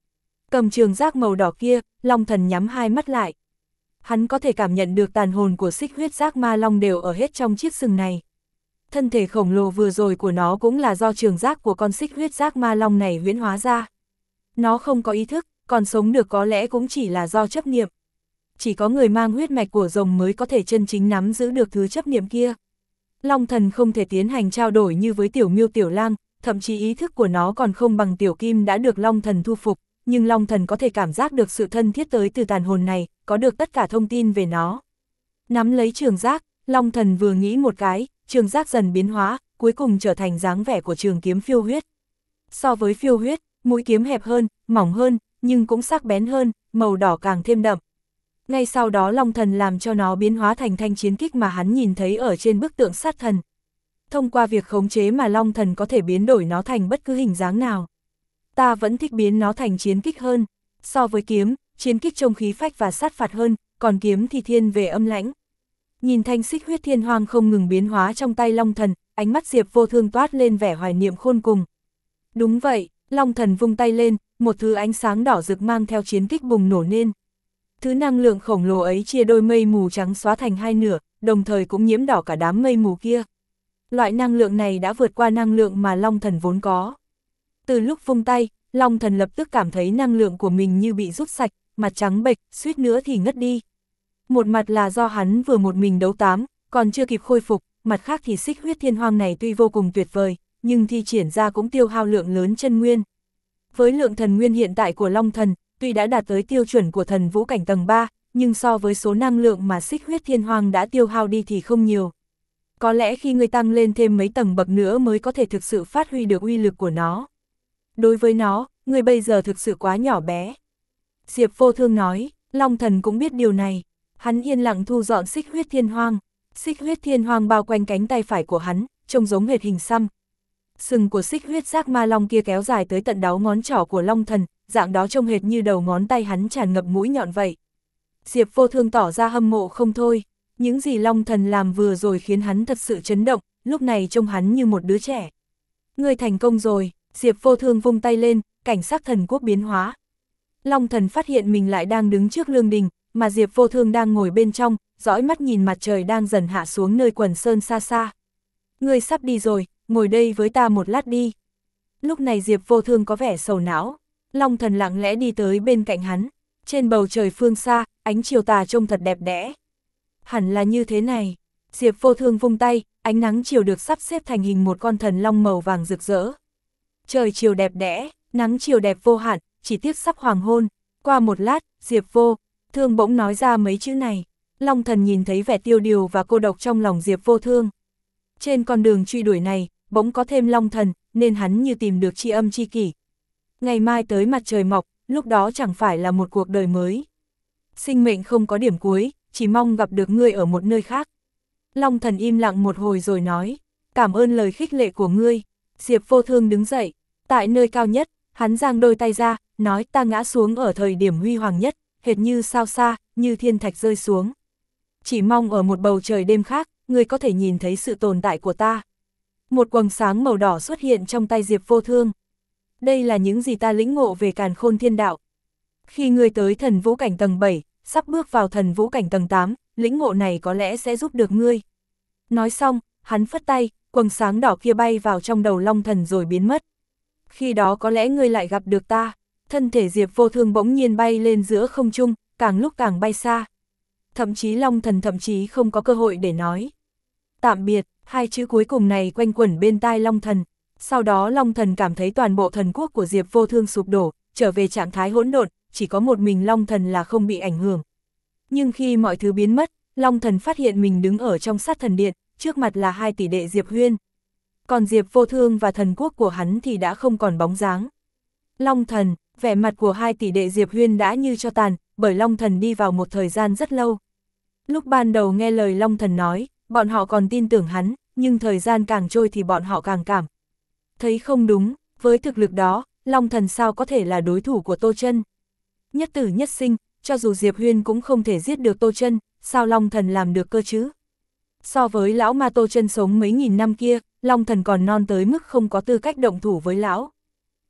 Cầm trường giác màu đỏ kia, Long Thần nhắm hai mắt lại. Hắn có thể cảm nhận được tàn hồn của xích huyết giác ma long đều ở hết trong chiếc sừng này. Thân thể khổng lồ vừa rồi của nó cũng là do trường giác của con xích huyết giác ma long này huyễn hóa ra. Nó không có ý thức, còn sống được có lẽ cũng chỉ là do chấp niệm. Chỉ có người mang huyết mạch của rồng mới có thể chân chính nắm giữ được thứ chấp niệm kia. Long Thần không thể tiến hành trao đổi như với tiểu miêu tiểu lang, thậm chí ý thức của nó còn không bằng tiểu kim đã được Long Thần thu phục, nhưng Long Thần có thể cảm giác được sự thân thiết tới từ tàn hồn này, có được tất cả thông tin về nó. Nắm lấy trường giác, Long Thần vừa nghĩ một cái, trường giác dần biến hóa, cuối cùng trở thành dáng vẻ của trường kiếm phiêu huyết. So với phiêu huyết, mũi kiếm hẹp hơn, mỏng hơn, nhưng cũng sắc bén hơn, màu đỏ càng thêm đậm. Ngay sau đó Long Thần làm cho nó biến hóa thành thanh chiến kích mà hắn nhìn thấy ở trên bức tượng sát thần. Thông qua việc khống chế mà Long Thần có thể biến đổi nó thành bất cứ hình dáng nào. Ta vẫn thích biến nó thành chiến kích hơn. So với kiếm, chiến kích trông khí phách và sát phạt hơn, còn kiếm thì thiên về âm lãnh. Nhìn thanh xích huyết thiên hoang không ngừng biến hóa trong tay Long Thần, ánh mắt Diệp Vô Thương toát lên vẻ hoài niệm khôn cùng. Đúng vậy, Long Thần vung tay lên, một thứ ánh sáng đỏ rực mang theo chiến kích bùng nổ nên. Thứ năng lượng khổng lồ ấy chia đôi mây mù trắng xóa thành hai nửa, đồng thời cũng nhiễm đỏ cả đám mây mù kia. Loại năng lượng này đã vượt qua năng lượng mà Long Thần vốn có. Từ lúc vung tay, Long Thần lập tức cảm thấy năng lượng của mình như bị rút sạch, mặt trắng bệch, suýt nữa thì ngất đi. Một mặt là do hắn vừa một mình đấu tám, còn chưa kịp khôi phục, mặt khác thì xích huyết thiên hoang này tuy vô cùng tuyệt vời, nhưng thi triển ra cũng tiêu hao lượng lớn chân nguyên. Với lượng thần nguyên hiện tại của Long Thần, tuy đã đạt tới tiêu chuẩn của thần vũ cảnh tầng ba, nhưng so với số năng lượng mà xích huyết thiên hoang đã tiêu hao đi thì không nhiều. Có lẽ khi người tăng lên thêm mấy tầng bậc nữa mới có thể thực sự phát huy được uy lực của nó. Đối với nó, người bây giờ thực sự quá nhỏ bé. Diệp Vô Thương nói, Long Thần cũng biết điều này. Hắn yên lặng thu dọn xích huyết thiên hoang. Xích huyết thiên hoang bao quanh cánh tay phải của hắn, trông giống hệt hình xăm. Sừng của xích huyết giác ma long kia kéo dài tới tận đáu ngón trỏ của Long Thần, dạng đó trông hệt như đầu ngón tay hắn tràn ngập mũi nhọn vậy. Diệp Vô Thương tỏ ra hâm mộ không thôi. Những gì Long Thần làm vừa rồi khiến hắn thật sự chấn động, lúc này trông hắn như một đứa trẻ. Ngươi thành công rồi, Diệp Vô Thương vung tay lên, cảnh sắc thần quốc biến hóa. Long Thần phát hiện mình lại đang đứng trước lương đình, mà Diệp Vô Thương đang ngồi bên trong, dõi mắt nhìn mặt trời đang dần hạ xuống nơi quần sơn xa xa. Ngươi sắp đi rồi, ngồi đây với ta một lát đi. Lúc này Diệp Vô Thương có vẻ sầu não. Long Thần lặng lẽ đi tới bên cạnh hắn. Trên bầu trời phương xa, ánh chiều tà trông thật đẹp đẽ. Hẳn là như thế này. Diệp Vô Thương vung tay, ánh nắng chiều được sắp xếp thành hình một con thần long màu vàng rực rỡ. Trời chiều đẹp đẽ, nắng chiều đẹp vô hạn, chỉ tiếc sắp hoàng hôn. Qua một lát, Diệp Vô Thương bỗng nói ra mấy chữ này. Long Thần nhìn thấy vẻ tiêu điều và cô độc trong lòng Diệp Vô Thương. Trên con đường truy đuổi này, bỗng có thêm Long Thần, nên hắn như tìm được tri âm tri kỷ. Ngày mai tới mặt trời mọc, lúc đó chẳng phải là một cuộc đời mới. Sinh mệnh không có điểm cuối, chỉ mong gặp được ngươi ở một nơi khác. Long Thần im lặng một hồi rồi nói, cảm ơn lời khích lệ của ngươi. Diệp Vô Thương đứng dậy, tại nơi cao nhất, hắn giang đôi tay ra, nói ta ngã xuống ở thời điểm huy hoàng nhất, hệt như sao xa, như thiên thạch rơi xuống. Chỉ mong ở một bầu trời đêm khác, ngươi có thể nhìn thấy sự tồn tại của ta. Một quầng sáng màu đỏ xuất hiện trong tay Diệp Vô Thương. Đây là những gì ta lĩnh ngộ về càn khôn thiên đạo. Khi ngươi tới thần vũ cảnh tầng bảy, sắp bước vào thần vũ cảnh tầng tám, lĩnh ngộ này có lẽ sẽ giúp được ngươi. Nói xong, hắn phất tay, quầng sáng đỏ kia bay vào trong đầu Long Thần rồi biến mất. Khi đó có lẽ ngươi lại gặp được ta. Thân thể Diệp Vô Thương bỗng nhiên bay lên giữa không trung, càng lúc càng bay xa. Thậm chí Long Thần thậm chí không có cơ hội để nói tạm biệt, hai chữ cuối cùng này quanh quẩn bên tai Long Thần. Sau đó Long Thần cảm thấy toàn bộ thần quốc của Diệp Vô Thương sụp đổ, trở về trạng thái hỗn độn, chỉ có một mình Long Thần là không bị ảnh hưởng. Nhưng khi mọi thứ biến mất, Long Thần phát hiện mình đứng ở trong sát thần điện, trước mặt là hai tỷ đệ Diệp Huyên. Còn Diệp Vô Thương và thần quốc của hắn thì đã không còn bóng dáng. Long Thần, vẻ mặt của hai tỷ đệ Diệp Huyên đã như cho tàn, bởi Long Thần đi vào một thời gian rất lâu. Lúc ban đầu nghe lời Long Thần nói, bọn họ còn tin tưởng hắn, nhưng thời gian càng trôi thì bọn họ càng cảm thấy không đúng, với thực lực đó, Long Thần sao có thể là đối thủ của Tô Chân. Nhất tử nhất sinh, cho dù Diệp Huyên cũng không thể giết được Tô Chân, sao Long Thần làm được cơ chứ? So với lão ma Tô Chân sống mấy nghìn năm kia, Long Thần còn non tới mức không có tư cách động thủ với lão.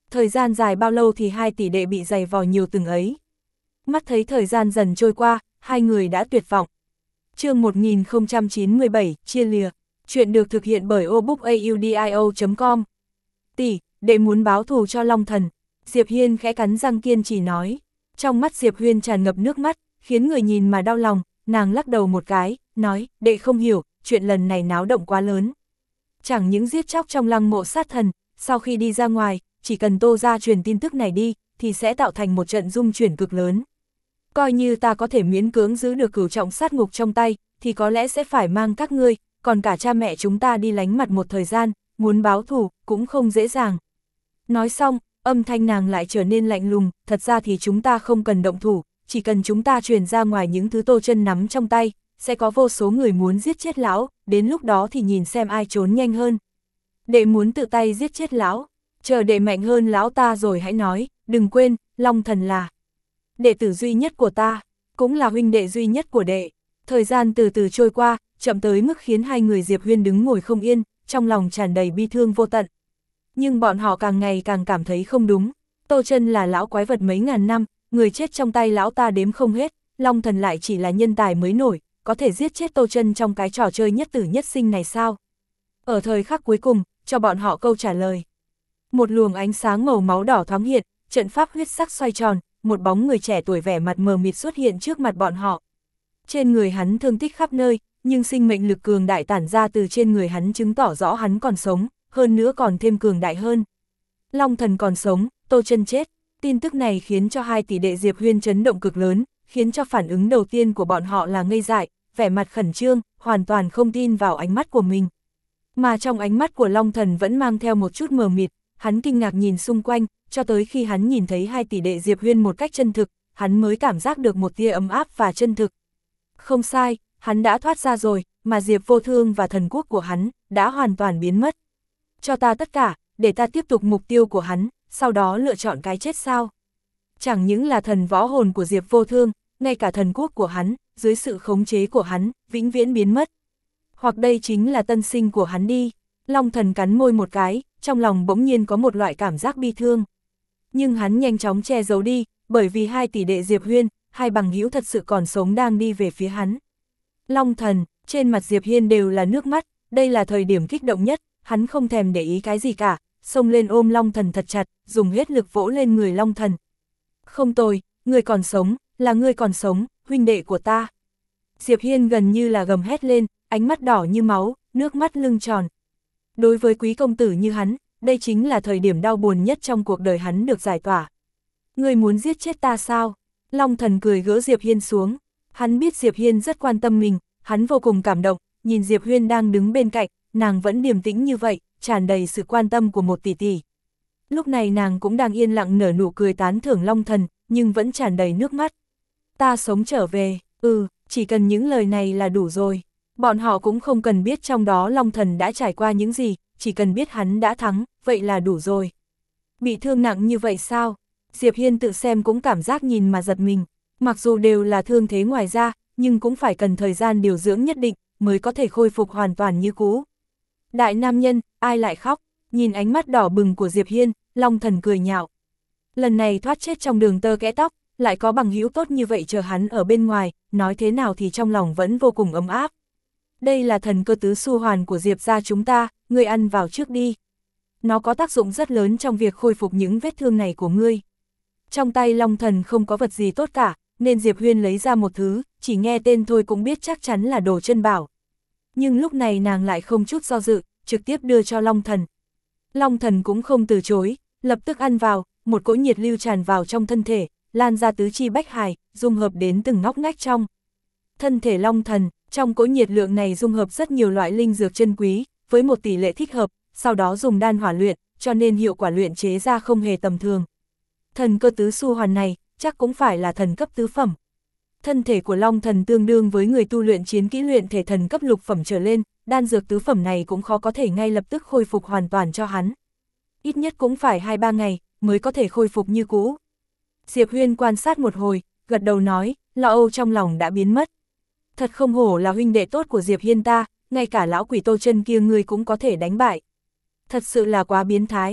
Thời gian dài bao lâu thì hai tỷ đệ bị giày vò nhiều từng ấy. Mắt thấy thời gian dần trôi qua, hai người đã tuyệt vọng. Chương một nghìn không trăm chín mươi bảy, chia lìa. Chuyện được thực hiện bởi obookaudio chấm com. Tỷ, đệ muốn báo thù cho Long Thần. Diệp Hiên khẽ cắn răng kiên trì nói. Trong mắt Diệp Huyên tràn ngập nước mắt, khiến người nhìn mà đau lòng, nàng lắc đầu một cái, nói, đệ không hiểu, chuyện lần này náo động quá lớn. Chẳng những giết chóc trong lăng mộ sát thần, sau khi đi ra ngoài, chỉ cần Tô gia truyền tin tức này đi, thì sẽ tạo thành một trận dung chuyển cực lớn. Coi như ta có thể miễn cưỡng giữ được cửu trọng sát ngục trong tay, thì có lẽ sẽ phải mang các ngươi, còn cả cha mẹ chúng ta đi lánh mặt một thời gian, muốn báo thù, cũng không dễ dàng. Nói xong, âm thanh nàng lại trở nên lạnh lùng, thật ra thì chúng ta không cần động thủ, chỉ cần chúng ta truyền ra ngoài những thứ Tô Chân nắm trong tay, sẽ có vô số người muốn giết chết lão, đến lúc đó thì nhìn xem ai trốn nhanh hơn. Đệ muốn tự tay giết chết lão, chờ đệ mạnh hơn lão ta rồi hãy nói, đừng quên, Long Thần là đệ tử duy nhất của ta, cũng là huynh đệ duy nhất của đệ. Thời gian từ từ trôi qua, chậm tới mức khiến hai người Diệp Huyên đứng ngồi không yên, trong lòng tràn đầy bi thương vô tận. Nhưng bọn họ càng ngày càng cảm thấy không đúng. Tô Chân là lão quái vật mấy ngàn năm, người chết trong tay lão ta đếm không hết, Long Thần lại chỉ là nhân tài mới nổi, có thể giết chết Tô Chân trong cái trò chơi nhất tử nhất sinh này sao? Ở thời khắc cuối cùng, cho bọn họ câu trả lời. Một luồng ánh sáng màu máu đỏ thoáng hiện, trận pháp huyết sắc xoay tròn, một bóng người trẻ tuổi vẻ mặt mờ mịt xuất hiện trước mặt bọn họ. Trên người hắn thương tích khắp nơi, nhưng sinh mệnh lực cường đại tản ra từ trên người hắn chứng tỏ rõ hắn còn sống, hơn nữa còn thêm cường đại hơn. Long Thần còn sống, Tô Chân chết. Tin tức này khiến cho hai tỷ đệ Diệp Huyên chấn động cực lớn, khiến cho phản ứng đầu tiên của bọn họ là ngây dại, vẻ mặt khẩn trương, hoàn toàn không tin vào ánh mắt của mình. Mà trong ánh mắt của Long Thần vẫn mang theo một chút mờ mịt, hắn kinh ngạc nhìn xung quanh, cho tới khi hắn nhìn thấy hai tỷ đệ Diệp Huyên một cách chân thực, hắn mới cảm giác được một tia ấm áp và chân thực. Không sai, hắn đã thoát ra rồi, mà Diệp Vô Thương và thần quốc của hắn đã hoàn toàn biến mất. Cho ta tất cả, để ta tiếp tục mục tiêu của hắn, sau đó lựa chọn cái chết sao? Chẳng những là thần võ hồn của Diệp Vô Thương, ngay cả thần quốc của hắn, dưới sự khống chế của hắn, vĩnh viễn biến mất. Hoặc đây chính là tân sinh của hắn đi. Long Thần cắn môi một cái, trong lòng bỗng nhiên có một loại cảm giác bi thương. Nhưng hắn nhanh chóng che giấu đi, bởi vì hai tỷ đệ Diệp Huyên, hai bằng hữu thật sự còn sống đang đi về phía hắn. Long Thần, trên mặt Diệp Hiên đều là nước mắt, đây là thời điểm kích động nhất, hắn không thèm để ý cái gì cả, xông lên ôm Long Thần thật chặt, dùng hết lực vỗ lên người Long Thần. Không tồi, người còn sống, là người còn sống, huynh đệ của ta. Diệp Hiên gần như là gầm hét lên, ánh mắt đỏ như máu, nước mắt lưng tròn. Đối với quý công tử như hắn, đây chính là thời điểm đau buồn nhất trong cuộc đời hắn được giải tỏa. Người muốn giết chết ta sao? Long Thần cười gỡ Diệp Hiên xuống. Hắn biết Diệp Hiên rất quan tâm mình, hắn vô cùng cảm động, nhìn Diệp Huyên đang đứng bên cạnh, nàng vẫn điềm tĩnh như vậy, tràn đầy sự quan tâm của một tỷ tỷ. Lúc này nàng cũng đang yên lặng nở nụ cười tán thưởng Long Thần, nhưng vẫn tràn đầy nước mắt. Ta sống trở về, ừ, chỉ cần những lời này là đủ rồi. Bọn họ cũng không cần biết trong đó Long Thần đã trải qua những gì, chỉ cần biết hắn đã thắng, vậy là đủ rồi. Bị thương nặng như vậy sao? Diệp Hiên tự xem cũng cảm giác nhìn mà giật mình. Mặc dù đều là thương thế ngoài da, nhưng cũng phải cần thời gian điều dưỡng nhất định, mới có thể khôi phục hoàn toàn như cũ. Đại nam nhân, ai lại khóc? Nhìn ánh mắt đỏ bừng của Diệp Hiên, Long Thần cười nhạo. Lần này thoát chết trong đường tơ kẽ tóc, lại có bằng hữu tốt như vậy chờ hắn ở bên ngoài, nói thế nào thì trong lòng vẫn vô cùng ấm áp. Đây là thần cơ tứ su hoàn của Diệp gia chúng ta, ngươi ăn vào trước đi. Nó có tác dụng rất lớn trong việc khôi phục những vết thương này của ngươi. Trong tay Long Thần không có vật gì tốt cả, nên Diệp Huyên lấy ra một thứ, chỉ nghe tên thôi cũng biết chắc chắn là đồ chân bảo. Nhưng lúc này nàng lại không chút do dự, trực tiếp đưa cho Long Thần. Long Thần cũng không từ chối, lập tức ăn vào, một cỗ nhiệt lưu tràn vào trong thân thể, lan ra tứ chi bách hải, dung hợp đến từng ngóc ngách trong thân thể Long Thần. Trong cỗ nhiệt lượng này dung hợp rất nhiều loại linh dược chân quý, với một tỷ lệ thích hợp, sau đó dùng đan hỏa luyện, cho nên hiệu quả luyện chế ra không hề tầm thường. Thần cơ tứ su hoàn này, chắc cũng phải là thần cấp tứ phẩm. Thân thể của Long Thần tương đương với người tu luyện chiến kỹ luyện thể thần cấp lục phẩm trở lên, đan dược tứ phẩm này cũng khó có thể ngay lập tức khôi phục hoàn toàn cho hắn. Ít nhất cũng phải hai ba ngày, mới có thể khôi phục như cũ. Diệp Huyên quan sát một hồi, gật đầu nói, lo âu trong lòng đã biến mất. Thật không hổ là huynh đệ tốt của Diệp Hiên ta, ngay cả lão quỷ Tô Chân kia ngươi cũng có thể đánh bại. Thật sự là quá biến thái.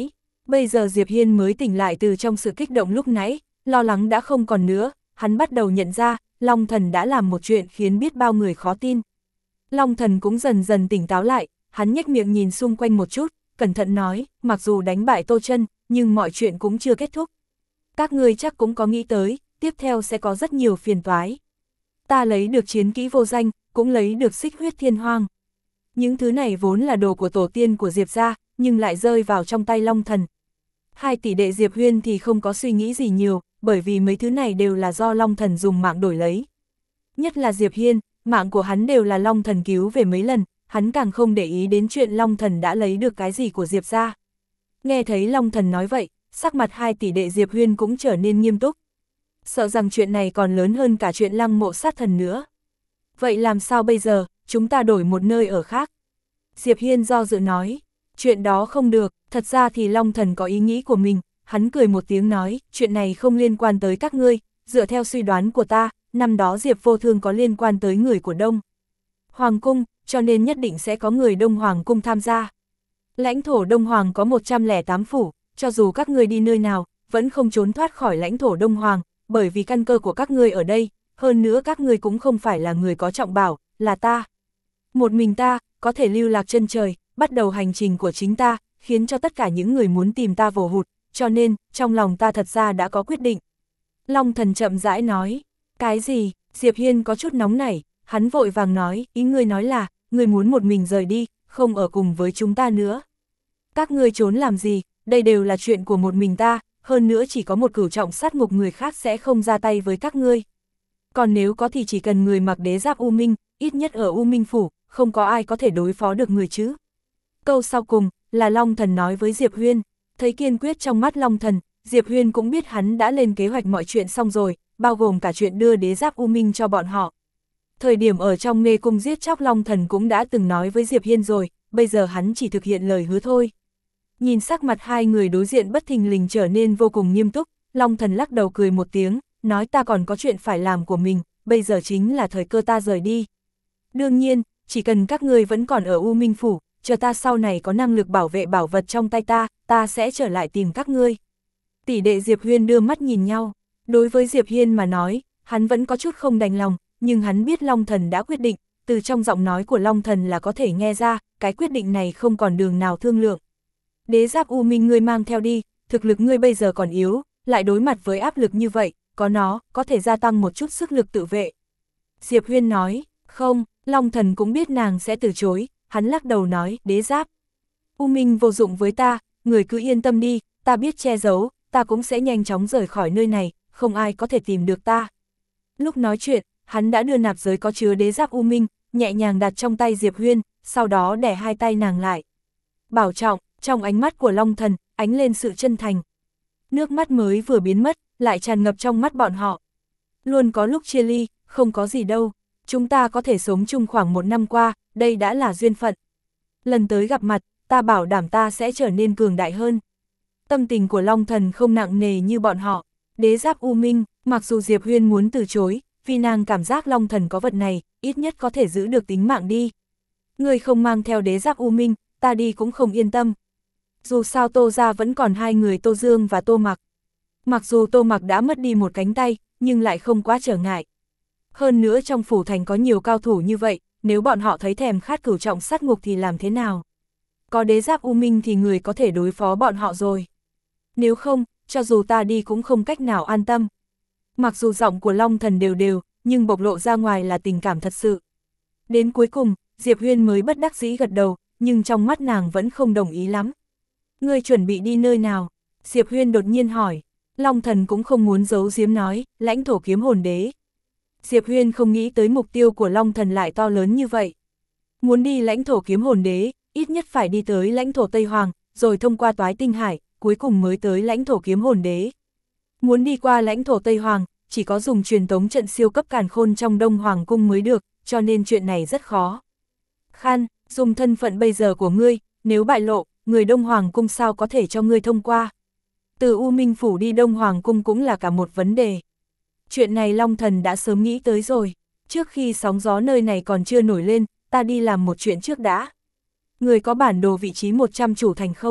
Bây giờ Diệp Hiên mới tỉnh lại từ trong sự kích động lúc nãy, lo lắng đã không còn nữa, hắn bắt đầu nhận ra, Long Thần đã làm một chuyện khiến biết bao người khó tin. Long Thần cũng dần dần tỉnh táo lại, hắn nhếch miệng nhìn xung quanh một chút, cẩn thận nói, mặc dù đánh bại Tô Chân, nhưng mọi chuyện cũng chưa kết thúc. Các ngươi chắc cũng có nghĩ tới, tiếp theo sẽ có rất nhiều phiền toái. Ta lấy được chiến kỹ vô danh, cũng lấy được xích huyết thiên hoang. Những thứ này vốn là đồ của tổ tiên của Diệp gia, nhưng lại rơi vào trong tay Long Thần. Hai tỷ đệ Diệp Huyên thì không có suy nghĩ gì nhiều, bởi vì mấy thứ này đều là do Long Thần dùng mạng đổi lấy. Nhất là Diệp Hiên, mạng của hắn đều là Long Thần cứu về mấy lần, hắn càng không để ý đến chuyện Long Thần đã lấy được cái gì của Diệp gia. Nghe thấy Long Thần nói vậy, sắc mặt hai tỷ đệ Diệp Huyên cũng trở nên nghiêm túc. Sợ rằng chuyện này còn lớn hơn cả chuyện Lăng Mộ sát thần nữa. Vậy làm sao bây giờ, chúng ta đổi một nơi ở khác? Diệp Hiên do dự nói, chuyện đó không được, thật ra thì Long Thần có ý nghĩ của mình, hắn cười một tiếng nói, chuyện này không liên quan tới các ngươi, dựa theo suy đoán của ta, năm đó Diệp Vô Thương có liên quan tới người của Đông Hoàng Cung, cho nên nhất định sẽ có người Đông Hoàng Cung tham gia. Lãnh thổ Đông Hoàng có một trăm lẻ tám phủ, cho dù các ngươi đi nơi nào, vẫn không trốn thoát khỏi lãnh thổ Đông Hoàng, bởi vì căn cơ của các ngươi ở đây, hơn nữa các ngươi cũng không phải là người có trọng bảo, là ta. Một mình ta, có thể lưu lạc chân trời, bắt đầu hành trình của chính ta, khiến cho tất cả những người muốn tìm ta vồ hụt, cho nên, trong lòng ta thật ra đã có quyết định. Long Thần chậm rãi nói, cái gì? Diệp Hiên có chút nóng nảy, hắn vội vàng nói, ý ngươi nói là, ngươi muốn một mình rời đi, không ở cùng với chúng ta nữa. Các ngươi trốn làm gì, đây đều là chuyện của một mình ta, hơn nữa chỉ có một cửu trọng sát ngục người khác sẽ không ra tay với các ngươi. Còn nếu có thì chỉ cần người mặc đế giáp U Minh, ít nhất ở U Minh Phủ, không có ai có thể đối phó được người chứ. Câu sau cùng, là Long Thần nói với Diệp Huyên, thấy kiên quyết trong mắt Long Thần, Diệp Huyên cũng biết hắn đã lên kế hoạch mọi chuyện xong rồi, bao gồm cả chuyện đưa đế giáp U Minh cho bọn họ. Thời điểm ở trong mê cung giết chóc Long Thần cũng đã từng nói với Diệp Hiên rồi, bây giờ hắn chỉ thực hiện lời hứa thôi. Nhìn sắc mặt hai người đối diện bất thình lình trở nên vô cùng nghiêm túc, Long Thần lắc đầu cười một tiếng, nói ta còn có chuyện phải làm của mình, bây giờ chính là thời cơ ta rời đi. Đương nhiên, chỉ cần các ngươi vẫn còn ở U Minh Phủ, chờ ta sau này có năng lực bảo vệ bảo vật trong tay ta, ta sẽ trở lại tìm các ngươi. Tỷ đệ Diệp Huyên đưa mắt nhìn nhau, đối với Diệp Hiên mà nói, hắn vẫn có chút không đành lòng, nhưng hắn biết Long Thần đã quyết định, từ trong giọng nói của Long Thần là có thể nghe ra, cái quyết định này không còn đường nào thương lượng. Đế giáp U Minh ngươi mang theo đi, thực lực ngươi bây giờ còn yếu, lại đối mặt với áp lực như vậy, có nó, có thể gia tăng một chút sức lực tự vệ. Diệp Huyên nói, không, Long Thần cũng biết nàng sẽ từ chối, hắn lắc đầu nói, đế giáp U Minh vô dụng với ta, người cứ yên tâm đi, ta biết che giấu, ta cũng sẽ nhanh chóng rời khỏi nơi này, không ai có thể tìm được ta. Lúc nói chuyện, hắn đã đưa nạp giới có chứa đế giáp U Minh, nhẹ nhàng đặt trong tay Diệp Huyên, sau đó đè hai tay nàng lại. Bảo trọng, trong ánh mắt của Long Thần, ánh lên sự chân thành. Nước mắt mới vừa biến mất, lại tràn ngập trong mắt bọn họ. Luôn có lúc chia ly, không có gì đâu, chúng ta có thể sống chung khoảng một năm qua, đây đã là duyên phận. Lần tới gặp mặt, ta bảo đảm ta sẽ trở nên cường đại hơn. Tâm tình của Long Thần không nặng nề như bọn họ. Đế giáp U Minh, mặc dù Diệp Huyên muốn từ chối, vì nàng cảm giác Long Thần có vật này, ít nhất có thể giữ được tính mạng đi. Người không mang theo đế giáp U Minh, ta đi cũng không yên tâm. Dù sao Tô gia vẫn còn hai người Tô Dương và Tô Mặc. Mặc dù Tô Mặc đã mất đi một cánh tay, nhưng lại không quá trở ngại. Hơn nữa trong phủ thành có nhiều cao thủ như vậy, nếu bọn họ thấy thèm khát cửu trọng sát ngục thì làm thế nào? Có đế giáp U Minh thì người có thể đối phó bọn họ rồi. Nếu không, cho dù ta đi cũng không cách nào an tâm. Mặc dù giọng của Long Thần đều đều, nhưng bộc lộ ra ngoài là tình cảm thật sự. Đến cuối cùng, Diệp Huyên mới bất đắc dĩ gật đầu, nhưng trong mắt nàng vẫn không đồng ý lắm. Ngươi chuẩn bị đi nơi nào? Diệp Huyên đột nhiên hỏi. Long Thần cũng không muốn giấu giếm nói, lãnh thổ kiếm hồn đế. Diệp Huyên không nghĩ tới mục tiêu của Long Thần lại to lớn như vậy. Muốn đi lãnh thổ kiếm hồn đế, ít nhất phải đi tới lãnh thổ Tây Hoàng, rồi thông qua Toái Tinh Hải, cuối cùng mới tới lãnh thổ kiếm hồn đế. Muốn đi qua lãnh thổ Tây Hoàng, chỉ có dùng truyền tống trận siêu cấp càn khôn trong Đông Hoàng Cung mới được, cho nên chuyện này rất khó. Khan, dùng thân phận bây giờ của ngươi, nếu bại lộ, người Đông Hoàng Cung sao có thể cho ngươi thông qua. Từ U Minh Phủ đi Đông Hoàng Cung cũng là cả một vấn đề. Chuyện này Long Thần đã sớm nghĩ tới rồi, trước khi sóng gió nơi này còn chưa nổi lên, ta đi làm một chuyện trước đã. Người có bản đồ vị trí một trăm chủ thành không?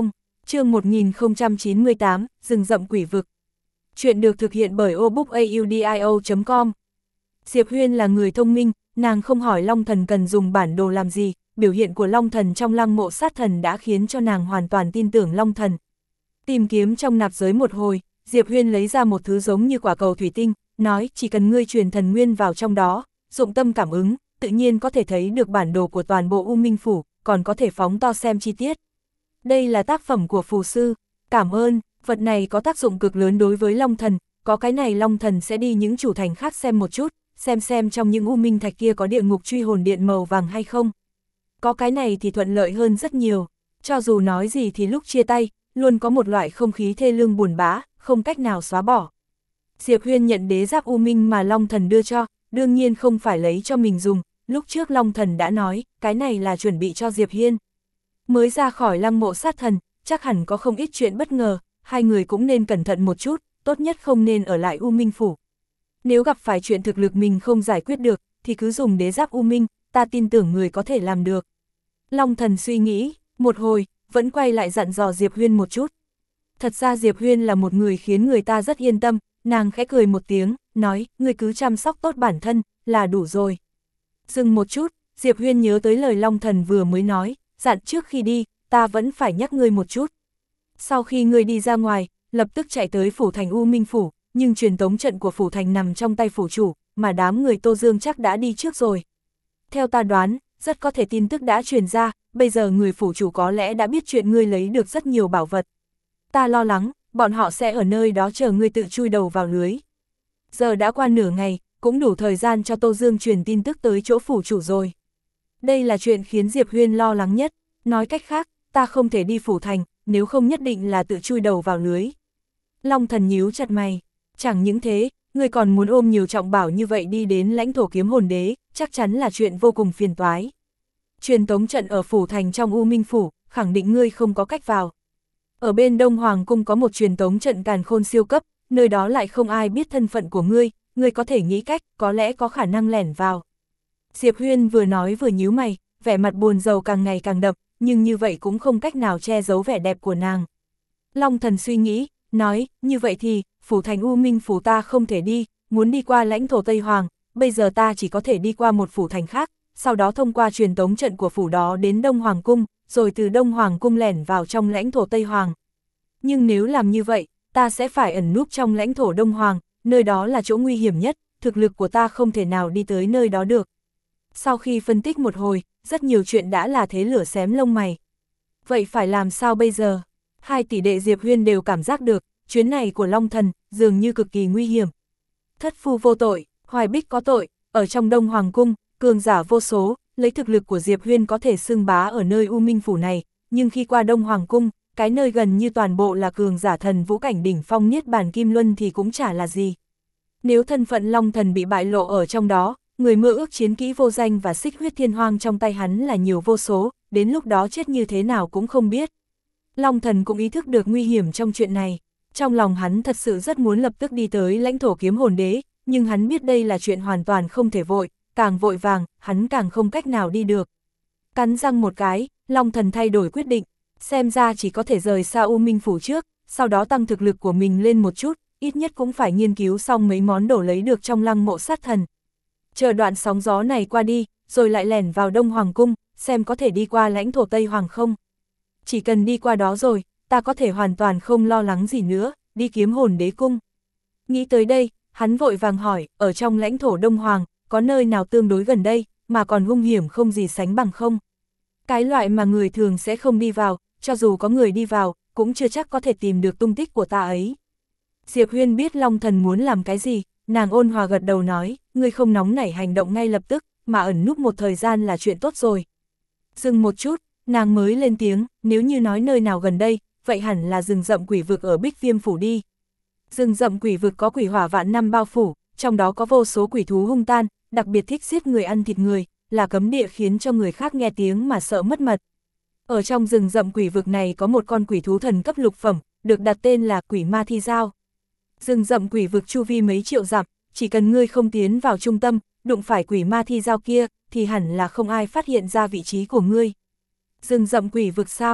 Chương một nghìn không trăm chín mươi tám, rừng rậm quỷ vực. Chuyện được thực hiện bởi obookaudio chấm com. Diệp Huyên là người thông minh, nàng không hỏi Long Thần cần dùng bản đồ làm gì, biểu hiện của Long Thần trong lăng mộ sát thần đã khiến cho nàng hoàn toàn tin tưởng Long Thần. Tìm kiếm trong nạp giới một hồi, Diệp Huyên lấy ra một thứ giống như quả cầu thủy tinh, nói chỉ cần ngươi truyền thần nguyên vào trong đó, dụng tâm cảm ứng, tự nhiên có thể thấy được bản đồ của toàn bộ U Minh Phủ, còn có thể phóng to xem chi tiết. Đây là tác phẩm của phù sư, cảm ơn, vật này có tác dụng cực lớn đối với Long Thần, có cái này Long Thần sẽ đi những chủ thành khác xem một chút, xem xem trong những U Minh Thạch kia có địa ngục truy hồn điện màu vàng hay không. Có cái này thì thuận lợi hơn rất nhiều, cho dù nói gì thì lúc chia tay, luôn có một loại không khí thê lương buồn bã, không cách nào xóa bỏ. Diệp Huyên nhận đế giáp U Minh mà Long Thần đưa cho, đương nhiên không phải lấy cho mình dùng, lúc trước Long Thần đã nói, cái này là chuẩn bị cho Diệp Hiên. Mới ra khỏi lăng mộ sát thần, chắc hẳn có không ít chuyện bất ngờ, hai người cũng nên cẩn thận một chút, tốt nhất không nên ở lại U Minh Phủ. Nếu gặp phải chuyện thực lực mình không giải quyết được, thì cứ dùng đế giáp U Minh, ta tin tưởng người có thể làm được. Long Thần suy nghĩ, một hồi, vẫn quay lại dặn dò Diệp Huyên một chút. Thật ra Diệp Huyên là một người khiến người ta rất yên tâm, nàng khẽ cười một tiếng, nói, ngươi cứ chăm sóc tốt bản thân, là đủ rồi. Dừng một chút, Diệp Huyên nhớ tới lời Long Thần vừa mới nói, dặn trước khi đi, ta vẫn phải nhắc ngươi một chút. Sau khi ngươi đi ra ngoài, lập tức chạy tới phủ thành U Minh Phủ, nhưng truyền tống trận của phủ thành nằm trong tay phủ chủ, mà đám người Tô Dương chắc đã đi trước rồi. Theo ta đoán, rất có thể tin tức đã truyền ra, bây giờ người phủ chủ có lẽ đã biết chuyện ngươi lấy được rất nhiều bảo vật. Ta lo lắng, bọn họ sẽ ở nơi đó chờ ngươi tự chui đầu vào lưới. Giờ đã qua nửa ngày, cũng đủ thời gian cho Tô Dương truyền tin tức tới chỗ phủ chủ rồi. Đây là chuyện khiến Diệp Huyên lo lắng nhất, nói cách khác, ta không thể đi phủ thành, nếu không nhất định là tự chui đầu vào lưới. Long Thần nhíu chặt mày, chẳng những thế, ngươi còn muốn ôm nhiều trọng bảo như vậy đi đến lãnh thổ kiếm hồn đế, chắc chắn là chuyện vô cùng phiền toái. Truyền tống trận ở phủ thành trong U Minh Phủ, khẳng định ngươi không có cách vào. Ở bên Đông Hoàng Cung có một truyền tống trận càn khôn siêu cấp, nơi đó lại không ai biết thân phận của ngươi, ngươi có thể nghĩ cách, có lẽ có khả năng lẻn vào. Diệp Huyên vừa nói vừa nhíu mày, vẻ mặt buồn rầu càng ngày càng đậm, nhưng như vậy cũng không cách nào che giấu vẻ đẹp của nàng. Long Thần suy nghĩ, nói, như vậy thì, phủ thành U Minh Phủ ta không thể đi, muốn đi qua lãnh thổ Tây Hoàng, bây giờ ta chỉ có thể đi qua một phủ thành khác, sau đó thông qua truyền tống trận của phủ đó đến Đông Hoàng Cung, rồi từ Đông Hoàng Cung lẻn vào trong lãnh thổ Tây Hoàng. Nhưng nếu làm như vậy, ta sẽ phải ẩn núp trong lãnh thổ Đông Hoàng, nơi đó là chỗ nguy hiểm nhất, thực lực của ta không thể nào đi tới nơi đó được. Sau khi phân tích một hồi, rất nhiều chuyện đã là thế lửa xém lông mày. Vậy phải làm sao bây giờ? Hai tỷ đệ Diệp Huyên đều cảm giác được, chuyến này của Long Thần dường như cực kỳ nguy hiểm. Thất phu vô tội, Hoài Bích có tội, ở trong Đông Hoàng Cung, cường giả vô số, lấy thực lực của Diệp Huyên có thể xưng bá ở nơi U Minh Phủ này, nhưng khi qua Đông Hoàng Cung, cái nơi gần như toàn bộ là cường giả thần vũ cảnh đỉnh phong niết bàn kim luân thì cũng chả là gì. Nếu thân phận Long Thần bị bại lộ ở trong đó, người mơ ước chiến kỹ vô danh và xích huyết thiên hoang trong tay hắn là nhiều vô số, đến lúc đó chết như thế nào cũng không biết. Long Thần cũng ý thức được nguy hiểm trong chuyện này, trong lòng hắn thật sự rất muốn lập tức đi tới lãnh thổ kiếm hồn đế, nhưng hắn biết đây là chuyện hoàn toàn không thể vội, càng vội vàng, hắn càng không cách nào đi được. Cắn răng một cái, Long Thần thay đổi quyết định, xem ra chỉ có thể rời xa U Minh Phủ trước, sau đó tăng thực lực của mình lên một chút, ít nhất cũng phải nghiên cứu xong mấy món đồ lấy được trong lăng mộ sát thần. Chờ đoạn sóng gió này qua đi, rồi lại lẻn vào Đông Hoàng Cung, xem có thể đi qua lãnh thổ Tây Hoàng không. Chỉ cần đi qua đó rồi, ta có thể hoàn toàn không lo lắng gì nữa, đi kiếm hồn đế cung. Nghĩ tới đây, hắn vội vàng hỏi, ở trong lãnh thổ Đông Hoàng, có nơi nào tương đối gần đây, mà còn hung hiểm không gì sánh bằng không? Cái loại mà người thường sẽ không đi vào, cho dù có người đi vào, cũng chưa chắc có thể tìm được tung tích của ta ấy. Diệp Huyên biết Long Thần muốn làm cái gì, nàng ôn hòa gật đầu nói, ngươi không nóng nảy hành động ngay lập tức, mà ẩn núp một thời gian là chuyện tốt rồi. Dừng một chút, nàng mới lên tiếng, nếu như nói nơi nào gần đây, vậy hẳn là rừng rậm quỷ vực ở Bích Viêm Phủ đi. Rừng rậm quỷ vực có quỷ hỏa vạn năm bao phủ, trong đó có vô số quỷ thú hung tan, đặc biệt thích giết người ăn thịt người, là cấm địa khiến cho người khác nghe tiếng mà sợ mất mật. Ở trong rừng rậm quỷ vực này có một con quỷ thú thần cấp lục phẩm, được đặt tên là quỷ ma thi dao. Rừng rậm quỷ vực chu vi mấy triệu dặm, chỉ cần ngươi không tiến vào trung tâm, đụng phải quỷ ma thi dao kia, thì hẳn là không ai phát hiện ra vị trí của ngươi. Rừng rậm quỷ vực sao?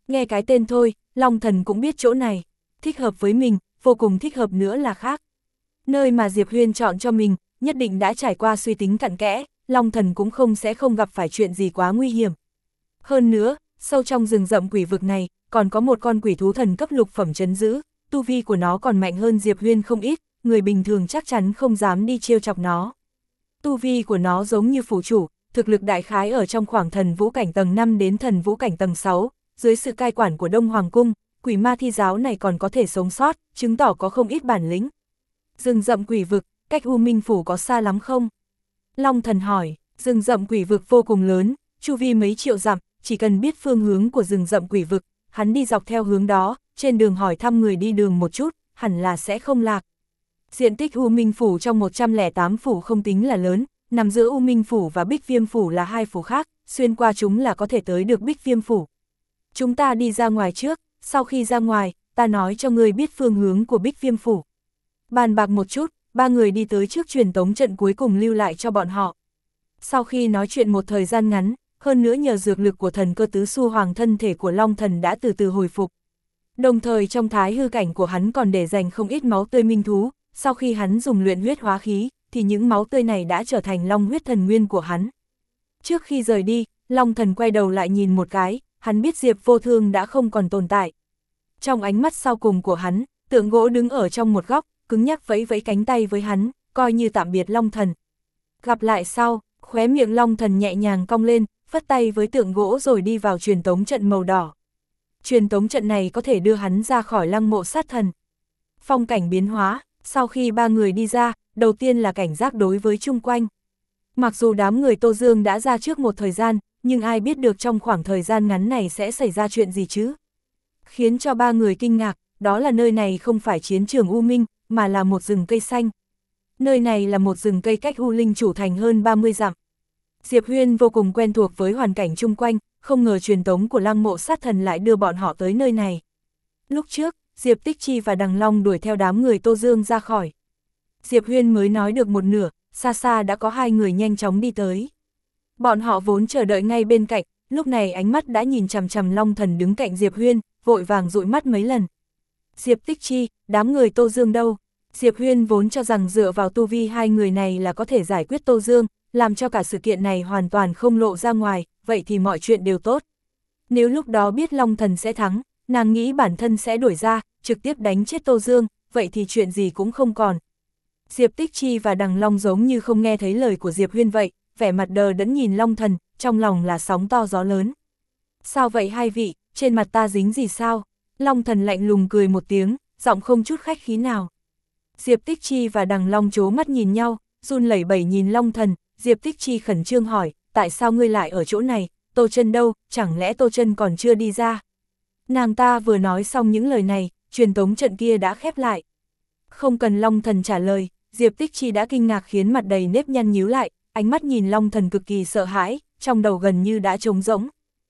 Nghe cái tên thôi, Long Thần cũng biết chỗ này, thích hợp với mình, vô cùng thích hợp nữa là khác. Nơi mà Diệp Huyên chọn cho mình, nhất định đã trải qua suy tính cặn kẽ, Long Thần cũng không sẽ không gặp phải chuyện gì quá nguy hiểm. Hơn nữa, sâu trong rừng rậm quỷ vực này, còn có một con quỷ thú thần cấp lục phẩm trấn giữ, tu vi của nó còn mạnh hơn Diệp Huyên không ít, người bình thường chắc chắn không dám đi trêu chọc nó. Tu vi của nó giống như phủ chủ, thực lực đại khái ở trong khoảng thần vũ cảnh tầng năm đến thần vũ cảnh tầng sáu, dưới sự cai quản của Đông Hoàng Cung, quỷ ma thi giáo này còn có thể sống sót, chứng tỏ có không ít bản lĩnh. Rừng rậm quỷ vực, cách U Minh Phủ có xa lắm không? Long Thần hỏi, rừng rậm quỷ vực vô cùng lớn, chu vi mấy triệu dặm, chỉ cần biết phương hướng của rừng rậm quỷ vực, hắn đi dọc theo hướng đó, trên đường hỏi thăm người đi đường một chút, hẳn là sẽ không lạc. Diện tích U Minh Phủ trong một trăm lẻ tám phủ không tính là lớn, nằm giữa U Minh Phủ và Bích Viêm Phủ là hai phủ khác, xuyên qua chúng là có thể tới được Bích Viêm Phủ. Chúng ta đi ra ngoài trước, sau khi ra ngoài, ta nói cho ngươi biết phương hướng của Bích Viêm Phủ. Bàn bạc một chút, ba người đi tới trước truyền tống trận cuối cùng lưu lại cho bọn họ. Sau khi nói chuyện một thời gian ngắn, hơn nữa nhờ dược lực của thần cơ tứ su hoàng, thân thể của Long Thần đã từ từ hồi phục. Đồng thời trong thái hư cảnh của hắn còn để dành không ít máu tươi minh thú, sau khi hắn dùng luyện huyết hóa khí, thì những máu tươi này đã trở thành long huyết thần nguyên của hắn. Trước khi rời đi, Long Thần quay đầu lại nhìn một cái, hắn biết Diệp Vô Thương đã không còn tồn tại. Trong ánh mắt sau cùng của hắn, tượng gỗ đứng ở trong một góc, cứng nhắc vẫy vẫy cánh tay với hắn, coi như tạm biệt Long Thần. Gặp lại sau, khóe miệng Long Thần nhẹ nhàng cong lên, phất tay với tượng gỗ rồi đi vào truyền tống trận màu đỏ. Truyền tống trận này có thể đưa hắn ra khỏi lăng mộ sát thần. Phong cảnh biến hóa, sau khi ba người đi ra, đầu tiên là cảnh giác đối với chung quanh. Mặc dù đám người Tô Dương đã ra trước một thời gian, nhưng ai biết được trong khoảng thời gian ngắn này sẽ xảy ra chuyện gì chứ? Khiến cho ba người kinh ngạc, đó là nơi này không phải chiến trường U Minh, mà là một rừng cây xanh. Nơi này là một rừng cây cách U Linh chủ thành hơn ba mươi dặm. Diệp Huyên vô cùng quen thuộc với hoàn cảnh chung quanh, không ngờ truyền tống của lăng mộ sát thần lại đưa bọn họ tới nơi này. Lúc trước, Diệp Tích Chi và Đằng Long đuổi theo đám người Tô Dương ra khỏi. Diệp Huyên mới nói được một nửa, xa xa đã có hai người nhanh chóng đi tới. Bọn họ vốn chờ đợi ngay bên cạnh, lúc này ánh mắt đã nhìn chằm chằm Long Thần đứng cạnh Diệp Huyên, vội vàng dụi mắt mấy lần. Diệp Tích Chi, đám người Tô Dương đâu? Diệp Huyên vốn cho rằng dựa vào tu vi hai người này là có thể giải quyết Tô Dương, làm cho cả sự kiện này hoàn toàn không lộ ra ngoài, vậy thì mọi chuyện đều tốt. Nếu lúc đó biết Long Thần sẽ thắng, nàng nghĩ bản thân sẽ đuổi ra, trực tiếp đánh chết Tô Dương, vậy thì chuyện gì cũng không còn. Diệp Tích Chi và Đằng Long giống như không nghe thấy lời của Diệp Huyên vậy, vẻ mặt đờ đẫn nhìn Long Thần, trong lòng là sóng to gió lớn. Sao vậy hai vị, trên mặt ta dính gì sao? Long Thần lạnh lùng cười một tiếng, giọng không chút khách khí nào. Diệp Tích Chi và Đằng Long trố mắt nhìn nhau, run lẩy bẩy nhìn Long Thần. Diệp Tích Chi khẩn trương hỏi, tại sao ngươi lại ở chỗ này, Tô Chân đâu, chẳng lẽ Tô Chân còn chưa đi ra? Nàng ta vừa nói xong những lời này, truyền tống trận kia đã khép lại. Không cần Long Thần trả lời, Diệp Tích Chi đã kinh ngạc khiến mặt đầy nếp nhăn nhíu lại, ánh mắt nhìn Long Thần cực kỳ sợ hãi, trong đầu gần như đã trống rỗng.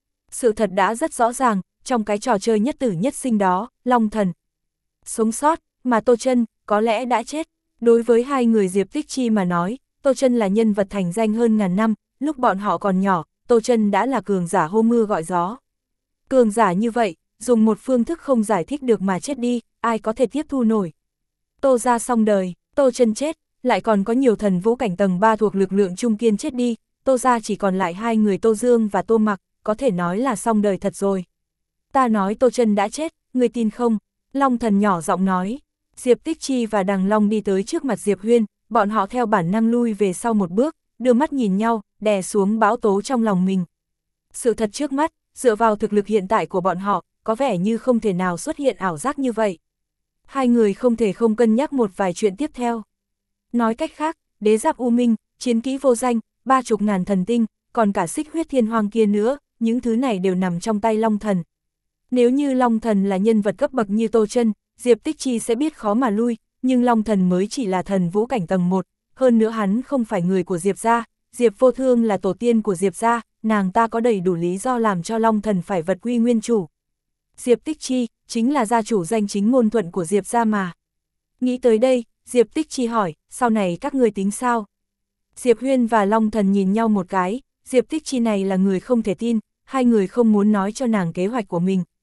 Sự thật đã rất rõ ràng, trong cái trò chơi nhất tử nhất sinh đó, Long Thần sống sót, mà Tô Chân có lẽ đã chết. Đối với hai người Diệp Tích Chi mà nói, Tô Chân là nhân vật thành danh hơn ngàn năm, lúc bọn họ còn nhỏ, Tô Chân đã là cường giả hô mưa gọi gió. Cường giả như vậy, dùng một phương thức không giải thích được mà chết đi, ai có thể tiếp thu nổi. Tô gia xong đời, Tô Chân chết, lại còn có nhiều thần vũ cảnh tầng ba thuộc lực lượng trung kiên chết đi, Tô gia chỉ còn lại hai người Tô Dương và Tô Mặc, có thể nói là xong đời thật rồi. Ta nói Tô Chân đã chết, ngươi tin không? Long Thần nhỏ giọng nói. Diệp Tích Chi và Đằng Long đi tới trước mặt Diệp Huyên, bọn họ theo bản năng lui về sau một bước, đưa mắt nhìn nhau, đè xuống bão tố trong lòng mình. Sự thật trước mắt, dựa vào thực lực hiện tại của bọn họ, có vẻ như không thể nào xuất hiện ảo giác như vậy. Hai người không thể không cân nhắc một vài chuyện tiếp theo. Nói cách khác, đế giáp U Minh, chiến kỹ vô danh, ba chục ngàn thần tinh, còn cả xích huyết thiên hoang kia nữa, những thứ này đều nằm trong tay Long Thần. Nếu như Long Thần là nhân vật cấp bậc như Tô Chân, Diệp Tích Chi sẽ biết khó mà lui, nhưng Long Thần mới chỉ là thần vũ cảnh tầng một, hơn nữa hắn không phải người của Diệp gia, Diệp Vô Thương là tổ tiên của Diệp gia, nàng ta có đầy đủ lý do làm cho Long Thần phải vật quy nguyên chủ. Diệp Tích Chi chính là gia chủ danh chính ngôn thuận của Diệp gia mà. Nghĩ tới đây, Diệp Tích Chi hỏi, sau này các người tính sao? Diệp Huyên và Long Thần nhìn nhau một cái, Diệp Tích Chi này là người không thể tin, hai người không muốn nói cho nàng kế hoạch của mình,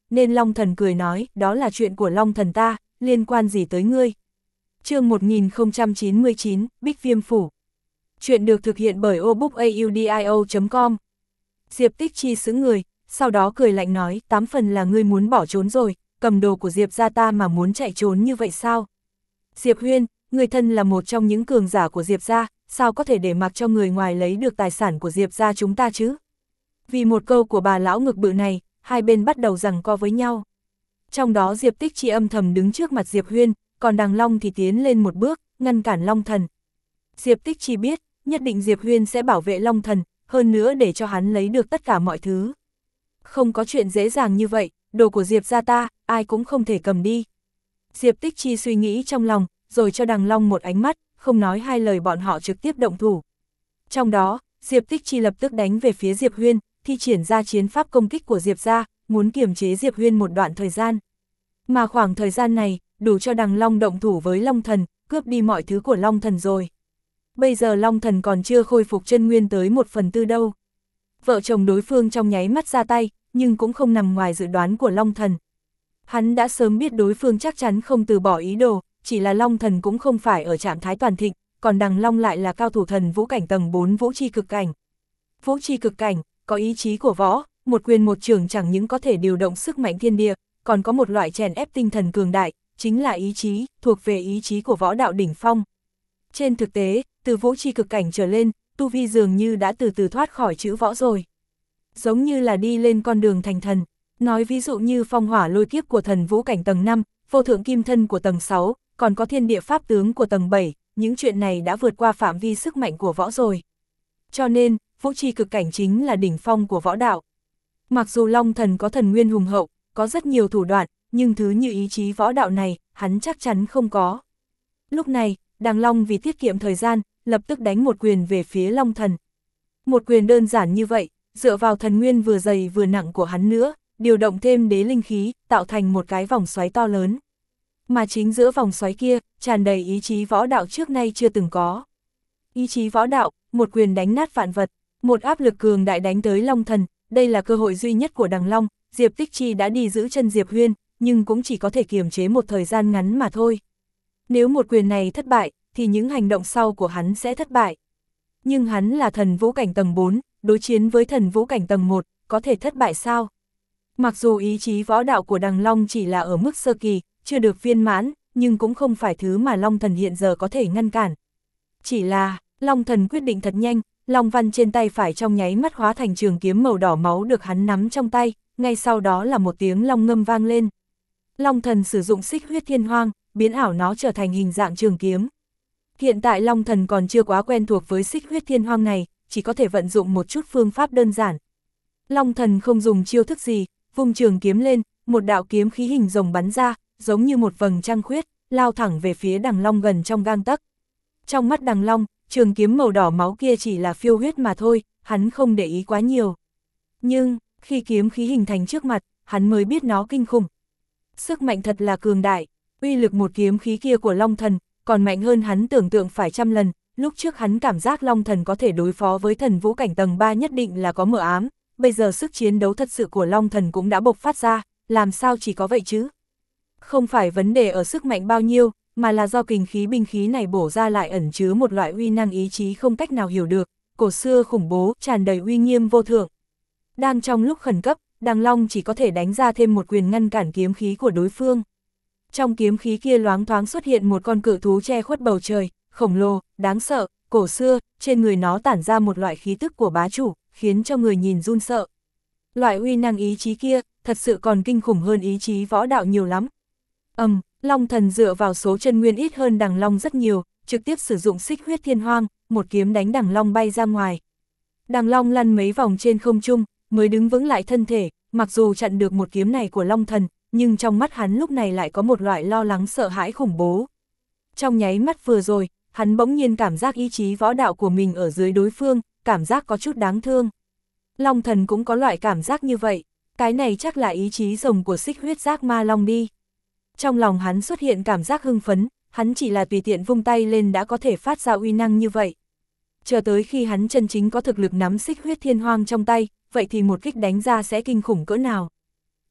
nên Long Thần cười nói, đó là chuyện của Long Thần ta, liên quan gì tới ngươi. Chương một nghìn không trăm chín mươi chín, Bích Viêm Phủ. Chuyện được thực hiện bởi obookaudio chấm com. Diệp Tích Chi sững người, sau đó cười lạnh nói, tám phần là ngươi muốn bỏ trốn rồi, cầm đồ của Diệp gia ta mà muốn chạy trốn như vậy sao? Diệp Huyên, người thân là một trong những cường giả của Diệp gia, sao có thể để mặc cho người ngoài lấy được tài sản của Diệp gia chúng ta chứ? Vì một câu của bà lão ngực bự này, hai bên bắt đầu giằng co với nhau. Trong đó Diệp Tích Chi âm thầm đứng trước mặt Diệp Huyên, còn Đằng Long thì tiến lên một bước, ngăn cản Long Thần. Diệp Tích Chi biết, nhất định Diệp Huyên sẽ bảo vệ Long Thần, hơn nữa để cho hắn lấy được tất cả mọi thứ. Không có chuyện dễ dàng như vậy, đồ của Diệp gia ta, ai cũng không thể cầm đi. Diệp Tích Chi suy nghĩ trong lòng, rồi cho Đằng Long một ánh mắt, không nói hai lời bọn họ trực tiếp động thủ. Trong đó, Diệp Tích Chi lập tức đánh về phía Diệp Huyên, thi triển ra chiến pháp công kích của Diệp gia, muốn kiềm chế Diệp Huyên một đoạn thời gian. Mà khoảng thời gian này, đủ cho Đằng Long động thủ với Long Thần, cướp đi mọi thứ của Long Thần rồi. Bây giờ Long Thần còn chưa khôi phục chân nguyên tới một phần tư đâu. Vợ chồng đối phương trong nháy mắt ra tay, nhưng cũng không nằm ngoài dự đoán của Long Thần. Hắn đã sớm biết đối phương chắc chắn không từ bỏ ý đồ, chỉ là Long Thần cũng không phải ở trạng thái toàn thịnh, còn Đằng Long lại là cao thủ thần vũ cảnh tầng bốn vũ chi cực cảnh. Vũ chi cực cảnh, có ý chí của võ, một quyền một trường chẳng những có thể điều động sức mạnh thiên địa, còn có một loại chèn ép tinh thần cường đại, chính là ý chí, thuộc về ý chí của võ đạo đỉnh phong. Trên thực tế, từ vũ chi cực cảnh trở lên, tu vi dường như đã từ từ thoát khỏi chữ võ rồi. Giống như là đi lên con đường thành thần, nói ví dụ như phong hỏa lôi kiếp của thần vũ cảnh tầng năm, vô thượng kim thân của tầng sáu, còn có thiên địa pháp tướng của tầng bảy, những chuyện này đã vượt qua phạm vi sức mạnh của võ rồi. Cho nên, vũ chi cực cảnh chính là đỉnh phong của võ đạo. Mặc dù Long Thần có thần nguyên hùng hậu, có rất nhiều thủ đoạn, nhưng thứ như ý chí võ đạo này, hắn chắc chắn không có. Lúc này, Đằng Long vì tiết kiệm thời gian, lập tức đánh một quyền về phía Long Thần. Một quyền đơn giản như vậy, dựa vào thần nguyên vừa dày vừa nặng của hắn nữa, điều động thêm đế linh khí, tạo thành một cái vòng xoáy to lớn. Mà chính giữa vòng xoáy kia, tràn đầy ý chí võ đạo trước nay chưa từng có. Ý chí võ đạo, một quyền đánh nát vạn vật, một áp lực cường đại đánh tới Long Thần, đây là cơ hội duy nhất của Đằng Long. Diệp Tích Chi đã đi giữ chân Diệp Huyên, nhưng cũng chỉ có thể kiềm chế một thời gian ngắn mà thôi. Nếu một quyền này thất bại, thì những hành động sau của hắn sẽ thất bại. Nhưng hắn là thần vũ cảnh tầng bốn, đối chiến với thần vũ cảnh tầng một, có thể thất bại sao? Mặc dù ý chí võ đạo của Đằng Long chỉ là ở mức sơ kỳ, chưa được viên mãn, nhưng cũng không phải thứ mà Long Thần hiện giờ có thể ngăn cản. Chỉ là, Long Thần quyết định thật nhanh, Long văn trên tay phải trong nháy mắt hóa thành trường kiếm màu đỏ máu được hắn nắm trong tay, ngay sau đó là một tiếng long ngâm vang lên. Long Thần sử dụng xích huyết thiên hoang, biến ảo nó trở thành hình dạng trường kiếm. Hiện tại Long Thần còn chưa quá quen thuộc với xích huyết thiên hoang này, chỉ có thể vận dụng một chút phương pháp đơn giản. Long Thần không dùng chiêu thức gì, vung trường kiếm lên, một đạo kiếm khí hình rồng bắn ra, giống như một vầng trăng khuyết, lao thẳng về phía Đằng Long gần trong gang tấc. Trong mắt Đằng Long, trường kiếm màu đỏ máu kia chỉ là phiêu huyết mà thôi, hắn không để ý quá nhiều. Nhưng, khi kiếm khí hình thành trước mặt, hắn mới biết nó kinh khủng. Sức mạnh thật là cường đại, uy lực một kiếm khí kia của Long Thần, còn mạnh hơn hắn tưởng tượng phải trăm lần. Lúc trước hắn cảm giác Long Thần có thể đối phó với thần vũ cảnh tầng ba nhất định là có mờ ám, bây giờ sức chiến đấu thật sự của Long Thần cũng đã bộc phát ra, làm sao chỉ có vậy chứ? Không phải vấn đề ở sức mạnh bao nhiêu, mà là do kình khí binh khí này bổ ra lại ẩn chứa một loại uy năng ý chí không cách nào hiểu được, cổ xưa khủng bố, tràn đầy uy nghiêm vô thượng. Đang trong lúc khẩn cấp, Đằng Long chỉ có thể đánh ra thêm một quyền ngăn cản kiếm khí của đối phương. Trong kiếm khí kia loáng thoáng xuất hiện một con cự thú che khuất bầu trời, khổng lồ, đáng sợ, cổ xưa, trên người nó tản ra một loại khí tức của bá chủ, khiến cho người nhìn run sợ. Loại uy năng ý chí kia, thật sự còn kinh khủng hơn ý chí võ đạo nhiều lắm. Ầm, um, Long Thần dựa vào số chân nguyên ít hơn Đằng Long rất nhiều, trực tiếp sử dụng xích huyết thiên hoang, một kiếm đánh Đằng Long bay ra ngoài. Đằng Long lăn mấy vòng trên không trung, mới đứng vững lại thân thể, mặc dù chặn được một kiếm này của Long Thần, nhưng trong mắt hắn lúc này lại có một loại lo lắng sợ hãi khủng bố. Trong nháy mắt vừa rồi, hắn bỗng nhiên cảm giác ý chí võ đạo của mình ở dưới đối phương, cảm giác có chút đáng thương. Long Thần cũng có loại cảm giác như vậy, cái này chắc là ý chí rồng của xích huyết giác ma long đi. Trong lòng hắn xuất hiện cảm giác hưng phấn, hắn chỉ là tùy tiện vung tay lên đã có thể phát ra uy năng như vậy. Chờ tới khi hắn chân chính có thực lực nắm xích huyết thiên hoang trong tay, vậy thì một kích đánh ra sẽ kinh khủng cỡ nào.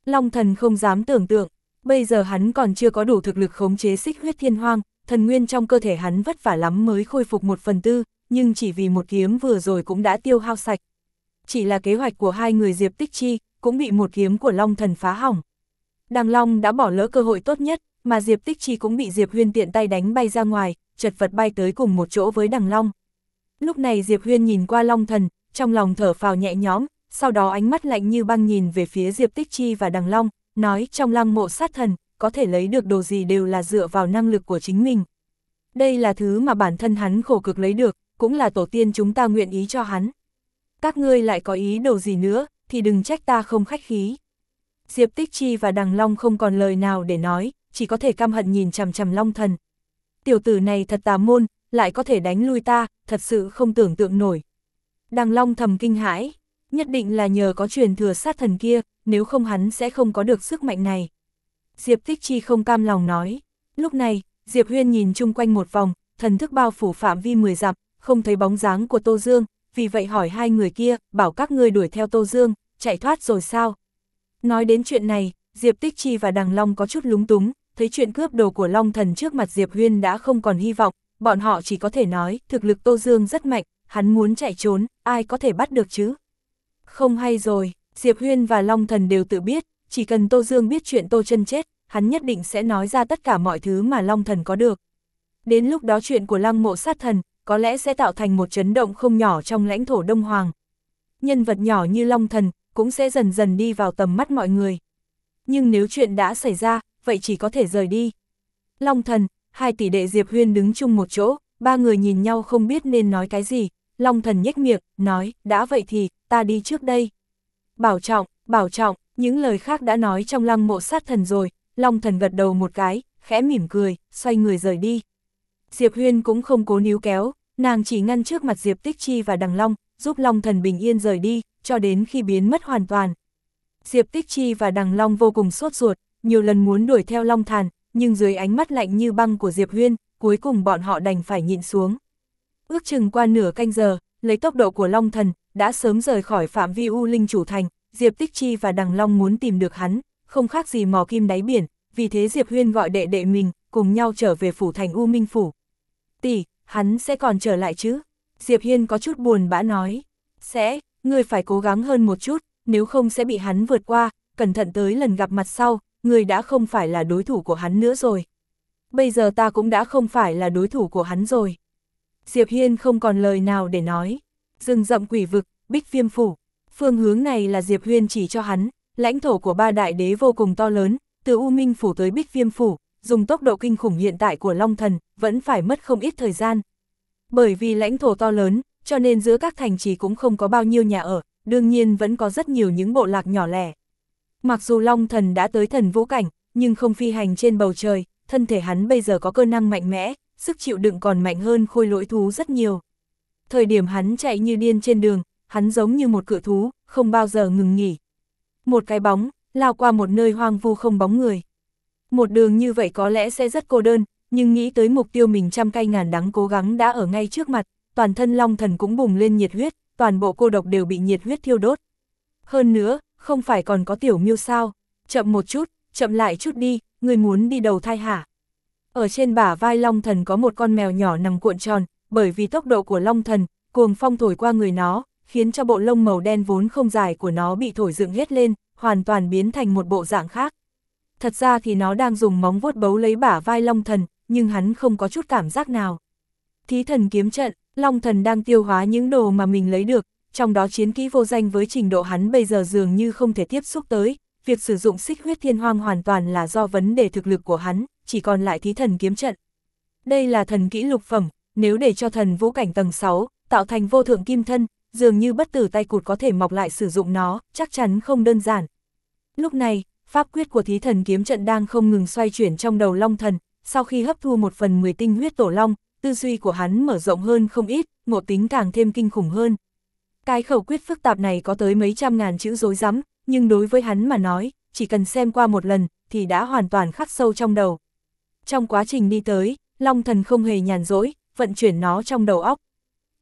Long Thần không dám tưởng tượng, bây giờ hắn còn chưa có đủ thực lực khống chế xích huyết thiên hoang, thần nguyên trong cơ thể hắn vất vả lắm mới khôi phục một phần tư, nhưng chỉ vì một kiếm vừa rồi cũng đã tiêu hao sạch. Chỉ là kế hoạch của hai người Diệp Tích Chi, cũng bị một kiếm của Long Thần phá hỏng. Đằng Long đã bỏ lỡ cơ hội tốt nhất, mà Diệp Tích Chi cũng bị Diệp Huyên tiện tay đánh bay ra ngoài, chật vật bay tới cùng một chỗ với Đằng Long. Lúc này Diệp Huyên nhìn qua Long Thần, trong lòng thở phào nhẹ nhõm, sau đó ánh mắt lạnh như băng nhìn về phía Diệp Tích Chi và Đằng Long, nói trong lăng mộ sát thần, có thể lấy được đồ gì đều là dựa vào năng lực của chính mình. Đây là thứ mà bản thân hắn khổ cực lấy được, cũng là tổ tiên chúng ta nguyện ý cho hắn. Các ngươi lại có ý đồ gì nữa, thì đừng trách ta không khách khí. Diệp Tích Chi và Đằng Long không còn lời nào để nói, chỉ có thể căm hận nhìn chằm chằm Long Thần. Tiểu tử này thật tà môn, lại có thể đánh lui ta, thật sự không tưởng tượng nổi. Đằng Long thầm kinh hãi, nhất định là nhờ có truyền thừa sát thần kia, nếu không hắn sẽ không có được sức mạnh này. Diệp Tích Chi không cam lòng nói. Lúc này, Diệp Huyên nhìn chung quanh một vòng, thần thức bao phủ phạm vi mười dặm, không thấy bóng dáng của Tô Dương, vì vậy hỏi hai người kia, bảo các ngươi đuổi theo Tô Dương, chạy thoát rồi sao? Nói đến chuyện này, Diệp Tích Chi và Đằng Long có chút lúng túng, thấy chuyện cướp đồ của Long Thần trước mặt Diệp Huyên đã không còn hy vọng, bọn họ chỉ có thể nói, thực lực Tô Dương rất mạnh, hắn muốn chạy trốn, ai có thể bắt được chứ? Không hay rồi, Diệp Huyên và Long Thần đều tự biết, chỉ cần Tô Dương biết chuyện Tô Chân chết, hắn nhất định sẽ nói ra tất cả mọi thứ mà Long Thần có được. Đến lúc đó chuyện của lăng mộ sát thần, có lẽ sẽ tạo thành một chấn động không nhỏ trong lãnh thổ Đông Hoàng. Nhân vật nhỏ như Long Thần, cũng sẽ dần dần đi vào tầm mắt mọi người. Nhưng nếu chuyện đã xảy ra, vậy chỉ có thể rời đi. Long Thần, hai tỷ đệ Diệp Huyên đứng chung một chỗ, ba người nhìn nhau không biết nên nói cái gì. Long Thần nhếch miệng, nói, đã vậy thì, ta đi trước đây. Bảo trọng, bảo trọng, những lời khác đã nói trong lăng mộ sát thần rồi. Long Thần gật đầu một cái, khẽ mỉm cười, xoay người rời đi. Diệp Huyên cũng không cố níu kéo, nàng chỉ ngăn trước mặt Diệp Tích Chi và Đằng Long, giúp Long Thần bình yên rời đi, cho đến khi biến mất hoàn toàn. Diệp Tích Chi và Đằng Long vô cùng sốt ruột, nhiều lần muốn đuổi theo Long Thần, nhưng dưới ánh mắt lạnh như băng của Diệp Huyên, cuối cùng bọn họ đành phải nhịn xuống. Ước chừng qua nửa canh giờ, lấy tốc độ của Long Thần, đã sớm rời khỏi phạm vi U Linh Chủ Thành, Diệp Tích Chi và Đằng Long muốn tìm được hắn, không khác gì mò kim đáy biển, vì thế Diệp Huyên gọi đệ đệ mình, cùng nhau trở về phủ thành U Minh Phủ. Tỷ, hắn sẽ còn trở lại chứ? Diệp Hiên có chút buồn bã nói. Sẽ, ngươi phải cố gắng hơn một chút, nếu không sẽ bị hắn vượt qua, cẩn thận tới lần gặp mặt sau, ngươi đã không phải là đối thủ của hắn nữa rồi. Bây giờ ta cũng đã không phải là đối thủ của hắn rồi. Diệp Hiên không còn lời nào để nói. Rừng rậm quỷ vực, Bích Viêm Phủ. Phương hướng này là Diệp Huyên chỉ cho hắn, lãnh thổ của ba đại đế vô cùng to lớn, từ U Minh Phủ tới Bích Viêm Phủ, dùng tốc độ kinh khủng hiện tại của Long Thần, vẫn phải mất không ít thời gian. Bởi vì lãnh thổ to lớn, cho nên giữa các thành trì cũng không có bao nhiêu nhà ở, đương nhiên vẫn có rất nhiều những bộ lạc nhỏ lẻ. Mặc dù Long Thần đã tới thần vũ cảnh, nhưng không phi hành trên bầu trời, thân thể hắn bây giờ có cơ năng mạnh mẽ, sức chịu đựng còn mạnh hơn khôi lỗi thú rất nhiều. Thời điểm hắn chạy như điên trên đường, hắn giống như một cự thú, không bao giờ ngừng nghỉ. Một cái bóng, lao qua một nơi hoang vu không bóng người. Một đường như vậy có lẽ sẽ rất cô đơn, nhưng nghĩ tới mục tiêu mình trăm cay ngàn đắng cố gắng đã ở ngay trước mặt, toàn thân Long Thần cũng bùng lên nhiệt huyết, toàn bộ cô độc đều bị nhiệt huyết thiêu đốt. Hơn nữa, không phải còn có Tiểu Miêu sao? Chậm một chút, chậm lại chút đi, người muốn đi đầu thai hả? Ở trên bả vai Long Thần có một con mèo nhỏ nằm cuộn tròn, bởi vì tốc độ của Long Thần, cuồng phong thổi qua người nó, khiến cho bộ lông màu đen vốn không dài của nó bị thổi dựng hết lên, hoàn toàn biến thành một bộ dạng khác. Thật ra thì nó đang dùng móng vuốt bấu lấy bả vai Long Thần, nhưng hắn không có chút cảm giác nào. Thí thần kiếm trận, Long Thần đang tiêu hóa những đồ mà mình lấy được, trong đó chiến kỹ vô danh với trình độ hắn bây giờ dường như không thể tiếp xúc tới, việc sử dụng xích huyết thiên hoang hoàn toàn là do vấn đề thực lực của hắn, chỉ còn lại thí thần kiếm trận. Đây là thần kỹ lục phẩm, nếu để cho thần vũ cảnh tầng sáu, tạo thành vô thượng kim thân, dường như bất tử tay cụt có thể mọc lại sử dụng nó, chắc chắn không đơn giản. Lúc này, pháp quyết của thí thần kiếm trận đang không ngừng xoay chuyển trong đầu Long Thần, sau khi hấp thu một phần mười tinh huyết tổ long, tư duy của hắn mở rộng hơn không ít, ngộ tính càng thêm kinh khủng hơn. Cái khẩu quyết phức tạp này có tới mấy trăm ngàn chữ rối rắm, nhưng đối với hắn mà nói, chỉ cần xem qua một lần, thì đã hoàn toàn khắc sâu trong đầu. Trong quá trình đi tới, Long Thần không hề nhàn rỗi, vận chuyển nó trong đầu óc.